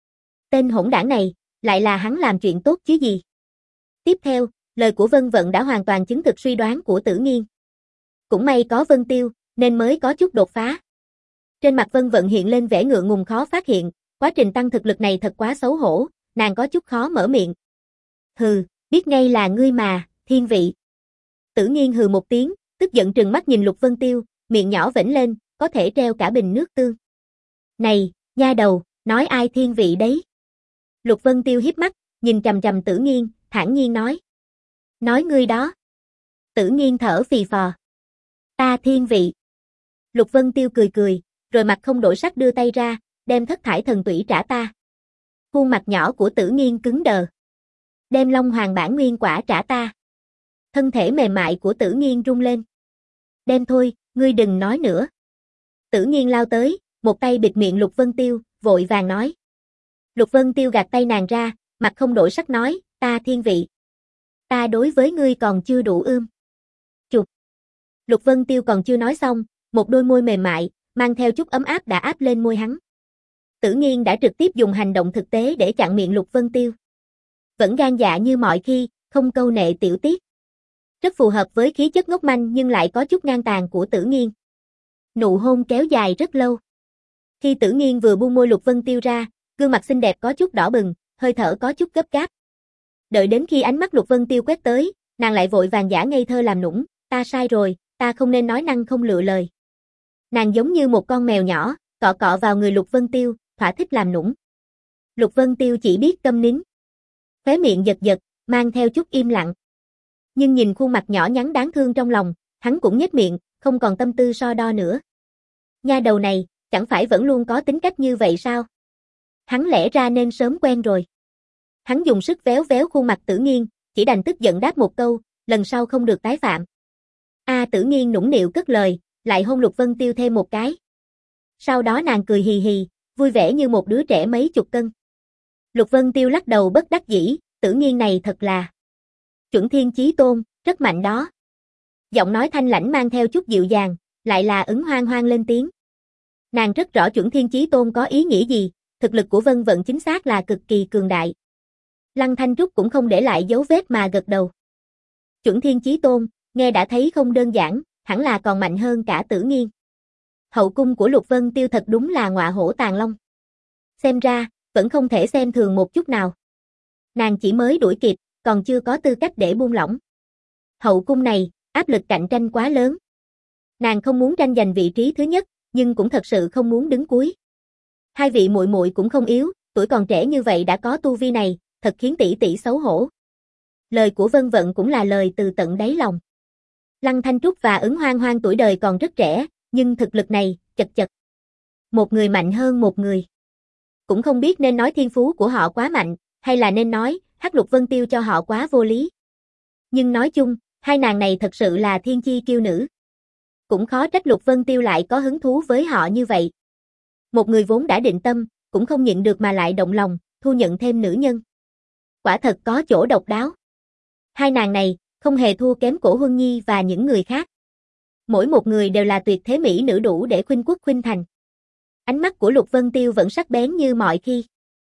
Tên hỗn đảng này, lại là hắn làm chuyện tốt chứ gì? Tiếp theo, lời của Vân Vận đã hoàn toàn chứng thực suy đoán của Tử Nghiên. Cũng may có Vân Tiêu, nên mới có chút đột phá. Trên mặt Vân Vận hiện lên vẻ ngượng ngùng khó phát hiện, quá trình tăng thực lực này thật quá xấu hổ, nàng có chút khó mở miệng. Hừ, biết ngay là ngươi mà, thiên vị. Tử Nghiên hừ một tiếng, tức giận trừng mắt nhìn Lục Vân Tiêu, miệng nhỏ vểnh lên, có thể treo cả bình nước tương. Này, nha đầu, nói ai thiên vị đấy? Lục Vân Tiêu híp mắt, nhìn chằm chằm Tử Nghiên, thản nhiên nói. Nói ngươi đó. Tử Nghiên thở phì phò. Ta thiên vị. Lục Vân Tiêu cười cười, rồi mặt không đổi sắc đưa tay ra, đem thất thải thần tủy trả ta. Khuôn mặt nhỏ của Tử Nghiên cứng đờ. Đem Long Hoàng bản nguyên quả trả ta. Thân thể mềm mại của Tử Nghiên rung lên. Đem thôi, ngươi đừng nói nữa. Tử Nghiên lao tới, một tay bịt miệng Lục Vân Tiêu, vội vàng nói. Lục Vân Tiêu gạt tay nàng ra, mặt không đổi sắc nói, ta thiên vị. Ta đối với ngươi còn chưa đủ ươm. Chụp. Lục Vân Tiêu còn chưa nói xong, một đôi môi mềm mại, mang theo chút ấm áp đã áp lên môi hắn. Tử Nghiên đã trực tiếp dùng hành động thực tế để chặn miệng Lục Vân Tiêu. Vẫn gan dạ như mọi khi, không câu nệ tiểu tiết. Rất phù hợp với khí chất ngốc manh nhưng lại có chút ngang tàn của Tử Nghiên. Nụ hôn kéo dài rất lâu. Khi Tử Nghiên vừa buông môi Lục Vân Tiêu ra, gương mặt xinh đẹp có chút đỏ bừng, hơi thở có chút gấp gáp. Đợi đến khi ánh mắt Lục Vân Tiêu quét tới, nàng lại vội vàng giả ngây thơ làm nũng, ta sai rồi, ta không nên nói năng không lựa lời. Nàng giống như một con mèo nhỏ, cọ cọ vào người Lục Vân Tiêu, thỏa thích làm nũng. Lục Vân Tiêu chỉ biết câm nín. Khóe miệng giật giật, mang theo chút im lặng. Nhưng nhìn khuôn mặt nhỏ nhắn đáng thương trong lòng, hắn cũng nhếch miệng, không còn tâm tư so đo nữa. Nha đầu này, chẳng phải vẫn luôn có tính cách như vậy sao? Hắn lẽ ra nên sớm quen rồi. Hắn dùng sức véo véo khuôn mặt Tử Nghiên, chỉ đành tức giận đáp một câu, lần sau không được tái phạm. A Tử Nghiên nũng nịu cất lời, lại hôn Lục Vân Tiêu thêm một cái. Sau đó nàng cười hì hì, vui vẻ như một đứa trẻ mấy chục cân. Lục Vân Tiêu lắc đầu bất đắc dĩ, Tử Nghiên này thật là chuẩn thiên chí tôn, rất mạnh đó. Giọng nói thanh lãnh mang theo chút dịu dàng, lại là Ứng Hoang Hoang lên tiếng. Nàng rất rõ chuẩn thiên chí tôn có ý nghĩa gì, thực lực của Vân Vận chính xác là cực kỳ cường đại. Lăng Thanh Trúc cũng không để lại dấu vết mà gật đầu. Chuẩn Thiên Chí Tôn, nghe đã thấy không đơn giản, hẳn là còn mạnh hơn cả Tử Nghiên. Hậu cung của Lục Vân Tiêu thật đúng là ngọa hổ tàng long. Xem ra, vẫn không thể xem thường một chút nào. Nàng chỉ mới đuổi kịp, còn chưa có tư cách để buông lỏng. Hậu cung này, áp lực cạnh tranh quá lớn. Nàng không muốn tranh giành vị trí thứ nhất, nhưng cũng thật sự không muốn đứng cuối. Hai vị muội muội cũng không yếu, tuổi còn trẻ như vậy đã có tu vi này, thật khiến tỷ tỷ xấu hổ. Lời của Vân Vận cũng là lời từ tận đáy lòng. Lăng Thanh Trúc và Ứng Hoang Hoang tuổi đời còn rất trẻ, nhưng thực lực này, chật chật. Một người mạnh hơn một người. Cũng không biết nên nói thiên phú của họ quá mạnh, hay là nên nói, Hắc Lục Vân Tiêu cho họ quá vô lý. Nhưng nói chung, hai nàng này thật sự là thiên chi kiêu nữ. Cũng khó trách Lục Vân Tiêu lại có hứng thú với họ như vậy. Một người vốn đã định tâm, cũng không nhịn được mà lại động lòng, thu nhận thêm nữ nhân. Quả thật có chỗ độc đáo. Hai nàng này, không hề thua kém Cổ Huân Nhi và những người khác. Mỗi một người đều là tuyệt thế mỹ nữ đủ để khuynh quốc khuynh thành. Ánh mắt của Lục Vân Tiêu vẫn sắc bén như mọi khi.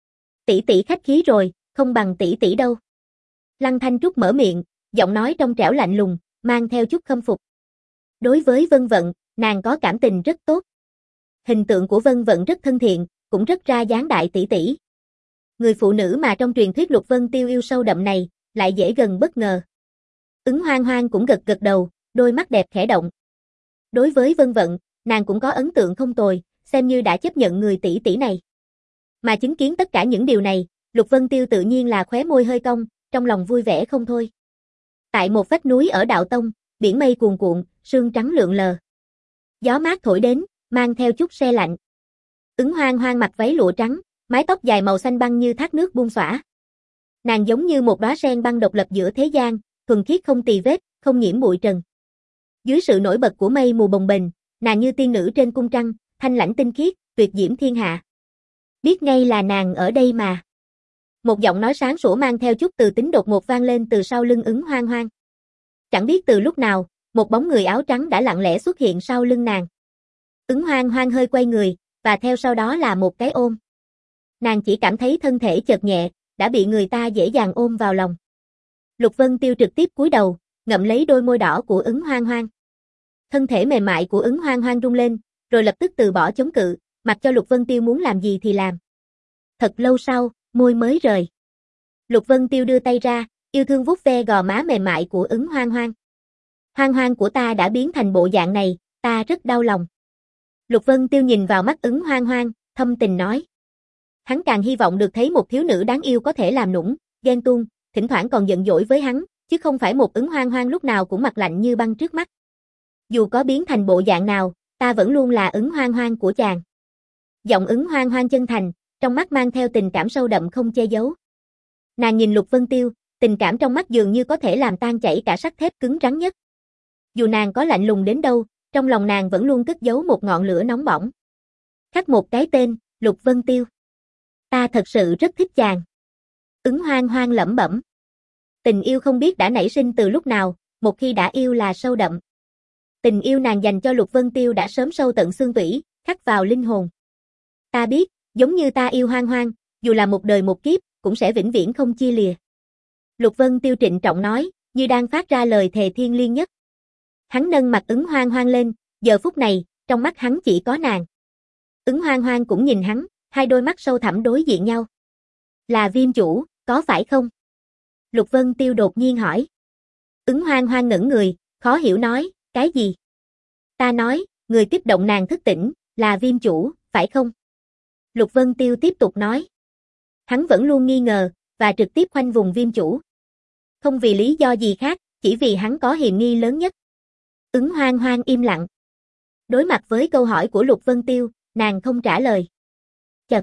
Tỷ tỷ khách khí rồi, không bằng tỷ tỷ đâu. Lăng Thanh Trúc mở miệng, giọng nói trong trẻo lạnh lùng, mang theo chút khâm phục. Đối với Vân Vận, nàng có cảm tình rất tốt. Hình tượng của Vân Vận rất thân thiện, cũng rất ra dáng đại tỷ tỷ. Người phụ nữ mà trong truyền thuyết Lục Vân Tiêu yêu sâu đậm này, lại dễ gần bất ngờ. Ứng Hoang Hoang cũng gật gật đầu, đôi mắt đẹp khẽ động. Đối với Vân Vận, nàng cũng có ấn tượng không tồi, xem như đã chấp nhận người tỷ tỷ này. Mà chứng kiến tất cả những điều này, Lục Vân Tiêu tự nhiên là khóe môi hơi cong, trong lòng vui vẻ không thôi. Tại một vách núi ở Đạo Tông, biển mây cuồn cuộn, sương trắng lượn lờ. Gió mát thổi đến, mang theo chút se lạnh. Ứng Hoang Hoang mặc váy lụa trắng, mái tóc dài màu xanh băng như thác nước buông xõa. Nàng giống như một đóa sen băng độc lập giữa thế gian, thuần khiết không tì vết, không nhiễm bụi trần. Dưới sự nổi bật của mây mù bồng bềnh, nàng như tiên nữ trên cung trăng, thanh lãnh tinh khiết, tuyệt diễm thiên hạ. Biết ngay là nàng ở đây mà. Một giọng nói sáng sủa mang theo chút từ tính đột ngột vang lên từ sau lưng Ứng Hoang Hoang. Chẳng biết từ lúc nào, một bóng người áo trắng đã lặng lẽ xuất hiện sau lưng nàng. Ứng Hoang Hoang hơi quay người, và theo sau đó là một cái ôm. Nàng chỉ cảm thấy thân thể chợt nhẹ, đã bị người ta dễ dàng ôm vào lòng. Lục Vân Tiêu trực tiếp cúi đầu, ngậm lấy đôi môi đỏ của Ứng Hoang Hoang. Thân thể mềm mại của Ứng Hoang Hoang rung lên, rồi lập tức từ bỏ chống cự, mặc cho Lục Vân Tiêu muốn làm gì thì làm. Thật lâu sau, môi mới rời. Lục Vân Tiêu đưa tay ra, yêu thương vuốt ve gò má mềm mại của Ứng Hoang Hoang. Hoang Hoang của ta đã biến thành bộ dạng này, ta rất đau lòng. Lục Vân Tiêu nhìn vào mắt Ứng Hoang Hoang, thâm tình nói. Hắn càng hy vọng được thấy một thiếu nữ đáng yêu có thể làm nũng, ghen tuông, thỉnh thoảng còn giận dỗi với hắn, chứ không phải một Ứng Hoang Hoang lúc nào cũng mặt lạnh như băng trước mắt. Dù có biến thành bộ dạng nào, ta vẫn luôn là Ứng Hoang Hoang của chàng. Giọng Ứng Hoang Hoang chân thành, trong mắt mang theo tình cảm sâu đậm không che giấu. Nàng nhìn Lục Vân Tiêu, tình cảm trong mắt dường như có thể làm tan chảy cả sắt thép cứng rắn nhất. Dù nàng có lạnh lùng đến đâu, trong lòng nàng vẫn luôn cất giấu một ngọn lửa nóng bỏng. Khắc một cái tên, Lục Vân Tiêu. Ta thật sự rất thích chàng. Ứng Hoang Hoang lẩm bẩm. Tình yêu không biết đã nảy sinh từ lúc nào, một khi đã yêu là sâu đậm. Tình yêu nàng dành cho Lục Vân Tiêu đã sớm sâu tận xương tủy, khắc vào linh hồn. Ta biết, giống như ta yêu Hoang Hoang, dù là một đời một kiếp, cũng sẽ vĩnh viễn không chia lìa. Lục Vân Tiêu trịnh trọng nói, như đang phát ra lời thề thiêng liêng nhất. Hắn nâng mặt Ứng Hoang Hoang lên, giờ phút này, trong mắt hắn chỉ có nàng. Ứng Hoang Hoang cũng nhìn hắn, hai đôi mắt sâu thẳm đối diện nhau. Là Viêm chủ, có phải không? Lục Vân Tiêu đột nhiên hỏi. Ứng Hoang Hoang ngẩn người, khó hiểu nói, cái gì? Ta nói, người kích động nàng thức tỉnh, là Viêm chủ, phải không? Lục Vân Tiêu tiếp tục nói. Hắn vẫn luôn nghi ngờ, và trực tiếp khoanh vùng Viêm chủ. Không vì lý do gì khác, chỉ vì hắn có hiềm nghi lớn nhất. Ứng Hoang Hoang im lặng. Đối mặt với câu hỏi của Lục Vân Tiêu, nàng không trả lời. Chật.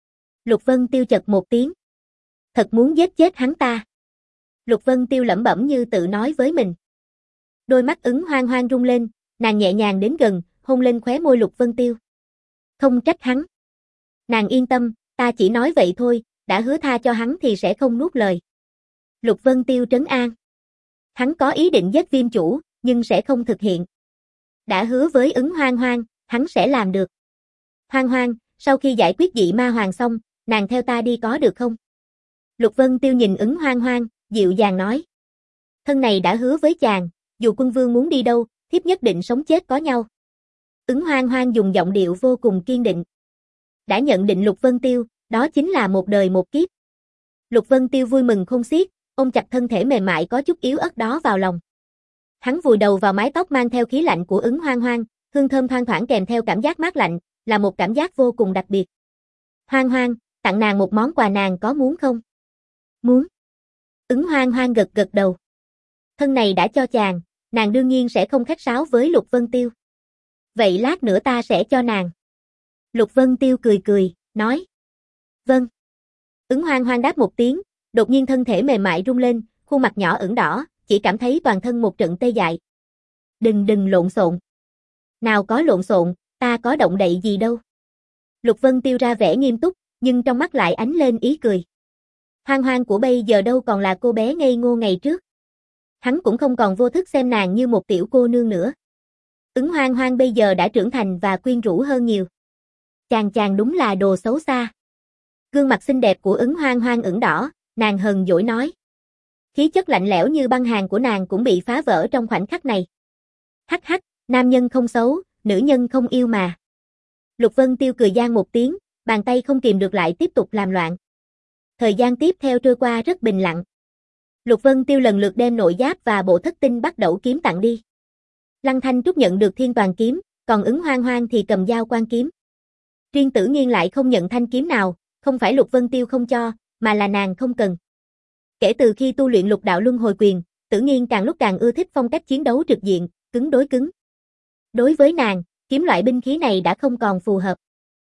Lục Vân Tiêu chật một tiếng. Thật muốn giết chết hắn ta. Lục Vân Tiêu lẩm bẩm như tự nói với mình. Đôi mắt Ứng Hoang Hoang rung lên, nàng nhẹ nhàng đến gần, hôn lên khóe môi Lục Vân Tiêu. Không trách hắn. Nàng yên tâm, ta chỉ nói vậy thôi, đã hứa tha cho hắn thì sẽ không nuốt lời. Lục Vân Tiêu trấn an. Hắn có ý định giết Viêm chủ, nhưng sẽ không thực hiện. Đã hứa với Ứng Hoang Hoang, hắn sẽ làm được. Hoang Hoang, sau khi giải quyết dị ma hoàng xong, nàng theo ta đi có được không? Lục Vân Tiêu nhìn Ứng Hoang Hoang, dịu dàng nói. Thân này đã hứa với chàng, dù quân vương muốn đi đâu, thiếp nhất định sống chết có nhau. Ứng Hoang Hoang dùng giọng điệu vô cùng kiên định. Đã nhận định Lục Vân Tiêu, đó chính là một đời một kiếp. Lục Vân Tiêu vui mừng khôn xiết, ôm chặt thân thể mềm mại có chút yếu ớt đó vào lòng. Hắn vùi đầu vào mái tóc mang theo khí lạnh của Ứng Hoang Hoang, hương thơm thoang thoảng kèm theo cảm giác mát lạnh, là một cảm giác vô cùng đặc biệt. Hoang Hoang, tặng nàng một món quà nàng có muốn không? Muốn. Ứng Hoang Hoang gật gật đầu. Thân này đã cho chàng, nàng đương nhiên sẽ không khách sáo với Lục Vân Tiêu. Vậy lát nữa ta sẽ cho nàng. Lục Vân Tiêu cười cười, nói. Vâng. Ứng Hoang Hoang đáp một tiếng, đột nhiên thân thể mềm mại rung lên, khuôn mặt nhỏ ửng đỏ, chỉ cảm thấy toàn thân một trận tê dại. Đừng đừng lộn xộn. Nào có lộn xộn, ta có động đậy gì đâu. Lục Vân Tiêu ra vẻ nghiêm túc, nhưng trong mắt lại ánh lên ý cười. Hoang Hoang của bây giờ đâu còn là cô bé ngây ngô ngày trước. Hắn cũng không còn vô thức xem nàng như một tiểu cô nương nữa. Ứng Hoang Hoang bây giờ đã trưởng thành và quyến rũ hơn nhiều. Chàng chàng đúng là đồ xấu xa. Gương mặt xinh đẹp của Ứng Hoang Hoang ửng đỏ, nàng hờn dỗi nói. Khí chất lạnh lẽo như băng hàn của nàng cũng bị phá vỡ trong khoảnh khắc này. Hắc hắc, nam nhân không xấu, nữ nhân không yêu mà. Lục Vân Tiêu cười gian một tiếng, bàn tay không kìm được lại tiếp tục làm loạn. Thời gian tiếp theo trôi qua rất bình lặng. Lục Vân Tiêu lần lượt đem nội giáp và bộ thất tinh bắt đầu kiếm tặng đi. Lăng Thanh Trúc nhận được thiên toàn kiếm, còn Ứng Hoang Hoang thì cầm dao quan kiếm. Riêng Tử Nghiên lại không nhận thanh kiếm nào, không phải Lục Vân Tiêu không cho, mà là nàng không cần. Kể từ khi tu luyện lục đạo luân hồi quyền, Tử Nghiên càng lúc càng ưa thích phong cách chiến đấu trực diện, cứng đối cứng. Đối với nàng, kiếm loại binh khí này đã không còn phù hợp.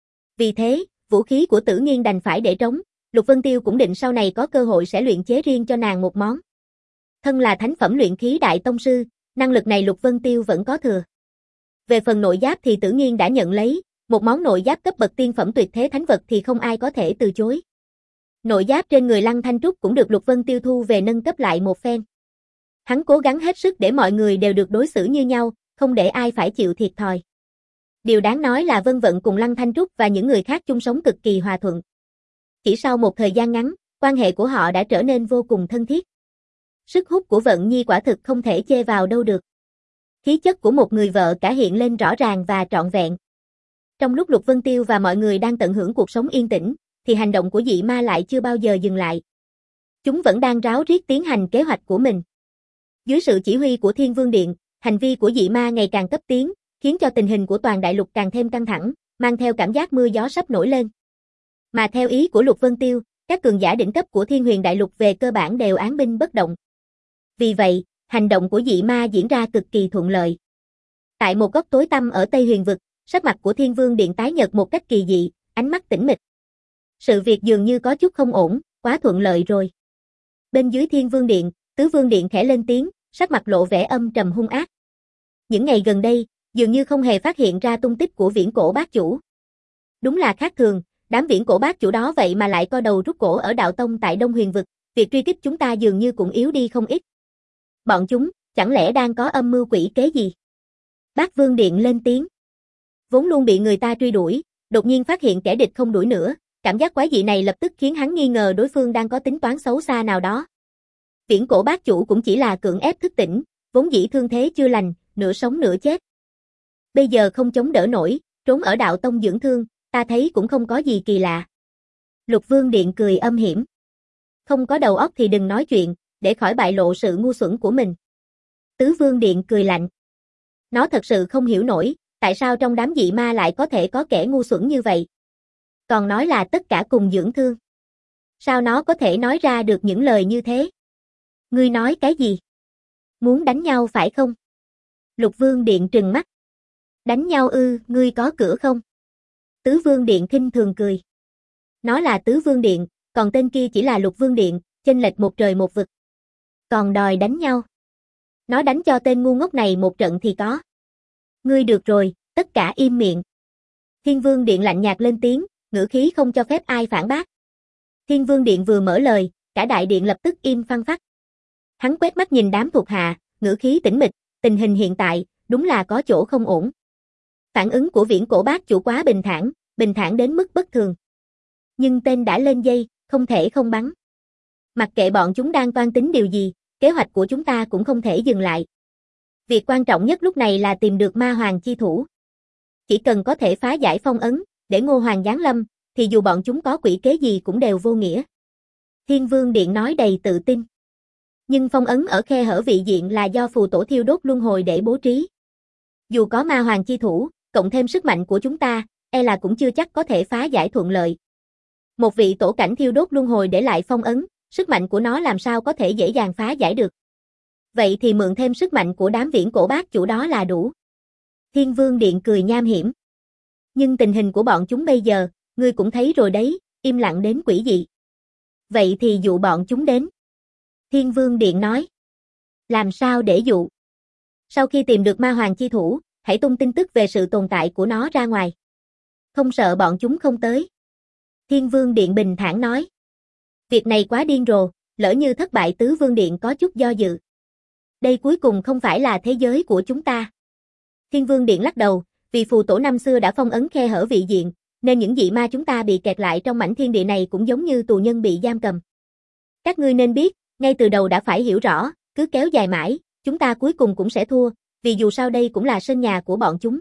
Vì thế, vũ khí của Tử Nghiên đành phải để trống, Lục Vân Tiêu cũng định sau này có cơ hội sẽ luyện chế riêng cho nàng một món. Thân là thánh phẩm luyện khí đại tông sư, năng lực này Lục Vân Tiêu vẫn có thừa. Về phần nội giáp thì Tử Nghiên đã nhận lấy, một món nội giáp cấp bậc tiên phẩm tuyệt thế thánh vật thì không ai có thể từ chối. Nội giáp trên người Lăng Thanh Trúc cũng được Lục Vân Tiêu thu về nâng cấp lại một phen. Hắn cố gắng hết sức để mọi người đều được đối xử như nhau, không để ai phải chịu thiệt thòi. Điều đáng nói là Vân Vận cùng Lăng Thanh Trúc và những người khác chung sống cực kỳ hòa thuận. Chỉ sau một thời gian ngắn, quan hệ của họ đã trở nên vô cùng thân thiết. Sức hút của Vận Nhi quả thực không thể chê vào đâu được. Khí chất của một người vợ cả hiện lên rõ ràng và trọn vẹn. Trong lúc Lục Vân Tiêu và mọi người đang tận hưởng cuộc sống yên tĩnh, thì hành động của dị ma lại chưa bao giờ dừng lại. Chúng vẫn đang ráo riết tiến hành kế hoạch của mình. Dưới sự chỉ huy của Thiên Vương Điện, hành vi của dị ma ngày càng cấp tiến, khiến cho tình hình của toàn đại lục càng thêm căng thẳng, mang theo cảm giác mưa gió sắp nổi lên. Mà theo ý của Lục Vân Tiêu, các cường giả đỉnh cấp của Thiên Huyền đại lục về cơ bản đều án binh bất động. Vì vậy, hành động của dị ma diễn ra cực kỳ thuận lợi. Tại một góc tối tăm ở Tây Huyền vực, sắc mặt của Thiên Vương Điện tái nhợt một cách kỳ dị, ánh mắt tĩnh mịch. Sự việc dường như có chút không ổn, quá thuận lợi rồi. Bên dưới Thiên Vương Điện, Tứ Vương Điện khẽ lên tiếng, sắc mặt lộ vẻ âm trầm hung ác. Những ngày gần đây, dường như không hề phát hiện ra tung tích của Viễn Cổ Bát Chủ. Đúng là khác thường, đám Viễn Cổ Bát Chủ đó vậy mà lại co đầu rút cổ ở đạo tông tại Đông Huyền vực, việc truy kích chúng ta dường như cũng yếu đi không ít. Bọn chúng, chẳng lẽ đang có âm mưu quỷ kế gì? Bát Vương Điện lên tiếng. Vốn luôn bị người ta truy đuổi, đột nhiên phát hiện kẻ địch không đuổi nữa, cảm giác quái dị này lập tức khiến hắn nghi ngờ đối phương đang có tính toán xấu xa nào đó. Viễn Cổ Bát Chủ cũng chỉ là cưỡng ép thức tỉnh, vốn dĩ thương thế chưa lành, nửa sống nửa chết. Bây giờ không chống đỡ nổi, trốn ở đạo tông dưỡng thương, ta thấy cũng không có gì kỳ lạ. Lục Vương Điện cười âm hiểm. Không có đầu óc thì đừng nói chuyện, để khỏi bại lộ sự ngu xuẩn của mình. Tứ Vương Điện cười lạnh. Nó thật sự không hiểu nổi, tại sao trong đám dị ma lại có thể có kẻ ngu xuẩn như vậy. Còn nói là tất cả cùng dưỡng thương. Sao nó có thể nói ra được những lời như thế? Ngươi nói cái gì? Muốn đánh nhau phải không? Lục Vương Điện trừng mắt. Đánh nhau ư, ngươi có cửa không? Tứ Vương Điện khinh thường cười. Nó là Tứ Vương Điện, còn tên kia chỉ là Lục Vương Điện, chênh lệch một trời một vực. Còn đòi đánh nhau. Nó đánh cho tên ngu ngốc này một trận thì có. Ngươi được rồi, tất cả im miệng. Thiên Vương Điện lạnh nhạt lên tiếng, ngữ khí không cho phép ai phản bác. Thiên Vương Điện vừa mở lời, cả đại điện lập tức im phăng phắc. Hắn quét mắt nhìn đám thuộc hạ, ngữ khí tĩnh mịch, tình hình hiện tại, đúng là có chỗ không ổn. Phản ứng của Viễn Cổ Bát Chủ quá bình thản, bình thản đến mức bất thường. Nhưng tên đã lên dây, không thể không bắn. Mặc kệ bọn chúng đang toan tính điều gì, kế hoạch của chúng ta cũng không thể dừng lại. Việc quan trọng nhất lúc này là tìm được ma hoàng chi thủ. Chỉ cần có thể phá giải phong ấn, để Ngô Hoàng giáng lâm, thì dù bọn chúng có quỷ kế gì cũng đều vô nghĩa. Thiên Vương Điện nói đầy tự tin. Nhưng phong ấn ở khe hở vị diện là do phù tổ thiêu đốt luân hồi để bố trí. Dù có ma hoàng chi thủ, cộng thêm sức mạnh của chúng ta, e là cũng chưa chắc có thể phá giải thuận lợi. Một vị tổ cảnh thiêu đốt luân hồi để lại phong ấn, sức mạnh của nó làm sao có thể dễ dàng phá giải được. Vậy thì mượn thêm sức mạnh của đám viễn cổ bát chủ đó là đủ. Thiên Vương Điện cười nham hiểm. Nhưng tình hình của bọn chúng bây giờ, ngươi cũng thấy rồi đấy, im lặng đến quỷ dị. Vậy thì dụ bọn chúng đến. Thiên Vương Điện nói. Làm sao để dụ? Sau khi tìm được ma hoàng chi thủ, hãy tung tin tức về sự tồn tại của nó ra ngoài. Không sợ bọn chúng không tới. Thiên Vương Điện bình thản nói. Việc này quá điên rồ, lỡ như thất bại Tứ Vương Điện có chút do dự. Đây cuối cùng không phải là thế giới của chúng ta. Thiên Vương Điện lắc đầu, vì phù tổ năm xưa đã phong ấn khe hở vị diện, nên những dị ma chúng ta bị kẹt lại trong mảnh thiên địa này cũng giống như tù nhân bị giam cầm. Các ngươi nên biết, ngay từ đầu đã phải hiểu rõ, cứ kéo dài mãi, chúng ta cuối cùng cũng sẽ thua, vì dù sao đây cũng là sân nhà của bọn chúng.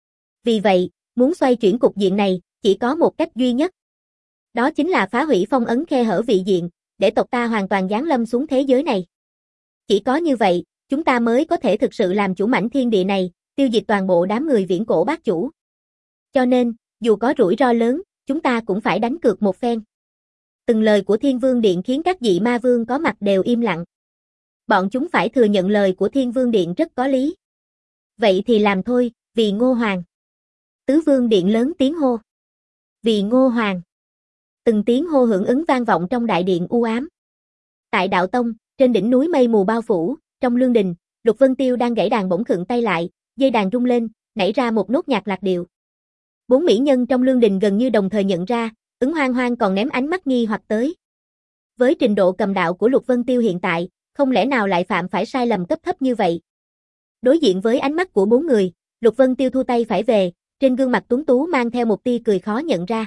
Vì vậy, muốn xoay chuyển cục diện này, chỉ có một cách duy nhất. Đó chính là phá hủy phong ấn khe hở vị diện, để tộc ta hoàn toàn giáng lâm xuống thế giới này. Chỉ có như vậy, chúng ta mới có thể thực sự làm chủ mảnh thiên địa này, tiêu diệt toàn bộ đám người viễn cổ bát chủ. Cho nên, dù có rủi ro lớn, chúng ta cũng phải đánh cược một phen. Từng lời của Thiên Vương Điện khiến các dị ma vương có mặt đều im lặng. Bọn chúng phải thừa nhận lời của Thiên Vương Điện rất có lý. Vậy thì làm thôi, vì Ngô Hoàng. Tứ Vương Điện lớn tiếng hô. Vì Ngô Hoàng. Từng tiếng hô hưởng ứng vang vọng trong đại điện u ám. Tại Đạo Tông, trên đỉnh núi mây mù bao phủ, trong lương đình, Lục Vân Tiêu đang gảy đàn bỗng khựng tay lại, dây đàn rung lên, nảy ra một nốt nhạc lạc điệu. Bốn mỹ nhân trong lương đình gần như đồng thời nhận ra, Ứng Hoang Hoang còn ném ánh mắt nghi hoặc tới. Với trình độ cầm đạo của Lục Vân Tiêu hiện tại, không lẽ nào lại phạm phải sai lầm cấp thấp như vậy? Đối diện với ánh mắt của bốn người, Lục Vân Tiêu thu tay phải về, trên gương mặt tuấn tú mang theo một tia cười khó nhận ra.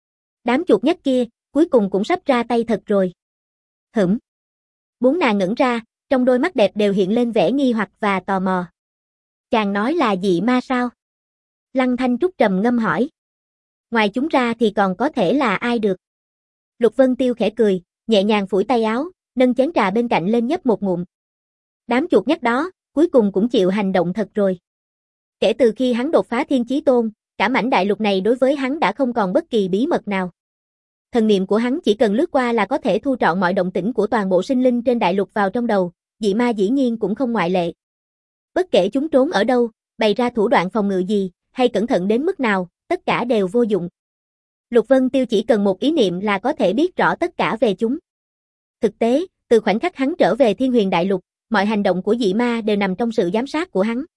Đám chuột nhắt kia, cuối cùng cũng sắp ra tay thật rồi. Hửm. Bốn nàng ngẩn ra, trong đôi mắt đẹp đều hiện lên vẻ nghi hoặc và tò mò. Chàng nói là dị ma sao? Lăng Thanh Trúc trầm ngâm hỏi. Ngoài chúng ra thì còn có thể là ai được? Lục Vân Tiêu khẽ cười, nhẹ nhàng phủi tay áo, nâng chén trà bên cạnh lên nhấp một ngụm. Đám chuột nhắt đó, cuối cùng cũng chịu hành động thật rồi. Kể từ khi hắn đột phá Thiên Chí Tôn, cả mảnh đại lục này đối với hắn đã không còn bất kỳ bí mật nào. Thần niệm của hắn chỉ cần lướt qua là có thể thu trọn mọi động tĩnh của toàn bộ sinh linh trên đại lục vào trong đầu, dị ma dĩ nhiên cũng không ngoại lệ. Bất kể chúng trốn ở đâu, bày ra thủ đoạn phòng ngự gì, hay cẩn thận đến mức nào, tất cả đều vô dụng. Lục Vân Tiêu chỉ cần một ý niệm là có thể biết rõ tất cả về chúng. Thực tế, từ khoảnh khắc hắn trở về Thiên Huyền Đại Lục, mọi hành động của dị ma đều nằm trong sự giám sát của hắn.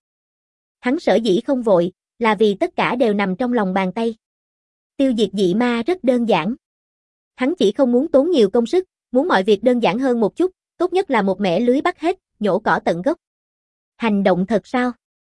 Hắn sở dĩ không vội, là vì tất cả đều nằm trong lòng bàn tay. Tiêu diệt dị ma rất đơn giản. Hắn chỉ không muốn tốn nhiều công sức, muốn mọi việc đơn giản hơn một chút, tốt nhất là một mẻ lưới bắt hết, nhổ cỏ tận gốc. Hành động thật sao?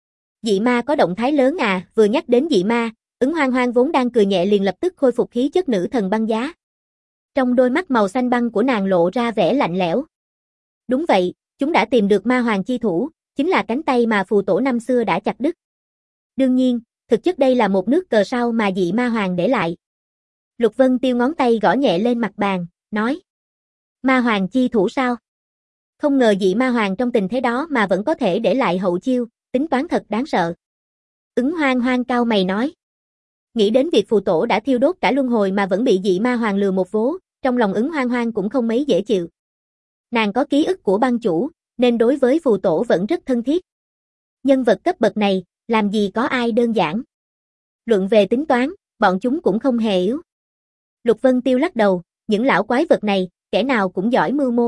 Dị ma có động thái lớn à? Vừa nhắc đến dị ma, Ứng Hoang Hoang vốn đang cười nhẹ liền lập tức khôi phục khí chất nữ thần băng giá. Trong đôi mắt màu xanh băng của nàng lộ ra vẻ lạnh lẽo. Đúng vậy, chúng đã tìm được ma hoàng chi thủ, chính là cánh tay mà phù tổ năm xưa đã chặt đứt. Đương nhiên, thực chất đây là một nước cờ sau mà dị ma hoàng để lại. Lục Vân Tiêu ngón tay gõ nhẹ lên mặt bàn, nói. Ma hoàng chi thủ sao? Không ngờ dị ma hoàng trong tình thế đó mà vẫn có thể để lại hậu chiêu, tính toán thật đáng sợ. Ứng Hoang Hoang cau mày nói. Nghĩ đến việc phù tổ đã thiêu đốt cả luân hồi mà vẫn bị dị ma hoàng lừa một vố, trong lòng Ứng Hoang Hoang cũng không mấy dễ chịu. Nàng có ký ức của băng chủ, nên đối với phù tổ vẫn rất thân thiết. Nhân vật cấp bậc này, làm gì có ai đơn giản. Luận về tính toán, bọn chúng cũng không hề yếu. Lục Vân Tiêu lắc đầu, những lão quái vật này, kẻ nào cũng giỏi mưu mô.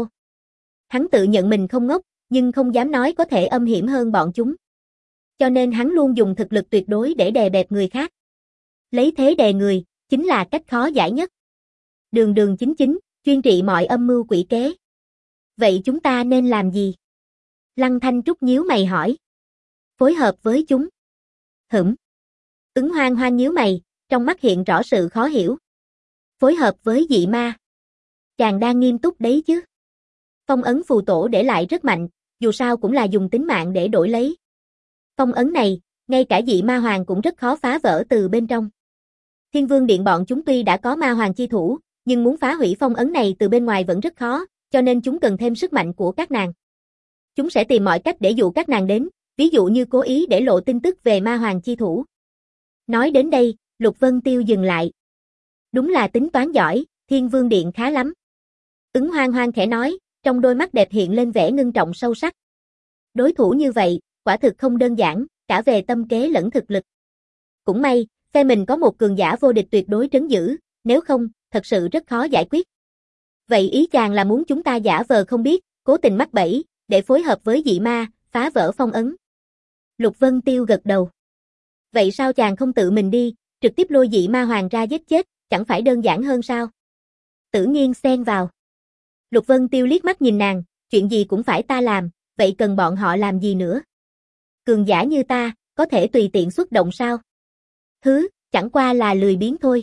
Hắn tự nhận mình không ngốc, nhưng không dám nói có thể âm hiểm hơn bọn chúng. Cho nên hắn luôn dùng thực lực tuyệt đối để đè bẹp người khác. Lấy thế đè người, chính là cách khó giải nhất. Đường đường chính chính, chuyên trị mọi âm mưu quỷ kế. Vậy chúng ta nên làm gì? Lăng Thanh Trúc nhíu mày hỏi. Phối hợp với chúng. Hửm. Ứng Hoang Hoang nhíu mày, trong mắt hiện rõ sự khó hiểu. Phối hợp với dị ma. Chàng đang nghiêm túc đấy chứ? Phong ấn phù tổ để lại rất mạnh, dù sao cũng là dùng tính mạng để đổi lấy. Phong ấn này, ngay cả dị ma hoàng cũng rất khó phá vỡ từ bên trong. Thiên Vương Điện bọn chúng tuy đã có ma hoàng chi thủ, nhưng muốn phá hủy phong ấn này từ bên ngoài vẫn rất khó, cho nên chúng cần thêm sức mạnh của các nàng. Chúng sẽ tìm mọi cách để dụ các nàng đến, ví dụ như cố ý để lộ tin tức về ma hoàng chi thủ. Nói đến đây, Lục Vân Tiêu dừng lại. Đúng là tính toán giỏi, Thiên Vương Điện khá lắm. Ứng Hoang Hoang khẽ nói, trong đôi mắt đẹp hiện lên vẻ ngưng trọng sâu sắc. Đối thủ như vậy, quả thực không đơn giản, cả về tâm kế lẫn thực lực. Cũng may, phe mình có một cường giả vô địch tuyệt đối trấn giữ, nếu không, thật sự rất khó giải quyết. Vậy ý chàng là muốn chúng ta giả vờ không biết, cố tình mắc bẫy, để phối hợp với dị ma, phá vỡ phong ấn. Lục Vân Tiêu gật đầu. Vậy sao chàng không tự mình đi, trực tiếp lôi dị ma hoàng ra giết chết, chẳng phải đơn giản hơn sao? Tử Nghiên xen vào. Lục Vân Tiêu liếc mắt nhìn nàng, chuyện gì cũng phải ta làm, vậy cần bọn họ làm gì nữa? Cường giả như ta, có thể tùy tiện xuất động sao? Hứ, chẳng qua là lười biếng thôi.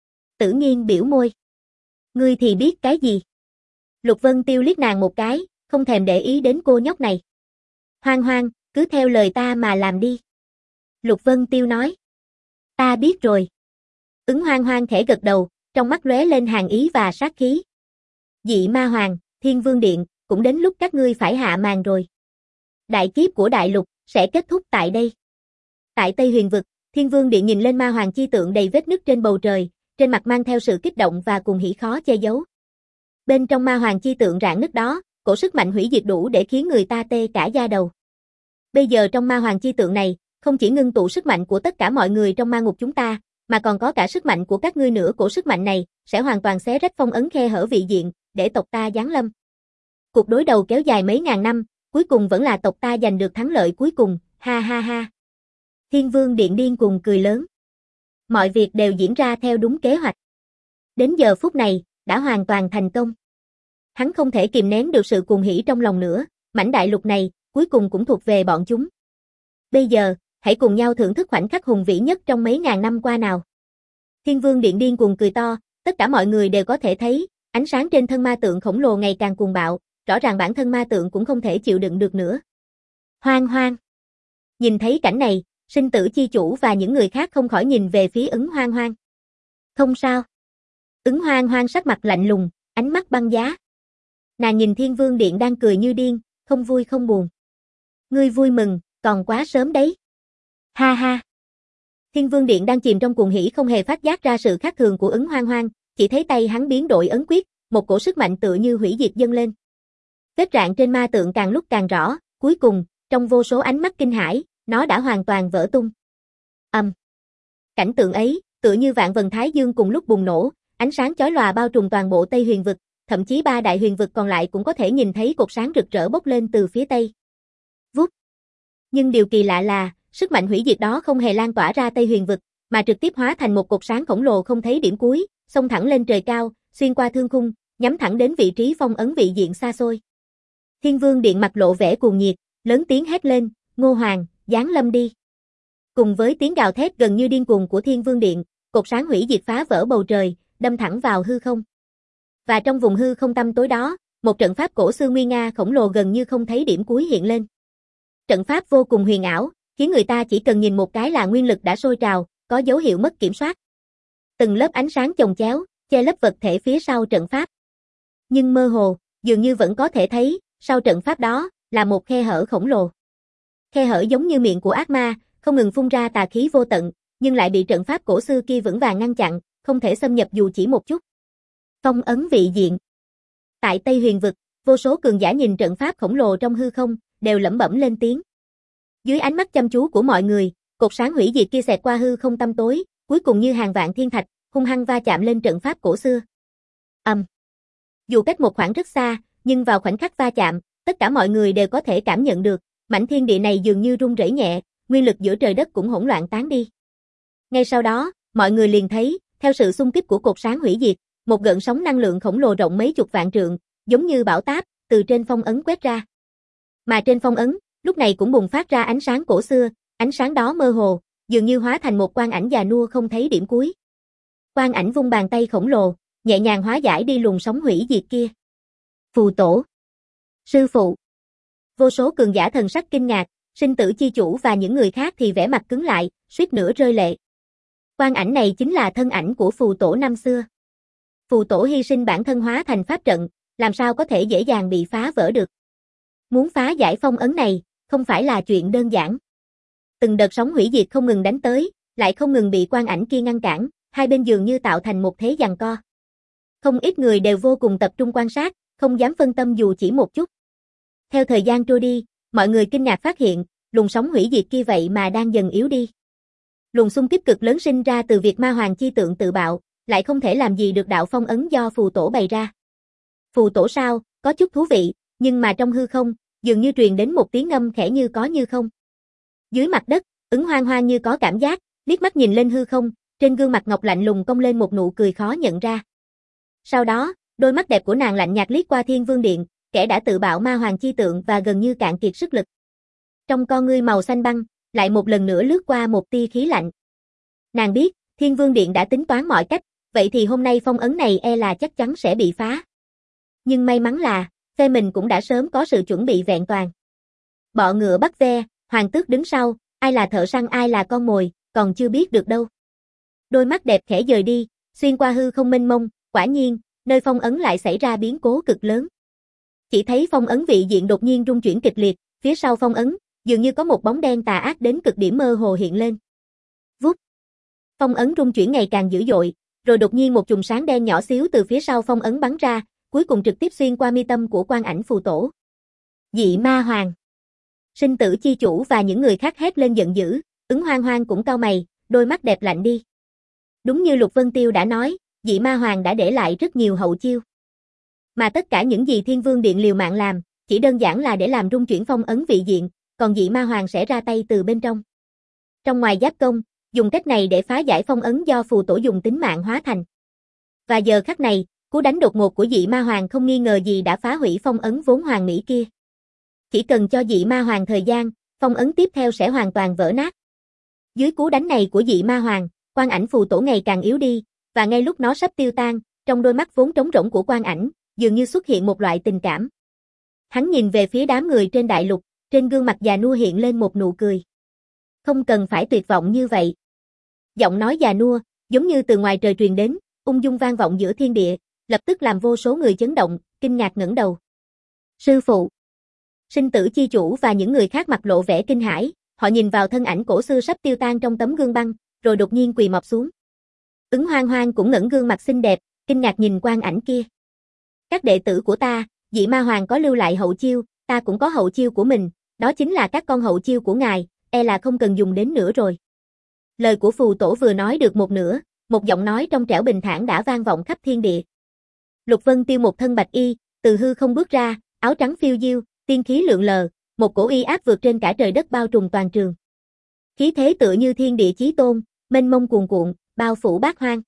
Tử Nghiên biểu môi. Ngươi thì biết cái gì? Lục Vân Tiêu liếc nàng một cái, không thèm để ý đến cô nhóc này. Hoang Hoang, cứ theo lời ta mà làm đi. Lục Vân Tiêu nói. Ta biết rồi. Ứng Hoang Hoang khẽ gật đầu, trong mắt lóe lên hàn ý và sát khí. Dị ma hoàng, Thiên Vương Điện, cũng đến lúc các ngươi phải hạ màn rồi. Đại kiếp của đại lục sẽ kết thúc tại đây. Tại Tây Huyền Vực, Thiên Vương Điện nhìn lên ma hoàng chi tượng đầy vết nứt trên bầu trời, trên mặt mang theo sự kích động và cuồng hỉ khó che giấu. Bên trong ma hoàng chi tượng rạn nứt đó, cổ sức mạnh hủy diệt đủ để khiến người ta tê cả da đầu. Bây giờ trong ma hoàng chi tượng này, không chỉ ngưng tụ sức mạnh của tất cả mọi người trong ma ngục chúng ta, mà còn có cả sức mạnh của các ngươi nữa. Cổ sức mạnh này sẽ hoàn toàn xé rách phong ấn khe hở vị diện, để tộc ta giáng lâm. Cuộc đối đầu kéo dài mấy ngàn năm, cuối cùng vẫn là tộc ta giành được thắng lợi cuối cùng, ha ha ha. Thiên Vương Điện điên cuồng cười lớn. Mọi việc đều diễn ra theo đúng kế hoạch. Đến giờ phút này, đã hoàn toàn thành công. Hắn không thể kìm nén được sự cuồng hỉ trong lòng nữa, mảnh đại lục này, cuối cùng cũng thuộc về bọn chúng. Bây giờ, hãy cùng nhau thưởng thức khoảnh khắc hùng vĩ nhất trong mấy ngàn năm qua nào. Thiên Vương Điện điên cuồng cười to, tất cả mọi người đều có thể thấy, ánh sáng trên thân ma tượng khổng lồ ngày càng cuồng bạo, rõ ràng bản thân ma tượng cũng không thể chịu đựng được nữa. Hoang Hoang. Nhìn thấy cảnh này, Sinh Tử Chi Chủ và những người khác không khỏi nhìn về phía Ứng Hoang Hoang. Không sao. Ứng Hoang Hoang sắc mặt lạnh lùng, ánh mắt băng giá. Nàng nhìn Thiên Vương Điện đang cười như điên, không vui không buồn. Ngươi vui mừng, còn quá sớm đấy. Ha ha. Thiên Vương Điện đang chìm trong cuồng hỉ không hề phát giác ra sự khác thường của Ứng Hoang Hoang, chỉ thấy tay hắn biến đổi ấn quyết, một cổ sức mạnh tựa như hủy diệt dâng lên. Vết rạn trên ma tượng càng lúc càng rõ, cuối cùng, trong vô số ánh mắt kinh hãi, nó đã hoàn toàn vỡ tung. Ầm. Um. Cảnh tượng ấy, tựa như vạn vần thái dương cùng lúc bùng nổ, ánh sáng chói lòa bao trùm toàn bộ Tây Huyền Vực, thậm chí ba đại huyền vực còn lại cũng có thể nhìn thấy cột sáng rực rỡ bốc lên từ phía Tây. Vút. Nhưng điều kỳ lạ là, sức mạnh hủy diệt đó không hề lan tỏa ra Tây Huyền Vực, mà trực tiếp hóa thành một cột sáng khổng lồ không thấy điểm cuối, xông thẳng lên trời cao, xuyên qua thương khung, nhắm thẳng đến vị trí phong ấn vị diện xa xôi. Thiên Vương Điện mặt lộ vẻ cuồng nhiệt, lớn tiếng hét lên, Ngô Hoàng, giáng lâm đi. Cùng với tiếng gào thét gần như điên cuồng của Thiên Vương Điện, cột sáng hủy diệt phá vỡ bầu trời, đâm thẳng vào hư không. Và trong vùng hư không tăm tối đó, một trận pháp cổ xưa nguy nga khổng lồ gần như không thấy điểm cuối hiện lên. Trận pháp vô cùng huyền ảo, khiến người ta chỉ cần nhìn một cái là nguyên lực đã sôi trào, có dấu hiệu mất kiểm soát. Từng lớp ánh sáng chồng chéo, che lấp vật thể phía sau trận pháp. Nhưng mơ hồ, dường như vẫn có thể thấy, sau trận pháp đó, là một khe hở khổng lồ. Khe hở giống như miệng của ác ma, không ngừng phun ra tà khí vô tận, nhưng lại bị trận pháp cổ xưa kia vững vàng ngăn chặn, không thể xâm nhập dù chỉ một chút. Phong ấn vị diện. Tại Tây Huyền Vực, vô số cường giả nhìn trận pháp khổng lồ trong hư không, đều lẩm bẩm lên tiếng. Dưới ánh mắt chăm chú của mọi người, cột sáng hủy diệt kia xẹt qua hư không tăm tối, cuối cùng như hàng vạn thiên thạch, hung hăng va chạm lên trận pháp cổ xưa. Ầm. Um. Dù cách một khoảng rất xa, nhưng vào khoảnh khắc va chạm, tất cả mọi người đều có thể cảm nhận được, mảnh thiên địa này dường như rung rẩy nhẹ, nguyên lực giữa trời đất cũng hỗn loạn tán đi. Ngay sau đó, mọi người liền thấy, theo sự xung kích của cột sáng hủy diệt, một gợn sóng năng lượng khổng lồ rộng mấy chục vạn trượng, giống như bão táp, từ trên phong ấn quét ra. Mà trên phong ấn, lúc này cũng bùng phát ra ánh sáng cổ xưa, ánh sáng đó mơ hồ, dường như hóa thành một quang ảnh già nua không thấy điểm cuối. Quang ảnh vung bàn tay khổng lồ, nhẹ nhàng hóa giải đi luồng sóng hủy diệt kia. Phù tổ. Sư phụ. Vô số cường giả thần sắc kinh ngạc, sinh tử chi chủ và những người khác thì vẻ mặt cứng lại, suýt nữa rơi lệ. Quan ảnh này chính là thân ảnh của phù tổ năm xưa. Phù tổ hy sinh bản thân hóa thành pháp trận, làm sao có thể dễ dàng bị phá vỡ được. Muốn phá giải phong ấn này, không phải là chuyện đơn giản. Từng đợt sóng hủy diệt không ngừng đánh tới, lại không ngừng bị quan ảnh kia ngăn cản, hai bên dường như tạo thành một thế giằng co. Không ít người đều vô cùng tập trung quan sát, không dám phân tâm dù chỉ một chút. Theo thời gian trôi đi, mọi người kinh ngạc phát hiện, luồng sóng hủy diệt kia vậy mà đang dần yếu đi. Luồng xung kích cực lớn sinh ra từ việc ma hoàng chi tượng tự bạo, lại không thể làm gì được đạo phong ấn do phù tổ bày ra. Phù tổ sao, có chút thú vị, nhưng mà trong hư không, dường như truyền đến một tiếng ngâm khẽ như có như không. Dưới mặt đất, Ứng Hoang Hoang như có cảm giác, liếc mắt nhìn lên hư không, trên gương mặt ngọc lạnh lùng cong lên một nụ cười khó nhận ra. Sau đó, đôi mắt đẹp của nàng lạnh nhạt liếc qua Thiên Vương Điện, kẻ đã tự bạo ma hoàng chi tượng và gần như cạn kiệt sức lực. Trong con ngươi màu xanh băng, lại một lần nữa lướt qua một tia khí lạnh. Nàng biết, Thiên Vương Điện đã tính toán mọi cách, vậy thì hôm nay phong ấn này e là chắc chắn sẽ bị phá. Nhưng may mắn là, phe mình cũng đã sớm có sự chuẩn bị vẹn toàn. Bọ ngựa bắt ve, hoàng tước đứng sau, ai là thợ săn ai là con mồi, còn chưa biết được đâu. Đôi mắt đẹp khẽ dời đi, xuyên qua hư không mênh mông, quả nhiên, nơi phong ấn lại xảy ra biến cố cực lớn. Chỉ thấy phong ấn vị diện đột nhiên rung chuyển kịch liệt, phía sau phong ấn, dường như có một bóng đen tà ác đến cực điểm mơ hồ hiện lên. Vút. Phong ấn rung chuyển ngày càng dữ dội, rồi đột nhiên một chùm sáng đen nhỏ xíu từ phía sau phong ấn bắn ra, cuối cùng trực tiếp xuyên qua mi tâm của quan ảnh phù tổ. Dị ma hoàng. Sinh tử chi chủ và những người khác hét lên giận dữ, Ứng Hoang Hoang cũng cau mày, đôi mắt đẹp lạnh đi. Đúng như Lục Vân Tiêu đã nói, dị ma hoàng đã để lại rất nhiều hậu chiêu. Mà tất cả những gì Thiên Vương Điện liều mạng làm, chỉ đơn giản là để làm rung chuyển phong ấn vị diện, còn dị ma hoàng sẽ ra tay từ bên trong. Trong ngoài giáp công, dùng cách này để phá giải phong ấn do phù tổ dùng tính mạng hóa thành. Và giờ khắc này, cú đánh đột ngột của dị ma hoàng không nghi ngờ gì đã phá hủy phong ấn vốn hoàn mỹ kia. Chỉ cần cho dị ma hoàng thời gian, phong ấn tiếp theo sẽ hoàn toàn vỡ nát. Dưới cú đánh này của dị ma hoàng, quan ảnh phù tổ ngày càng yếu đi, và ngay lúc nó sắp tiêu tan, trong đôi mắt vốn trống rỗng của quan ảnh, dường như xuất hiện một loại tình cảm. Hắn nhìn về phía đám người trên đại lục, trên gương mặt già nua hiện lên một nụ cười. Không cần phải tuyệt vọng như vậy. Giọng nói già nua, giống như từ ngoài trời truyền đến, ung dung vang vọng giữa thiên địa, lập tức làm vô số người chấn động, kinh ngạc ngẩng đầu. Sư phụ. Sinh tử chi chủ và những người khác mặt lộ vẻ kinh hãi, họ nhìn vào thân ảnh cổ xưa sắp tiêu tan trong tấm gương băng, rồi đột nhiên quỳ mọp xuống. Ứng Hoang Hoang cũng ngẩng gương mặt xinh đẹp, kinh ngạc nhìn quan ảnh kia. Các đệ tử của ta, dị ma hoàng có lưu lại hậu chiêu, ta cũng có hậu chiêu của mình, đó chính là các con hậu chiêu của ngài, e là không cần dùng đến nữa rồi. Lời của phù tổ vừa nói được một nửa, một giọng nói trong trẻo bình thản đã vang vọng khắp thiên địa. Lục Vân Tiêu một thân bạch y, từ hư không bước ra, áo trắng phiêu diêu, tiên khí lượn lờ, một cổ uy áp vượt trên cả trời đất bao trùm toàn trường. Khí thế tựa như thiên địa chí tôn, mênh mông cuồn cuộn, bao phủ bát hoang.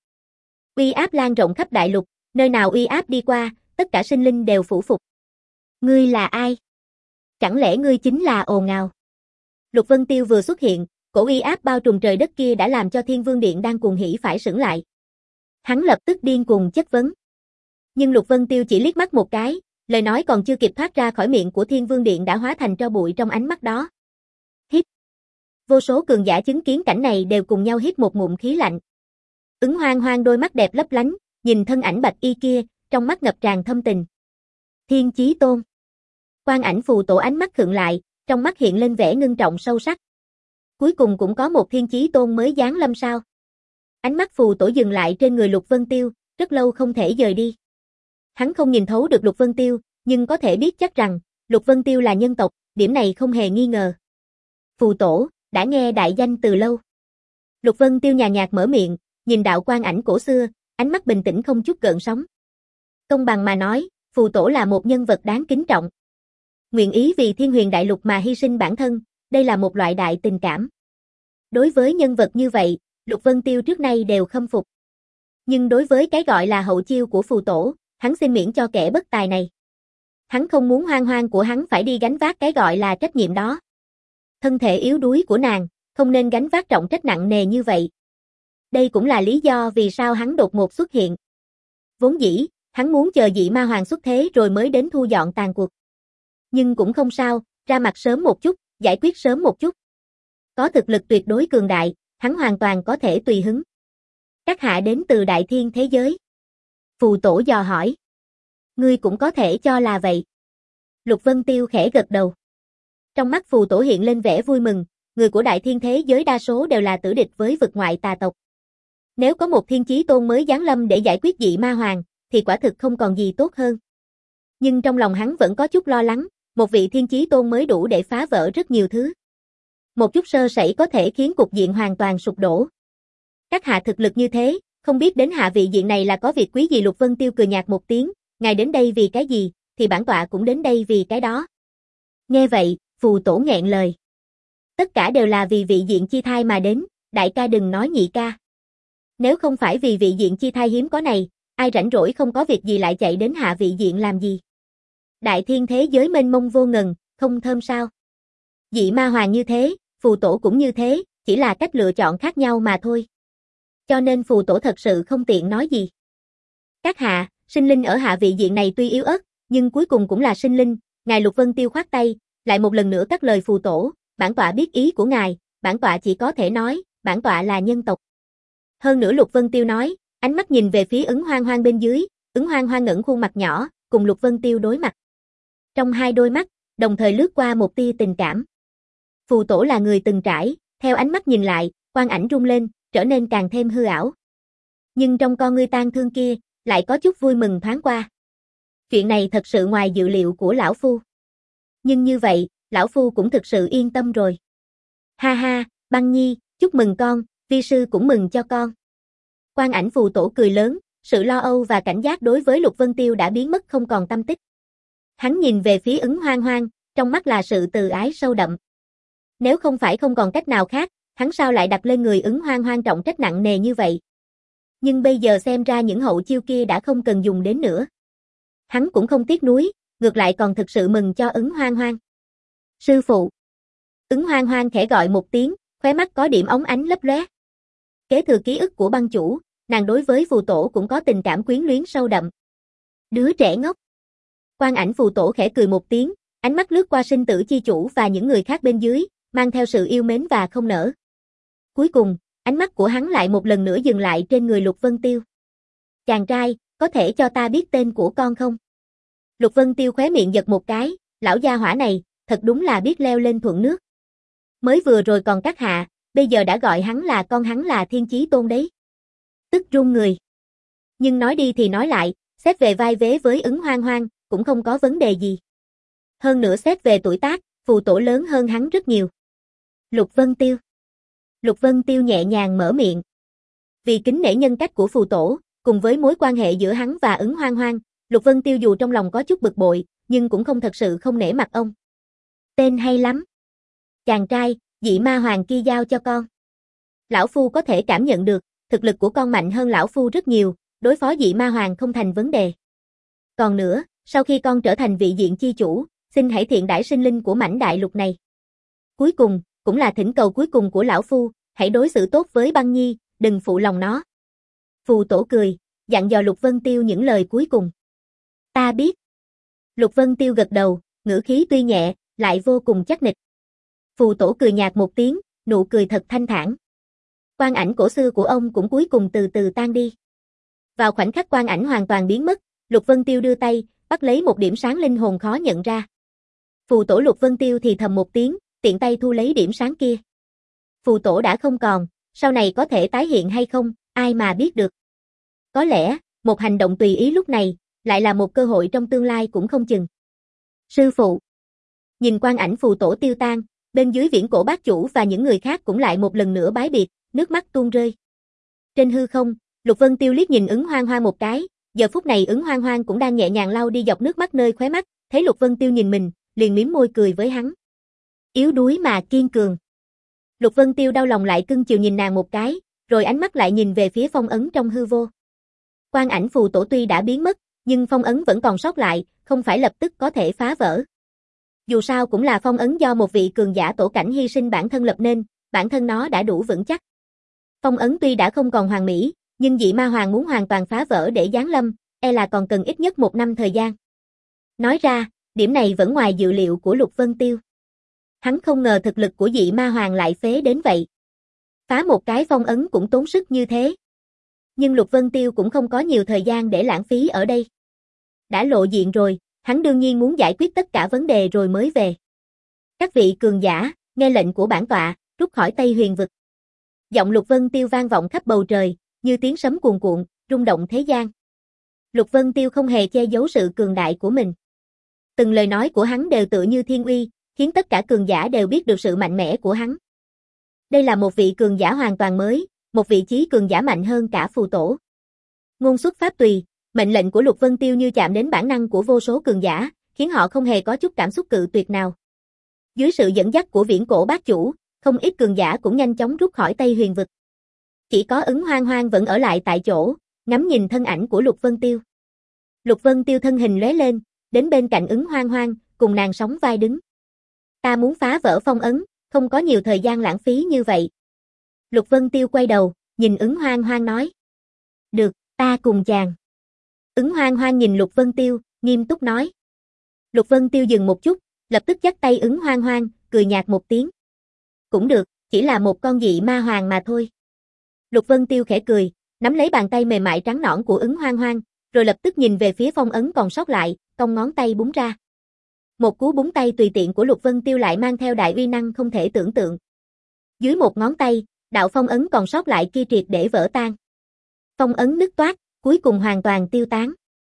Uy áp lan rộng khắp đại lục, nơi nào uy áp đi qua, tất cả sinh linh đều phủ phục. Ngươi là ai? Chẳng lẽ ngươi chính là ồn ào? Lục Vân Tiêu vừa xuất hiện, cổ uy áp bao trùm trời đất kia đã làm cho Thiên Vương Điện đang cuồng hỉ phải sững lại. Hắn lập tức điên cuồng chất vấn. Nhưng Lục Vân Tiêu chỉ liếc mắt một cái, lời nói còn chưa kịp thoát ra khỏi miệng của Thiên Vương Điện đã hóa thành tro bụi trong ánh mắt đó. Hít. Vô số cường giả chứng kiến cảnh này đều cùng nhau hít một ngụm khí lạnh. Ứng Hoang Hoang đôi mắt đẹp lấp lánh, nhìn thân ảnh bạch y kia, trong mắt ngập tràn thâm tình. Thiên Chí Tôn. Quan ảnh phù tổ ánh mắt khựng lại, trong mắt hiện lên vẻ ngưng trọng sâu sắc. Cuối cùng cũng có một Thiên Chí Tôn mới giáng lâm sao? Ánh mắt phù tổ dừng lại trên người Lục Vân Tiêu, rất lâu không thể rời đi. Hắn không nhìn thấu được Lục Vân Tiêu, nhưng có thể biết chắc rằng, Lục Vân Tiêu là nhân tộc, điểm này không hề nghi ngờ. Phù tổ, đã nghe đại danh từ lâu. Lục Vân Tiêu nhàn nhạt mở miệng, nhìn đạo quan ảnh cổ xưa, ánh mắt bình tĩnh không chút gợn sóng. Công bằng mà nói, phù tổ là một nhân vật đáng kính trọng. Nguyện ý vì Thiên Huyền Đại Lục mà hy sinh bản thân, đây là một loại đại tình cảm. Đối với nhân vật như vậy, Lục Vân Tiêu trước nay đều khâm phục. Nhưng đối với cái gọi là hậu chiêu của phù tổ, hắn xin miễn cho kẻ bất tài này. Hắn không muốn Hoang Hoang của hắn phải đi gánh vác cái gọi là trách nhiệm đó. Thân thể yếu đuối của nàng, không nên gánh vác trọng trách nặng nề như vậy. Đây cũng là lý do vì sao hắn đột ngột xuất hiện. Vốn dĩ, hắn muốn chờ dị ma hoàng xuất thế rồi mới đến thu dọn tàn cuộc. Nhưng cũng không sao, ra mặt sớm một chút, giải quyết sớm một chút. Có thực lực tuyệt đối cường đại, hắn hoàn toàn có thể tùy hứng. Các hạ đến từ đại thiên thế giới. Phù tổ dò hỏi. Ngươi cũng có thể cho là vậy. Lục Vân Tiêu khẽ gật đầu. Trong mắt phù tổ hiện lên vẻ vui mừng, người của đại thiên thế giới đa số đều là tử địch với vực ngoại tà tộc. Nếu có một thiên chí tôn mới giáng lâm để giải quyết dị ma hoàng, thì quả thực không còn gì tốt hơn. Nhưng trong lòng hắn vẫn có chút lo lắng, một vị thiên chí tôn mới đủ để phá vỡ rất nhiều thứ. Một chút sơ sẩy có thể khiến cục diện hoàn toàn sụp đổ. Các hạ thực lực như thế, không biết đến hạ vị diện này là có việc quý gì? Lục Vân Tiêu cười nhạt một tiếng, ngài đến đây vì cái gì, thì bản tọa cũng đến đây vì cái đó. Nghe vậy, phù tổ nghẹn lời. Tất cả đều là vì vị diện chi thai mà đến, đại ca đừng nói nhị ca. Nếu không phải vì vị diện chi thai hiếm có này, ai rảnh rỗi không có việc gì lại chạy đến hạ vị diện làm gì? Đại thiên thế giới mênh mông vô ngần, không thơm sao? Dị ma hoàng như thế, phù tổ cũng như thế, chỉ là cách lựa chọn khác nhau mà thôi. Cho nên phù tổ thật sự không tiện nói gì. Các hạ, sinh linh ở hạ vị diện này tuy yếu ớt, nhưng cuối cùng cũng là sinh linh, ngài Lục Vân Tiêu khoát tay, lại một lần nữa cắt lời phù tổ, bản tọa biết ý của ngài, bản tọa chỉ có thể nói, bản tọa là nhân tộc. Hơn nữa Lục Vân Tiêu nói, ánh mắt nhìn về phía Ứng Hoang Hoang bên dưới, Ứng Hoang Hoang ngẩng khuôn mặt nhỏ, cùng Lục Vân Tiêu đối mặt. Trong hai đôi mắt, đồng thời lướt qua một tia tình cảm. Phù tổ là người từng trải, theo ánh mắt nhìn lại, quang ảnh rung lên, trở nên càng thêm hư ảo. Nhưng trong con ngươi tang thương kia, lại có chút vui mừng thoáng qua. Chuyện này thật sự ngoài dự liệu của lão phu. Nhưng như vậy, lão phu cũng thực sự yên tâm rồi. Ha ha, Băng Nhi, chúc mừng con, vi sư cũng mừng cho con. Quang ảnh phù tổ cười lớn, sự lo âu và cảnh giác đối với Lục Vân Tiêu đã biến mất không còn tăm tích. Hắn nhìn về phía Ứng Hoang Hoang, trong mắt là sự từ ái sâu đậm. Nếu không phải không còn cách nào khác, hắn sao lại đặt lên người Ứng Hoang Hoang trọng trách nặng nề như vậy? Nhưng bây giờ xem ra những hậu chiêu kia đã không cần dùng đến nữa. Hắn cũng không tiếc nuối, ngược lại còn thực sự mừng cho Ứng Hoang Hoang. Sư phụ. Ứng Hoang Hoang khẽ gọi một tiếng, khóe mắt có điểm óng ánh lấp lóe. Kế thừa ký ức của băng chủ, nàng đối với phù tổ cũng có tình cảm quyến luyến sâu đậm. Đứa trẻ ngốc. Quang ảnh phù tổ khẽ cười một tiếng, ánh mắt lướt qua sinh tử chi chủ và những người khác bên dưới, mang theo sự yêu mến và không nỡ. Cuối cùng, ánh mắt của hắn lại một lần nữa dừng lại trên người Lục Vân Tiêu. Chàng trai, có thể cho ta biết tên của con không? Lục Vân Tiêu khóe miệng giật một cái, lão gia hỏa này, thật đúng là biết leo lên thuận nước. Mới vừa rồi còn các hạ, bây giờ đã gọi hắn là con, hắn là thiên chí tôn đấy. Tức run người. Nhưng nói đi thì nói lại, xét về vai vế với Ứng Hoang Hoang, cũng không có vấn đề gì. Hơn nữa xét về tuổi tác, phù tổ lớn hơn hắn rất nhiều. Lục Vân Tiêu. Lục Vân Tiêu nhẹ nhàng mở miệng. Vì kính nể nhân cách của phù tổ, cùng với mối quan hệ giữa hắn và Ứng Hoang Hoang, Lục Vân Tiêu dù trong lòng có chút bực bội, nhưng cũng không thật sự không nể mặt ông. Tên hay lắm. Chàng trai, dị ma hoàng kia giao cho con. Lão phu có thể cảm nhận được, thực lực của con mạnh hơn lão phu rất nhiều, đối phó dị ma hoàng không thành vấn đề. Còn nữa, sau khi con trở thành vị diện chi chủ, xin hãy thiện đãi sinh linh của mảnh đại lục này. Cuối cùng, cũng là thỉnh cầu cuối cùng của lão phu, hãy đối xử tốt với Băng Nhi, đừng phụ lòng nó. Phù tổ cười, dặn dò Lục Vân Tiêu những lời cuối cùng. Ta biết. Lục Vân Tiêu gật đầu, ngữ khí tuy nhẹ, lại vô cùng chắc nịch. Phù tổ cười nhạt một tiếng, nụ cười thật thanh thản. Quang ảnh cổ xưa của ông cũng cuối cùng từ từ tan đi. Vào khoảnh khắc quang ảnh hoàn toàn biến mất, Lục Vân Tiêu đưa tay, bắt lấy một điểm sáng linh hồn khó nhận ra. Phù tổ Lục Vân Tiêu thì thầm một tiếng, tiện tay thu lấy điểm sáng kia. Phù tổ đã không còn, sau này có thể tái hiện hay không, ai mà biết được. Có lẽ, một hành động tùy ý lúc này, lại là một cơ hội trong tương lai cũng không chừng. Sư phụ. Nhìn quang ảnh phù tổ tiêu tan, bên dưới Viễn Cổ Bát Chủ và những người khác cũng lại một lần nữa bái biệt, nước mắt tuôn rơi. Trên hư không, Lục Vân Tiêu liếc nhìn Ứng Hoang Hoang một cái, giờ phút này Ứng Hoang Hoang cũng đang nhẹ nhàng lau đi dọc nước mắt nơi khóe mắt, thấy Lục Vân Tiêu nhìn mình, liền mím môi cười với hắn. Yếu đuối mà kiên cường. Lục Vân Tiêu đau lòng lại cưng chiều nhìn nàng một cái, rồi ánh mắt lại nhìn về phía phong ấn trong hư vô. Quang ảnh phù tổ tuy đã biến mất, nhưng phong ấn vẫn còn sót lại, không phải lập tức có thể phá vỡ. Dù sao cũng là phong ấn do một vị cường giả tổ cảnh hy sinh bản thân lập nên, bản thân nó đã đủ vững chắc. Phong ấn tuy đã không còn hoàn mỹ, nhưng dị ma hoàng muốn hoàn toàn phá vỡ để giáng lâm, e là còn cần ít nhất một năm thời gian. Nói ra, Điểm này vẫn ngoài dự liệu của Lục Vân Tiêu. Hắn không ngờ thực lực của dị ma hoàng lại phế đến vậy. Phá một cái phong ấn cũng tốn sức như thế. Nhưng Lục Vân Tiêu cũng không có nhiều thời gian để lãng phí ở đây. Đã lộ diện rồi, hắn đương nhiên muốn giải quyết tất cả vấn đề rồi mới về. Các vị cường giả, nghe lệnh của bản tọa, rút khỏi Tây Huyền vực. Giọng Lục Vân Tiêu vang vọng khắp bầu trời, như tiếng sấm cuồn cuộn, rung động thế gian. Lục Vân Tiêu không hề che giấu sự cường đại của mình. Từng lời nói của hắn đều tựa như thiên uy, khiến tất cả cường giả đều biết được sự mạnh mẽ của hắn. Đây là một vị cường giả hoàn toàn mới, một vị trí cường giả mạnh hơn cả phù tổ. Ngôn xuất pháp tùy, mệnh lệnh của Lục Vân Tiêu như chạm đến bản năng của vô số cường giả, khiến họ không hề có chút cảm xúc cự tuyệt nào. Dưới sự dẫn dắt của Viễn Cổ Bát Chủ, không ít cường giả cũng nhanh chóng rút khỏi Tây Huyền vực. Chỉ có Ứng Hoang Hoang vẫn ở lại tại chỗ, ngắm nhìn thân ảnh của Lục Vân Tiêu. Lục Vân Tiêu thân hình lóe lên, đến bên cạnh Ứng Hoang Hoang, cùng nàng sóng vai đứng. Ta muốn phá vỡ phong ấn, không có nhiều thời gian lãng phí như vậy. Lục Vân Tiêu quay đầu, nhìn Ứng Hoang Hoang nói. Được, ta cùng chàng. Ứng Hoang Hoang nhìn Lục Vân Tiêu, nghiêm túc nói. Lục Vân Tiêu dừng một chút, lập tức dắt tay Ứng Hoang Hoang, cười nhạt một tiếng. Cũng được, chỉ là một con dị ma hoàng mà thôi. Lục Vân Tiêu khẽ cười, nắm lấy bàn tay mềm mại trắng nõn của Ứng Hoang Hoang, rồi lập tức nhìn về phía phong ấn còn sót lại, cong ngón tay búng ra. Một cú búng tay tùy tiện của Lục Vân Tiêu lại mang theo đại uy năng không thể tưởng tượng. Dưới một ngón tay, đạo phong ấn còn sót lại kia triệt để vỡ tan. Phong ấn nứt toác, cuối cùng hoàn toàn tiêu tán.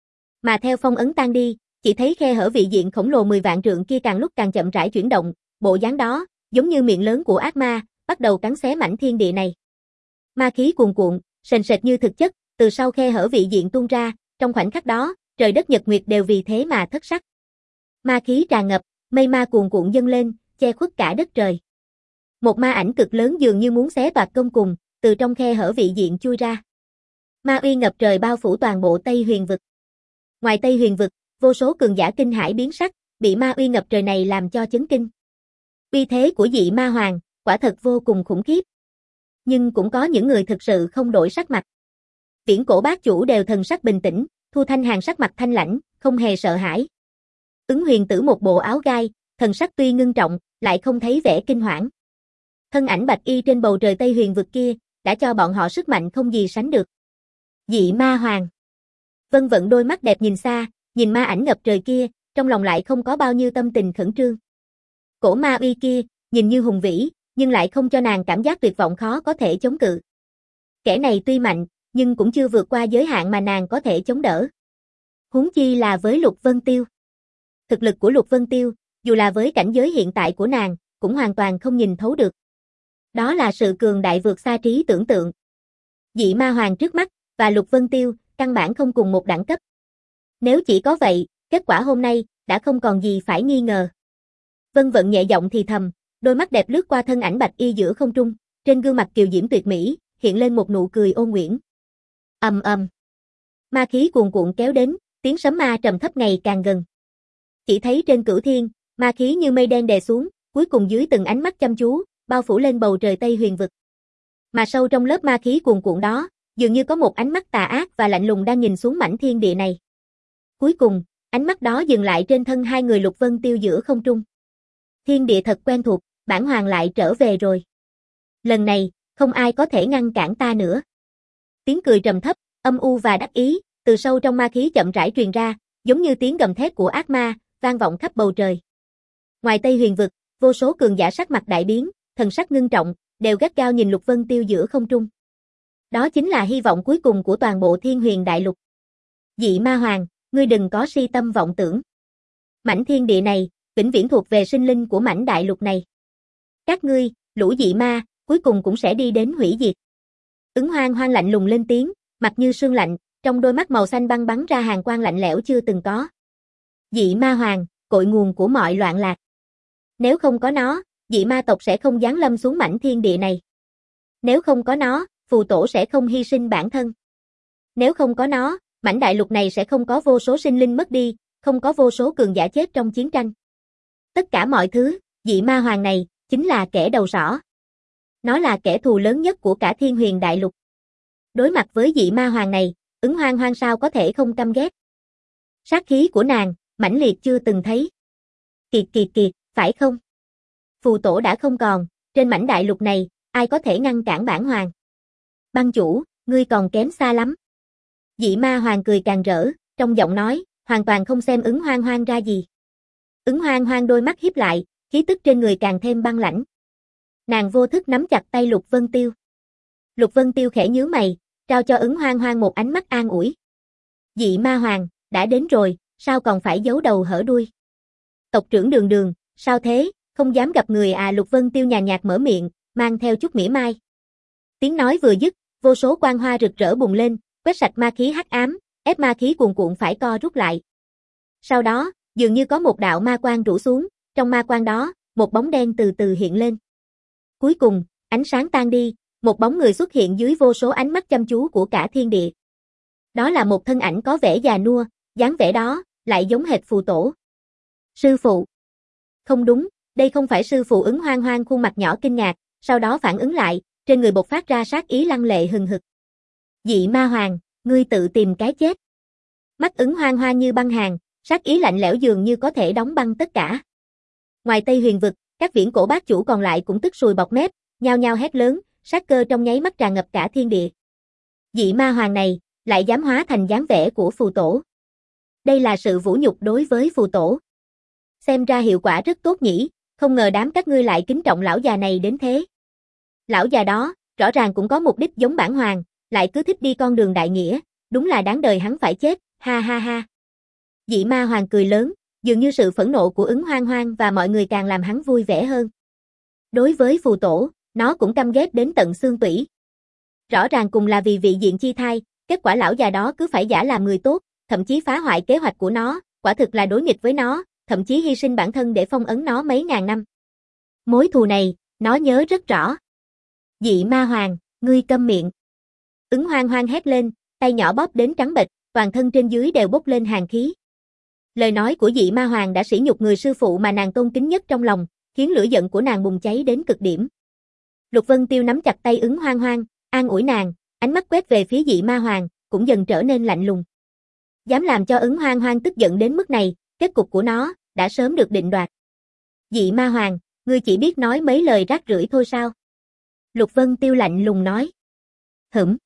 Mà theo phong ấn tan đi, chỉ thấy khe hở vị diện khổng lồ mười vạn trượng kia càng lúc càng chậm rãi chuyển động, bộ dáng đó, giống như miệng lớn của ác ma, bắt đầu cắn xé mảnh thiên địa này. Ma khí cuồn cuộn, sền sệt như thực chất, từ sau khe hở vị diện tuôn ra, trong khoảnh khắc đó, trời đất nhật nguyệt đều vì thế mà thất sắc. Ma khí tràn ngập, mây ma cuồn cuộn dâng lên, che khuất cả đất trời. Một ma ảnh cực lớn dường như muốn xé toạc công cùng, từ trong khe hở vị diện chui ra. Ma uy ngập trời bao phủ toàn bộ Tây Huyền vực. Ngoài Tây Huyền vực, vô số cường giả kinh hãi biến sắc, bị ma uy ngập trời này làm cho chấn kinh. Uy thế của dị ma hoàng, quả thật vô cùng khủng khiếp. Nhưng cũng có những người thực sự không đổi sắc mặt. Viễn Cổ Bát Chủ đều thần sắc bình tĩnh, Thu Thanh Hàn sắc mặt thanh lãnh, không hề sợ hãi. Ứng Huyền Tử một bộ áo gai, thần sắc tuy ngưng trọng, lại không thấy vẻ kinh hoảng. Thân ảnh bạch y trên bầu trời Tây Huyền vực kia, đã cho bọn họ sức mạnh không gì sánh được. Dị ma hoàng. Vân Vận đôi mắt đẹp nhìn xa, nhìn ma ảnh ngập trời kia, trong lòng lại không có bao nhiêu tâm tình khẩn trương. Cổ ma uy kia, nhìn như hùng vĩ, nhưng lại không cho nàng cảm giác tuyệt vọng khó có thể chống cự. Kẻ này tuy mạnh, nhưng cũng chưa vượt qua giới hạn mà nàng có thể chống đỡ. Huống chi là với Lục Vân Tiêu. Thực lực của Lục Vân Tiêu, dù là với cảnh giới hiện tại của nàng, cũng hoàn toàn không nhìn thấu được. Đó là sự cường đại vượt xa trí tưởng tượng. Dị ma hoàng trước mắt, và Lục Vân Tiêu, căn bản không cùng một đẳng cấp. Nếu chỉ có vậy, kết quả hôm nay, đã không còn gì phải nghi ngờ. Vân Vận nhẹ giọng thì thầm, đôi mắt đẹp lướt qua thân ảnh bạch y giữa không trung, trên gương mặt kiều diễm tuyệt mỹ, hiện lên một nụ cười ôn nhuyễn. Ầm ầm. Ma khí cuồn cuộn kéo đến, tiếng sấm ma trầm thấp ngày càng gần. Chỉ thấy trên cửu thiên, ma khí như mây đen đè xuống, cuối cùng dưới từng ánh mắt chăm chú, bao phủ lên bầu trời Tây Huyền vực. Mà sâu trong lớp ma khí cuồn cuộn đó, dường như có một ánh mắt tà ác và lạnh lùng đang nhìn xuống mảnh thiên địa này. Cuối cùng, ánh mắt đó dừng lại trên thân hai người Lục Vân Tiêu giữa không trung. Thiên địa thật quen thuộc, bản hoàng lại trở về rồi. Lần này, không ai có thể ngăn cản ta nữa. Tiếng cười trầm thấp, âm u và đắc ý, từ sâu trong ma khí chậm rãi truyền ra, giống như tiếng gầm thét của ác ma, vang vọng khắp bầu trời. Ngoài Tây Huyền vực, vô số cường giả sắc mặt đại biến, thần sắc ngưng trọng, đều gắt gao nhìn Lục Vân Tiêu giữa không trung. Đó chính là hy vọng cuối cùng của toàn bộ Thiên Huyền Đại Lục. Dị ma hoàng, ngươi đừng có si tâm vọng tưởng. Mảnh thiên địa này, vĩnh viễn thuộc về sinh linh của mảnh đại lục này. Các ngươi, lũ dị ma, cuối cùng cũng sẽ đi đến hủy diệt. Ứng Hoang Hoang lạnh lùng lên tiếng, mặt như sương lạnh, trong đôi mắt màu xanh băng bắn ra hàn quang lạnh lẽo chưa từng có. Dị ma hoàng, cội nguồn của mọi loạn lạc. Nếu không có nó, dị ma tộc sẽ không giáng lâm xuống mảnh thiên địa này. Nếu không có nó, phù tổ sẽ không hy sinh bản thân. Nếu không có nó, mảnh đại lục này sẽ không có vô số sinh linh mất đi, không có vô số cường giả chết trong chiến tranh. Tất cả mọi thứ, dị ma hoàng này, chính là kẻ đầu sỏ. Nó là kẻ thù lớn nhất của cả Thiên Huyền Đại Lục. Đối mặt với dị ma hoàng này, Ứng Hoang Hoang sao có thể không căm ghét. Sát khí của nàng, mãnh liệt chưa từng thấy. Kiệt kiệt kiệt, phải không? Phù tổ đã không còn, trên mảnh đại lục này, ai có thể ngăn cản bản hoàng? Băng chủ, ngươi còn kém xa lắm. Dị ma hoàng cười càng rỡ, trong giọng nói, hoàn toàn không xem ứng hoang hoang ra gì. Ứng hoang hoang đôi mắt híp lại, khí tức trên người càng thêm băng lãnh. Nàng vô thức nắm chặt tay Lục Vân Tiêu. Lục Vân Tiêu khẽ nhíu mày, trao cho ứng hoang hoang một ánh mắt an ủi. Dị ma hoàng, đã đến rồi, sao còn phải giấu đầu hở đuôi? Tộc trưởng Đường Đường, sao thế, không dám gặp người à? Lục Vân Tiêu nhàn nhạt mở miệng, mang theo chút mỉa mai. Tiếng nói vừa dứt, vô số quang hoa rực rỡ bùng lên, quét sạch ma khí hắc ám, ép ma khí cuồn cuộn phải co rút lại. Sau đó, dường như có một đạo ma quang rủ xuống, trong ma quang đó, một bóng đen từ từ hiện lên. Cuối cùng, ánh sáng tan đi, một bóng người xuất hiện dưới vô số ánh mắt chăm chú của cả thiên địa. Đó là một thân ảnh có vẻ già nua, dáng vẻ đó, lại giống hệt phù tổ. Sư phụ. Không đúng, đây không phải sư phụ. Ứng hoang hoang khuôn mặt nhỏ kinh ngạc, sau đó phản ứng lại, trên người bộc phát ra sát ý lăng lệ hừng hực. Dị ma hoàng, ngươi tự tìm cái chết. Mắt ứng hoang hoang như băng hàn, sát ý lạnh lẽo dường như có thể đóng băng tất cả. Ngoài Tây Huyền vực, các viễn cổ bát chủ còn lại cũng tức sùi bọt mép, nhao nhao hét lớn, sát cơ trong nháy mắt tràn ngập cả thiên địa. Dị ma hoàng này, lại dám hóa thành dáng vẻ của phù tổ. Đây là sự vũ nhục đối với phù tổ. Xem ra hiệu quả rất tốt nhỉ, không ngờ đám các ngươi lại kính trọng lão già này đến thế. Lão già đó, rõ ràng cũng có mục đích giống bản hoàng, lại cứ thích đi con đường đại nghĩa, đúng là đáng đời hắn phải chết, ha ha ha. Dị ma hoàng cười lớn, dường như sự phẫn nộ của ứng hoang hoang và mọi người càng làm hắn vui vẻ hơn. Đối với phù tổ, nó cũng căm ghét đến tận xương tủy. Rõ ràng cùng là vì vị diện chi thai, kết quả lão già đó cứ phải giả làm người tốt, thậm chí phá hoại kế hoạch của nó, quả thực là đối nghịch với nó, thậm chí hy sinh bản thân để phong ấn nó mấy ngàn năm. Mối thù này, nó nhớ rất rõ. Dị ma hoàng, ngươi câm miệng. Ứng hoang hoang hét lên, tay nhỏ bóp đến trắng bệch, toàn thân trên dưới đều bốc lên hàn khí. Lời nói của dị ma hoàng đã sỉ nhục người sư phụ mà nàng tôn kính nhất trong lòng, khiến lửa giận của nàng bùng cháy đến cực điểm. Lục Vân Tiêu nắm chặt tay ứng hoang hoang, an ủi nàng, ánh mắt quét về phía dị ma hoàng, cũng dần trở nên lạnh lùng. Dám làm cho ứng hoang hoang tức giận đến mức này, kết cục của nó, đã sớm được định đoạt. Dị ma hoàng, ngươi chỉ biết nói mấy lời rác rưởi thôi sao? Lục Vân Tiêu lạnh lùng nói. Hửm.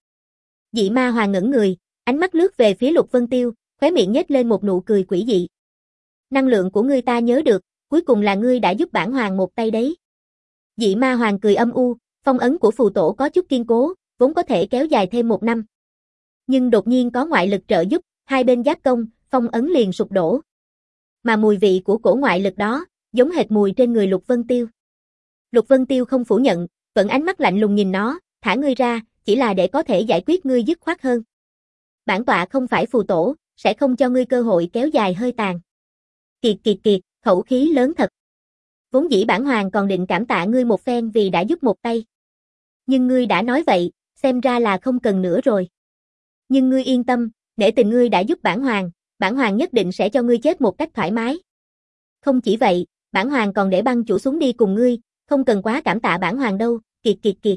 Dị ma hoàng ngẩn người, ánh mắt lướt về phía Lục Vân Tiêu, khóe miệng nhếch lên một nụ cười quỷ dị. Năng lượng của ngươi ta nhớ được, cuối cùng là ngươi đã giúp bản hoàng một tay đấy. Dị ma hoàng cười âm u, phong ấn của phù tổ có chút kiên cố, vốn có thể kéo dài thêm một năm. Nhưng đột nhiên có ngoại lực trợ giúp, hai bên giáp công, phong ấn liền sụp đổ. Mà mùi vị của cổ ngoại lực đó, giống hệt mùi trên người Lục Vân Tiêu. Lục Vân Tiêu không phủ nhận, vẫn ánh mắt lạnh lùng nhìn nó, thả ngươi ra, chỉ là để có thể giải quyết ngươi dứt khoát hơn. Bản tọa không phải phù tổ, sẽ không cho ngươi cơ hội kéo dài hơi tàn. Kiệt kiệt kiệt, khẩu khí lớn thật. Vốn dĩ bản hoàng còn định cảm tạ ngươi một phen vì đã giúp một tay. Nhưng ngươi đã nói vậy, xem ra là không cần nữa rồi. Nhưng ngươi yên tâm, nể tình ngươi đã giúp bản hoàng, bản hoàng nhất định sẽ cho ngươi chết một cách thoải mái. Không chỉ vậy, bản hoàng còn để băng chủ xuống đi cùng ngươi, không cần quá cảm tạ bản hoàng đâu, kiệt kiệt kiệt.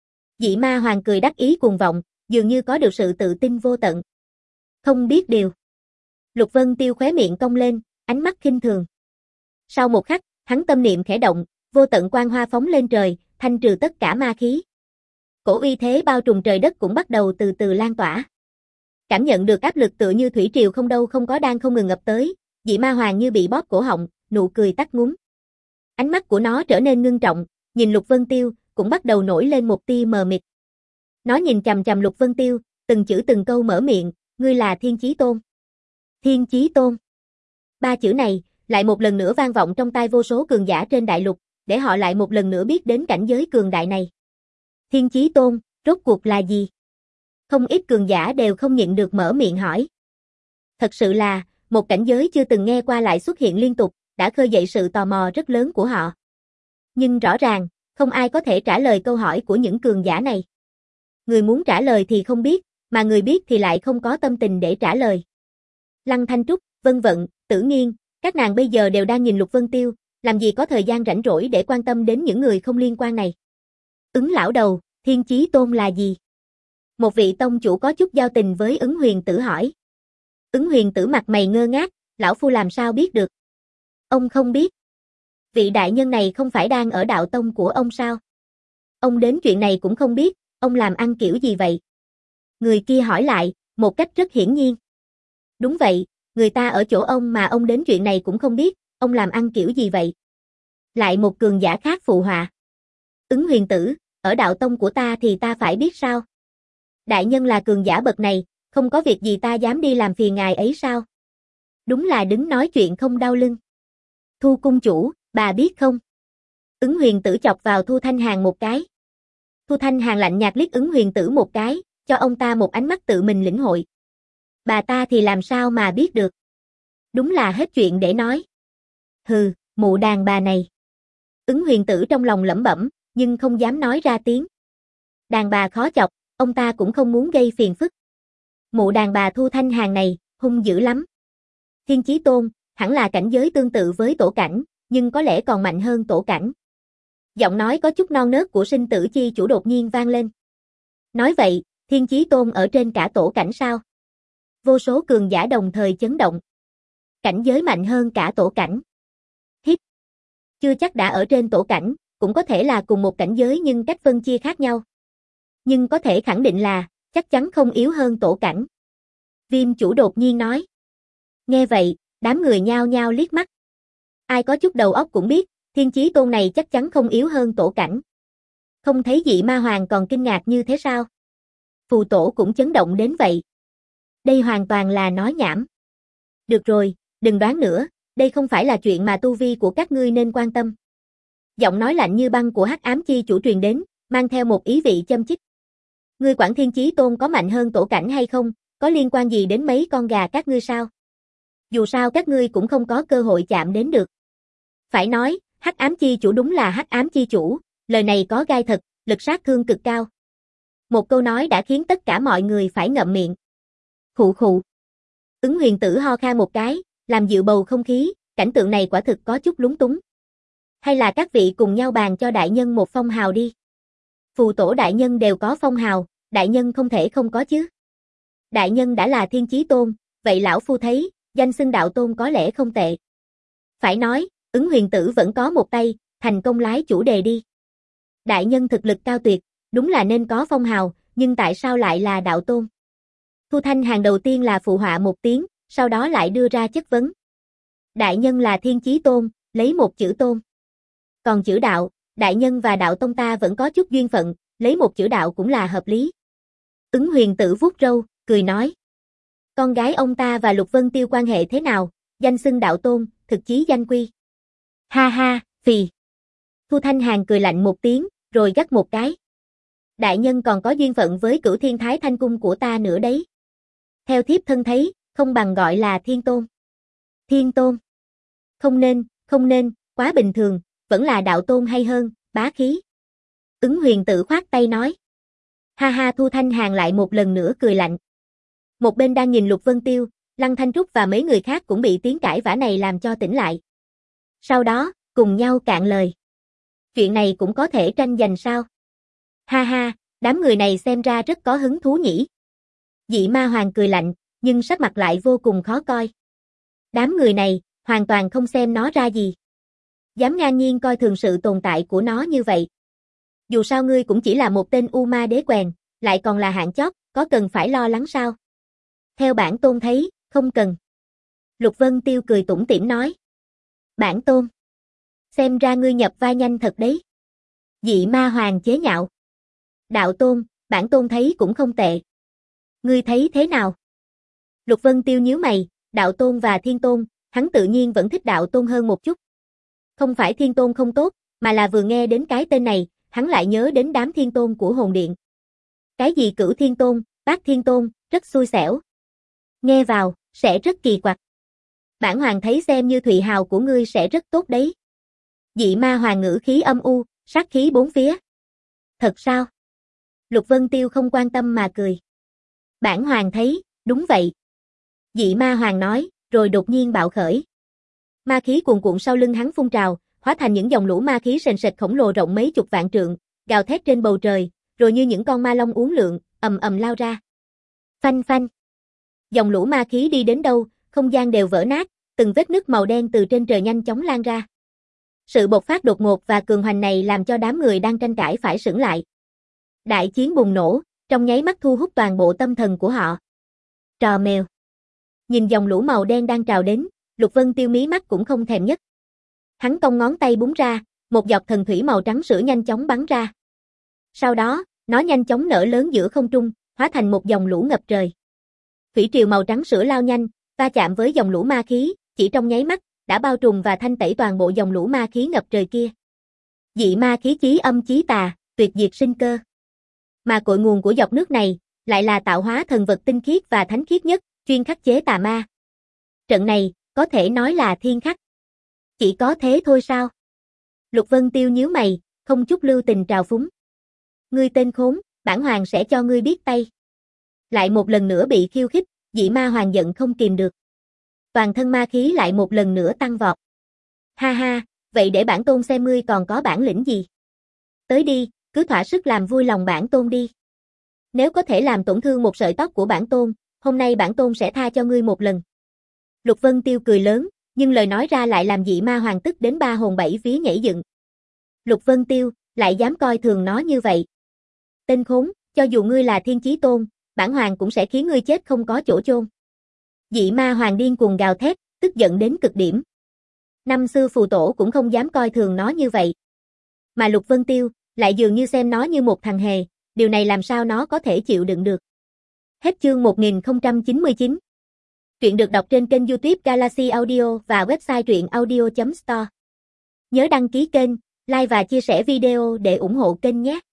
Dị ma hoàng cười đắc ý cuồng vọng, dường như có được sự tự tin vô tận. Không biết điều. Lục Vân Tiêu khóe miệng cong lên, ánh mắt khinh thường. Sau một khắc, hắn tâm niệm khẽ động, vô tận quang hoa phóng lên trời, thanh trừ tất cả ma khí. Cổ uy thế bao trùm trời đất cũng bắt đầu từ từ lan tỏa. Cảm nhận được áp lực tựa như thủy triều không đâu không có đang không ngừng ngập tới, dị ma hoàng như bị bóp cổ họng, nụ cười tắt ngúm. Ánh mắt của nó trở nên ngưng trọng, nhìn Lục Vân Tiêu, cũng bắt đầu nổi lên một tia mờ mịt. Nó nhìn chằm chằm Lục Vân Tiêu, từng chữ từng câu mở miệng, ngươi là Thiên Chí Tôn. Thiên Chí Tôn. Ba chữ này, lại một lần nữa vang vọng trong tai vô số cường giả trên đại lục, để họ lại một lần nữa biết đến cảnh giới cường đại này. Thiên Chí Tôn, rốt cuộc là gì? Không ít cường giả đều không nhịn được mở miệng hỏi. Thật sự là, một cảnh giới chưa từng nghe qua lại xuất hiện liên tục, đã khơi dậy sự tò mò rất lớn của họ. Nhưng rõ ràng, không ai có thể trả lời câu hỏi của những cường giả này. Người muốn trả lời thì không biết, mà người biết thì lại không có tâm tình để trả lời. Lăng Thanh Trúc, Vân Vận, Tử Nghiên, các nàng bây giờ đều đang nhìn Lục Vân Tiêu, làm gì có thời gian rảnh rỗi để quan tâm đến những người không liên quan này. Ứng lão đầu, Thiên Chí Tôn là gì? Một vị tông chủ có chút giao tình với Ứng Huyền Tử hỏi. Ứng Huyền Tử mặt mày ngơ ngác, lão phu làm sao biết được? Ông không biết. Vị đại nhân này không phải đang ở đạo tông của ông sao? Ông đến chuyện này cũng không biết, ông làm ăn kiểu gì vậy? Người kia hỏi lại, một cách rất hiển nhiên. Đúng vậy, người ta ở chỗ ông mà ông đến chuyện này cũng không biết, ông làm ăn kiểu gì vậy? Lại một cường giả khác phụ họa. Ứng huyền tử, ở đạo tông của ta thì ta phải biết sao? Đại nhân là cường giả bậc này, không có việc gì ta dám đi làm phiền ngài ấy sao? Đúng là đứng nói chuyện không đau lưng. Thu cung chủ, bà biết không? Ứng huyền tử chọc vào Thu Thanh Hàn một cái. Thu Thanh Hàn lạnh nhạt liếc ứng huyền tử một cái, cho ông ta một ánh mắt tự mình lĩnh hội. Bà ta thì làm sao mà biết được? Đúng là hết chuyện để nói. Hừ, mụ đàn bà này. Ứng huyền tử trong lòng lẩm bẩm, nhưng không dám nói ra tiếng. Đàn bà khó chọc, ông ta cũng không muốn gây phiền phức. Mụ đàn bà Thu Thanh Hàn này, hung dữ lắm. Thiên Chí Tôn, hẳn là cảnh giới tương tự với tổ cảnh, nhưng có lẽ còn mạnh hơn tổ cảnh. Giọng nói có chút non nớt của sinh tử chi chủ đột nhiên vang lên. Nói vậy, Thiên Chí Tôn ở trên cả tổ cảnh sao? Vô số cường giả đồng thời chấn động. Cảnh giới mạnh hơn cả tổ cảnh. Hít. Chưa chắc đã ở trên tổ cảnh, cũng có thể là cùng một cảnh giới nhưng cách phân chia khác nhau. Nhưng có thể khẳng định là, chắc chắn không yếu hơn tổ cảnh. Viêm chủ đột nhiên nói. Nghe vậy, đám người nhao nhao liếc mắt. Ai có chút đầu óc cũng biết, Thiên Chí Tôn này chắc chắn không yếu hơn tổ cảnh. Không thấy Dị Ma Hoàng còn kinh ngạc như thế sao? Phù tổ cũng chấn động đến vậy. Đây hoàn toàn là nói nhảm. Được rồi, đừng đoán nữa, đây không phải là chuyện mà tu vi của các ngươi nên quan tâm. Giọng nói lạnh như băng của Hắc Ám Chi chủ truyền đến, mang theo một ý vị châm chích. Ngươi quản Thiên Chí Tôn có mạnh hơn tổ cảnh hay không, có liên quan gì đến mấy con gà các ngươi sao? Dù sao các ngươi cũng không có cơ hội chạm đến được. Phải nói, Hắc Ám Chi chủ đúng là Hắc Ám Chi chủ, lời này có gai thật, lực sát thương cực cao. Một câu nói đã khiến tất cả mọi người phải ngậm miệng. Khụ khụ. Ứng huyền tử ho khan một cái, làm dịu bầu không khí, cảnh tượng này quả thực có chút lúng túng. Hay là các vị cùng nhau bàn cho đại nhân một phong hào đi. Phù tổ đại nhân đều có phong hào, đại nhân không thể không có chứ. Đại nhân đã là Thiên Chí Tôn, vậy lão phu thấy, danh xưng đạo tôn có lẽ không tệ. Phải nói, ứng huyền tử vẫn có một tay, thành công lái chủ đề đi. Đại nhân thực lực cao tuyệt, đúng là nên có phong hào, nhưng tại sao lại là đạo tôn? Thu Thanh Hàn đầu tiên là phụ họa một tiếng, sau đó lại đưa ra chất vấn. Đại nhân là Thiên Chí Tôn, lấy một chữ tôn. Còn chữ đạo, đại nhân và đạo tông ta vẫn có chút duyên phận, lấy một chữ đạo cũng là hợp lý. Ứng huyền tử vuốt râu, cười nói. Con gái ông ta và Lục Vân Tiêu quan hệ thế nào, danh xưng đạo tôn, thực chí danh quy. Ha ha, phì. Thu Thanh Hàn cười lạnh một tiếng, rồi gắt một cái. Đại nhân còn có duyên phận với Cửu Thiên Thái Thanh Cung của ta nữa đấy. Theo thiếp thân thấy, không bằng gọi là Thiên Tôn. Thiên Tôn. Không nên, không nên, quá bình thường, vẫn là đạo tôn hay hơn, bá khí. Ứng huyền tử khoát tay nói. Ha ha, Thu Thanh Hàn lại một lần nữa cười lạnh. Một bên đang nhìn Lục Vân Tiêu, Lăng Thanh Trúc và mấy người khác cũng bị tiếng cãi vã này làm cho tỉnh lại. Sau đó, cùng nhau cạn lời. Chuyện này cũng có thể tranh giành sao? Ha ha, đám người này xem ra rất có hứng thú nhỉ. Dị Ma Hoàng cười lạnh, nhưng sắc mặt lại vô cùng khó coi. Đám người này, hoàn toàn không xem nó ra gì. Dám ngang nhiên coi thường sự tồn tại của nó như vậy. Dù sao ngươi cũng chỉ là một tên U Ma đế quèn, lại còn là hạng chót, có cần phải lo lắng sao? Theo bản tôn thấy, không cần. Lục Vân Tiêu cười tủm tỉm nói. Bản tôn. Xem ra ngươi nhập vai nhanh thật đấy. Dị Ma Hoàng chế nhạo. Đạo tôn, bản tôn thấy cũng không tệ. Ngươi thấy thế nào? Lục Vân Tiêu nhíu mày, đạo tôn và thiên tôn, hắn tự nhiên vẫn thích đạo tôn hơn một chút. Không phải thiên tôn không tốt, mà là vừa nghe đến cái tên này, hắn lại nhớ đến đám thiên tôn của hồn điện. Cái gì Cửu Thiên Tôn, Bát Thiên Tôn, rất xui xẻo. Nghe vào, sẽ rất kỳ quặc. Bản hoàng thấy xem như Thụy Hào của ngươi sẽ rất tốt đấy. Dị Ma Hoàng ngữ khí âm u, sát khí bốn phía. Thật sao? Lục Vân Tiêu không quan tâm mà cười. Bản hoàng thấy, đúng vậy. Dị Ma Hoàng nói, rồi đột nhiên bạo khởi. Ma khí cuồn cuộn sau lưng hắn phun trào, hóa thành những dòng lũ ma khí sền sệt khổng lồ rộng mấy chục vạn trượng, gào thét trên bầu trời, rồi như những con ma long uốn lượn, ầm ầm lao ra. Phanh phanh. Dòng lũ ma khí đi đến đâu, không gian đều vỡ nát, từng vết nứt màu đen từ trên trời nhanh chóng lan ra. Sự bộc phát đột ngột và cường hoành này làm cho đám người đang tranh cãi phải sững lại. Đại chiến bùng nổ, trong nháy mắt thu hút toàn bộ tâm thần của họ. Trò mèo. Nhìn dòng lũ màu đen đang trào đến, Lục Vân Tiêu mí mắt cũng không thèm nhấc. Hắn cong ngón tay búng ra, một giọt thần thủy màu trắng sữa nhanh chóng bắn ra. Sau đó, nó nhanh chóng nở lớn giữa không trung, hóa thành một dòng lũ ngập trời. Thủy triều màu trắng sữa lao nhanh, va chạm với dòng lũ ma khí, chỉ trong nháy mắt, đã bao trùm và thanh tẩy toàn bộ dòng lũ ma khí ngập trời kia. Dị ma khí chí âm chí tà, tuyệt diệt sinh cơ. Mà cội nguồn của dòng nước này, lại là tạo hóa thần vật tinh khiết và thánh khiết nhất, chuyên khắc chế tà ma. Trận này, có thể nói là thiên khắc. Chỉ có thế thôi sao? Lục Vân Tiêu nhíu mày, không chút lưu tình trào phúng. Ngươi tên khốn, bản hoàng sẽ cho ngươi biết tay. Lại một lần nữa bị khiêu khích, dị ma hoàng giận không kìm được. Toàn thân ma khí lại một lần nữa tăng vọt. Ha ha, vậy để bản tôn xem ngươi còn có bản lĩnh gì. Tới đi, cứ thỏa sức làm vui lòng bản tôn đi. Nếu có thể làm tổn thương một sợi tóc của bản tôn, hôm nay bản tôn sẽ tha cho ngươi một lần. Lục Vân Tiêu cười lớn, nhưng lời nói ra lại làm dị ma hoàng tức đến ba hồn bảy vía nhảy dựng. Lục Vân Tiêu, lại dám coi thường nó như vậy. Tên khốn, cho dù ngươi là thiên chí tôn, bản hoàng cũng sẽ khiến ngươi chết không có chỗ chôn. Dị ma hoàng điên cuồng gào thét, tức giận đến cực điểm. Năm xưa phù tổ cũng không dám coi thường nó như vậy. Mà Lục Vân Tiêu, lại dường như xem nó như một thằng hề, điều này làm sao nó có thể chịu đựng được. Hết chương một nghìn không trăm chín mươi chín. Truyện được đọc trên kênh YouTube Galaxy Audio và website truyện audio chấm store. Nhớ đăng ký kênh, like và chia sẻ video để ủng hộ kênh nhé.